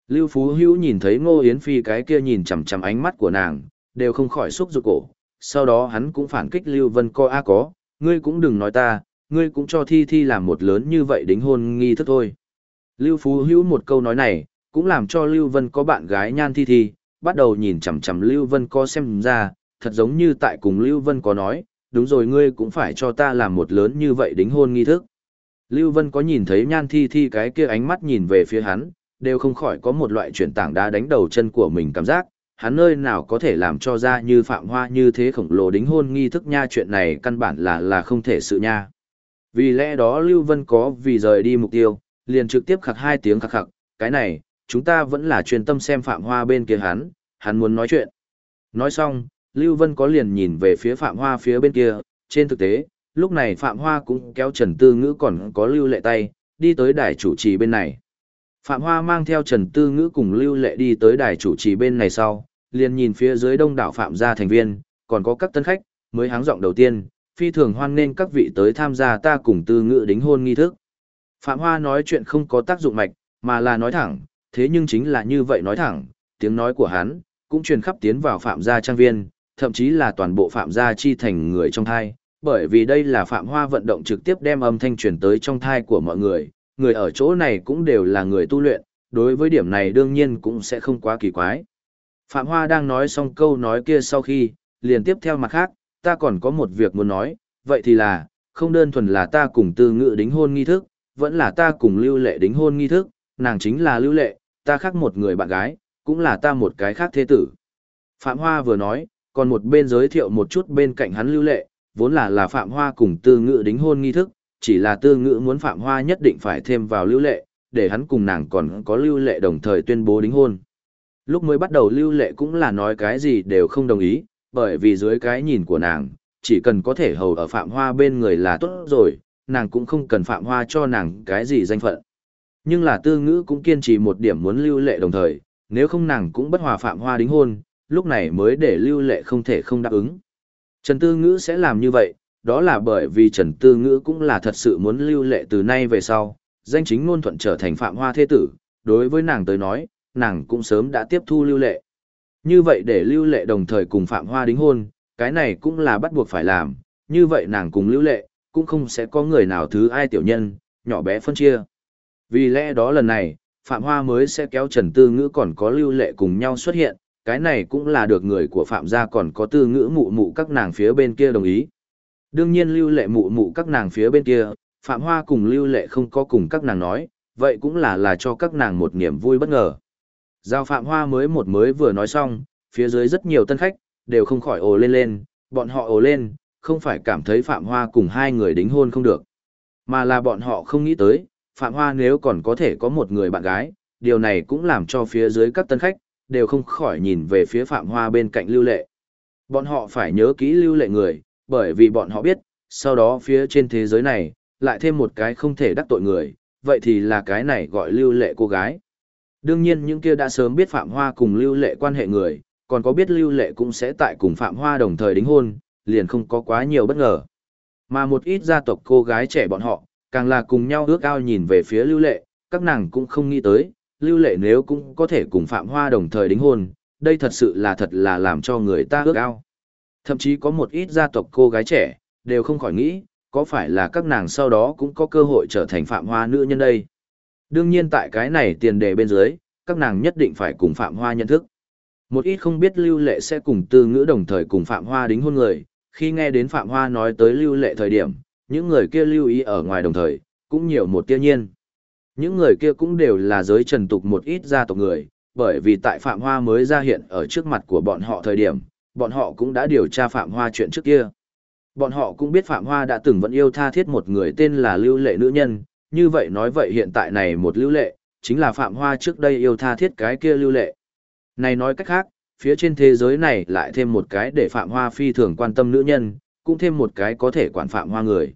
Lưu Phú Hữu nhìn thấy Ngô Yến Phi cái kia nhìn chằm chằm ánh mắt của nàng, đều không khỏi xúc rụt cổ. Sau đó hắn cũng phản kích Lưu Vân Co có, ngươi cũng đừng nói ta, ngươi cũng cho Thi Thi làm một lớn như vậy đính hôn nghi thức thôi. Lưu Phú Hữu một câu nói này, cũng làm cho Lưu Vân có bạn gái Nhan Thi Thi, bắt đầu nhìn chằm chằm Lưu Vân Co xem ra, thật giống như tại cùng Lưu Vân có nói, đúng rồi ngươi cũng phải cho ta làm một lớn như vậy đính hôn nghi thức. Lưu Vân có nhìn thấy Nhan Thi Thi cái kia ánh mắt nhìn về phía hắn, đều không khỏi có một loại chuyển tảng đá đánh đầu chân của mình cảm giác, hắn nơi nào có thể làm cho ra như Phạm Hoa như thế khổng lồ đính hôn nghi thức nha, chuyện này căn bản là không thể sự nha. Vì lẽ đó Lưu Vân có vì rời đi mục tiêu, liền trực tiếp khặc hai tiếng khặc khặc, cái này, chúng ta vẫn là chuyên tâm xem Phạm Hoa bên kia hắn muốn nói chuyện. Nói xong, Lưu Vân có liền nhìn về phía Phạm Hoa phía bên kia, trên thực tế, lúc này Phạm Hoa cũng kéo Trần Tư Ngữ còn có Lưu Lệ tay, đi tới đài chủ trì bên này. Phạm Hoa mang theo Trần Tư Ngữ cùng Lưu Lệ đi tới đài chủ trì bên này sau, liền nhìn phía dưới đông đảo Phạm gia thành viên, còn có các tân khách, mới háng giọng đầu tiên, phi thường hoan nghênh các vị tới tham gia ta cùng Tư Ngữ đính hôn nghi thức. Phạm Hoa nói chuyện không có tác dụng mạch, mà là nói thẳng, thế nhưng chính là như vậy nói thẳng, tiếng nói của hắn cũng truyền khắp tiến vào Phạm gia trang viên, thậm chí là toàn bộ Phạm gia chi thành người trong thai, bởi vì đây là Phạm Hoa vận động trực tiếp đem âm thanh truyền tới trong thai của mọi người, người ở chỗ này cũng đều là người tu luyện, đối với điểm này đương nhiên cũng sẽ không quá kỳ quái. Phạm Hoa đang nói xong câu nói kia sau khi, liền tiếp theo mặt khác, ta còn có một việc muốn nói, vậy thì là, không đơn thuần là ta cùng Tư Ngữ đính hôn nghi thức, vẫn là ta cùng Lưu Lệ đính hôn nghi thức, nàng chính là Lưu Lệ, ta khác một người bạn gái, cũng là ta một cái khác thế tử. Phạm Hoa vừa nói, còn một bên giới thiệu một chút bên cạnh hắn Lưu Lệ, vốn là Phạm Hoa cùng Tư Ngữ đính hôn nghi thức, chỉ là Tư Ngữ muốn Phạm Hoa nhất định phải thêm vào Lưu Lệ, để hắn cùng nàng còn có Lưu Lệ đồng thời tuyên bố đính hôn. Lúc mới bắt đầu Lưu Lệ cũng là nói cái gì đều không đồng ý, bởi vì dưới cái nhìn của nàng, chỉ cần có thể hầu ở Phạm Hoa bên người là tốt rồi, nàng cũng không cần Phạm Hoa cho nàng cái gì danh phận. Nhưng là Tư Ngữ cũng kiên trì một điểm muốn Lưu Lệ đồng thời, nếu không nàng cũng bất hòa Phạm Hoa đính hôn, lúc này mới để Lưu Lệ không thể không đáp ứng. Trần Tư Ngữ sẽ làm như vậy, đó là bởi vì Trần Tư Ngữ cũng là thật sự muốn Lưu Lệ từ nay về sau, danh chính ngôn thuận trở thành Phạm Hoa thế tử, đối với nàng tới nói, nàng cũng sớm đã tiếp thu Lưu Lệ. Như vậy để Lưu Lệ đồng thời cùng Phạm Hoa đính hôn, cái này cũng là bắt buộc phải làm, như vậy nàng cùng Lưu Lệ, cũng không sẽ có người nào thứ ai tiểu nhân, nhỏ bé phân chia. Vì lẽ đó lần này, Phạm Hoa mới sẽ kéo Trần Tư Ngữ còn có Lưu Lệ cùng nhau xuất hiện, cái này cũng là được người của Phạm gia còn có Tư Ngữ mụ mụ các nàng phía bên kia đồng ý. Đương nhiên Lưu Lệ mụ mụ các nàng phía bên kia, Phạm Hoa cùng Lưu Lệ không có cùng các nàng nói, vậy cũng là cho các nàng một niềm vui bất ngờ. Giao Phạm Hoa mới vừa nói xong, phía dưới rất nhiều tân khách, đều không khỏi ồ lên, bọn họ ồ lên, không phải cảm thấy Phạm Hoa cùng hai người đính hôn không được, mà là bọn họ không nghĩ tới, Phạm Hoa nếu còn có thể có một người bạn gái, điều này cũng làm cho phía dưới các tân khách, đều không khỏi nhìn về phía Phạm Hoa bên cạnh Lưu Lệ. Bọn họ phải nhớ kỹ Lưu Lệ người, bởi vì bọn họ biết, sau đó phía trên thế giới này, lại thêm một cái không thể đắc tội người, vậy thì là cái này gọi Lưu Lệ cô gái. Đương nhiên những kia đã sớm biết Phạm Hoa cùng Lưu Lệ quan hệ người, còn có biết Lưu Lệ cũng sẽ tại cùng Phạm Hoa đồng thời đính hôn, liền không có quá nhiều bất ngờ. Mà một ít gia tộc cô gái trẻ bọn họ, càng là cùng nhau ước ao nhìn về phía Lưu Lệ, các nàng cũng không nghĩ tới, Lưu Lệ nếu cũng có thể cùng Phạm Hoa đồng thời đính hôn, đây thật là làm cho người ta ước ao. Thậm chí có một ít gia tộc cô gái trẻ, đều không khỏi nghĩ, có phải là các nàng sau đó cũng có cơ hội trở thành Phạm Hoa nữ nhân đây. Đương nhiên tại cái này tiền đề bên dưới, các nàng nhất định phải cùng Phạm Hoa nhận thức. Một ít không biết Lưu Lệ sẽ cùng Tư Ngữ đồng thời cùng Phạm Hoa đính hôn người, khi nghe đến Phạm Hoa nói tới Lưu Lệ thời điểm, những người kia lưu ý ở ngoài đồng thời, cũng nhiều một tia nhiên. Những người kia cũng đều là giới trần tục một ít gia tộc người, bởi vì tại Phạm Hoa mới ra hiện ở trước mặt của bọn họ thời điểm, bọn họ cũng đã điều tra Phạm Hoa chuyện trước kia. Bọn họ cũng biết Phạm Hoa đã từng vẫn yêu tha thiết một người tên là Lưu Lệ nữ nhân, như vậy nói vậy hiện tại này một Lưu Lệ, chính là Phạm Hoa trước đây yêu tha thiết cái kia Lưu Lệ. Này nói cách khác, phía trên thế giới này lại thêm một cái để Phạm Hoa phi thường quan tâm nữ nhân, cũng thêm một cái có thể quản Phạm Hoa người.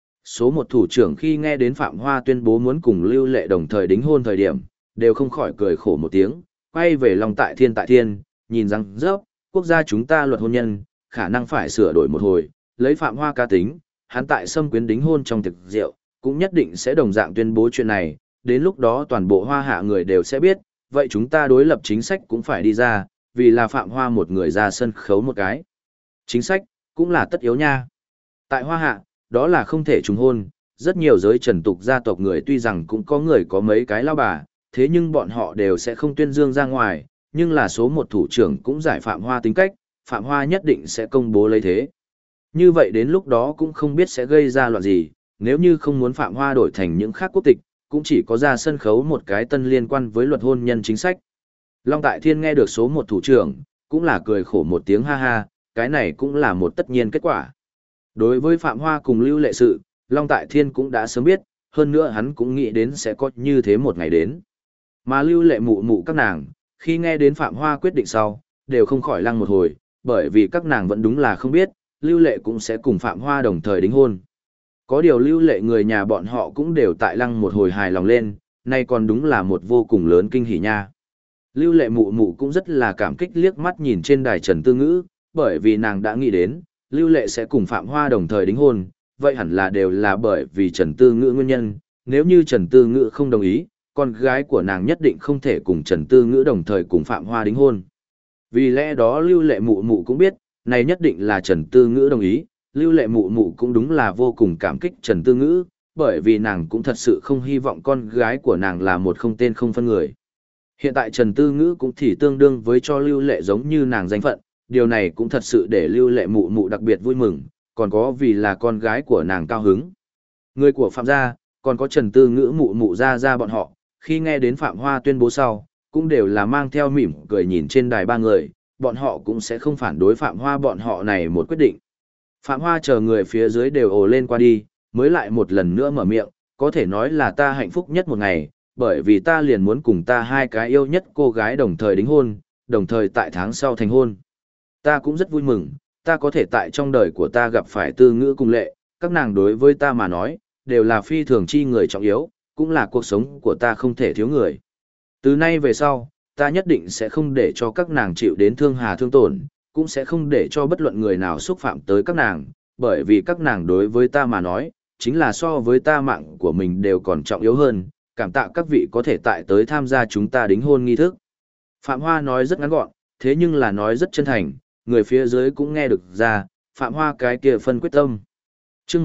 Số một thủ trưởng khi nghe đến Phạm Hoa tuyên bố muốn cùng Lưu Lệ đồng thời đính hôn thời điểm, đều không khỏi cười khổ một tiếng, quay về lòng tại thiên, nhìn rằng rớp, quốc gia chúng ta luật hôn nhân, khả năng phải sửa đổi một hồi, lấy Phạm Hoa cá tính, hắn tại xâm quyến đính hôn trong thực rượu, cũng nhất định sẽ đồng dạng tuyên bố chuyện này, đến lúc đó toàn bộ Hoa Hạ người đều sẽ biết, vậy chúng ta đối lập chính sách cũng phải đi ra, vì là Phạm Hoa một người ra sân khấu một cái. Chính sách, cũng là tất yếu nha. Tại Hoa Hạ, đó là không thể trùng hôn, rất nhiều giới trần tục gia tộc người tuy rằng cũng có người có mấy cái lao bà, thế nhưng bọn họ đều sẽ không tuyên dương ra ngoài, nhưng là số một thủ trưởng cũng giải Phạm Hoa tính cách, Phạm Hoa nhất định sẽ công bố lấy thế. Như vậy đến lúc đó cũng không biết sẽ gây ra loạn gì, nếu như không muốn Phạm Hoa đổi thành những khác quốc tịch, cũng chỉ có ra sân khấu một cái tân liên quan với luật hôn nhân chính sách. Long Tại Thiên nghe được số một thủ trưởng, cũng là cười khổ một tiếng ha ha, cái này cũng là một tất nhiên kết quả. Đối với Phạm Hoa cùng Lưu Lệ sự, Long Tại Thiên cũng đã sớm biết, hơn nữa hắn cũng nghĩ đến sẽ có như thế một ngày đến. Mà Lưu Lệ mụ mụ các nàng, khi nghe đến Phạm Hoa quyết định sau, đều không khỏi lăng một hồi, bởi vì các nàng vẫn đúng là không biết, Lưu Lệ cũng sẽ cùng Phạm Hoa đồng thời đính hôn. Có điều Lưu Lệ người nhà bọn họ cũng đều tại lăng một hồi hài lòng lên, nay còn đúng là một vô cùng lớn kinh hỉ nha. Lưu Lệ mụ mụ cũng rất là cảm kích liếc mắt nhìn trên đài Trần Tư Ngữ, bởi vì nàng đã nghĩ đến, Lưu Lệ sẽ cùng Phạm Hoa đồng thời đính hôn, vậy hẳn là đều là bởi vì Trần Tư Ngữ nguyên nhân, nếu như Trần Tư Ngữ không đồng ý, con gái của nàng nhất định không thể cùng Trần Tư Ngữ đồng thời cùng Phạm Hoa đính hôn. Vì lẽ đó Lưu Lệ mụ mụ cũng biết, này nhất định là Trần Tư Ngữ đồng ý, Lưu Lệ mụ mụ cũng đúng là vô cùng cảm kích Trần Tư Ngữ, bởi vì nàng cũng thật sự không hy vọng con gái của nàng là một không tên không phân người. Hiện tại Trần Tư Ngữ cũng thì tương đương với cho Lưu Lệ giống như nàng danh phận, điều này cũng thật sự để Lưu Lệ mụ mụ đặc biệt vui mừng, còn có vì là con gái của nàng cao hứng. Người của Phạm gia, còn có Trần Tư Ngữ mụ mụ ra bọn họ, khi nghe đến Phạm Hoa tuyên bố sau, cũng đều là mang theo mỉm cười nhìn trên đài ba người, bọn họ cũng sẽ không phản đối Phạm Hoa bọn họ này một quyết định. Phạm Hoa chờ người phía dưới đều ồ lên qua đi, mới lại một lần nữa mở miệng, có thể nói là ta hạnh phúc nhất một ngày, bởi vì ta liền muốn cùng ta hai cái yêu nhất cô gái đồng thời đính hôn, đồng thời tại tháng sau thành hôn. Ta cũng rất vui mừng, ta có thể tại trong đời của ta gặp phải Tư Ngữ cùng Lệ, các nàng đối với ta mà nói, đều là phi thường chi người trọng yếu, cũng là cuộc sống của ta không thể thiếu người. Từ nay về sau, ta nhất định sẽ không để cho các nàng chịu đến thương hà thương tổn, cũng sẽ không để cho bất luận người nào xúc phạm tới các nàng, bởi vì các nàng đối với ta mà nói, chính là so với ta mạng của mình đều còn trọng yếu hơn, cảm tạ các vị có thể tại tới tham gia chúng ta đính hôn nghi thức. Phạm Hoa nói rất ngắn gọn, thế nhưng là nói rất chân thành, người phía dưới cũng nghe được ra, Phạm Hoa cái kia phân quyết tâm. Chương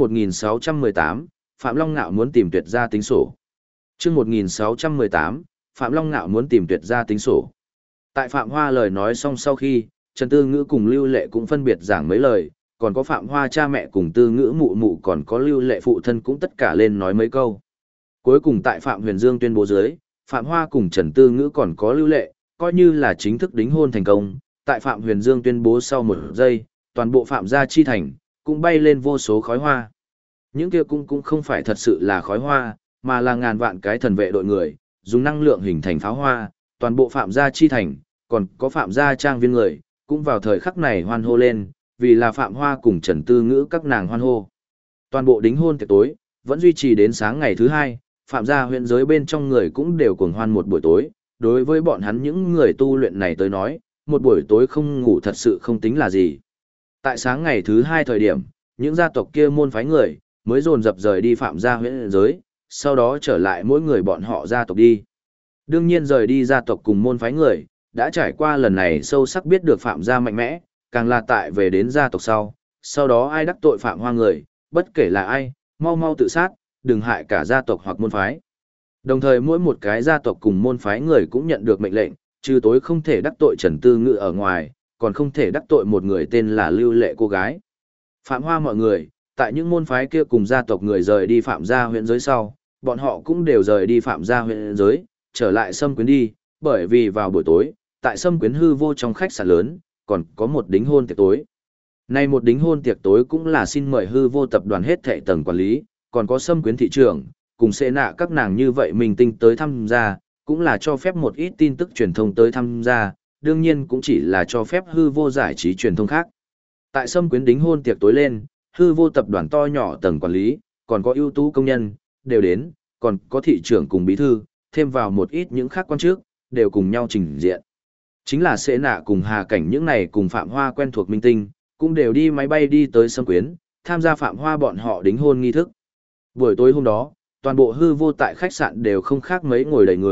1618, Phạm Long Nạo muốn tìm tuyệt gia tính sổ. Chương 1618, Phạm Long Nạo muốn tìm tuyệt gia tính sổ. Tại Phạm Hoa lời nói xong sau khi, Trần Tư Ngữ cùng Lưu Lệ cũng phân biệt giảng mấy lời, còn có Phạm Hoa cha mẹ cùng Tư Ngữ mụ mụ còn có Lưu Lệ phụ thân cũng tất cả lên nói mấy câu. Cuối cùng tại Phạm Huyền Dương tuyên bố dưới, Phạm Hoa cùng Trần Tư Ngữ còn có Lưu Lệ, coi như là chính thức đính hôn thành công. Tại Phạm Huyền Dương tuyên bố sau một giây, toàn bộ Phạm gia chi thành cũng bay lên vô số khói hoa. Những kia cũng không phải thật sự là khói hoa, mà là ngàn vạn cái thần vệ đội người, dùng năng lượng hình thành pháo hoa, toàn bộ Phạm gia chi thành, còn có Phạm gia trang viên người, cũng vào thời khắc này hoan hô lên, vì là Phạm Hoa cùng Trần Tư Ngữ các nàng hoan hô. Toàn bộ đính hôn tiệc tối, vẫn duy trì đến sáng ngày thứ hai, Phạm gia huyện giới bên trong người cũng đều cuồng hoan một buổi tối, đối với bọn hắn những người tu luyện này tới nói, một buổi tối không ngủ thật sự không tính là gì. Tại sáng ngày thứ hai thời điểm, những gia tộc kia môn phái người, mới dồn dập rời đi Phạm gia huyện giới, sau đó trở lại mỗi người bọn họ gia tộc đi. Đương nhiên rời đi gia tộc cùng môn phái người, đã trải qua lần này sâu sắc biết được Phạm gia mạnh mẽ, càng là tại về đến gia tộc sau đó ai đắc tội Phạm Hoa người, bất kể là ai, mau mau tự sát, đừng hại cả gia tộc hoặc môn phái. Đồng thời mỗi một cái gia tộc cùng môn phái người cũng nhận được mệnh lệnh, trừ tối không thể đắc tội Trần Tư Ngữ ở ngoài, còn không thể đắc tội một người tên là Lưu Lệ cô gái. Phạm Hoa mọi người, tại những môn phái kia cùng gia tộc người rời đi Phạm gia huyện giới sau, bọn họ cũng đều rời đi Phạm gia huyện giới, trở lại Sâm Quyến đi, bởi vì vào buổi tối, tại Sâm Quyến hư vô trong khách sạn lớn, còn có một đính hôn tiệc tối. Này một đính hôn tiệc tối cũng là xin mời hư vô tập đoàn hết thảy tầng quản lý, còn có Sâm Quyến thị trưởng, cùng sẽ nạ các nàng như vậy mình tinh tới tham gia, cũng là cho phép một ít tin tức truyền thông tới tham gia, đương nhiên cũng chỉ là cho phép hư vô giải trí truyền thông khác. Tại Sâm Quyến đính hôn tiệc tối lên, hư vô tập đoàn to nhỏ tầng quản lý, còn có ưu tú công nhân, đều đến, còn có thị trưởng cùng bí thư, thêm vào một ít những khác quan chức, đều cùng nhau trình diện. Chính là sẽ nạ cùng Hà Cảnh những này cùng Phạm Hoa quen thuộc minh tinh, cũng đều đi máy bay đi tới Sâm Quyến, tham gia Phạm Hoa bọn họ đính hôn nghi thức. Buổi tối hôm đó, toàn bộ hư vô tại khách sạn đều không khác mấy ngồi đầy người,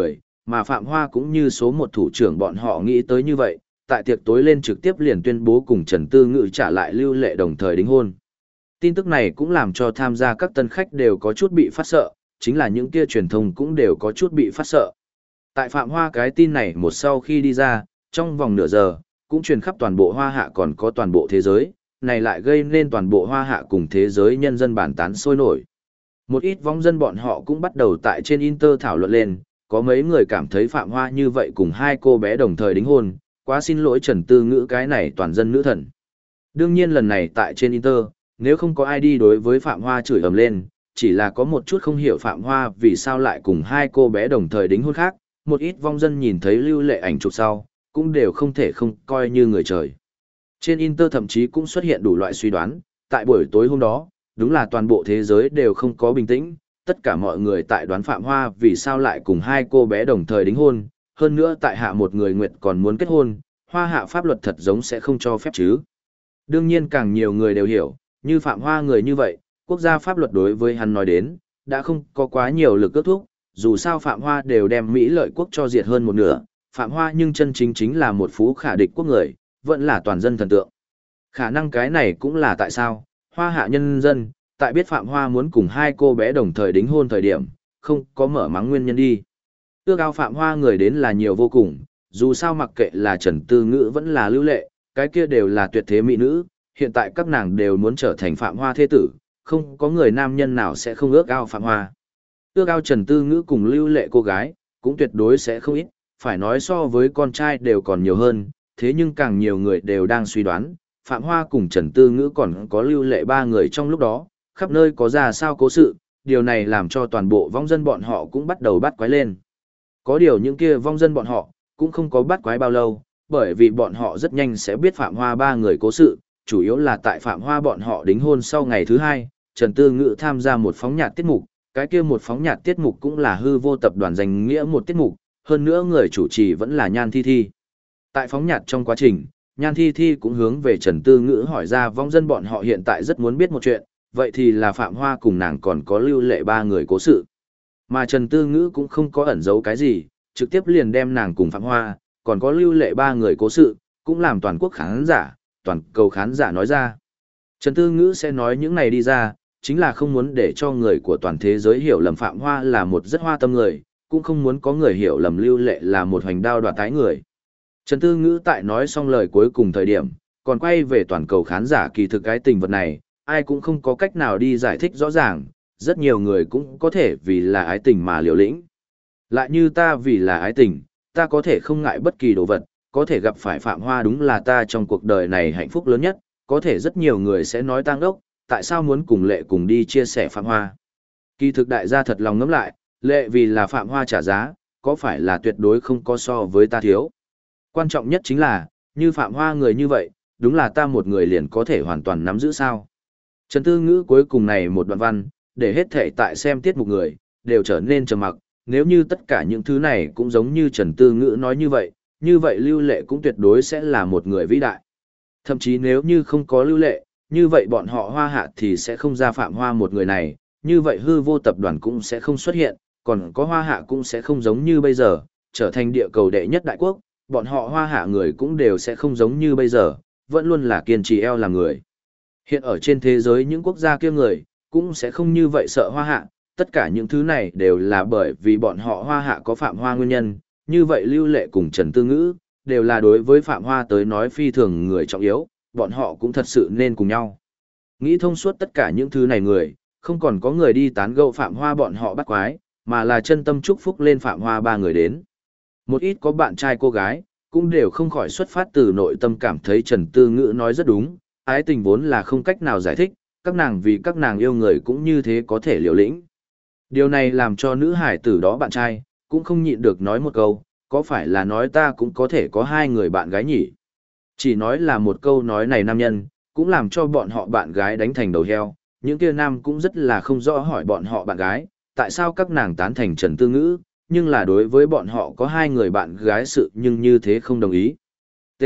mà Phạm Hoa cũng như số một thủ trưởng bọn họ nghĩ tới như vậy, tại tiệc tối lên trực tiếp liền tuyên bố cùng Trần Tư Ngữ trả lại Lưu Lệ đồng thời đính hôn. Tin tức này cũng làm cho tham gia các tân khách đều có chút bị phát sợ, chính là những kia truyền thông cũng đều có chút bị phát sợ. Tại Phạm Hoa cái tin này một sau khi đi ra, trong vòng nửa giờ, cũng truyền khắp toàn bộ Hoa Hạ còn có toàn bộ thế giới, này lại gây nên toàn bộ Hoa Hạ cùng thế giới nhân dân bàn tán sôi nổi. Một ít vong dân bọn họ cũng bắt đầu tại trên Inter thảo luận lên, có mấy người cảm thấy Phạm Hoa như vậy cùng hai cô bé đồng thời đính hôn, quá xin lỗi Trần Tư Ngữ cái này toàn dân nữ thần. Đương nhiên lần này tại trên Inter, nếu không có ai đi đối với Phạm Hoa chửi ầm lên, chỉ là có một chút không hiểu Phạm Hoa vì sao lại cùng hai cô bé đồng thời đính hôn khác, một ít vong dân nhìn thấy Lưu Lệ ảnh chụp sau, cũng đều không thể không coi như người trời. Trên Inter thậm chí cũng xuất hiện đủ loại suy đoán, tại buổi tối hôm đó, đúng là toàn bộ thế giới đều không có bình tĩnh, tất cả mọi người tại đoán Phạm Hoa vì sao lại cùng hai cô bé đồng thời đính hôn, hơn nữa tại hạ một người nguyệt còn muốn kết hôn, Hoa Hạ pháp luật thật giống sẽ không cho phép chứ. Đương nhiên càng nhiều người đều hiểu, như Phạm Hoa người như vậy, quốc gia pháp luật đối với hắn nói đến, đã không có quá nhiều lực ước thúc, dù sao Phạm Hoa đều đem Mỹ lợi quốc cho diệt hơn một nửa, Phạm Hoa nhưng chân chính chính là một phú khả địch quốc người, vẫn là toàn dân thần tượng. Khả năng cái này cũng là tại sao, Hoa Hạ nhân dân, tại biết Phạm Hoa muốn cùng hai cô bé đồng thời đính hôn thời điểm, không có mở mắng nguyên nhân đi. Ước ao Phạm Hoa người đến là nhiều vô cùng, dù sao mặc kệ là Trần Tư Ngữ vẫn là Lưu Lệ, cái kia đều là tuyệt thế mỹ nữ, hiện tại các nàng đều muốn trở thành Phạm Hoa thế tử, không có người nam nhân nào sẽ không ước ao Phạm Hoa. Ước ao Trần Tư Ngữ cùng Lưu Lệ cô gái, cũng tuyệt đối sẽ không ít, phải nói so với con trai đều còn nhiều hơn, thế nhưng càng nhiều người đều đang suy đoán, Phạm Hoa cùng Trần Tư Ngữ còn có Lưu Lệ ba người trong lúc đó, khắp nơi có ra sao cố sự, điều này làm cho toàn bộ vong dân bọn họ cũng bắt đầu bắt quái lên. Có điều những kia vong dân bọn họ, cũng không có bắt quái bao lâu, bởi vì bọn họ rất nhanh sẽ biết Phạm Hoa ba người cố sự, chủ yếu là tại Phạm Hoa bọn họ đính hôn sau ngày thứ hai, Trần Tư Ngữ tham gia một phóng nhạc tiết mục, cái kia một phóng nhạc tiết mục cũng là hư vô tập đoàn danh nghĩa một tiết mục, hơn nữa người chủ trì vẫn là Nhan Thi Thi. Tại phóng nhạc trong quá trình, Nhan Thi Thi cũng hướng về Trần Tư Ngữ hỏi ra vong dân bọn họ hiện tại rất muốn biết một chuyện, vậy thì là Phạm Hoa cùng nàng còn có Lưu Lệ ba người cố sự. Mà Trần Tư Ngữ cũng không có ẩn giấu cái gì, trực tiếp liền đem nàng cùng Phạm Hoa, còn có Lưu Lệ ba người cố sự, cũng làm toàn quốc khán giả, toàn cầu khán giả nói ra. Trần Tư Ngữ sẽ nói những này đi ra, chính là không muốn để cho người của toàn thế giới hiểu lầm Phạm Hoa là một rất hoa tâm người, cũng không muốn có người hiểu lầm Lưu Lệ là một hoành đao đoạt tái người. Trần Tư Ngữ tại nói xong lời cuối cùng thời điểm, còn quay về toàn cầu khán giả kỳ thực cái tình vật này, ai cũng không có cách nào đi giải thích rõ ràng, rất nhiều người cũng có thể vì là ái tình mà liều lĩnh. Lại như ta vì là ái tình, ta có thể không ngại bất kỳ đồ vật, có thể gặp phải Phạm Hoa đúng là ta trong cuộc đời này hạnh phúc lớn nhất, có thể rất nhiều người sẽ nói tang đốc, tại sao muốn cùng Lệ cùng đi chia sẻ Phạm Hoa. Kỳ thực đại gia thật lòng ngẫm lại, Lệ vì là Phạm Hoa trả giá, có phải là tuyệt đối không có so với ta thiếu. Quan trọng nhất chính là, như Phạm Hoa người như vậy, đúng là ta một người liền có thể hoàn toàn nắm giữ sao. Trần Tư Ngữ cuối cùng này một đoạn văn, để hết thể tại xem tiết mục người, đều trở nên trầm mặc, nếu như tất cả những thứ này cũng giống như Trần Tư Ngữ nói như vậy Lưu Lệ cũng tuyệt đối sẽ là một người vĩ đại. Thậm chí nếu như không có Lưu Lệ, như vậy bọn họ Hoa Hạ thì sẽ không ra Phạm Hoa một người này, như vậy hư vô tập đoàn cũng sẽ không xuất hiện, còn có Hoa Hạ cũng sẽ không giống như bây giờ, trở thành địa cầu đệ nhất đại quốc, bọn họ Hoa Hạ người cũng đều sẽ không giống như bây giờ, vẫn luôn là kiên trì eo làm người. Hiện ở trên thế giới những quốc gia kia người, cũng sẽ không như vậy sợ Hoa Hạ, tất cả những thứ này đều là bởi vì bọn họ Hoa Hạ có Phạm Hoa nguyên nhân, như vậy Lưu Lệ cùng Trần Tư Ngữ, đều là đối với Phạm Hoa tới nói phi thường người trọng yếu, bọn họ cũng thật sự nên cùng nhau. Nghĩ thông suốt tất cả những thứ này người, không còn có người đi tán gẫu Phạm Hoa bọn họ bắt quái, mà là chân tâm chúc phúc lên Phạm Hoa ba người đến. Một ít có bạn trai cô gái, cũng đều không khỏi xuất phát từ nội tâm cảm thấy Trần Tư Ngữ nói rất đúng, ái tình vốn là không cách nào giải thích, các nàng vì các nàng yêu người cũng như thế có thể liều lĩnh. Điều này làm cho nữ hải tử đó bạn trai, cũng không nhịn được nói một câu, có phải là nói ta cũng có thể có hai người bạn gái nhỉ? Chỉ nói là một câu nói này nam nhân, cũng làm cho bọn họ bạn gái đánh thành đầu heo, những kia nam cũng rất là không rõ hỏi bọn họ bạn gái, tại sao các nàng tán thành Trần Tư Ngữ, nhưng là đối với bọn họ có hai người bạn gái sự nhưng như thế không đồng ý. T.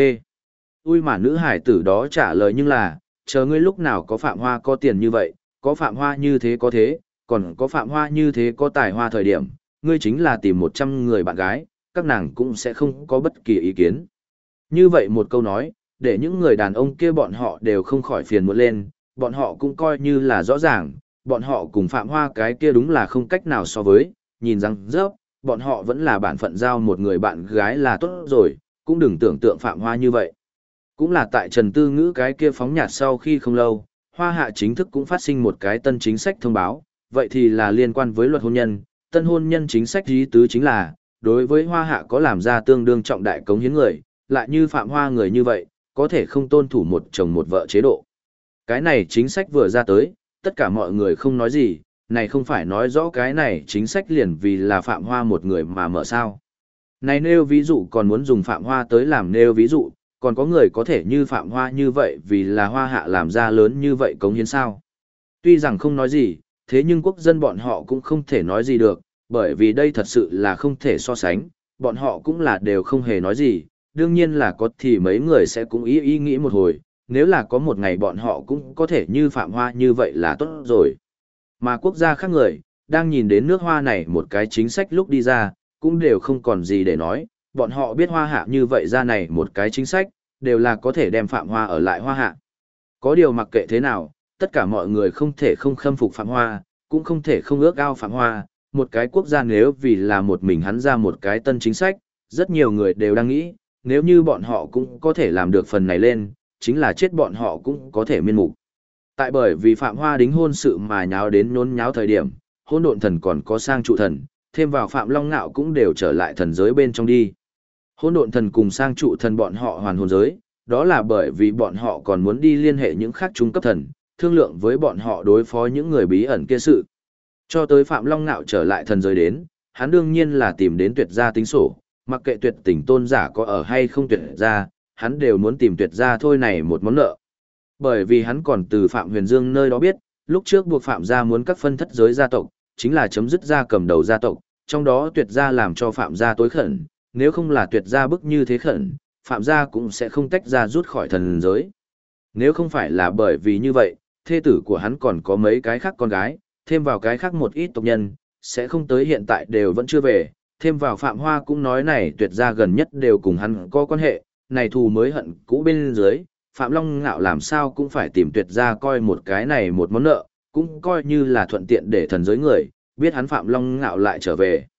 Ui mà nữ hải tử đó trả lời nhưng là, chờ ngươi lúc nào có Phạm Hoa có tiền như vậy, có Phạm Hoa như thế có thế, còn có Phạm Hoa như thế có tài hoa thời điểm, ngươi chính là tìm 100 người bạn gái, các nàng cũng sẽ không có bất kỳ ý kiến. Như vậy một câu nói, để những người đàn ông kia bọn họ đều không khỏi phiền muộn lên, bọn họ cũng coi như là rõ ràng, bọn họ cùng Phạm Hoa cái kia đúng là không cách nào so với, nhìn rằng rớp, bọn họ vẫn là bản phận giao một người bạn gái là tốt rồi, cũng đừng tưởng tượng Phạm Hoa như vậy. Cũng là tại Trần Tư Ngữ cái kia phóng nhạt sau khi không lâu, Hoa Hạ chính thức cũng phát sinh một cái tân chính sách thông báo, vậy thì là liên quan với luật hôn nhân, tân hôn nhân chính sách ý tứ chính là, đối với Hoa Hạ có làm ra tương đương trọng đại cống hiến người, lại như Phạm Hoa người như vậy, có thể không tôn thủ một chồng một vợ chế độ. Cái này chính sách vừa ra tới, tất cả mọi người không nói gì, này không phải nói rõ cái này chính sách liền vì là Phạm Hoa một người mà mở sao. Này nêu ví dụ còn muốn dùng Phạm Hoa tới làm nêu ví dụ, còn có người có thể như Phạm Hoa như vậy vì là Hoa Hạ làm ra lớn như vậy cống hiến sao. Tuy rằng không nói gì, thế nhưng quốc dân bọn họ cũng không thể nói gì được, bởi vì đây thật sự là không thể so sánh, bọn họ cũng là đều không hề nói gì, đương nhiên là có thì mấy người sẽ cũng ý nghĩ một hồi, nếu là có một ngày bọn họ cũng có thể như Phạm Hoa như vậy là tốt rồi. Mà quốc gia khác người, đang nhìn đến nước Hoa này một cái chính sách lúc đi ra, cũng đều không còn gì để nói, bọn họ biết Hoa Hạ như vậy ra này một cái chính sách, đều là có thể đem Phạm Hoa ở lại Hoa Hạ. Có điều mặc kệ thế nào, tất cả mọi người không thể không khâm phục Phạm Hoa, cũng không thể không ước ao Phạm Hoa, một cái quốc gia nếu vì là một mình hắn ra một cái tân chính sách, rất nhiều người đều đang nghĩ, nếu như bọn họ cũng có thể làm được phần này lên, chính là chết bọn họ cũng có thể miên mục. Tại bởi vì Phạm Hoa đính hôn sự mà nháo đến nhốn nháo thời điểm, hôn độn thần còn có sang trụ thần, thêm vào Phạm Long Nạo cũng đều trở lại thần giới bên trong đi. Hôn độn thần cùng sang trụ thần bọn họ hoàn hồn giới, đó là bởi vì bọn họ còn muốn đi liên hệ những khác trung cấp thần, thương lượng với bọn họ đối phó những người bí ẩn kia sự. Cho tới Phạm Long Nạo trở lại thần giới đến, hắn đương nhiên là tìm đến tuyệt gia tính sổ, mặc kệ tuyệt tình tôn giả có ở hay không tuyệt gia, hắn đều muốn tìm tuyệt gia thôi này một món nợ. Bởi vì hắn còn từ Phạm Huyền Dương nơi đó biết, lúc trước buộc Phạm gia muốn các phân thất giới gia tộc, chính là chấm dứt gia cầm đầu gia tộc, trong đó tuyệt gia làm cho Phạm gia tối khẩn, nếu không là tuyệt gia bức như thế khẩn, Phạm gia cũng sẽ không tách ra rút khỏi thần giới. Nếu không phải là bởi vì như vậy, thê tử của hắn còn có mấy cái khác con gái, thêm vào cái khác một ít tộc nhân, sẽ không tới hiện tại đều vẫn chưa về, thêm vào Phạm Hoa cũng nói này tuyệt gia gần nhất đều cùng hắn có quan hệ, này thù mới hận cũ bên dưới, Phạm Long Ngạo làm sao cũng phải tìm tuyệt gia coi một cái này một món nợ, cũng coi như là thuận tiện để thần giới người, biết hắn Phạm Long Ngạo lại trở về.